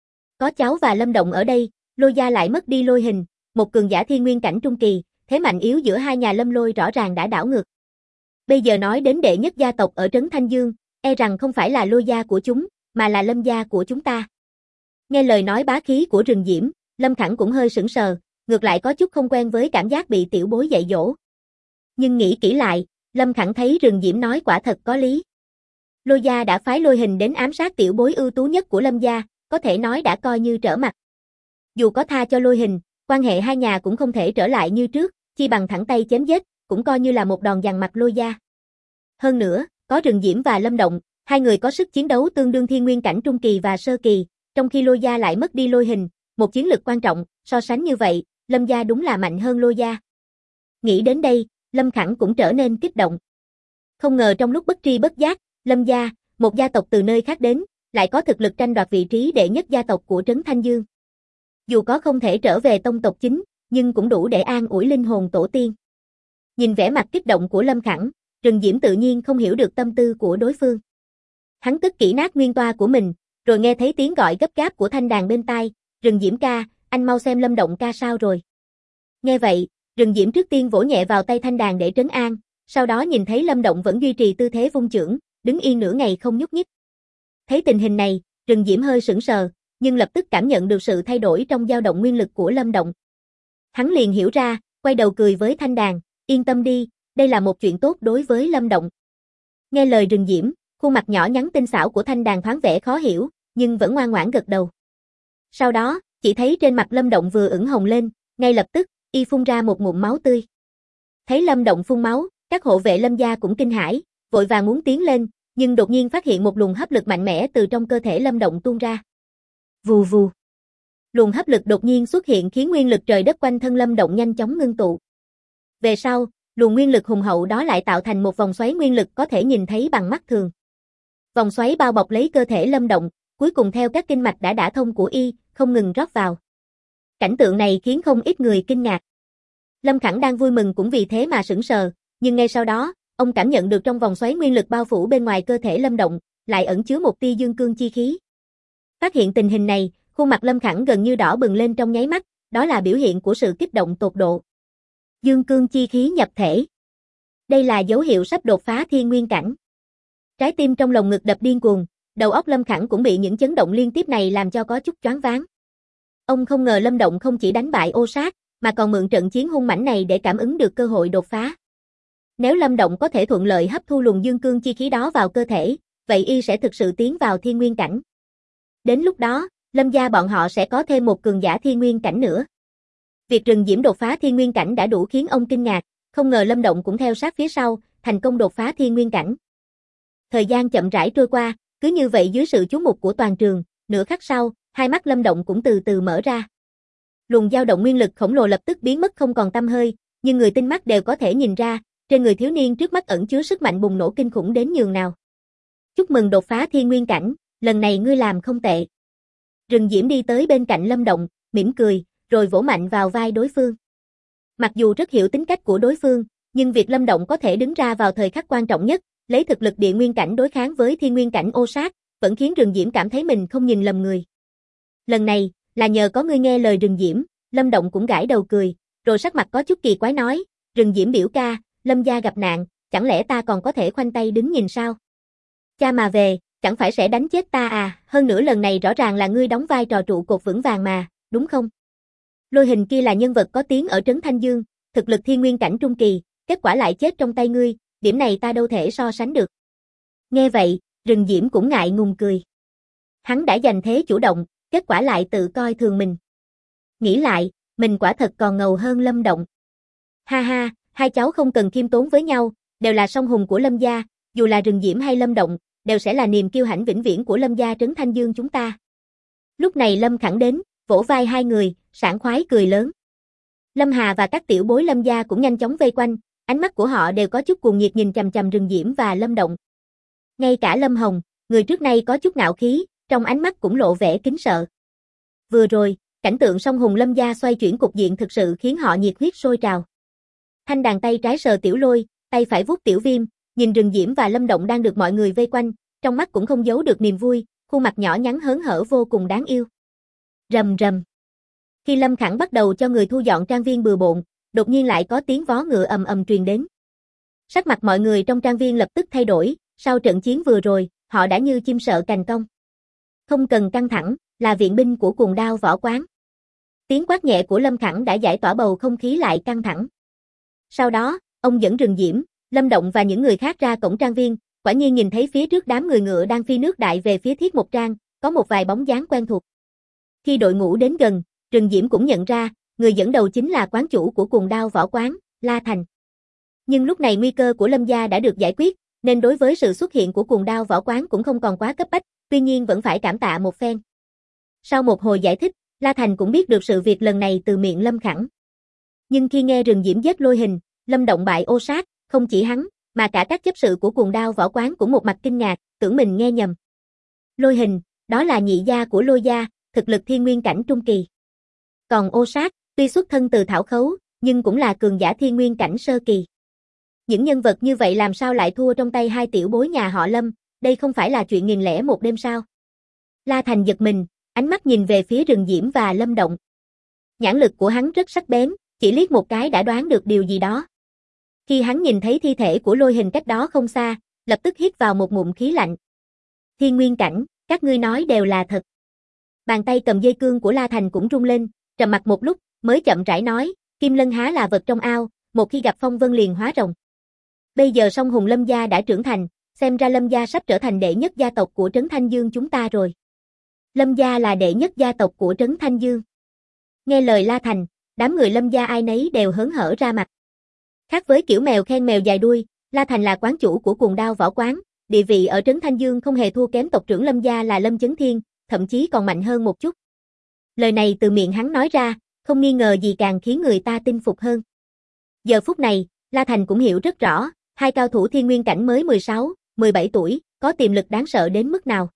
Có cháu và Lâm Động ở đây, Lôi gia lại mất đi Lôi Hình, một cường giả thiên nguyên cảnh trung kỳ, thế mạnh yếu giữa hai nhà Lâm Lôi rõ ràng đã đảo ngược. Bây giờ nói đến đệ nhất gia tộc ở Trấn Thanh Dương, e rằng không phải là Lôi gia của chúng, mà là Lâm gia của chúng ta. Nghe lời nói bá khí của Rừng Diễm, Lâm Khẳng cũng hơi sững sờ, ngược lại có chút không quen với cảm giác bị tiểu bối dạy dỗ. Nhưng nghĩ kỹ lại, Lâm Khẳng thấy Rừng Diễm nói quả thật có lý. Lôi gia đã phái Lôi Hình đến ám sát tiểu bối ưu tú nhất của Lâm gia, có thể nói đã coi như trở mặt. Dù có tha cho Lôi Hình, quan hệ hai nhà cũng không thể trở lại như trước, chi bằng thẳng tay chém giết, cũng coi như là một đòn dằn mặt Lôi gia. Hơn nữa, có Rừng Diễm và Lâm Động, hai người có sức chiến đấu tương đương thiên nguyên cảnh trung kỳ và sơ kỳ, trong khi Lôi gia lại mất đi Lôi Hình, một chiến lực quan trọng, so sánh như vậy, Lâm gia đúng là mạnh hơn Lôi gia. Nghĩ đến đây, Lâm Khẳng cũng trở nên kích động. Không ngờ trong lúc bất tri bất giác, Lâm gia, một gia tộc từ nơi khác đến, lại có thực lực tranh đoạt vị trí đệ nhất gia tộc của Trấn Thanh Dương. Dù có không thể trở về tông tộc chính, nhưng cũng đủ để an ủi linh hồn tổ tiên. Nhìn vẻ mặt kích động của Lâm Khẳng, Rừng Diễm tự nhiên không hiểu được tâm tư của đối phương. Hắn cất kỹ nát nguyên toa của mình, rồi nghe thấy tiếng gọi gấp gáp của thanh đàn bên tai, Rừng Diễm ca, anh mau xem Lâm Động ca sao rồi. Nghe vậy, Rừng Diễm trước tiên vỗ nhẹ vào tay thanh đàn để trấn an, sau đó nhìn thấy Lâm Động vẫn duy trì tư thế vung chưởng, đứng yên nửa ngày không nhúc nhích. Thấy tình hình này, Rừng Diễm hơi sững sờ, nhưng lập tức cảm nhận được sự thay đổi trong dao động nguyên lực của Lâm Động. Hắn liền hiểu ra, quay đầu cười với thanh đàn, yên tâm đi, đây là một chuyện tốt đối với Lâm Động. Nghe lời Rừng Diễm, khuôn mặt nhỏ nhắn tinh xảo của thanh đàn thoáng vẻ khó hiểu, nhưng vẫn ngoan ngoãn gật đầu. Sau đó, chỉ thấy trên mặt Lâm Động vừa ửng hồng lên, ngay lập tức, y phun ra một ngụm máu tươi. Thấy Lâm Động phun máu, các hộ vệ Lâm gia cũng kinh hãi, vội vàng muốn tiến lên, nhưng đột nhiên phát hiện một luồng hấp lực mạnh mẽ từ trong cơ thể Lâm Động tuôn ra. Vù vù. Luồng hấp lực đột nhiên xuất hiện khiến nguyên lực trời đất quanh thân Lâm Động nhanh chóng ngưng tụ. Về sau, Luồng nguyên lực hùng hậu đó lại tạo thành một vòng xoáy nguyên lực có thể nhìn thấy bằng mắt thường. Vòng xoáy bao bọc lấy cơ thể Lâm Động, cuối cùng theo các kinh mạch đã đả thông của y, không ngừng rót vào. Cảnh tượng này khiến không ít người kinh ngạc. Lâm Khẳng đang vui mừng cũng vì thế mà sững sờ, nhưng ngay sau đó, ông cảm nhận được trong vòng xoáy nguyên lực bao phủ bên ngoài cơ thể Lâm Động, lại ẩn chứa một tia dương cương chi khí. Phát hiện tình hình này, khuôn mặt Lâm Khẳng gần như đỏ bừng lên trong nháy mắt, đó là biểu hiện của sự kích động tột độ. Dương cương chi khí nhập thể. Đây là dấu hiệu sắp đột phá thiên nguyên cảnh. Trái tim trong lồng ngực đập điên cuồng, đầu óc Lâm Khẳng cũng bị những chấn động liên tiếp này làm cho có chút choáng váng. Ông không ngờ Lâm Động không chỉ đánh bại Ô Sát, mà còn mượn trận chiến hung mãnh này để cảm ứng được cơ hội đột phá. Nếu Lâm Động có thể thuận lợi hấp thu luồng dương cương chi khí đó vào cơ thể, vậy y sẽ thực sự tiến vào thiên nguyên cảnh. Đến lúc đó, Lâm gia bọn họ sẽ có thêm một cường giả thiên nguyên cảnh nữa. Việc Rừng Diễm đột phá thiên nguyên cảnh đã đủ khiến ông kinh ngạc, không ngờ Lâm Động cũng theo sát phía sau, thành công đột phá thiên nguyên cảnh. Thời gian chậm rãi trôi qua, cứ như vậy dưới sự chú mục của toàn trường, nửa khắc sau, hai mắt Lâm Động cũng từ từ mở ra. Luồng dao động nguyên lực khổng lồ lập tức biến mất không còn tăm hơi, nhưng người tinh mắt đều có thể nhìn ra, trên người thiếu niên trước mắt ẩn chứa sức mạnh bùng nổ kinh khủng đến nhường nào. Chúc mừng đột phá thiên nguyên cảnh, lần này ngươi làm không tệ. Rừng Diễm đi tới bên cạnh Lâm Động, mỉm cười, rồi vỗ mạnh vào vai đối phương. Mặc dù rất hiểu tính cách của đối phương, nhưng việc Lâm Động có thể đứng ra vào thời khắc quan trọng nhất, lấy thực lực địa nguyên cảnh đối kháng với thiên nguyên cảnh Ô Sát, vẫn khiến Rừng Diễm cảm thấy mình không nhìn lầm người. Lần này, là nhờ có ngươi nghe lời Rừng Diễm, Lâm Động cũng gãi đầu cười, rồi sắc mặt có chút kỳ quái nói, Rừng Diễm biểu ca, Lâm gia gặp nạn, chẳng lẽ ta còn có thể khoanh tay đứng nhìn sao? Cha mà về, chẳng phải sẽ đánh chết ta à, hơn nữa lần này rõ ràng là ngươi đóng vai trò trụ cột vững vàng mà, đúng không? Lôi Hình kia là nhân vật có tiếng ở Trấn Thanh Dương, thực lực thiên nguyên cảnh trung kỳ, kết quả lại chết trong tay ngươi, điểm này ta đâu thể so sánh được. Nghe vậy, Rừng Diễm cũng ngại ngùng cười. Hắn đã giành thế chủ động, kết quả lại tự coi thường mình. Nghĩ lại, mình quả thật còn ngầu hơn Lâm Động. Ha ha, hai cháu không cần khiêm tốn với nhau, đều là song hùng của Lâm gia, dù là Rừng Diễm hay Lâm Động, đều sẽ là niềm kiêu hãnh vĩnh viễn của Lâm gia Trấn Thanh Dương chúng ta. Lúc này Lâm Khẳng đến, vỗ vai hai người, sảng khoái cười lớn. Lâm Hà và các tiểu bối Lâm gia cũng nhanh chóng vây quanh, ánh mắt của họ đều có chút cuồng nhiệt nhìn chằm chằm Rừng Diễm và Lâm Động. Ngay cả Lâm Hồng, người trước nay có chút ngạo khí, trong ánh mắt cũng lộ vẻ kính sợ. Vừa rồi, cảnh tượng song hùng Lâm gia xoay chuyển cục diện thực sự khiến họ nhiệt huyết sôi trào. Thanh Đàn tay trái sờ Tiểu Lôi, tay phải vuốt Tiểu Viêm, nhìn Rừng Diễm và Lâm Động đang được mọi người vây quanh, trong mắt cũng không giấu được niềm vui, khuôn mặt nhỏ nhắn hớn hở vô cùng đáng yêu. Rầm rầm. Khi Lâm Khẳng bắt đầu cho người thu dọn trang viên bừa bộn, đột nhiên lại có tiếng vó ngựa ầm ầm truyền đến. Sắc mặt mọi người trong trang viên lập tức thay đổi, sau trận chiến vừa rồi, họ đã như chim sợ cành cong. Không cần căng thẳng, là viện binh của Cuồng Đao Võ Quán. Tiếng quát nhẹ của Lâm Khẳng đã giải tỏa bầu không khí lại căng thẳng. Sau đó, ông dẫn Rừng Diễm, Lâm Động và những người khác ra cổng trang viên, quả nhiên nhìn thấy phía trước đám người ngựa đang phi nước đại về phía Thiết Một Trang, có một vài bóng dáng quen thuộc. Khi đội ngũ đến gần, Rừng Diễm cũng nhận ra, người dẫn đầu chính là quán chủ của Cuồng Đao Võ Quán, La Thành. Nhưng lúc này nguy cơ của Lâm gia đã được giải quyết, nên đối với sự xuất hiện của Cuồng Đao Võ Quán cũng không còn quá cấp bách, tuy nhiên vẫn phải cảm tạ một phen. Sau một hồi giải thích, La Thành cũng biết được sự việc lần này từ miệng Lâm Khẳng. Nhưng khi nghe Rừng Diễm giết Lôi Hình, Lâm Động bại Ô Sát, không chỉ hắn, mà cả các chấp sự của Cuồng Đao Võ Quán cũng một mặt kinh ngạc, tưởng mình nghe nhầm. Lôi Hình, đó là nhị gia của Lôi gia, thực lực thiên nguyên cảnh trung kỳ. Còn Ô Sát, tuy xuất thân từ Thảo Khấu, nhưng cũng là cường giả thiên nguyên cảnh sơ kỳ. Những nhân vật như vậy làm sao lại thua trong tay hai tiểu bối nhà họ Lâm, đây không phải là chuyện 1001 đêm sao? La Thành giật mình, ánh mắt nhìn về phía Rừng Diễm và Lâm Động. Nhãn lực của hắn rất sắc bén, chỉ liếc một cái đã đoán được điều gì đó. Khi hắn nhìn thấy thi thể của Lôi Hình cách đó không xa, lập tức hít vào một ngụm khí lạnh. Thiên nguyên cảnh, các ngươi nói đều là thật. Bàn tay cầm dây cương của La Thành cũng rung lên, trầm mặc một lúc, mới chậm rãi nói, Kim Lân há là vật trong ao, một khi gặp phong vân liền hóa rồng. Bây giờ song hùng Lâm gia đã trưởng thành, xem ra Lâm gia sắp trở thành đệ nhất gia tộc của Trấn Thanh Dương chúng ta rồi. Lâm gia là đệ nhất gia tộc của Trấn Thanh Dương. Nghe lời La Thành, đám người Lâm gia ai nấy đều hớn hở ra mặt. Khác với kiểu mèo khen mèo dài đuôi, La Thành là quán chủ của Cuồng Đao Võ Quán, địa vị ở Trấn Thanh Dương không hề thua kém tộc trưởng Lâm gia là Lâm Chấn Thiên, thậm chí còn mạnh hơn một chút. Lời này từ miệng hắn nói ra, không nghi ngờ gì càng khiến người ta tin phục hơn. Giờ phút này, La Thành cũng hiểu rất rõ, hai cao thủ thiên nguyên cảnh mới 16, 17 tuổi, có tiềm lực đáng sợ đến mức nào.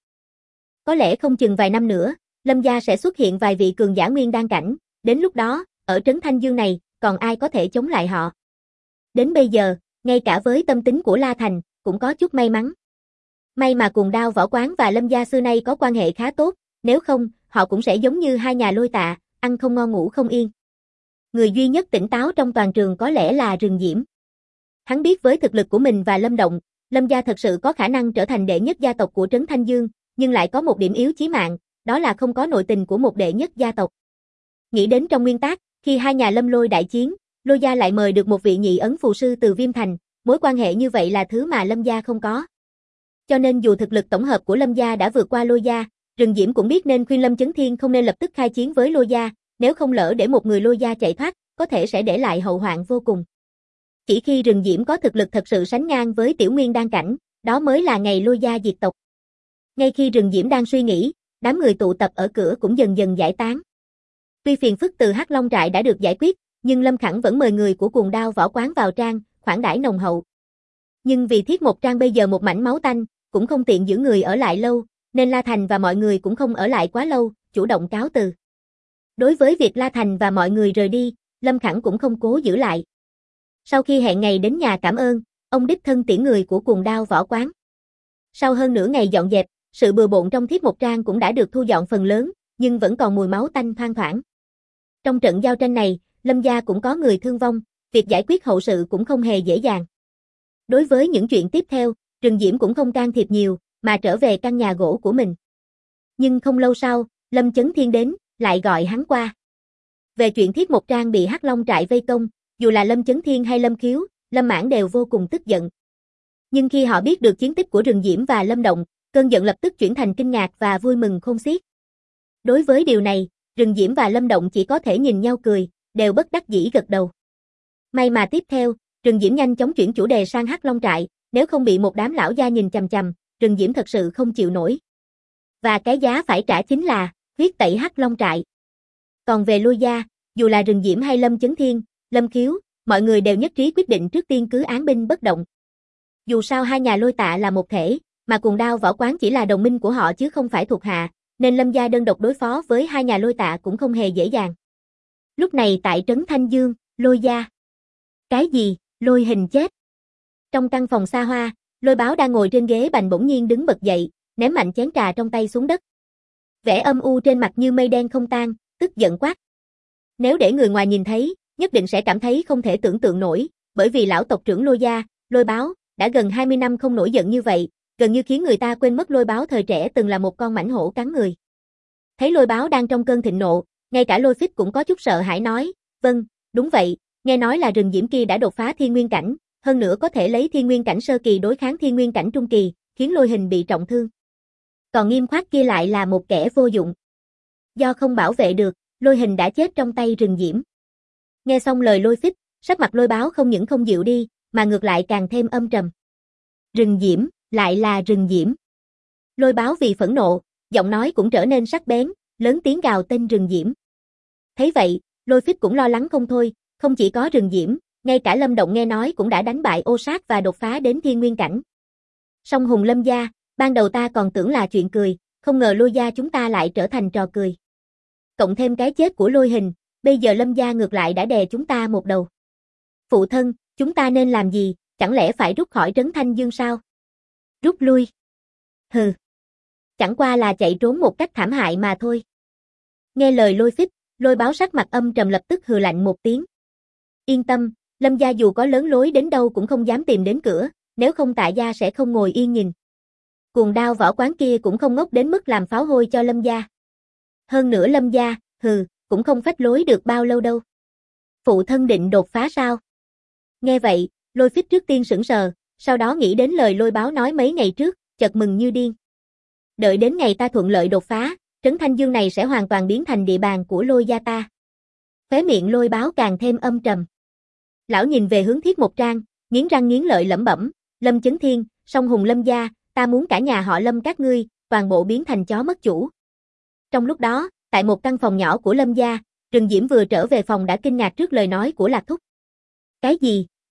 Có lẽ không chừng vài năm nữa, Lâm gia sẽ xuất hiện vài vị cường giả nguyên đan cảnh, đến lúc đó, ở trấn Thanh Dương này, còn ai có thể chống lại họ. Đến bây giờ, ngay cả với tâm tính của La Thành, cũng có chút may mắn. May mà Cuồng Đao Võ Quán và Lâm gia xưa nay có quan hệ khá tốt, nếu không, họ cũng sẽ giống như hai nhà Lôi Tạ, ăn không ngon ngủ không yên. Người duy nhất tỉnh táo trong toàn trường có lẽ là Rừng Diễm. Hắn biết với thực lực của mình và Lâm Động, Lâm gia thật sự có khả năng trở thành đệ nhất gia tộc của trấn Thanh Dương, nhưng lại có một điểm yếu chí mạng, đó là không có nội tình của một đệ nhất gia tộc. Nghĩ đến trong nguyên tắc, khi hai nhà Lâm Lôi đại chiến, Lôi gia lại mời được một vị nhị ấn phù sư từ Viêm Thành, mối quan hệ như vậy là thứ mà Lâm gia không có. Cho nên dù thực lực tổng hợp của Lâm gia đã vượt qua Lôi gia, Rừng Diễm cũng biết nên khuyên Lâm Chấn Thiên không nên lập tức khai chiến với Lôi gia, nếu không lỡ để một người Lôi gia chạy thoát, có thể sẽ để lại hậu hoạn vô cùng. Chỉ khi Rừng Diễm có thực lực thật sự sánh ngang với Tiểu Nguyên đan cảnh, đó mới là ngày Lôi gia diệt tộc. Ngay khi Rừng Diễm đang suy nghĩ, đám người tụ tập ở cửa cũng dần dần giải tán. Tuy phiền phức từ Hắc Long trại đã được giải quyết, nhưng Lâm Khẳng vẫn mời người của Cuồng Đao Võ Quán vào trang, khoản đãi nồng hậu. Nhưng vì Thiết Một trang bây giờ một mảnh máu tanh, cũng không tiện giữ người ở lại lâu, nên La Thành và mọi người cũng không ở lại quá lâu, chủ động cáo từ. Đối với việc La Thành và mọi người rời đi, Lâm Khẳng cũng không cố giữ lại. Sau khi hẹn ngày đến nhà cảm ơn, ông đích thân tiễn người của Cuồng Đao Võ Quán. Sau hơn nửa ngày dọn dẹp, sự bừa bộn trong Thiết Một trang cũng đã được thu dọn phần lớn, nhưng vẫn còn mùi máu tanh thoang thoảng. Trong trận giao tranh này, Lâm gia cũng có người thương vong, việc giải quyết hậu sự cũng không hề dễ dàng. Đối với những chuyện tiếp theo, Rừng Diễm cũng không can thiệp nhiều, mà trở về căn nhà gỗ của mình. Nhưng không lâu sau, Lâm Chấn Thiên đến, lại gọi hắn qua. Về chuyện Thiết Một trang bị Hắc Long trại vây công, dù là Lâm Chấn Thiên hay Lâm Khiếu, Lâm Mãn đều vô cùng tức giận. Nhưng khi họ biết được chiến tích của Rừng Diễm và Lâm Động, cơn giận lập tức chuyển thành kinh ngạc và vui mừng khôn xiết. Đối với điều này, Rừng Diễm và Lâm Động chỉ có thể nhìn nhau cười, đều bất đắc dĩ gật đầu. May mà tiếp theo, Rừng Diễm nhanh chóng chuyển chủ đề sang Hắc Long trại, nếu không bị một đám lão gia nhìn chằm chằm, Rừng Diễm thật sự không chịu nổi. Và cái giá phải trả chính là huyết tẩy Hắc Long trại. Còn về Lôi gia, dù là Rừng Diễm hay Lâm Chấn Thiên, Lâm Khiếu, mọi người đều nhất trí quyết định trước tiên cứ án binh bất động. Dù sao hai nhà Lôi Tạ là một thể, mà Cuồng Đao Võ Quán chỉ là đồng minh của họ chứ không phải thuộc hạ, nên Lâm gia đơn độc đối phó với hai nhà Lôi Tạ cũng không hề dễ dàng. Lúc này tại trấn Thanh Dương, Lôi gia. Cái gì? Lôi Hình chết. Trong căn phòng xa hoa, Lôi Báo đang ngồi trên ghế bành bỗng nhiên đứng bật dậy, ném mạnh chén trà trong tay xuống đất. Vẻ âm u trên mặt như mây đen không tan, tức giận quát. Nếu để người ngoài nhìn thấy, nhất định sẽ cảm thấy không thể tưởng tượng nổi, bởi vì lão tộc trưởng Lôi gia, Lôi Báo, đã gần 20 năm không nổi giận như vậy, gần như khiến người ta quên mất Lôi Báo thời trẻ từng là một con mãnh hổ cắn người. Thấy Lôi Báo đang trong cơn thịnh nộ, ngay cả Lôi Phích cũng có chút sợ hãi nói, vâng, đúng vậy, nghe nói là Rừng Diễm kia đã đột phá thiên nguyên cảnh, hơn nữa có thể lấy thiên nguyên cảnh sơ kỳ đối kháng thiên nguyên cảnh trung kỳ, khiến Lôi Hình bị trọng thương. Còn Nghiêm Khoát kia lại là một kẻ vô dụng. Do không bảo vệ được, Lôi Hình đã chết trong tay Rừng Diễm. Nghe xong lời Lôi Phích, sắc mặt Lôi Báo không những không dịu đi, mà ngược lại càng thêm âm trầm. Rừng Diễm, lại là Rừng Diễm. Lôi Báo vì phẫn nộ, giọng nói cũng trở nên sắc bén, lớn tiếng gào tên Rừng Diễm. Thấy vậy, Lôi Phích cũng lo lắng không thôi, không chỉ có Rừng Diễm, ngay cả Lâm Động nghe nói cũng đã đánh bại Ô Sát và đột phá đến thiên nguyên cảnh. Song hùng Lâm gia, ban đầu ta còn tưởng là chuyện cười, không ngờ Lôi gia chúng ta lại trở thành trò cười. Cộng thêm cái chết của Lôi Hình, bây giờ Lâm gia ngược lại đã đè chúng ta một đầu. Phụ thân, chúng ta nên làm gì, chẳng lẽ phải rút khỏi trấn Thanh Dương sao? Rút lui. Hừ. Chẳng qua là chạy trốn một cách thảm hại mà thôi. Nghe lời Lôi Phích, Lôi Báo sắc mặt âm trầm lập tức hừ lạnh một tiếng. Yên tâm, Lâm gia dù có lớn lối đến đâu cũng không dám tìm đến cửa, nếu không Tạ gia sẽ không ngồi yên nhìn. Cuồng Đao Võ Quán kia cũng không ngốc đến mức làm pháo hôi cho Lâm gia. Hơn nữa Lâm gia, cũng không phách lối được bao lâu đâu. Phụ thân định đột phá sao? Nghe vậy, Lôi Phích trước tiên sững sờ, sau đó nghĩ đến lời Lôi Báo nói mấy ngày trước, chợt mừng như điên. Đợi đến ngày ta thuận lợi đột phá, trấn Thanh Dương này sẽ hoàn toàn biến thành địa bàn của Lôi gia ta. Khóe miệng Lôi Báo càng thêm âm trầm. Lão nhìn về hướng Thiết Một trang, nghiến răng nghiến lợi lẩm bẩm, Lâm Chấn Thiên, song hùng Lâm gia, ta muốn cả nhà họ Lâm các ngươi, toàn bộ biến thành chó mất chủ. Trong lúc đó, tại một căn phòng nhỏ của Lâm gia, Rừng Diễm vừa trở về phòng đã kinh ngạc trước lời nói của Lạc Thúc. Cái gì?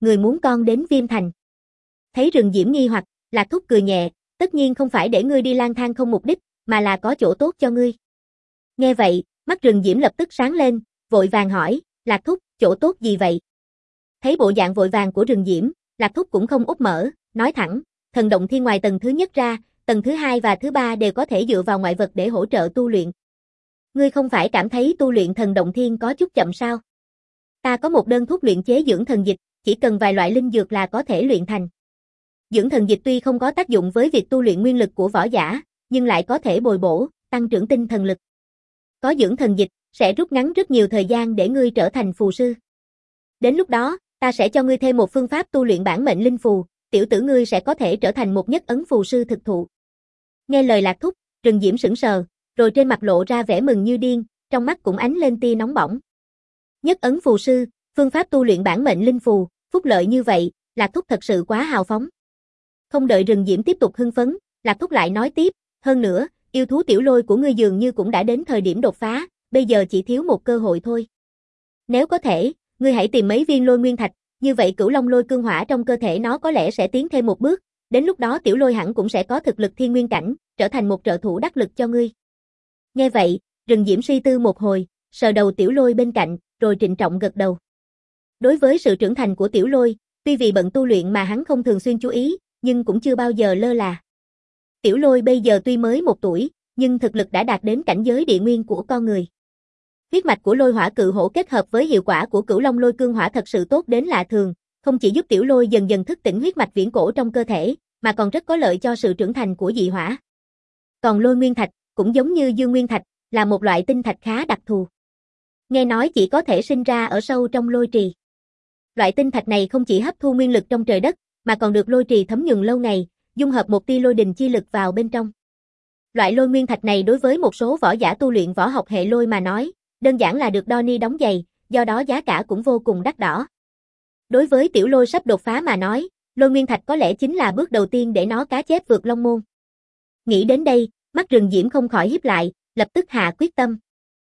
người muốn con đến Viêm Thành. Thấy Rừng Diễm nghi hoặc, Lạc Thúc cười nhẹ, tất nhiên không phải để ngươi đi lang thang không mục đích, mà là có chỗ tốt cho ngươi. Nghe vậy, mắt Rừng Diễm lập tức sáng lên, vội vàng hỏi, Lạc Thúc, chỗ tốt gì vậy? Thấy bộ dạng vội vàng của Rừng Diễm, Lạc Thúc cũng không úp mở, nói thẳng, thần động thiên ngoài tầng thứ nhất ra, tầng thứ hai và thứ ba đều có thể dựa vào ngoại vật để hỗ trợ tu luyện. Ngươi không phải cảm thấy tu luyện thần động thiên có chút chậm sao? Ta có một đơn thuốc luyện chế dưỡng thần dịch, chỉ cần vài loại linh dược là có thể luyện thành. Dưỡng thần dịch tuy không có tác dụng với việc tu luyện nguyên lực của võ giả, nhưng lại có thể bồi bổ, tăng trưởng tinh thần lực. Có dưỡng thần dịch, sẽ rút ngắn rất nhiều thời gian để ngươi trở thành phù sư. Đến lúc đó, ta sẽ cho ngươi thêm một phương pháp tu luyện bản mệnh linh phù, tiểu tử ngươi sẽ có thể trở thành một nhất ấn phù sư thực thụ. Nghe lời Lạc Thúc, Rừng Diễm sững sờ, rồi trên mặt lộ ra vẻ mừng như điên, trong mắt cũng ánh lên tia nóng bỏng. Nhất ấn phù sư, phương pháp tu luyện bản mệnh linh phù, phúc lợi như vậy, Lạc Thúc thật sự quá hào phóng. Không đợi Rừng Diễm tiếp tục hưng phấn, Lạc Thúc lại nói tiếp, hơn nữa, yêu thú tiểu lôi của ngươi dường như cũng đã đến thời điểm đột phá, bây giờ chỉ thiếu một cơ hội thôi. Nếu có thể, ngươi hãy tìm mấy viên lôi nguyên thạch, như vậy cửu long lôi cương hỏa trong cơ thể nó có lẽ sẽ tiến thêm một bước, đến lúc đó tiểu lôi hẳn cũng sẽ có thực lực thiên nguyên cảnh, trở thành một trợ thủ đắc lực cho ngươi. Nghe vậy, Rừng Diễm suy tư một hồi, sờ đầu tiểu lôi bên cạnh, rồi trịnh trọng gật đầu. Đối với sự trưởng thành của tiểu lôi, tuy vì bận tu luyện mà hắn không thường xuyên chú ý, nhưng cũng chưa bao giờ lơ là. Tiểu lôi bây giờ tuy mới 1 tuổi, nhưng thực lực đã đạt đến cảnh giới địa nguyên của con người. Huyết mạch của lôi hỏa cự hổ kết hợp với hiệu quả của cửu long lôi cương hỏa thật sự tốt đến lạ thường, không chỉ giúp tiểu lôi dần dần thức tỉnh huyết mạch viễn cổ trong cơ thể, mà còn rất có lợi cho sự trưởng thành của dị hỏa. Còn lôi nguyên thạch, cũng giống như dương nguyên thạch, là một loại tinh thạch khá đặc thù. Nghe nói chỉ có thể sinh ra ở sâu trong lôi trì. Loại tinh thạch này không chỉ hấp thu nguyên lực trong trời đất, mà còn được lôi trì thấm nhuần lâu ngày, dung hợp một tia lôi đình chi lực vào bên trong. Loại lôi nguyên thạch này đối với một số võ giả tu luyện võ học hệ lôi mà nói, đơn giản là được đo ni đóng giày, do đó giá cả cũng vô cùng đắt đỏ. Đối với tiểu lôi sắp đột phá mà nói, lôi nguyên thạch có lẽ chính là bước đầu tiên để nó cá chép vượt long môn. Nghĩ đến đây, mắt Rừng Diễm không khỏi híp lại, lập tức hạ quyết tâm.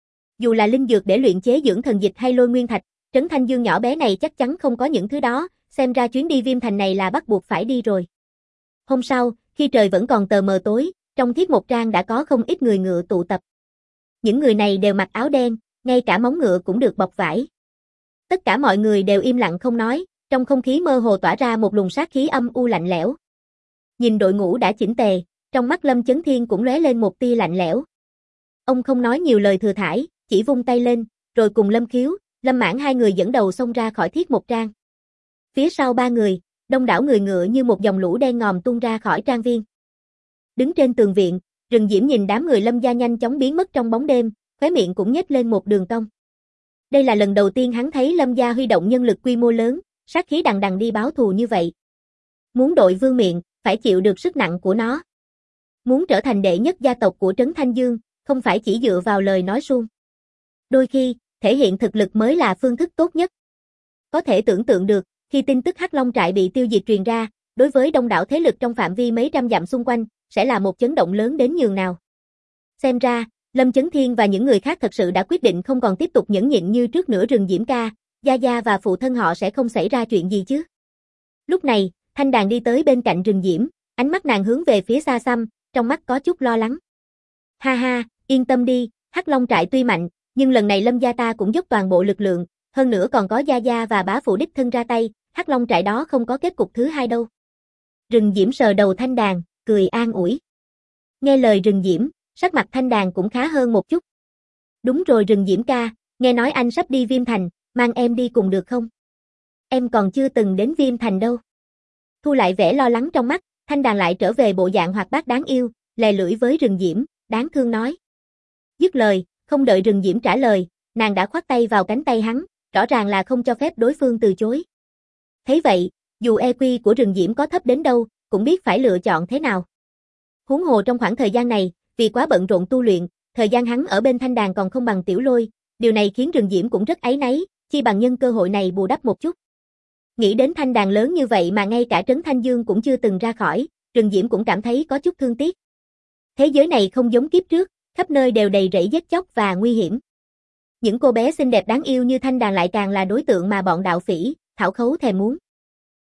Dù là linh dược để luyện chế dưỡng thần dịch hay lôi nguyên thạch, Trấn Thanh Dương nhỏ bé này chắc chắn không có những thứ đó, xem ra chuyến đi Viêm Thành này là bắt buộc phải đi rồi. Hôm sau, khi trời vẫn còn tờ mờ tối, trong Thiết Một Trang đã có không ít người ngựa tụ tập. Những người này đều mặc áo đen, ngay cả móng ngựa cũng được bọc vải. Tất cả mọi người đều im lặng không nói, trong không khí mơ hồ tỏa ra một luồng sát khí âm u lạnh lẽo. Nhìn đội ngũ đã chỉnh tề, trong mắt Lâm Chấn Thiên cũng lóe lên một tia lạnh lẽo. Ông không nói nhiều lời thừa thãi, chỉ vung tay lên, rồi cùng Lâm Khiếu, Lâm Mãn hai người dẫn đầu xông ra khỏi Thiết Một Trang. Phía sau 3 người, đông đảo người ngựa như một dòng lũ đen ngòm tuôn ra khỏi trang viên. Đứng trên tường viện, Rừng Diễm nhìn đám người Lâm gia nhanh chóng biến mất trong bóng đêm, khóe miệng cũng nhếch lên một đường cong. Đây là lần đầu tiên hắn thấy Lâm gia huy động nhân lực quy mô lớn, sát khí đằng đằng đi báo thù như vậy. Muốn đội vương miện, phải chịu được sức nặng của nó. Muốn trở thành đệ nhất gia tộc của Trấn Thanh Dương, không phải chỉ dựa vào lời nói suông. Đôi khi, thể hiện thực lực mới là phương thức tốt nhất. Có thể tưởng tượng được, khi tin tức Hắc Long trại bị tiêu diệt truyền ra, đối với đông đảo thế lực trong phạm vi mấy trăm dặm xung quanh, sẽ là một chấn động lớn đến nhường nào. Xem ra, Lâm Chấn Thiên và những người khác thật sự đã quyết định không còn tiếp tục nhẫn nhịn như trước nữa. Rừng Diễm ca, Gia Gia và phụ thân họ sẽ không xảy ra chuyện gì chứ. Lúc này, Thanh Đàn đi tới bên cạnh Rừng Diễm, ánh mắt nàng hướng về phía xa xăm, trong mắt có chút lo lắng. Ha ha, yên tâm đi, Hắc Long trại tuy mạnh, nhưng lần này Lâm gia ta cũng dốc toàn bộ lực lượng, hơn nữa còn có Gia Gia và bá phụ đích thân ra tay, Hắc Long trại đó không có kết cục thứ hai đâu. Rừng Diễm sờ đầu Thanh Đàn, cười an ủi. Nghe lời Rừng Diễm, sắc mặt Thanh Đàn cũng khá hơn một chút. Đúng rồi Rừng Diễm ca, nghe nói anh sắp đi Viêm Thành, mang em đi cùng được không? Em còn chưa từng đến Viêm Thành đâu. Thu lại vẻ lo lắng trong mắt, Thanh Đàn lại trở về bộ dạng hoạt bát đáng yêu, lè lưỡi với Rừng Diễm, đáng thương nói. Dứt lời, không đợi Rừng Diễm trả lời, nàng đã khoác tay vào cánh tay hắn, rõ ràng là không cho phép đối phương từ chối. Thấy vậy, dù EQ của Rừng Diễm có thấp đến đâu, cũng biết phải lựa chọn thế nào. Huống hồ trong khoảng thời gian này, vì quá bận rộn tu luyện, thời gian hắn ở bên Thanh Đàn còn không bằng Tiểu Lôi, điều này khiến Rừng Diễm cũng rất áy náy, chi bằng nhân cơ hội này bù đắp một chút. Nghĩ đến Thanh Đàn lớn như vậy mà ngay cả Trấn Thanh Dương cũng chưa từng ra khỏi, Rừng Diễm cũng cảm thấy có chút thương tiếc. Thế giới này không giống kiếp trước, khắp nơi đều đầy rẫy giết chóc và nguy hiểm. Những cô bé xinh đẹp đáng yêu như Thanh Đàn lại càng là đối tượng mà bọn đạo phỉ, thảo khấu thèm muốn.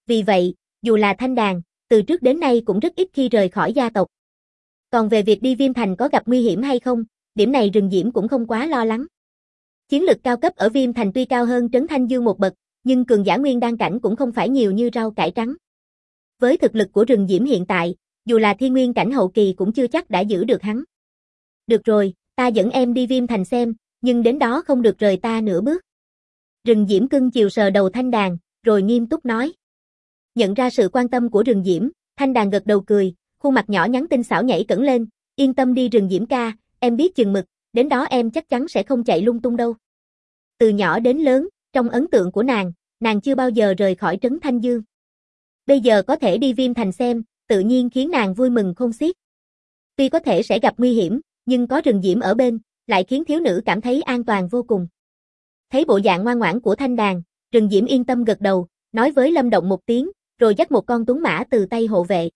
Vì vậy, dù là Thanh Đàn, từ trước đến nay cũng rất ít khi rời khỏi gia tộc. Còn về việc đi Viêm Thành có gặp nguy hiểm hay không, điểm này Rừng Diễm cũng không quá lo lắng. Chiến lực cao cấp ở Viêm Thành tuy cao hơn Trấn Thanh Dương một bậc, nhưng cường giả nguyên đan cảnh cũng không phải nhiều như rau cải trắng. Với thực lực của Rừng Diễm hiện tại, dù là thiên nguyên cảnh hậu kỳ cũng chưa chắc đã giữ được hắn. Được rồi, ta dẫn em đi Viêm Thành xem, nhưng đến đó không được rời ta nửa bước. Rừng Diễm cưng chiều sờ đầu Thanh Đàn, rồi nghiêm túc nói. Nhận ra sự quan tâm của Rừng Diễm, Thanh Đàn gật đầu cười, khuôn mặt nhỏ nhắn tinh xảo nhảy cẫng lên, yên tâm đi Rừng Diễm ca, em biết chừng mực, đến đó em chắc chắn sẽ không chạy lung tung đâu. Từ nhỏ đến lớn, trong ấn tượng của nàng chưa bao giờ rời khỏi Trấn Thanh Dương. Bây giờ có thể đi Viêm Thành xem, tự nhiên khiến nàng vui mừng khôn xiết. Tuy có thể sẽ gặp nguy hiểm, nhưng có Rừng Diễm ở bên, lại khiến thiếu nữ cảm thấy an toàn vô cùng. Thấy bộ dạng ngoan ngoãn của Thanh Đàn, Rừng Diễm yên tâm gật đầu, nói với Lâm Động một tiếng, rồi dắt một con tuấn mã từ tay hộ vệ.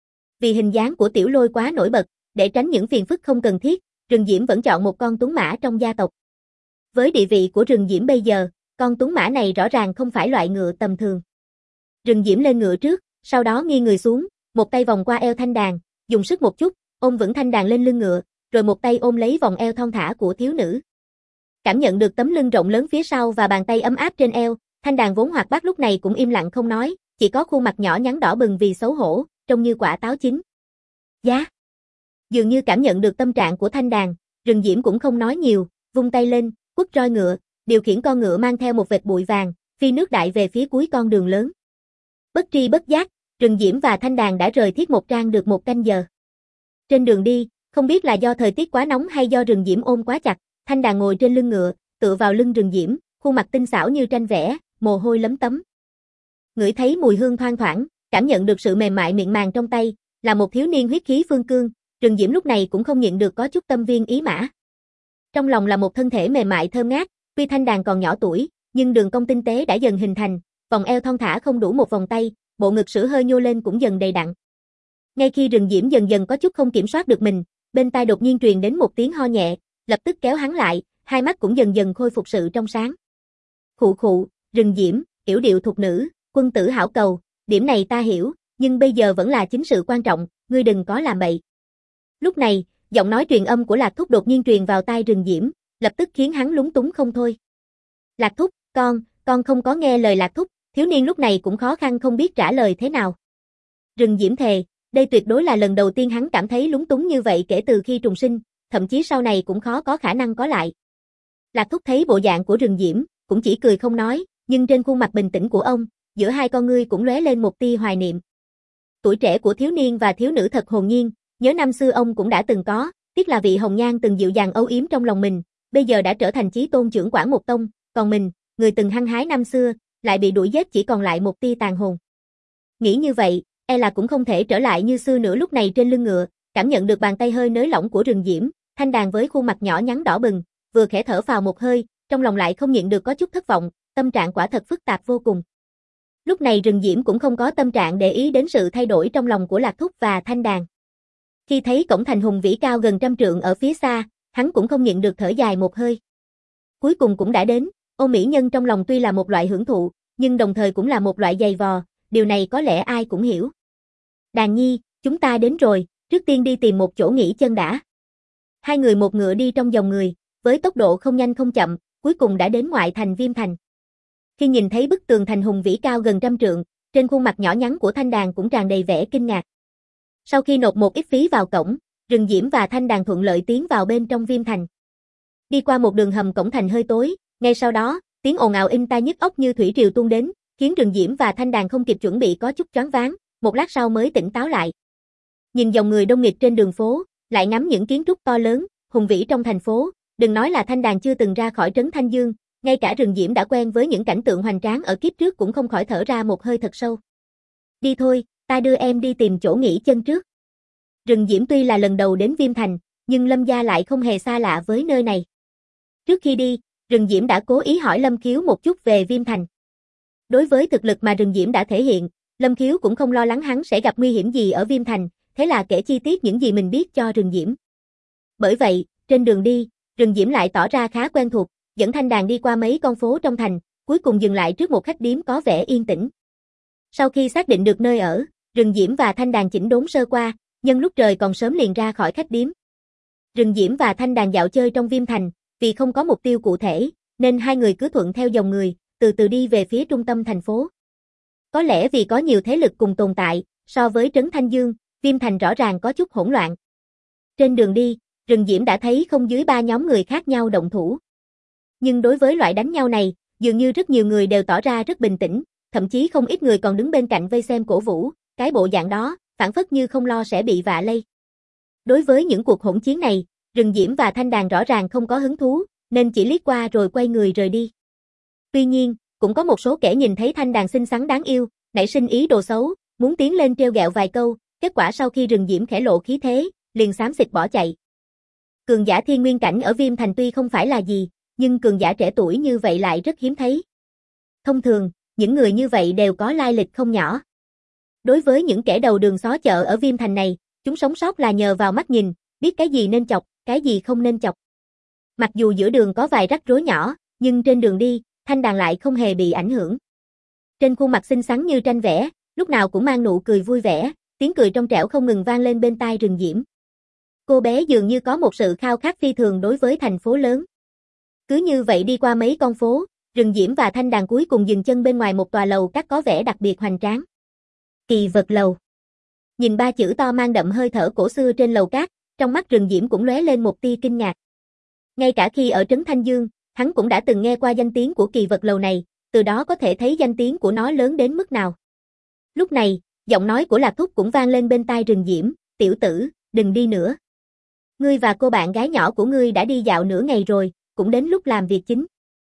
Vì hình dáng của Tiểu Lôi quá nổi bật, để tránh những phiền phức không cần thiết, Rừng Diễm vẫn chọn một con tuấn mã trong gia tộc. Với địa vị của Rừng Diễm bây giờ, con tuấn mã này rõ ràng không phải loại ngựa tầm thường. Rừng Diễm lên ngựa trước, sau đó nghiêng người xuống, một tay vòng qua eo Thanh Đàn, dùng sức một chút, ôm vững Thanh Đàn lên lưng ngựa, rồi một tay ôm lấy vòng eo thon thả của thiếu nữ. Cảm nhận được tấm lưng rộng lớn phía sau và bàn tay ấm áp trên eo, Thanh Đàn vốn hoạt bát lúc này cũng im lặng không nói, chỉ có khuôn mặt nhỏ nhắn đỏ bừng vì xấu hổ, trông như quả táo chín. Giá. Dường như cảm nhận được tâm trạng của Thanh Đàn, Rừng Diễm cũng không nói nhiều, vung tay lên, quất roi ngựa, điều khiển con ngựa mang theo một vệt bụi vàng, phi nước đại về phía cuối con đường lớn. Bất tri bất giác, Rừng Diễm và Thanh Đàn đã rời Thiết Một Trang được một canh giờ. Trên đường đi, không biết là do thời tiết quá nóng hay do Rừng Diễm ôm quá chặt, Thanh Đàn ngồi trên lưng ngựa, tựa vào lưng Rừng Diễm, khuôn mặt tinh xảo như tranh vẽ, mồ hôi lấm tấm. Ngửi thấy mùi hương thoang thoảng, cảm nhận được sự mềm mại mịn màng trong tay, là một thiếu niên huyết khí phương cương, Rừng Diễm lúc này cũng không nhịn được có chút tâm viên ý mã. Trong lòng là một thân thể mềm mại thơm ngát, tuy Thanh Đàn còn nhỏ tuổi, nhưng đường cong tinh tế đã dần hình thành, vòng eo thon thả không đủ một vòng tay, bộ ngực sữa hơi nhô lên cũng dần đầy đặn. Ngay khi Rừng Diễm dần dần có chút không kiểm soát được mình, bên tai đột nhiên truyền đến một tiếng ho nhẹ, lập tức kéo hắn lại, hai mắt cũng dần dần khôi phục sự trong sáng. Khụ khụ, Rừng Diễm, yểu điệu thục nữ, quân tử hảo cầu, điểm này ta hiểu, nhưng bây giờ vẫn là chính sự quan trọng, ngươi đừng có làm bậy. Lúc này, giọng nói truyền âm của Lạc Thúc đột nhiên truyền vào tai Rừng Diễm, lập tức khiến hắn lúng túng không thôi. Lạc Thúc, con không có nghe lời Lạc Thúc, thiếu niên lúc này cũng khó khăn không biết trả lời thế nào. Rừng Diễm thề, đây tuyệt đối là lần đầu tiên hắn cảm thấy lúng túng như vậy kể từ khi trùng sinh, thậm chí sau này cũng khó có khả năng có lại. Lạc Thúc thấy bộ dạng của Rừng Diễm, cũng chỉ cười không nói, nhưng trên khuôn mặt bình tĩnh của ông, giữa hai con ngươi cũng lóe lên một tia hoài niệm. Tuổi trẻ của thiếu niên và thiếu nữ thật hồn nhiên, nhớ năm xưa ông cũng đã từng có, tiếc là vị hồng nhan từng dịu dàng âu yếm trong lòng mình, bây giờ đã trở thành chí tôn trưởng quản một tông, còn mình, người từng hăng hái năm xưa, lại bị đuổi giết chỉ còn lại một tia tàn hồn. Nghĩ như vậy, e là cũng không thể trở lại như xưa nữa. Lúc này trên lưng ngựa, cảm nhận được bàn tay hơi nới lỏng của Rừng Diễm, Thanh Đàn với khuôn mặt nhỏ nhắn đỏ bừng, vừa khẽ thở phào một hơi, trong lòng lại không nhịn được có chút thất vọng, tâm trạng quả thật phức tạp vô cùng. Lúc này Rừng Diễm cũng không có tâm trạng để ý đến sự thay đổi trong lòng của Lạc Thúc và Thanh Đàn. Khi thấy cổng thành hùng vĩ cao gần 100 trượng ở phía xa, hắn cũng không nhịn được thở dài một hơi. Cuối cùng cũng đã đến, Ô mỹ nhân trong lòng tuy là một loại hưởng thụ, nhưng đồng thời cũng là một loại giày vò, điều này có lẽ ai cũng hiểu. Đàn nhi, chúng ta đến rồi, trước tiên đi tìm một chỗ nghỉ chân đã. Hai người một ngựa đi trong dòng người, với tốc độ không nhanh không chậm, cuối cùng đã đến ngoại thành Viêm Thành. Khi nhìn thấy bức tường thành hùng vĩ cao gần 100 trượng, trên khuôn mặt nhỏ nhắn của Thanh Đàn cũng tràn đầy vẻ kinh ngạc. Sau khi nộp một ít phí vào cổng, Rừng Diễm và Thanh Đàn thuận lợi tiến vào bên trong Viêm Thành. Đi qua một đường hầm cổng thành hơi tối, ngay sau đó, tiếng ồn ào inh tai nhức óc như thủy triều tuôn đến, khiến Rừng Diễm và Thanh Đàn không kịp chuẩn bị có chút choáng váng, một lát sau mới tỉnh táo lại. Nhìn dòng người đông nghịt trên đường phố, lại ngắm những kiến trúc to lớn, hùng vĩ trong thành phố, đừng nói là Thanh Đàn chưa từng ra khỏi trấn Thanh Dương, ngay cả Rừng Diễm đã quen với những cảnh tượng hoành tráng ở kiếp trước cũng không khỏi thở ra một hơi thật sâu. Đi thôi, ta đưa em đi tìm chỗ nghỉ chân trước. Rừng Diễm tuy là lần đầu đến Viêm Thành, nhưng Lâm gia lại không hề xa lạ với nơi này. Trước khi đi, Rừng Diễm đã cố ý hỏi Lâm Khiếu một chút về Viêm Thành. Đối với thực lực mà Rừng Diễm đã thể hiện, Lâm Khiếu cũng không lo lắng hắn sẽ gặp nguy hiểm gì ở Viêm Thành, thế là kể chi tiết những gì mình biết cho Rừng Diễm. Bởi vậy, trên đường đi, Rừng Diễm lại tỏ ra khá quen thuộc, dẫn Thanh Đàn đi qua mấy con phố trong thành, cuối cùng dừng lại trước một khách điếm có vẻ yên tĩnh. Sau khi xác định được nơi ở, Rừng Diễm và Thanh Đàn chỉnh đốn sơ qua, nhân lúc trời còn sớm liền ra khỏi khách điếm. Rừng Diễm và Thanh Đàn dạo chơi trong Viêm Thành, vì không có mục tiêu cụ thể, nên hai người cứ thuận theo dòng người, từ từ đi về phía trung tâm thành phố. Có lẽ vì có nhiều thế lực cùng tồn tại, so với Trấn Thanh Dương, Viêm Thành rõ ràng có chút hỗn loạn. Trên đường đi, Rừng Diễm đã thấy không dưới 3 nhóm người khác nhau động thủ. Nhưng đối với loại đánh nhau này, dường như rất nhiều người đều tỏ ra rất bình tĩnh, thậm chí không ít người còn đứng bên cạnh vây xem cổ vũ, cái bộ dạng đó, phản phất như không lo sẽ bị vạ lây. Đối với những cuộc hỗn chiến này, Rừng Diễm và Thanh Đàn rõ ràng không có hứng thú, nên chỉ liếc qua rồi quay người rời đi. Tuy nhiên, cũng có một số kẻ nhìn thấy Thanh Đàn xinh xắn đáng yêu, nảy sinh ý đồ xấu, muốn tiến lên trêu ghẹo vài câu, kết quả sau khi Rừng Diễm khẽ lộ khí thế, liền xám xịt bỏ chạy. Cường giả thiên nguyên cảnh ở Viêm Thành tuy không phải là gì, nhưng cường giả trẻ tuổi như vậy lại rất hiếm thấy. Thông thường, những người như vậy đều có lai lịch không nhỏ. Đối với những kẻ đầu đường xó chợ ở Viêm Thành này, chúng sống sót là nhờ vào mắt nhìn, biết cái gì nên chọc, cái gì không nên chọc. Mặc dù giữa đường có vài rắc rối nhỏ, nhưng trên đường đi, Thanh Đàn lại không hề bị ảnh hưởng. Trên khuôn mặt xinh xắn như tranh vẽ, lúc nào cũng mang nụ cười vui vẻ, tiếng cười trong trẻo không ngừng vang lên bên tai Rừng Diễm. Cô bé dường như có một sự khao khát phi thường đối với thành phố lớn. Cứ như vậy đi qua mấy con phố, Rừng Diễm và Thanh Đàn cuối cùng dừng chân bên ngoài một tòa lầu các có vẻ đặc biệt hoành tráng. Kỳ vật lầu. Nhìn 3 chữ to mang đậm hơi thở cổ xưa trên lầu cát, trong mắt Rừng Diễm cũng lóe lên một tia kinh ngạc. Ngay cả khi ở Trấn Thanh Dương, hắn cũng đã từng nghe qua danh tiếng của kỳ vật lầu này, từ đó có thể thấy danh tiếng của nó lớn đến mức nào. Lúc này, giọng nói của Lạc Thúc cũng vang lên bên tai Rừng Diễm, "Tiểu tử, đừng đi nữa. Ngươi và cô bạn gái nhỏ của ngươi đã đi dạo nửa ngày rồi, cũng đến lúc làm việc chính.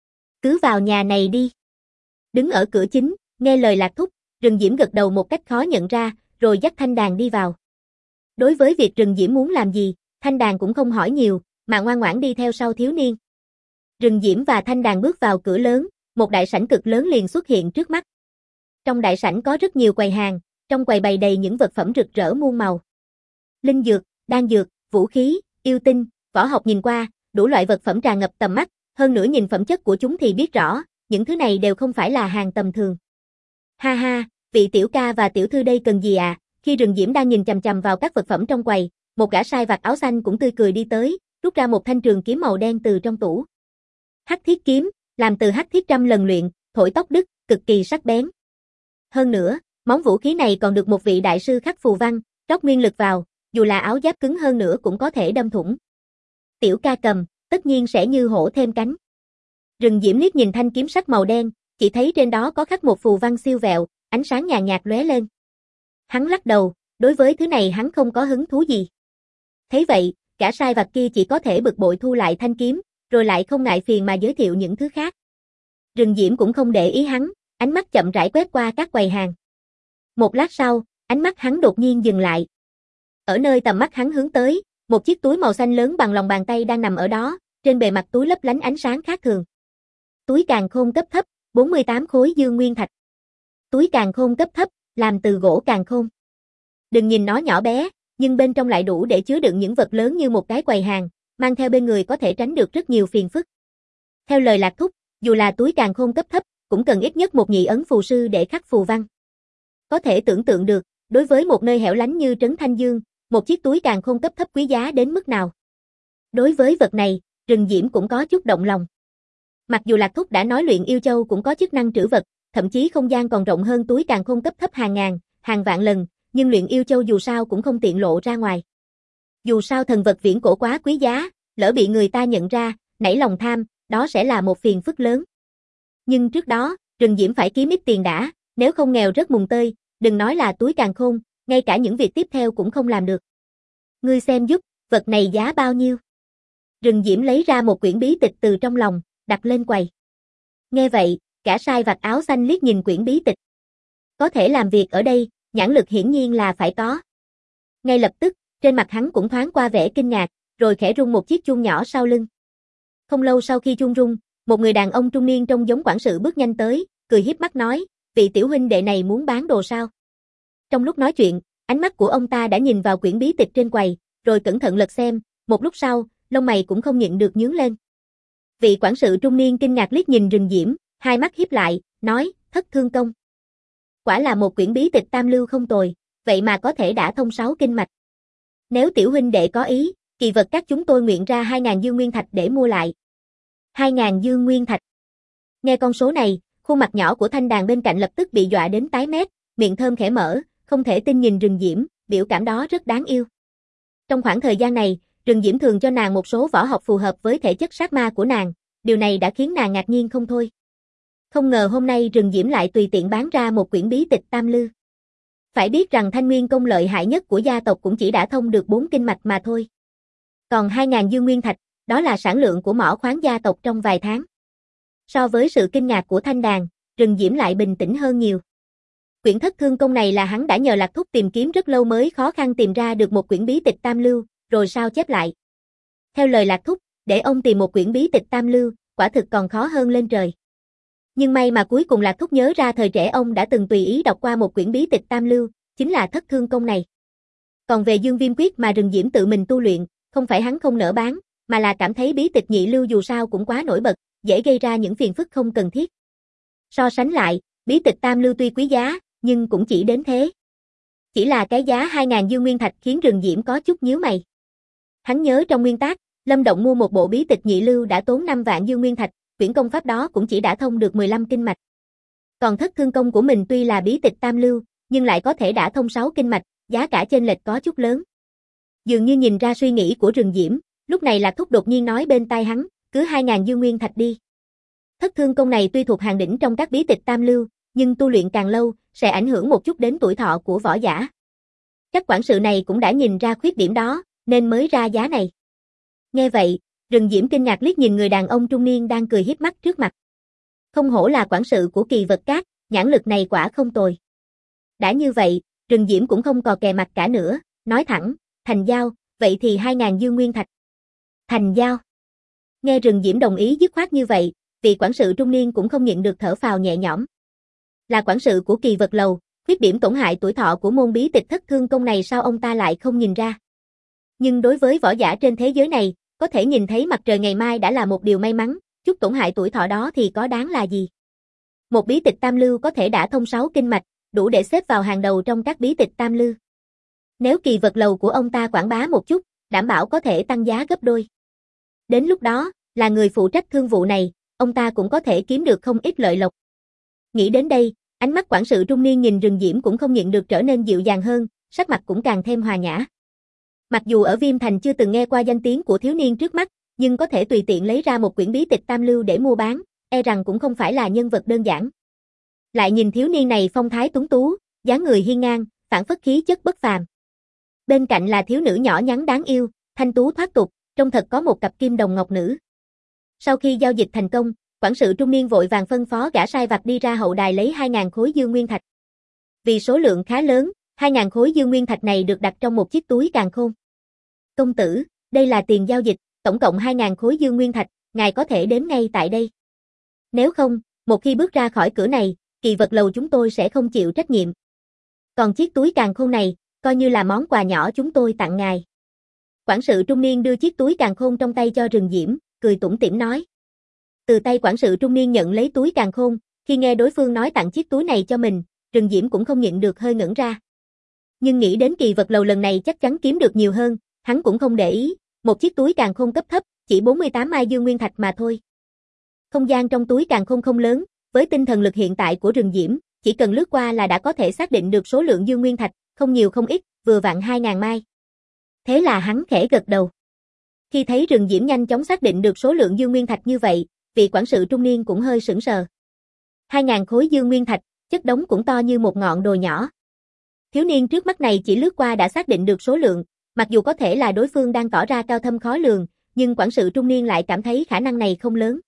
Cứ vào nhà này đi." Đứng ở cửa chính, nghe lời Lạc Thúc, Rừng Diễm gật đầu một cách khó nhận ra, rồi dắt Thanh Đàn đi vào. Đối với việc Rừng Diễm muốn làm gì, Thanh Đàn cũng không hỏi nhiều, mà ngoan ngoãn đi theo sau thiếu niên. Rừng Diễm và Thanh Đàn bước vào cửa lớn, một đại sảnh cực lớn liền xuất hiện trước mắt. Trong đại sảnh có rất nhiều quầy hàng, trong quầy bày đầy những vật phẩm rực rỡ muôn màu. Linh dược, đan dược, vũ khí, yêu tinh, võ học nhìn qua, đủ loại vật phẩm tràn ngập tầm mắt, hơn nữa nhìn phẩm chất của chúng thì biết rõ, những thứ này đều không phải là hàng tầm thường. Ha ha, vị tiểu ca và tiểu thư đây cần gì à? Khi Rừng Diễm đang nhìn chằm chằm vào các vật phẩm trong quầy, một gã sai vặt áo xanh cũng tươi cười đi tới, rút ra một thanh trường kiếm màu đen từ trong tủ. Hắc thiết kiếm, làm từ hắc thiết trăm lần luyện, thổi tóc đứt, cực kỳ sắc bén. Hơn nữa, món vũ khí này còn được một vị đại sư khắc phù văn, rót nguyên lực vào, dù là áo giáp cứng hơn nữa cũng có thể đâm thủng. Tiểu ca cầm, tất nhiên sẽ như hổ thêm cánh. Rừng Diễm liếc nhìn thanh kiếm sắc màu đen, chỉ thấy trên đó có khắc một phù văn siêu vẹo, ánh sáng nhàn nhạt lóe lên. Hắn lắc đầu, đối với thứ này hắn không có hứng thú gì. Thấy vậy, gã sai vặt kia chỉ có thể bực bội thu lại thanh kiếm, rồi lại không ngại phiền mà giới thiệu những thứ khác. Rừng Diễm cũng không để ý hắn, ánh mắt chậm rãi quét qua các quầy hàng. Một lát sau, ánh mắt hắn đột nhiên dừng lại. Ở nơi tầm mắt hắn hướng tới, một chiếc túi màu xanh lớn bằng lòng bàn tay đang nằm ở đó, trên bề mặt túi lấp lánh ánh sáng khác thường. Túi càn khôn cấp thấp, 48 khối dương nguyên thạch. Túi càn khôn cấp thấp, làm từ gỗ càn khôn. Đừng nhìn nó nhỏ bé, nhưng bên trong lại đủ để chứa đựng những vật lớn như một cái quầy hàng, mang theo bên người có thể tránh được rất nhiều phiền phức. Theo lời Lạc Thúc, dù là túi càn khôn cấp thấp, cũng cần ít nhất một nhị ấn phù sư để khắc phù văn. Có thể tưởng tượng được, đối với một nơi hẻo lánh như Trấn Thanh Dương, một chiếc túi càn khôn cấp thấp quý giá đến mức nào. Đối với vật này, Rừng Diễm cũng có chút động lòng. Mặc dù Lạc Thúc đã nói luyện yêu châu cũng có chức năng trữ vật, thậm chí không gian còn rộng hơn túi càn khôn cấp thấp hàng ngàn, hàng vạn lần, nhưng luyện yêu châu dù sao cũng không tiện lộ ra ngoài. Dù sao thần vật viễn cổ quá quý giá, lỡ bị người ta nhận ra, nảy lòng tham, đó sẽ là một phiền phức lớn. Nhưng trước đó, Rừng Diễm phải kiếm ít tiền đã, nếu không nghèo rất mùng tơi, đừng nói là túi càn khôn, ngay cả những việc tiếp theo cũng không làm được. Ngươi xem giúp, vật này giá bao nhiêu? Rừng Diễm lấy ra một quyển bí tịch từ trong lòng, đặt lên quầy. Nghe vậy, cả sai vặt áo xanh liếc nhìn quyển bí tịch. Có thể làm việc ở đây, nhãn lực hiển nhiên là phải có. Ngay lập tức, trên mặt hắn cũng thoáng qua vẻ kinh ngạc, rồi khẽ rung một chiếc chuông nhỏ sau lưng. Không lâu sau khi chuông rung, một người đàn ông trung niên trông giống quản sự bước nhanh tới, cười hiếp mắt nói, vị tiểu huynh đệ này muốn bán đồ sao? Trong lúc nói chuyện, ánh mắt của ông ta đã nhìn vào quyển bí tịch trên quầy, rồi cẩn thận lật xem, một lúc sau, lông mày cũng không nhịn được nhướng lên. Vị quản sự trung niên kinh ngạc liếc nhìn Rừng Diễm, hai mắt híp lại, nói, Thất Thương Công. Quả là một quyển bí tịch tam lưu không tồi, vậy mà có thể đả thông 6 kinh mạch. Nếu tiểu huynh đệ có ý, kỳ vật các chúng tôi nguyện ra 2.000 dương nguyên thạch để mua lại. 2.000 dương nguyên thạch. Nghe con số này, khuôn mặt nhỏ của Thanh Đàn bên cạnh lập tức bị dọa đến tái mét, miệng thơm khẽ mở, không thể tin nhìn Rừng Diễm, biểu cảm đó rất đáng yêu. Trong khoảng thời gian này, Rừng Diễm thường cho nàng một số võ học phù hợp với thể chất sát ma của nàng, điều này đã khiến nàng ngạc nhiên không thôi. Không ngờ hôm nay Rừng Diễm lại tùy tiện bán ra một quyển bí tịch tam lưu. Phải biết rằng Thanh Nguyên công lợi hại nhất của gia tộc cũng chỉ đã thông được 4 kinh mạch mà thôi. Còn 2.000 dương nguyên thạch, đó là sản lượng của mỏ khoáng gia tộc trong vài tháng. So với sự kinh ngạc của Thanh Đàn, Rừng Diễm lại bình tĩnh hơn nhiều. Quyển Thất Thương Công này là hắn đã nhờ Lạc Thúc tìm kiếm rất lâu mới khó khăn tìm ra được một quyển bí tịch tam lưu, rồi sao chép lại. Theo lời Lạc Thúc, để ông tìm một quyển bí tịch tam lưu, quả thực còn khó hơn lên trời. Nhưng may mà cuối cùng Lạc Thúc nhớ ra thời trẻ ông đã từng tùy ý đọc qua một quyển bí tịch tam lưu, chính là Thất Thương Công này. Còn về Dương Viêm Quyết mà Rừng Diễm tự mình tu luyện, không phải hắn không nỡ bán, mà là cảm thấy bí tịch nhị lưu dù sao cũng quá nổi bật, dễ gây ra những phiền phức không cần thiết. So sánh lại, bí tịch tam lưu tuy quý giá, nhưng cũng chỉ đến thế. Chỉ là cái giá 2.000 dương nguyên thạch khiến Rừng Diễm có chút nhíu mày. Hắn nhớ trong nguyên tác, Lâm Động mua một bộ bí tịch nhị lưu đã tốn 5 vạn dương nguyên thạch, quyển công pháp đó cũng chỉ đã thông được 15 kinh mạch. Còn Thất Thương Công của mình tuy là bí tịch tam lưu, nhưng lại có thể đã thông 6 kinh mạch, giá cả chênh lệch có chút lớn. Dường như nhìn ra suy nghĩ của Rừng Diễm, lúc này Lạc Thúc đột nhiên nói bên tai hắn, cứ 2.000 dương nguyên thạch đi. Thất Thương Công này tuy thuộc hàng đỉnh trong các bí tịch tam lưu, nhưng tu luyện càng lâu, sẽ ảnh hưởng một chút đến tuổi thọ của võ giả. Chắc quản sự này cũng đã nhìn ra khuyết điểm đó, nên mới ra giá này. Nghe vậy, Rừng Diễm kinh ngạc liếc nhìn người đàn ông trung niên đang cười hiếp mắt trước mặt. Không hổ là quản sự của Kỳ Vật Các, nhãn lực này quả không tồi. Đã như vậy, Rừng Diễm cũng không cò kè mặt cả nữa, nói thẳng, thành giao, vậy thì 2.000 dương nguyên thạch. Thành giao. Nghe Rừng Diễm đồng ý dứt khoát như vậy, vị quản sự trung niên cũng không nhịn được thở phào nhẹ nhõm. Là quản sự của Kỳ Vật Lầu, khuyết điểm tổn hại tuổi thọ của môn bí tịch Thất Thương Công này sao ông ta lại không nhìn ra. Nhưng đối với võ giả trên thế giới này, có thể nhìn thấy mặt trời ngày mai đã là một điều may mắn, chút tổn hại tuổi thọ đó thì có đáng là gì. Một bí tịch tam lưu có thể đã thông 6 kinh mạch, đủ để xếp vào hàng đầu trong các bí tịch tam lưu. Nếu Kỳ Vật Lầu của ông ta quảng bá một chút, đảm bảo có thể tăng giá gấp đôi. Đến lúc đó, là người phụ trách thương vụ này, ông ta cũng có thể kiếm được không ít lợi lộc. Nghĩ đến đây, ánh mắt quản sự trung niên nhìn Rừng Diễm cũng không nhịn được trở nên dịu dàng hơn, sắc mặt cũng càng thêm hòa nhã. Mặc dù ở Viêm Thành chưa từng nghe qua danh tiếng của thiếu niên trước mắt, nhưng có thể tùy tiện lấy ra một quyển bí tịch tam lưu để mua bán, e rằng cũng không phải là nhân vật đơn giản. Lại nhìn thiếu niên này phong thái tuấn tú, dáng người hiên ngang, phảng phất khí chất bất phàm. Bên cạnh là thiếu nữ nhỏ nhắn đáng yêu, thanh tú thoát tục, trông thật có một cặp kim đồng ngọc nữ. Sau khi giao dịch thành công, quản sự trung niên vội vàng phân phó gã sai vặt đi ra hậu đài lấy 2.000 khối dương nguyên thạch. Vì số lượng khá lớn, 2.000 khối dương nguyên thạch này được đặt trong một chiếc túi càn khôn. Công tử, đây là tiền giao dịch, tổng cộng 2.000 khối dương nguyên thạch, ngài có thể đếm ngay tại đây. Nếu không, một khi bước ra khỏi cửa này, Kỳ Vật Lầu chúng tôi sẽ không chịu trách nhiệm. Còn chiếc túi càn khôn này, coi như là món quà nhỏ chúng tôi tặng ngài. Quản sự trung niên đưa chiếc túi càn khôn trong tay cho Rừng Diễm, cười tủm tỉm nói. Từ tay quản sự trung niên nhận lấy túi càn khôn, khi nghe đối phương nói tặng chiếc túi này cho mình, Rừng Diễm cũng không nhịn được hơi ngẩn ra. Nhưng nghĩ đến Kỳ Vật Lầu lần này chắc chắn kiếm được nhiều hơn, hắn cũng không để ý, một chiếc túi càn khôn cấp thấp, chỉ 48 mai dương nguyên thạch mà thôi. Không gian trong túi càn khôn không lớn, với tinh thần lực hiện tại của Rừng Diễm, chỉ cần lướt qua là đã có thể xác định được số lượng dương nguyên thạch, không nhiều không ít, vừa vặn 2.000 mai. Thế là hắn khẽ gật đầu. Khi thấy Rừng Diễm nhanh chóng xác định được số lượng dương nguyên thạch như vậy, vị quản sự trung niên cũng hơi sững sờ. 2.000 khối dương nguyên thạch, chất đống cũng to như một ngọn đồi nhỏ. Thiếu niên trước mắt này chỉ lướt qua đã xác định được số lượng, mặc dù có thể là đối phương đang tỏ ra cao thâm khó lường, nhưng quản sự trung niên lại cảm thấy khả năng này không lớn.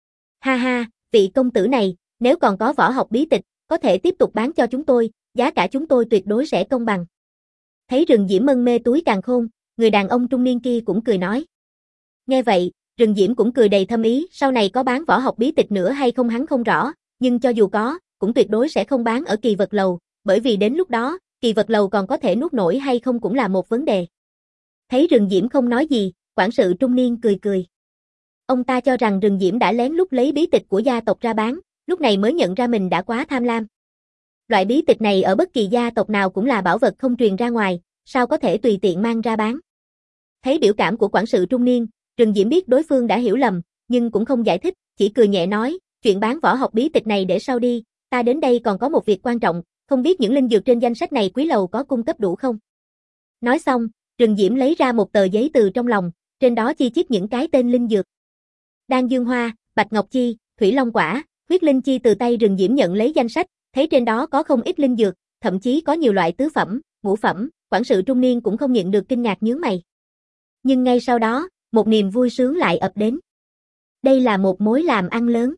Ha ha, vị công tử này, nếu còn có võ học bí tịch, có thể tiếp tục bán cho chúng tôi, giá cả chúng tôi tuyệt đối sẽ công bằng. Thấy Rừng Diễm mân mê túi càn khôn, người đàn ông trung niên kia cũng cười nói. Nghe vậy, Rừng Diễm cũng cười đầy thâm ý, sau này có bán võ học bí tịch nữa hay không hắn không rõ, nhưng cho dù có, cũng tuyệt đối sẽ không bán ở Kỳ Vật Lầu, bởi vì đến lúc đó, Kỳ Vật Lầu còn có thể nuốt nổi hay không cũng là một vấn đề. Thấy Rừng Diễm không nói gì, quản sự trung niên cười cười. Ông ta cho rằng Rừng Diễm đã lén lút lấy bí tịch của gia tộc ra bán, lúc này mới nhận ra mình đã quá tham lam. Loại bí tịch này ở bất kỳ gia tộc nào cũng là bảo vật không truyền ra ngoài, sao có thể tùy tiện mang ra bán. Thấy biểu cảm của quản sự trung niên, Rừng Diễm biết đối phương đã hiểu lầm, nhưng cũng không giải thích, chỉ cười nhẹ nói, chuyện bán võ học bí tịch này để sau đi, ta đến đây còn có một việc quan trọng, không biết những linh dược trên danh sách này quý lầu có cung cấp đủ không? Nói xong, Rừng Diễm lấy ra một tờ giấy từ trong lòng, trên đó chi chít những cái tên linh dược. Đan Dương Hoa, Bạch Ngọc Chi, Thủy Long Quả, Huyết Linh Chi. Từ tay Rừng Diễm nhận lấy danh sách, thấy trên đó có không ít linh dược, thậm chí có nhiều loại tứ phẩm, ngũ phẩm, quản sự trung niên cũng không nhịn được kinh ngạc nhướng mày. Nhưng ngay sau đó, một niềm vui sướng lại ập đến. Đây là một mối làm ăn lớn.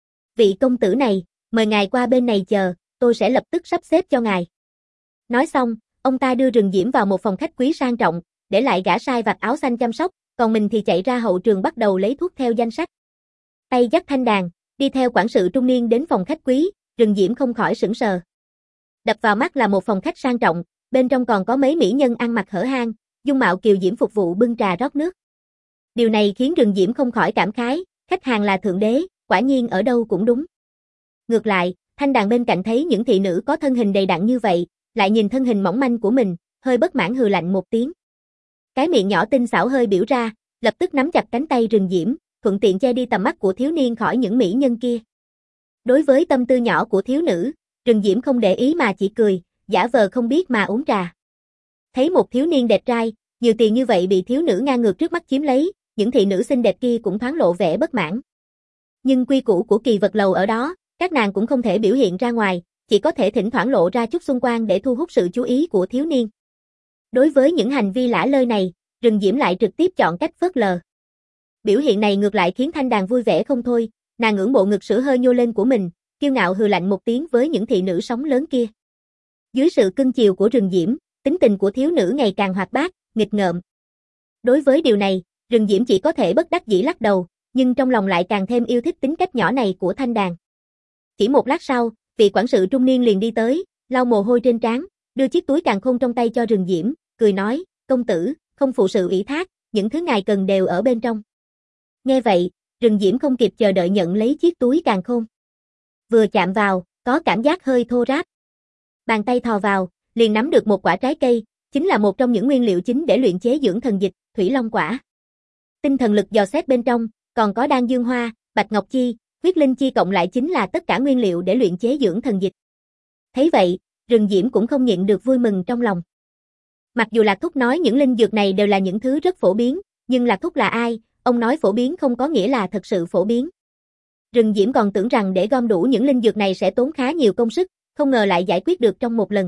Vị công tử này, mời ngài qua bên này chờ, tôi sẽ lập tức sắp xếp cho ngài. Nói xong, ông ta đưa Rừng Diễm vào một phòng khách quý sang trọng, để lại gã sai vặt áo xanh chăm sóc, còn mình thì chạy ra hậu trường bắt đầu lấy thuốc theo danh sách. Tay dắt thanh đàn, đi theo quản sự trung niên đến phòng khách quý, Rừng Diễm không khỏi sững sờ. Đập vào mắt là một phòng khách sang trọng, bên trong còn có mấy mỹ nhân ăn mặc hở hang, dung mạo kiều diễm phục vụ bưng trà rót nước. Điều này khiến Rừng Diễm không khỏi cảm khái, khách hàng là thượng đế, quả nhiên ở đâu cũng đúng. Ngược lại, thanh đàn bên cạnh thấy những thị nữ có thân hình đầy đặn như vậy, lại nhìn thân hình mỏng manh của mình, hơi bất mãn hừ lạnh một tiếng. Cái miệng nhỏ tinh xảo hơi biểu ra, lập tức nắm chặt cánh tay Rừng Diễm, thuận tiện che đi tầm mắt của thiếu niên khỏi những mỹ nhân kia. Đối với tâm tư nhỏ của thiếu nữ, Rừng Diễm không để ý mà chỉ cười, giả vờ không biết mà uống trà. Thấy một thiếu niên đẹp trai, nhiều tiền như vậy bị thiếu nữ ngang ngược trước mắt chiếm lấy, những thị nữ xinh đẹp kia cũng thoáng lộ vẻ bất mãn. Nhưng quy củ của Kỳ Vật Lầu ở đó, các nàng cũng không thể biểu hiện ra ngoài, chỉ có thể thỉnh thoảng lộ ra chút xung quanh để thu hút sự chú ý của thiếu niên. Đối với những hành vi lả lơi này, Rừng Diễm lại trực tiếp chọn cách phớt lờ. Biểu hiện này ngược lại khiến thanh đàn vui vẻ không thôi, nàng ngưỡng mộ ngực sữa hơi nhô lên của mình, kiêu ngạo hừ lạnh một tiếng với những thị nữ sóng lớn kia. Dưới sự cưng chiều của Rừng Diễm, tính tình của thiếu nữ ngày càng hoạt bát, nghịch ngợm. Đối với điều này, Rừng Diễm chỉ có thể bất đắc dĩ lắc đầu, nhưng trong lòng lại càng thêm yêu thích tính cách nhỏ này của thanh đàn. Chỉ một lát sau, vị quản sự trung niên liền đi tới, lau mồ hôi trên trán, đưa chiếc túi càn khôn trong tay cho Rừng Diễm, cười nói, công tử, không phụ sự ủy thác, những thứ ngài cần đều ở bên trong. Nghe vậy, Rừng Diễm không kịp chờ đợi nhận lấy chiếc túi càn khôn. Vừa chạm vào, có cảm giác hơi thô ráp. Bàn tay thò vào, liền nắm được một quả trái cây, chính là một trong những nguyên liệu chính để luyện chế dưỡng thần dịch, Thủy Long Quả. Tinh thần lực dò xét bên trong, còn có Đan Dương Hoa, Bạch Ngọc Chi, Huyết Linh Chi cộng lại chính là tất cả nguyên liệu để luyện chế dưỡng thần dịch. Thấy vậy, Rừng Diễm cũng không nhịn được vui mừng trong lòng. Mặc dù Lạc Thúc nói những linh dược này đều là những thứ rất phổ biến, nhưng Lạc Thúc là ai, ông nói phổ biến không có nghĩa là thật sự phổ biến. Rừng Diễm còn tưởng rằng để gom đủ những linh dược này sẽ tốn khá nhiều công sức, không ngờ lại giải quyết được trong một lần.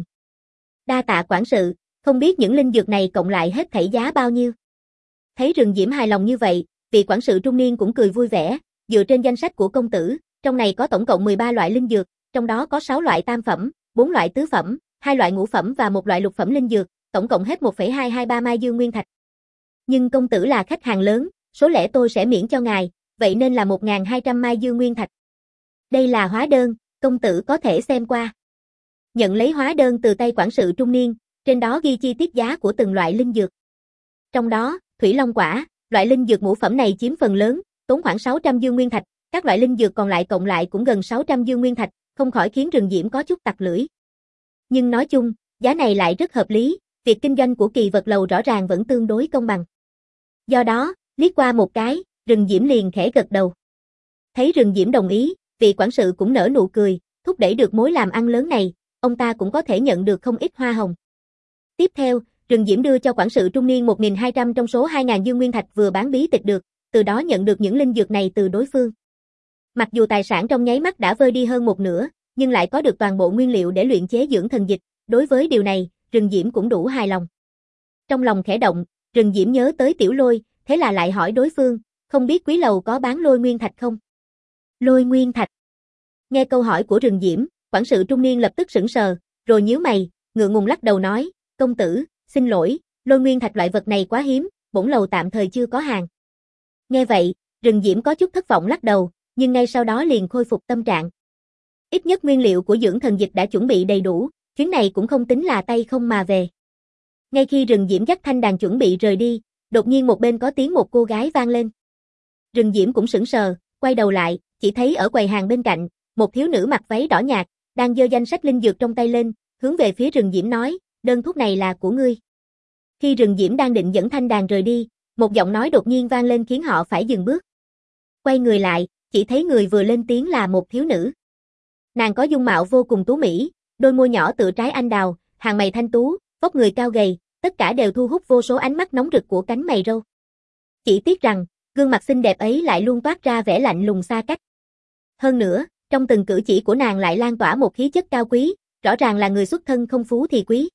Đa tạ quản sự, không biết những linh dược này cộng lại hết thảy giá bao nhiêu. Thấy Rừng Diễm hài lòng như vậy, vị quản sự trung niên cũng cười vui vẻ, dựa trên danh sách của công tử, trong này có tổng cộng 13 loại linh dược, trong đó có 6 loại tam phẩm, 4 loại tứ phẩm, 2 loại ngũ phẩm và 1 loại lục phẩm linh dược, tổng cộng hết 1,223 mai dương nguyên thạch. Nhưng công tử là khách hàng lớn, số lẻ tôi sẽ miễn cho ngài, vậy nên là 1.200 mai dương nguyên thạch. Đây là hóa đơn, công tử có thể xem qua. Nhận lấy hóa đơn từ tay quản sự trung niên, trên đó ghi chi tiết giá của từng loại linh dược. Trong đó, Thủy Long Quả, loại linh dược ngũ phẩm này chiếm phần lớn, tốn khoảng 600 dương nguyên thạch, các loại linh dược còn lại cộng lại cũng gần 600 dương nguyên thạch, không khỏi khiến Rừng Diễm có chút tặc lưỡi. Nhưng nói chung, giá này lại rất hợp lý, việc kinh doanh của Kỳ Vật Lầu rõ ràng vẫn tương đối công bằng. Do đó, liếc qua một cái, Rừng Diễm liền khẽ gật đầu. Thấy Rừng Diễm đồng ý, vị quản sự cũng nở nụ cười, thúc đẩy được mối làm ăn lớn này, ông ta cũng có thể nhận được không ít hoa hồng. Tiếp theo, Rừng Diễm đưa cho quản sự trung niên 1.200 trong số 2.000 dương nguyên thạch vừa bán bí tịch được, từ đó nhận được những linh dược này từ đối phương. Mặc dù tài sản trong nháy mắt đã vơi đi hơn một nửa, nhưng lại có được toàn bộ nguyên liệu để luyện chế dưỡng thần dịch, đối với điều này, Rừng Diễm cũng đủ hài lòng. Trong lòng khẽ động, Rừng Diễm nhớ tới Tiểu Lôi, thế là lại hỏi đối phương, không biết quý lầu có bán lôi nguyên thạch không? Lôi nguyên thạch. Nghe câu hỏi của Rừng Diễm, quản sự trung niên lập tức sững sờ, rồi nhíu mày, ngượng ngùng lắc đầu nói, công tử, xin lỗi, lôi nguyên thạch loại vật này quá hiếm, bổn lầu tạm thời chưa có hàng. Nghe vậy, Rừng Diễm có chút thất vọng lắc đầu, nhưng ngay sau đó liền khôi phục tâm trạng. Ít nhất nguyên liệu của dưỡng thần dịch đã chuẩn bị đầy đủ, chuyến này cũng không tính là tay không mà về. Ngay khi Rừng Diễm dắt thanh đàn chuẩn bị rời đi, đột nhiên một bên có tiếng một cô gái vang lên. Rừng Diễm cũng sững sờ, quay đầu lại, chỉ thấy ở quầy hàng bên cạnh, một thiếu nữ mặc váy đỏ nhạt, đang giơ danh sách linh dược trong tay lên, hướng về phía Rừng Diễm nói, đơn thuốc này là của ngươi. Khi Rừng Diễm đang định dẫn thanh đàn rời đi, một giọng nói đột nhiên vang lên khiến họ phải dừng bước. Quay người lại, chỉ thấy người vừa lên tiếng là một thiếu nữ. Nàng có dung mạo vô cùng tú mỹ, đôi môi nhỏ tựa trái anh đào, hàng mày thanh tú, vóc người cao gầy, tất cả đều thu hút vô số ánh mắt nóng rực của cánh mày râu. Chỉ tiếc rằng, gương mặt xinh đẹp ấy lại luôn toát ra vẻ lạnh lùng xa cách. Hơn nữa, trong từng cử chỉ của nàng lại lan tỏa một khí chất cao quý, rõ ràng là người xuất thân không phú thì quý.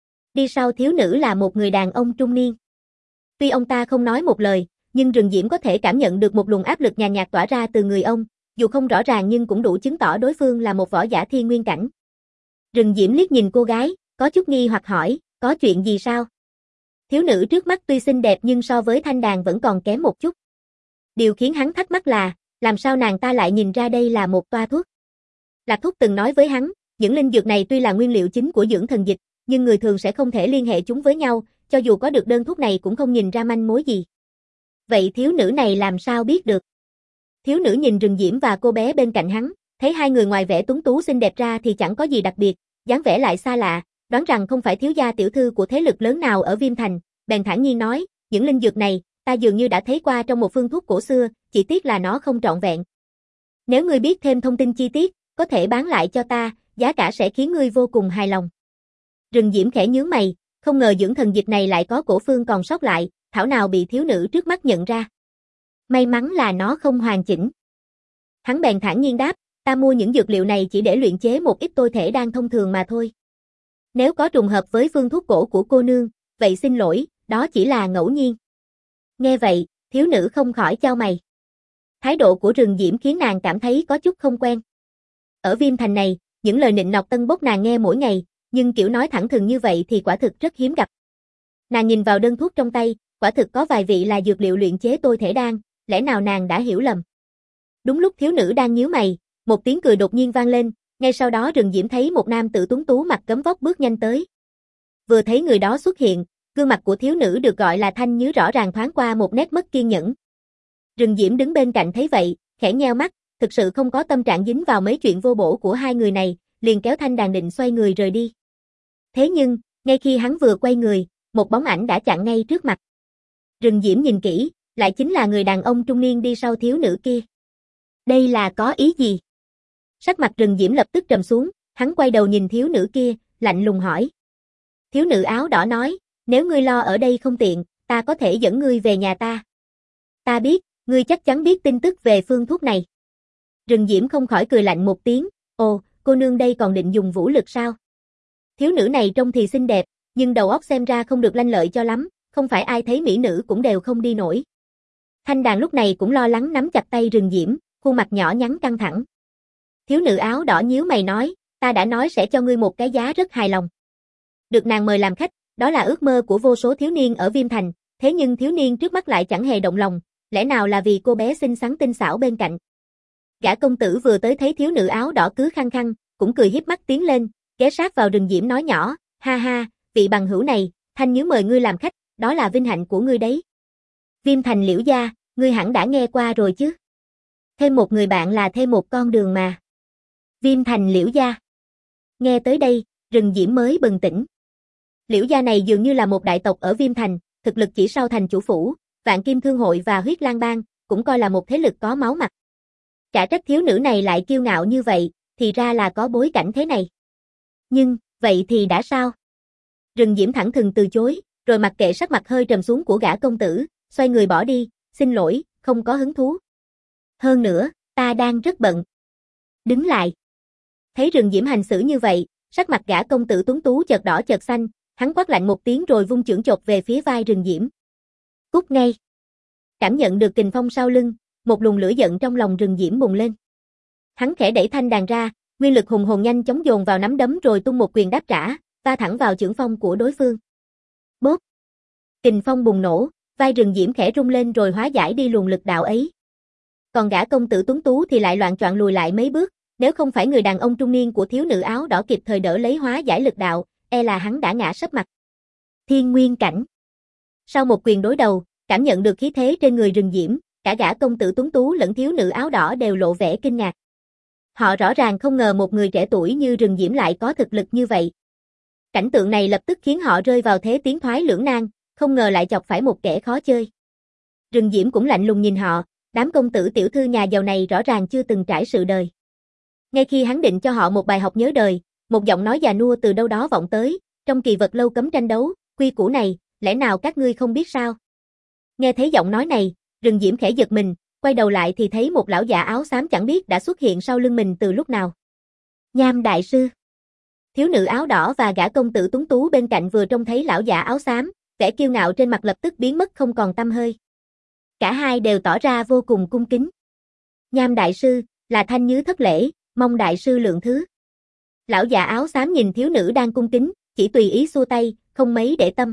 Đi sau thiếu nữ là một người đàn ông trung niên. Tuy ông ta không nói một lời, nhưng Rừng Diễm có thể cảm nhận được một luồng áp lực nhàn nhạt tỏa ra từ người ông, dù không rõ ràng nhưng cũng đủ chứng tỏ đối phương là một võ giả thiên nguyên cảnh. Rừng Diễm liếc nhìn cô gái, có chút nghi hoặc hỏi, có chuyện gì sao? Thiếu nữ trước mắt tuy xinh đẹp nhưng so với thanh đàn vẫn còn kém một chút. Điều khiến hắn thắc mắc là, làm sao nàng ta lại nhìn ra đây là một toa thuốc? Lạc Thúc từng nói với hắn, những linh dược này tuy là nguyên liệu chính của dưỡng thần dịch, nhưng người thường sẽ không thể liên hệ chúng với nhau, cho dù có được đơn thuốc này cũng không nhìn ra manh mối gì. Vậy thiếu nữ này làm sao biết được? Thiếu nữ nhìn Rừng Diễm và cô bé bên cạnh hắn, thấy hai người ngoài vẻ tuấn tú xinh đẹp ra thì chẳng có gì đặc biệt, dáng vẻ lại xa lạ, đoán rằng không phải thiếu gia tiểu thư của thế lực lớn nào ở Viêm Thành, bèn thản nhiên nói, những linh dược này, ta dường như đã thấy qua trong một phương thuốc cổ xưa, chỉ tiếc là nó không trọn vẹn. Nếu ngươi biết thêm thông tin chi tiết, có thể bán lại cho ta, giá cả sẽ khiến ngươi vô cùng hài lòng. Rừng Diễm khẽ nhướng mày, không ngờ dưỡng thần dịch này lại có cổ phương còn sót lại, thảo nào bị thiếu nữ trước mắt nhận ra. May mắn là nó không hoàn chỉnh. Hắn bèn thản nhiên đáp, ta mua những dược liệu này chỉ để luyện chế một ít tôi thể đan thông thường mà thôi. Nếu có trùng hợp với phương thuốc cổ của cô nương, vậy xin lỗi, đó chỉ là ngẫu nhiên. Nghe vậy, thiếu nữ không khỏi chau mày. Thái độ của Rừng Diễm khiến nàng cảm thấy có chút không quen. Ở Viêm Thành này, những lời nịnh nọt tân bốc nàng nghe mỗi ngày, nhưng kiểu nói thẳng thừng như vậy thì quả thực rất hiếm gặp. Nàng nhìn vào đơn thuốc trong tay, quả thực có vài vị là dược liệu luyện chế tôi thể đan, lẽ nào nàng đã hiểu lầm. Đúng lúc thiếu nữ đang nhíu mày, một tiếng cười đột nhiên vang lên, ngay sau đó Rừng Diễm thấy một nam tử tuấn tú mặc gấm vóc bước nhanh tới. Vừa thấy người đó xuất hiện, gương mặt của thiếu nữ được gọi là Thanh Nhứ rõ ràng thoáng qua một nét mất kiên nhẫn. Rừng Diễm đứng bên cạnh thấy vậy, khẽ nheo mắt, thực sự không có tâm trạng dính vào mấy chuyện vô bổ của hai người này, liền kéo thanh đàn định xoay người rời đi. Thế nhưng, ngay khi hắn vừa quay người, một bóng ảnh đã chặn ngay trước mặt. Rừng Diễm nhìn kỹ, lại chính là người đàn ông trung niên đi sau thiếu nữ kia. Đây là có ý gì? Sắc mặt Rừng Diễm lập tức trầm xuống, hắn quay đầu nhìn thiếu nữ kia, lạnh lùng hỏi. Thiếu nữ áo đỏ nói, nếu ngươi lo ở đây không tiện, ta có thể dẫn ngươi về nhà ta. Ta biết, ngươi chắc chắn biết tin tức về phương thuốc này. Rừng Diễm không khỏi cười lạnh một tiếng, ồ, cô nương đây còn định dùng vũ lực sao? Thiếu nữ này trông thì xinh đẹp, nhưng đầu óc xem ra không được lanh lợi cho lắm, không phải ai thấy mỹ nữ cũng đều không đi nổi. Thanh đàn lúc này cũng lo lắng nắm chặt tay Rừng Diễm, khuôn mặt nhỏ nhắn căng thẳng. Thiếu nữ áo đỏ nhíu mày nói, ta đã nói sẽ cho ngươi một cái giá rất hài lòng. Được nàng mời làm khách, đó là ước mơ của vô số thiếu niên ở Viêm Thành, thế nhưng thiếu niên trước mắt lại chẳng hề động lòng, lẽ nào là vì cô bé xinh xắn tinh xảo bên cạnh. Gã công tử vừa tới thấy thiếu nữ áo đỏ cứ khăng khăng, cũng cười hiếp mắt tiến lên, ghé sát vào Rừng Diễm nói nhỏ, ha ha, vị bằng hữu này, Thanh Nhứ mời ngươi làm khách, đó là vinh hạnh của ngươi đấy. Viêm Thành Liễu gia, ngươi hẳn đã nghe qua rồi chứ. Thêm một người bạn là thêm một con đường mà. Viêm Thành Liễu gia. Nghe tới đây, Rừng Diễm mới bừng tỉnh. Liễu gia này dường như là một đại tộc ở Viêm Thành, thực lực chỉ sau thành chủ phủ, Vạn Kim Thương hội và Huyết Lang Bang, cũng coi là một thế lực có máu mặt. Chả trách thiếu nữ này lại kiêu ngạo như vậy, thì ra là có bối cảnh thế này. Nhưng, vậy thì đã sao? Rừng Diễm thẳng thừng từ chối, rồi mặc kệ sắc mặt hơi trầm xuống của gã công tử, xoay người bỏ đi, xin lỗi, không có hứng thú. Hơn nữa, ta đang rất bận. Đứng lại. Thấy Rừng Diễm hành xử như vậy, sắc mặt gã công tử tuấn tú chợt đỏ chợt xanh, hắn quát lạnh một tiếng rồi vung chưởng chộp về phía vai Rừng Diễm. Cút ngay. Cảm nhận được kình phong sau lưng, một luồng lửa giận trong lòng Rừng Diễm bùng lên. Hắn khẽ đẩy thanh đàn ra, nguyên lực hùng hồn nhanh chóng dồn vào nắm đấm rồi tung một quyền đáp trả, va thẳng vào chưởng phong của đối phương. Bốp. Kình phong bùng nổ, vai Rừng Diễm khẽ rung lên rồi hóa giải đi luồng lực đạo ấy. Còn gã công tử tuấn tú thì lại loạng choạng lùi lại mấy bước, nếu không phải người đàn ông trung niên của thiếu nữ áo đỏ kịp thời đỡ lấy hóa giải lực đạo, e là hắn đã ngã sấp mặt. Thiên nguyên cảnh. Sau một quyền đối đầu, cảm nhận được khí thế trên người Rừng Diễm, cả gã công tử tuấn tú lẫn thiếu nữ áo đỏ đều lộ vẻ kinh ngạc. Họ rõ ràng không ngờ một người trẻ tuổi như Rừng Diễm lại có thực lực như vậy. Cảnh tượng này lập tức khiến họ rơi vào thế tiến thoái lưỡng nan, không ngờ lại chọc phải một kẻ khó chơi. Rừng Diễm cũng lạnh lùng nhìn họ, đám công tử tiểu thư nhà giàu này rõ ràng chưa từng trải sự đời. Ngay khi hắn định cho họ một bài học nhớ đời, một giọng nói già nua từ đâu đó vọng tới, trong Kỳ Vật Lâu cấm tranh đấu, quy củ này, lẽ nào các ngươi không biết sao? Nghe thấy giọng nói này, Rừng Diễm khẽ giật mình, quay đầu lại thì thấy một lão già áo xám chẳng biết đã xuất hiện sau lưng mình từ lúc nào. Nham đại sư. Thiếu nữ áo đỏ và gã công tử tuấn tú bên cạnh vừa trông thấy lão già áo xám, vẻ kiêu ngạo trên mặt lập tức biến mất không còn tăm hơi. Cả hai đều tỏ ra vô cùng cung kính. Nham đại sư, là Thanh Nhứ thất lễ, mong đại sư lượng thứ. Lão già áo xám nhìn thiếu nữ đang cung kính, chỉ tùy ý xua tay, không mấy để tâm.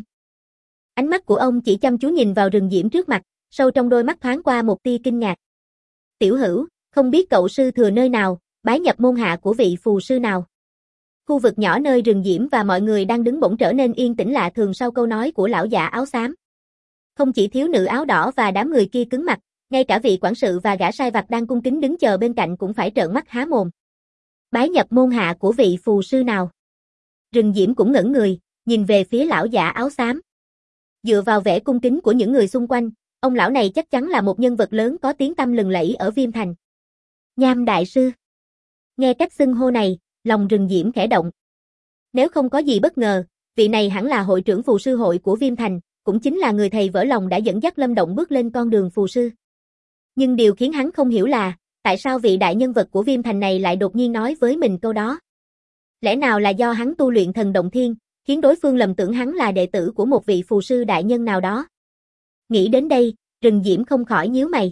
Ánh mắt của ông chỉ chăm chú nhìn vào Rừng Diễm trước mặt, sâu trong đôi mắt thoáng qua một tia kinh ngạc. Tiểu hữu, không biết cậu sư thừa nơi nào, bái nhập môn hạ của vị phù sư nào? Khu vực nhỏ nơi Rừng Diễm và mọi người đang đứng bỗng trở nên yên tĩnh lạ thường sau câu nói của lão già áo xám. Không chỉ thiếu nữ áo đỏ và đám người kia cứng mặt, ngay cả vị quản sự và gã sai vặt đang cung kính đứng chờ bên cạnh cũng phải trợn mắt há mồm. Bái nhập môn hạ của vị phù sư nào? Rừng Diễm cũng ngẩn người, nhìn về phía lão già áo xám. Dựa vào vẻ cung kính của những người xung quanh, ông lão này chắc chắn là một nhân vật lớn có tiếng tăm lừng lẫy ở Viêm Thành. Nham đại sư. Nghe cách xưng hô này, lòng Rừng Diễm khẽ động. Nếu không có gì bất ngờ, vị này hẳn là hội trưởng phù sư hội của Viêm Thành, cũng chính là người thầy vỡ lòng đã dẫn dắt Lâm Động bước lên con đường phù sư. Nhưng điều khiến hắn không hiểu là, tại sao vị đại nhân vật của Viêm Thành này lại đột nhiên nói với mình câu đó? Lẽ nào là do hắn tu luyện thần động thiên, khiến đối phương lầm tưởng hắn là đệ tử của một vị phù sư đại nhân nào đó? Nghĩ đến đây, Rừng Diễm không khỏi nhíu mày.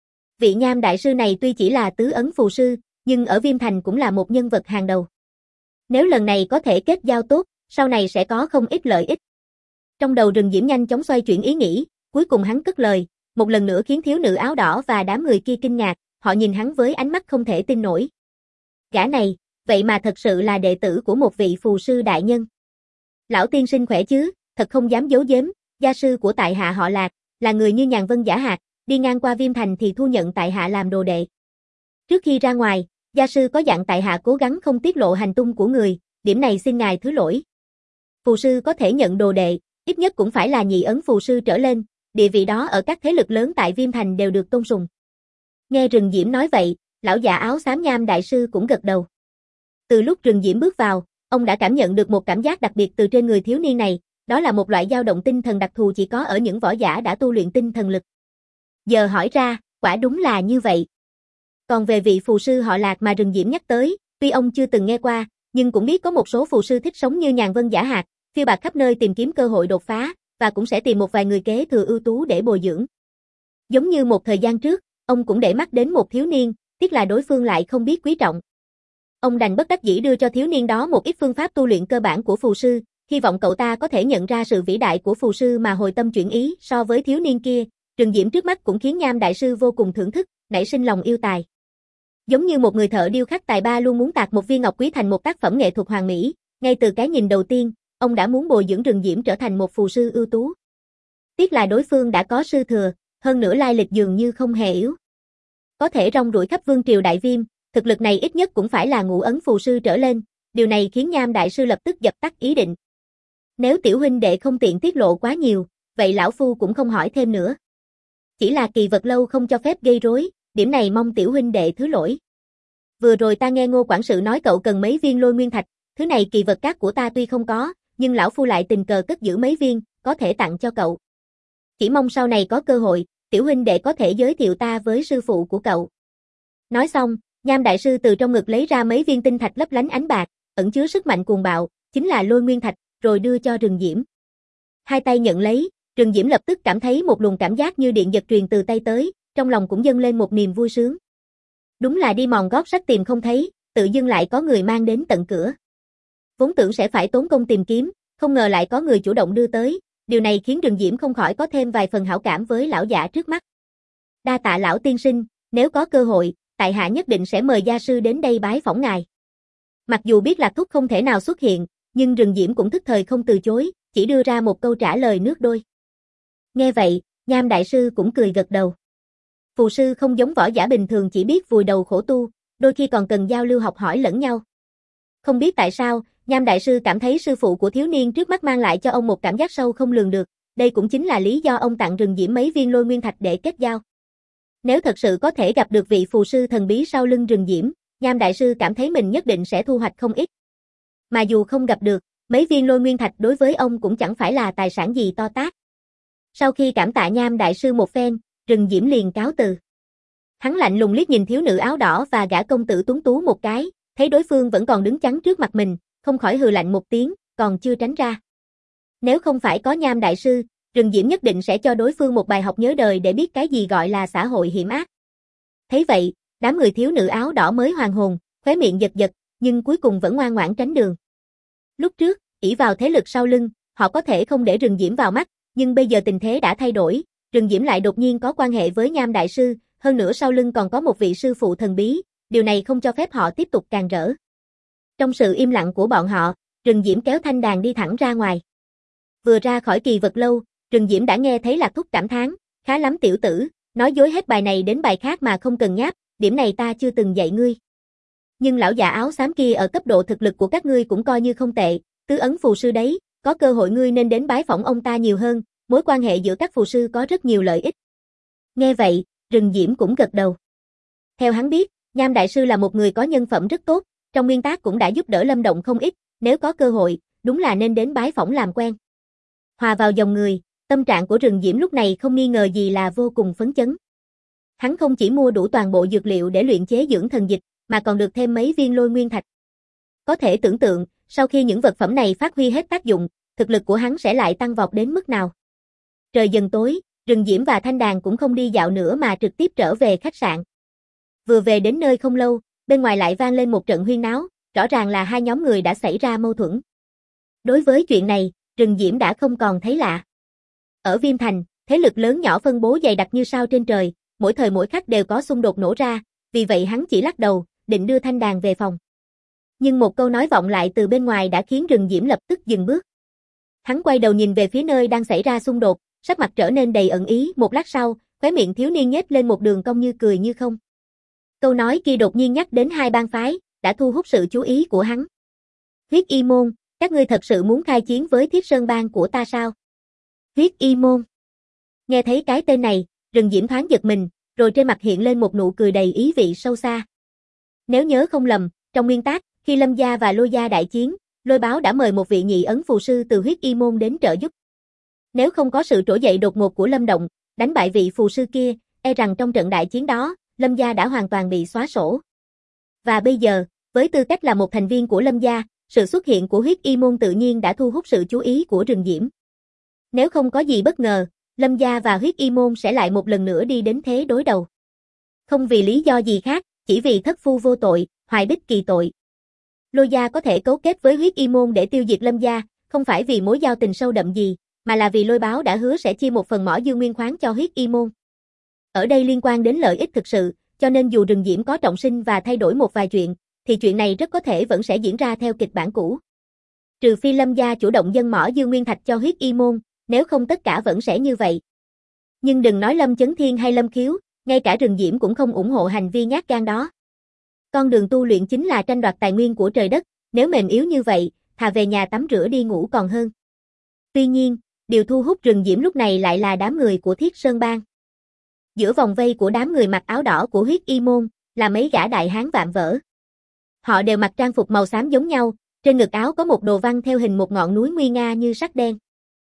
Vị Nham đại sư này tuy chỉ là tứ ấn phù sư, nhưng ở Viêm Thành cũng là một nhân vật hàng đầu. Nếu lần này có thể kết giao tốt, sau này sẽ có không ít lợi ích. Trong đầu Rừng Diễm nhanh chóng xoay chuyển ý nghĩ, cuối cùng hắn cất lời, một lần nữa khiến thiếu nữ áo đỏ và đám người kia kinh ngạc, họ nhìn hắn với ánh mắt không thể tin nổi. Gã này, vậy mà thật sự là đệ tử của một vị phù sư đại nhân. Lão tiên sinh khỏe chứ, thật không dám giấu giếm, gia sư của tại hạ họ Lạc, là người như Nhàn Vân giả hạt, đi ngang qua Viêm Thành thì thu nhận tại hạ làm đồ đệ. Trước khi ra ngoài, gia sư có dặn tại hạ cố gắng không tiết lộ hành tung của người, điểm này xin ngài thứ lỗi. Phù sư có thể nhận đồ đệ, ít nhất cũng phải là nhị ấn phù sư trở lên, địa vị đó ở các thế lực lớn tại Viêm Thành đều được tôn sùng. Nghe Rừng Diễm nói vậy, lão già áo xám Nham đại sư cũng gật đầu. Từ lúc Rừng Diễm bước vào, ông đã cảm nhận được một cảm giác đặc biệt từ trên người thiếu niên này, đó là một loại dao động tinh thần đặc thù chỉ có ở những võ giả đã tu luyện tinh thần lực. Giờ hỏi ra, quả đúng là như vậy. Còn về vị phù sư họ Lạc mà Rừng Diễm nhắc tới, tuy ông chưa từng nghe qua, nhưng cũng biết có một số phù sư thích sống như Nhàn Vân giả hạt, phiêu bạt khắp nơi tìm kiếm cơ hội đột phá, và cũng sẽ tìm một vài người kế thừa ưu tú để bồi dưỡng. Giống như một thời gian trước, ông cũng để mắt đến một thiếu niên, tiếc là đối phương lại không biết quý trọng. Ông đành bất đắc dĩ đưa cho thiếu niên đó một ít phương pháp tu luyện cơ bản của phù sư, hy vọng cậu ta có thể nhận ra sự vĩ đại của phù sư mà hồi tâm chuyển ý. So với thiếu niên kia, Rừng Diễm trước mắt cũng khiến Nham đại sư vô cùng thưởng thức, nảy sinh lòng yêu tài. Giống như một người thợ điêu khắc tài ba luôn muốn tạc một viên ngọc quý thành một tác phẩm nghệ thuật hoàn mỹ, ngay từ cái nhìn đầu tiên, ông đã muốn bồi dưỡng Rừng Diễm trở thành một phù sư ưu tú. Tiếc là đối phương đã có sư thừa, hơn nữa lai lịch dường như không hề yếu. Có thể rong ruổi khắp vương triều Đại Viêm, thực lực này ít nhất cũng phải là ngũ ấn phù sư trở lên, điều này khiến Nham đại sư lập tức dập tắt ý định. Nếu tiểu huynh đệ không tiện tiết lộ quá nhiều, vậy lão phu cũng không hỏi thêm nữa. Chỉ là Kỳ Vật Lâu không cho phép gây rối, điểm này mong tiểu huynh đệ thứ lỗi. Vừa rồi ta nghe Ngô quản sự nói cậu cần mấy viên Lôi Nguyên Thạch, thứ này kỳ vật các của ta tuy không có, nhưng lão phu lại tình cờ cất giữ mấy viên, có thể tặng cho cậu. Chỉ mong sau này có cơ hội, tiểu huynh đệ có thể giới thiệu ta với sư phụ của cậu. Nói xong, Nham đại sư từ trong ngực lấy ra mấy viên tinh thạch lấp lánh ánh bạc, ẩn chứa sức mạnh cuồng bạo, chính là Lôi Nguyên Thạch, rồi đưa cho Rừng Diễm. Hai tay nhận lấy, Rừng Diễm lập tức cảm thấy một luồng cảm giác như điện giật truyền từ tay tới, trong lòng cũng dâng lên một niềm vui sướng. Đúng là đi mòn gót sách tìm không thấy, tự dưng lại có người mang đến tận cửa. Vốn tưởng sẽ phải tốn công tìm kiếm, không ngờ lại có người chủ động đưa tới, điều này khiến Rừng Diễm không khỏi có thêm vài phần hảo cảm với lão giả trước mắt. Đa tạ lão tiên sinh, nếu có cơ hội, tại hạ nhất định sẽ mời gia sư đến đây bái phỏng ngài. Mặc dù biết Lạc Thúc không thể nào xuất hiện, nhưng Rừng Diễm cũng thức thời không từ chối, chỉ đưa ra một câu trả lời nước đôi. Nghe vậy, Nham đại sư cũng cười gật đầu. Phù sư không giống võ giả bình thường chỉ biết vùi đầu khổ tu, đôi khi còn cần giao lưu học hỏi lẫn nhau. Không biết tại sao, Nham Đại Sư cảm thấy sư phụ của thiếu niên trước mắt mang lại cho ông một cảm giác sâu không lường được, đây cũng chính là lý do ông tặng Rừng Diễm mấy viên lôi nguyên thạch để kết giao. Nếu thật sự có thể gặp được vị phù sư thần bí sau lưng Rừng Diễm, Nham Đại Sư cảm thấy mình nhất định sẽ thu hoạch không ít. Mà dù không gặp được, mấy viên lôi nguyên thạch đối với ông cũng chẳng phải là tài sản gì to tát. Sau khi cảm tạ Nham Đại Sư một phen, Rừng Diễm liền cáo từ. Hắn lạnh lùng liếc nhìn thiếu nữ áo đỏ và gã công tử tuấn tú một cái, thấy đối phương vẫn còn đứng chắn trước mặt mình, không khỏi hừ lạnh một tiếng, còn chưa tránh ra. Nếu không phải có Nham Đại Sư, Rừng Diễm nhất định sẽ cho đối phương một bài học nhớ đời để biết cái gì gọi là xã hội hiểm ác. Thấy vậy, đám người thiếu nữ áo đỏ mới hoàn hồn, khóe miệng giật giật, nhưng cuối cùng vẫn ngoan ngoãn tránh đường. Lúc trước, ỷ vào thế lực sau lưng, họ có thể không để Rừng Diễm vào mắt, nhưng bây giờ tình thế đã thay đổi, Rừng Diễm lại đột nhiên có quan hệ với Nham Đại Sư, hơn nữa sau lưng còn có một vị sư phụ thần bí, điều này không cho phép họ tiếp tục càn rỡ. Trong sự im lặng của bọn họ, Rừng Diễm kéo thanh đàn đi thẳng ra ngoài. Vừa ra khỏi kỳ vật lâu, Rừng Diễm đã nghe thấy Lạc Thúc cảm thán, khá lắm tiểu tử, nói dối hết bài này đến bài khác mà không cần nháp, điểm này ta chưa từng dạy ngươi. Nhưng lão già áo xám kia ở cấp độ thực lực của các ngươi cũng coi như không tệ, tứ ấn phù sư đấy, có cơ hội ngươi nên đến bái phỏng ông ta nhiều hơn, mối quan hệ giữa các phù sư có rất nhiều lợi ích. Nghe vậy, Rừng Diễm cũng gật đầu. Theo hắn biết, Nham Đại Sư là một người có nhân phẩm rất tốt, trong nguyên tác cũng đã giúp đỡ Lâm Động không ít, nếu có cơ hội, đúng là nên đến bái phỏng làm quen. Hòa vào dòng người, tâm trạng của Rừng Diễm lúc này không nghi ngờ gì là vô cùng phấn chấn. Hắn không chỉ mua đủ toàn bộ dược liệu để luyện chế dưỡng thần dịch, mà còn được thêm mấy viên lôi nguyên thạch. Có thể tưởng tượng, sau khi những vật phẩm này phát huy hết tác dụng, thực lực của hắn sẽ lại tăng vọt đến mức nào. Trời dần tối, Rừng Diễm và Thanh Đàn cũng không đi dạo nữa mà trực tiếp trở về khách sạn. Vừa về đến nơi không lâu, bên ngoài lại vang lên một trận huyên náo, rõ ràng là hai nhóm người đã xảy ra mâu thuẫn. Đối với chuyện này, Rừng Diễm đã không còn thấy lạ. Ở Viêm Thành, thế lực lớn nhỏ phân bố dày đặc như sao trên trời, mỗi thời mỗi khắc đều có xung đột nổ ra, vì vậy hắn chỉ lắc đầu, định đưa Thanh Đàn về phòng. Nhưng một câu nói vọng lại từ bên ngoài đã khiến Rừng Diễm lập tức dừng bước. Hắn quay đầu nhìn về phía nơi đang xảy ra xung đột, sắc mặt trở nên đầy ẩn ý, một lát sau, khóe miệng thiếu niên nhếch lên một đường cong như cười như không. Câu nói kia đột nhiên nhắc đến hai bang phái, đã thu hút sự chú ý của hắn. Huyết Y Môn, các ngươi thật sự muốn khai chiến với Thiết Sơn bang của ta sao? Huyết Y Môn. Nghe thấy cái tên này, Rừng Diễm thoáng giật mình, rồi trên mặt hiện lên một nụ cười đầy ý vị sâu xa. Nếu nhớ không lầm, trong nguyên tác, khi Lâm gia và Lôi gia đại chiến, Lôi Báo đã mời một vị nhị ấn phù sư từ Huyết Y Môn đến trợ giúp. Nếu không có sự trỗi dậy đột ngột của Lâm Động, đánh bại vị phù sư kia, e rằng trong trận đại chiến đó, Lâm gia đã hoàn toàn bị xóa sổ. Và bây giờ, với tư cách là một thành viên của Lâm gia, sự xuất hiện của Huyết Y Môn tự nhiên đã thu hút sự chú ý của Rừng Diễm. Nếu không có gì bất ngờ, Lâm gia và Huyết Y Môn sẽ lại một lần nữa đi đến thế đối đầu. Không vì lý do gì khác, chỉ vì thất phu vô tội, hoài bích kỳ tội. Lôi gia có thể cấu kết với Huyết Y Môn để tiêu diệt Lâm gia, không phải vì mối giao tình sâu đậm gì, mà là vì Lôi Báo đã hứa sẽ chia một phần mỏ dương nguyên khoáng cho Huyết Y Môn. Ở đây liên quan đến lợi ích thực sự, cho nên dù Rừng Diễm có trọng sinh và thay đổi một vài chuyện, thì chuyện này rất có thể vẫn sẽ diễn ra theo kịch bản cũ. Trừ phi Lâm gia chủ động dâng mỏ dương nguyên thạch cho Huyết Y Môn, nếu không tất cả vẫn sẽ như vậy. Nhưng đừng nói Lâm Chấn Thiên hay Lâm Khiếu, ngay cả Rừng Diễm cũng không ủng hộ hành vi nhát gan đó. Con đường tu luyện chính là tranh đoạt tài nguyên của trời đất, nếu mềm yếu như vậy, thà về nhà tắm rửa đi ngủ còn hơn. Tuy nhiên, điều thu hút Rừng Diễm lúc này lại là đám người của Thiết Sơn bang. Giữa vòng vây của đám người mặc áo đỏ của Huyết Y Môn, là mấy gã đại hán vạm vỡ. Họ đều mặc trang phục màu xám giống nhau, trên ngực áo có một đồ văn theo hình một ngọn núi nguy nga như sắt đen.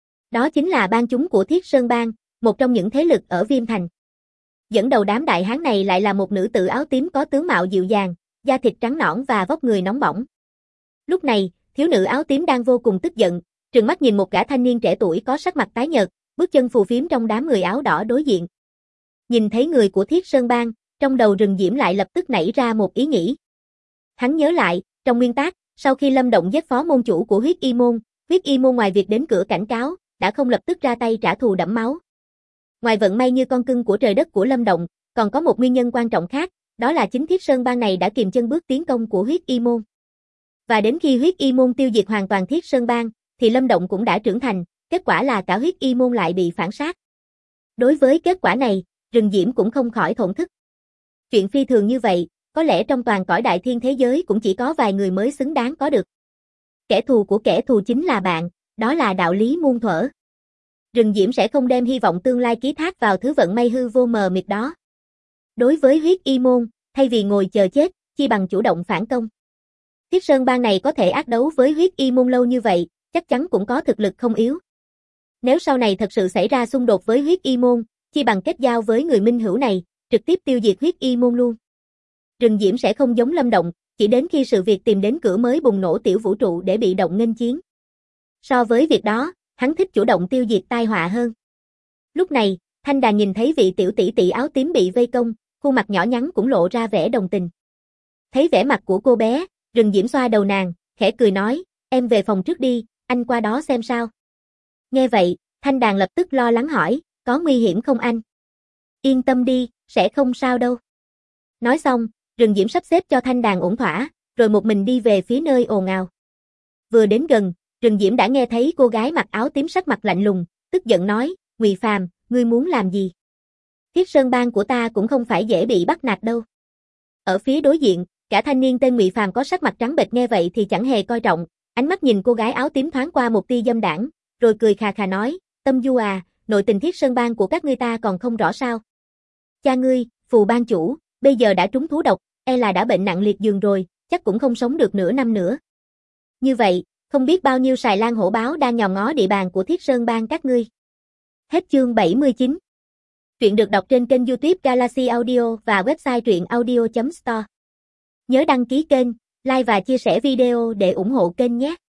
Đó chính là bang chúng của Thiết Sơn bang, một trong những thế lực ở Viêm Thành. Dẫn đầu đám đại hán này lại là một nữ tử áo tím có tướng mạo dịu dàng, da thịt trắng nõn và vóc người nóng bỏng. Lúc này, thiếu nữ áo tím đang vô cùng tức giận, trừng mắt nhìn một gã thanh niên trẻ tuổi có sắc mặt tái nhợt, bước chân phù phiếm trong đám người áo đỏ đối diện. Nhìn thấy người của Thiết Sơn bang, trong đầu Rừng Diễm lại lập tức nảy ra một ý nghĩ. Hắn nhớ lại, trong nguyên tác, sau khi Lâm Động giết phó môn chủ của Huyết Y Môn ngoài việc đến cửa cảnh cáo, đã không lập tức ra tay trả thù đẫm máu. Ngoài vận may như con cưng của trời đất của Lâm Động, còn có một nguyên nhân quan trọng khác, đó là chính Thiết Sơn bang này đã kiềm chân bước tiến công của Huyết Y Môn. Và đến khi Huyết Y Môn tiêu diệt hoàn toàn Thiết Sơn bang, thì Lâm Động cũng đã trưởng thành, kết quả là cả Huyết Y Môn lại bị phản sát. Đối với kết quả này, Rừng Diễm cũng không khỏi thổn thức. Chuyện phi thường như vậy, có lẽ trong toàn cõi đại thiên thế giới cũng chỉ có vài người mới xứng đáng có được. Kẻ thù của kẻ thù chính là bạn, đó là đạo lý muôn thuở. Rừng Diễm sẽ không đem hy vọng tương lai ký thác vào thứ vận may hư vô mờ mịt đó. Đối với huyết y môn, thay vì ngồi chờ chết, chi bằng chủ động phản công. Thiết Sơn bang này có thể ác đấu với huyết y môn lâu như vậy, chắc chắn cũng có thực lực không yếu. Nếu sau này thật sự xảy ra xung đột với huyết y môn, chi bằng kết giao với người minh hữu này, trực tiếp tiêu diệt huyết y môn luôn. Rừng Diễm sẽ không giống Lâm Động, chỉ đến khi sự việc tìm đến cửa mới bùng nổ tiểu vũ trụ để bị động nghênh chiến. So với việc đó, hắn thích chủ động tiêu diệt tai họa hơn. Lúc này, Thanh Đàn nhìn thấy vị tiểu tỷ tỷ áo tím bị vây công, khuôn mặt nhỏ nhắn cũng lộ ra vẻ đồng tình. Thấy vẻ mặt của cô bé, Rừng Diễm xoa đầu nàng, khẽ cười nói, em về phòng trước đi, anh qua đó xem sao. Nghe vậy, Thanh Đàn lập tức lo lắng hỏi, có nguy hiểm không anh? Yên tâm đi, sẽ không sao đâu. Nói xong, Rừng Diễm sắp xếp cho Thanh Đàn ổn thỏa, rồi một mình đi về phía nơi ồn ào. Vừa đến gần, Rừng Diễm đã nghe thấy cô gái mặc áo tím sắc mặt lạnh lùng, tức giận nói, Ngụy Phàm, ngươi muốn làm gì? Thiết Sơn bang của ta cũng không phải dễ bị bắt nạt đâu. Ở phía đối diện, cả thanh niên tên Ngụy Phàm có sắc mặt trắng bệch nghe vậy thì chẳng hề coi trọng, ánh mắt nhìn cô gái áo tím thoáng qua một tia dâm đãng, rồi cười khà khà nói, Tâm Du à, nội tình Thiết Sơn bang của các ngươi ta còn không rõ sao? Cha ngươi, Phù bang chủ, bây giờ đã trúng thú độc, e là đã bệnh nặng liệt giường rồi, chắc cũng không sống được nửa năm nữa. Như vậy, không biết bao nhiêu sài lan hổ báo đang nhòm ngó địa bàn của Thiết Sơn bang các ngươi. Hết chương 79. Truyện được đọc trên kênh YouTube Galaxy Audio và website truyệnaudio.store. Nhớ đăng ký kênh, like và chia sẻ video để ủng hộ kênh nhé.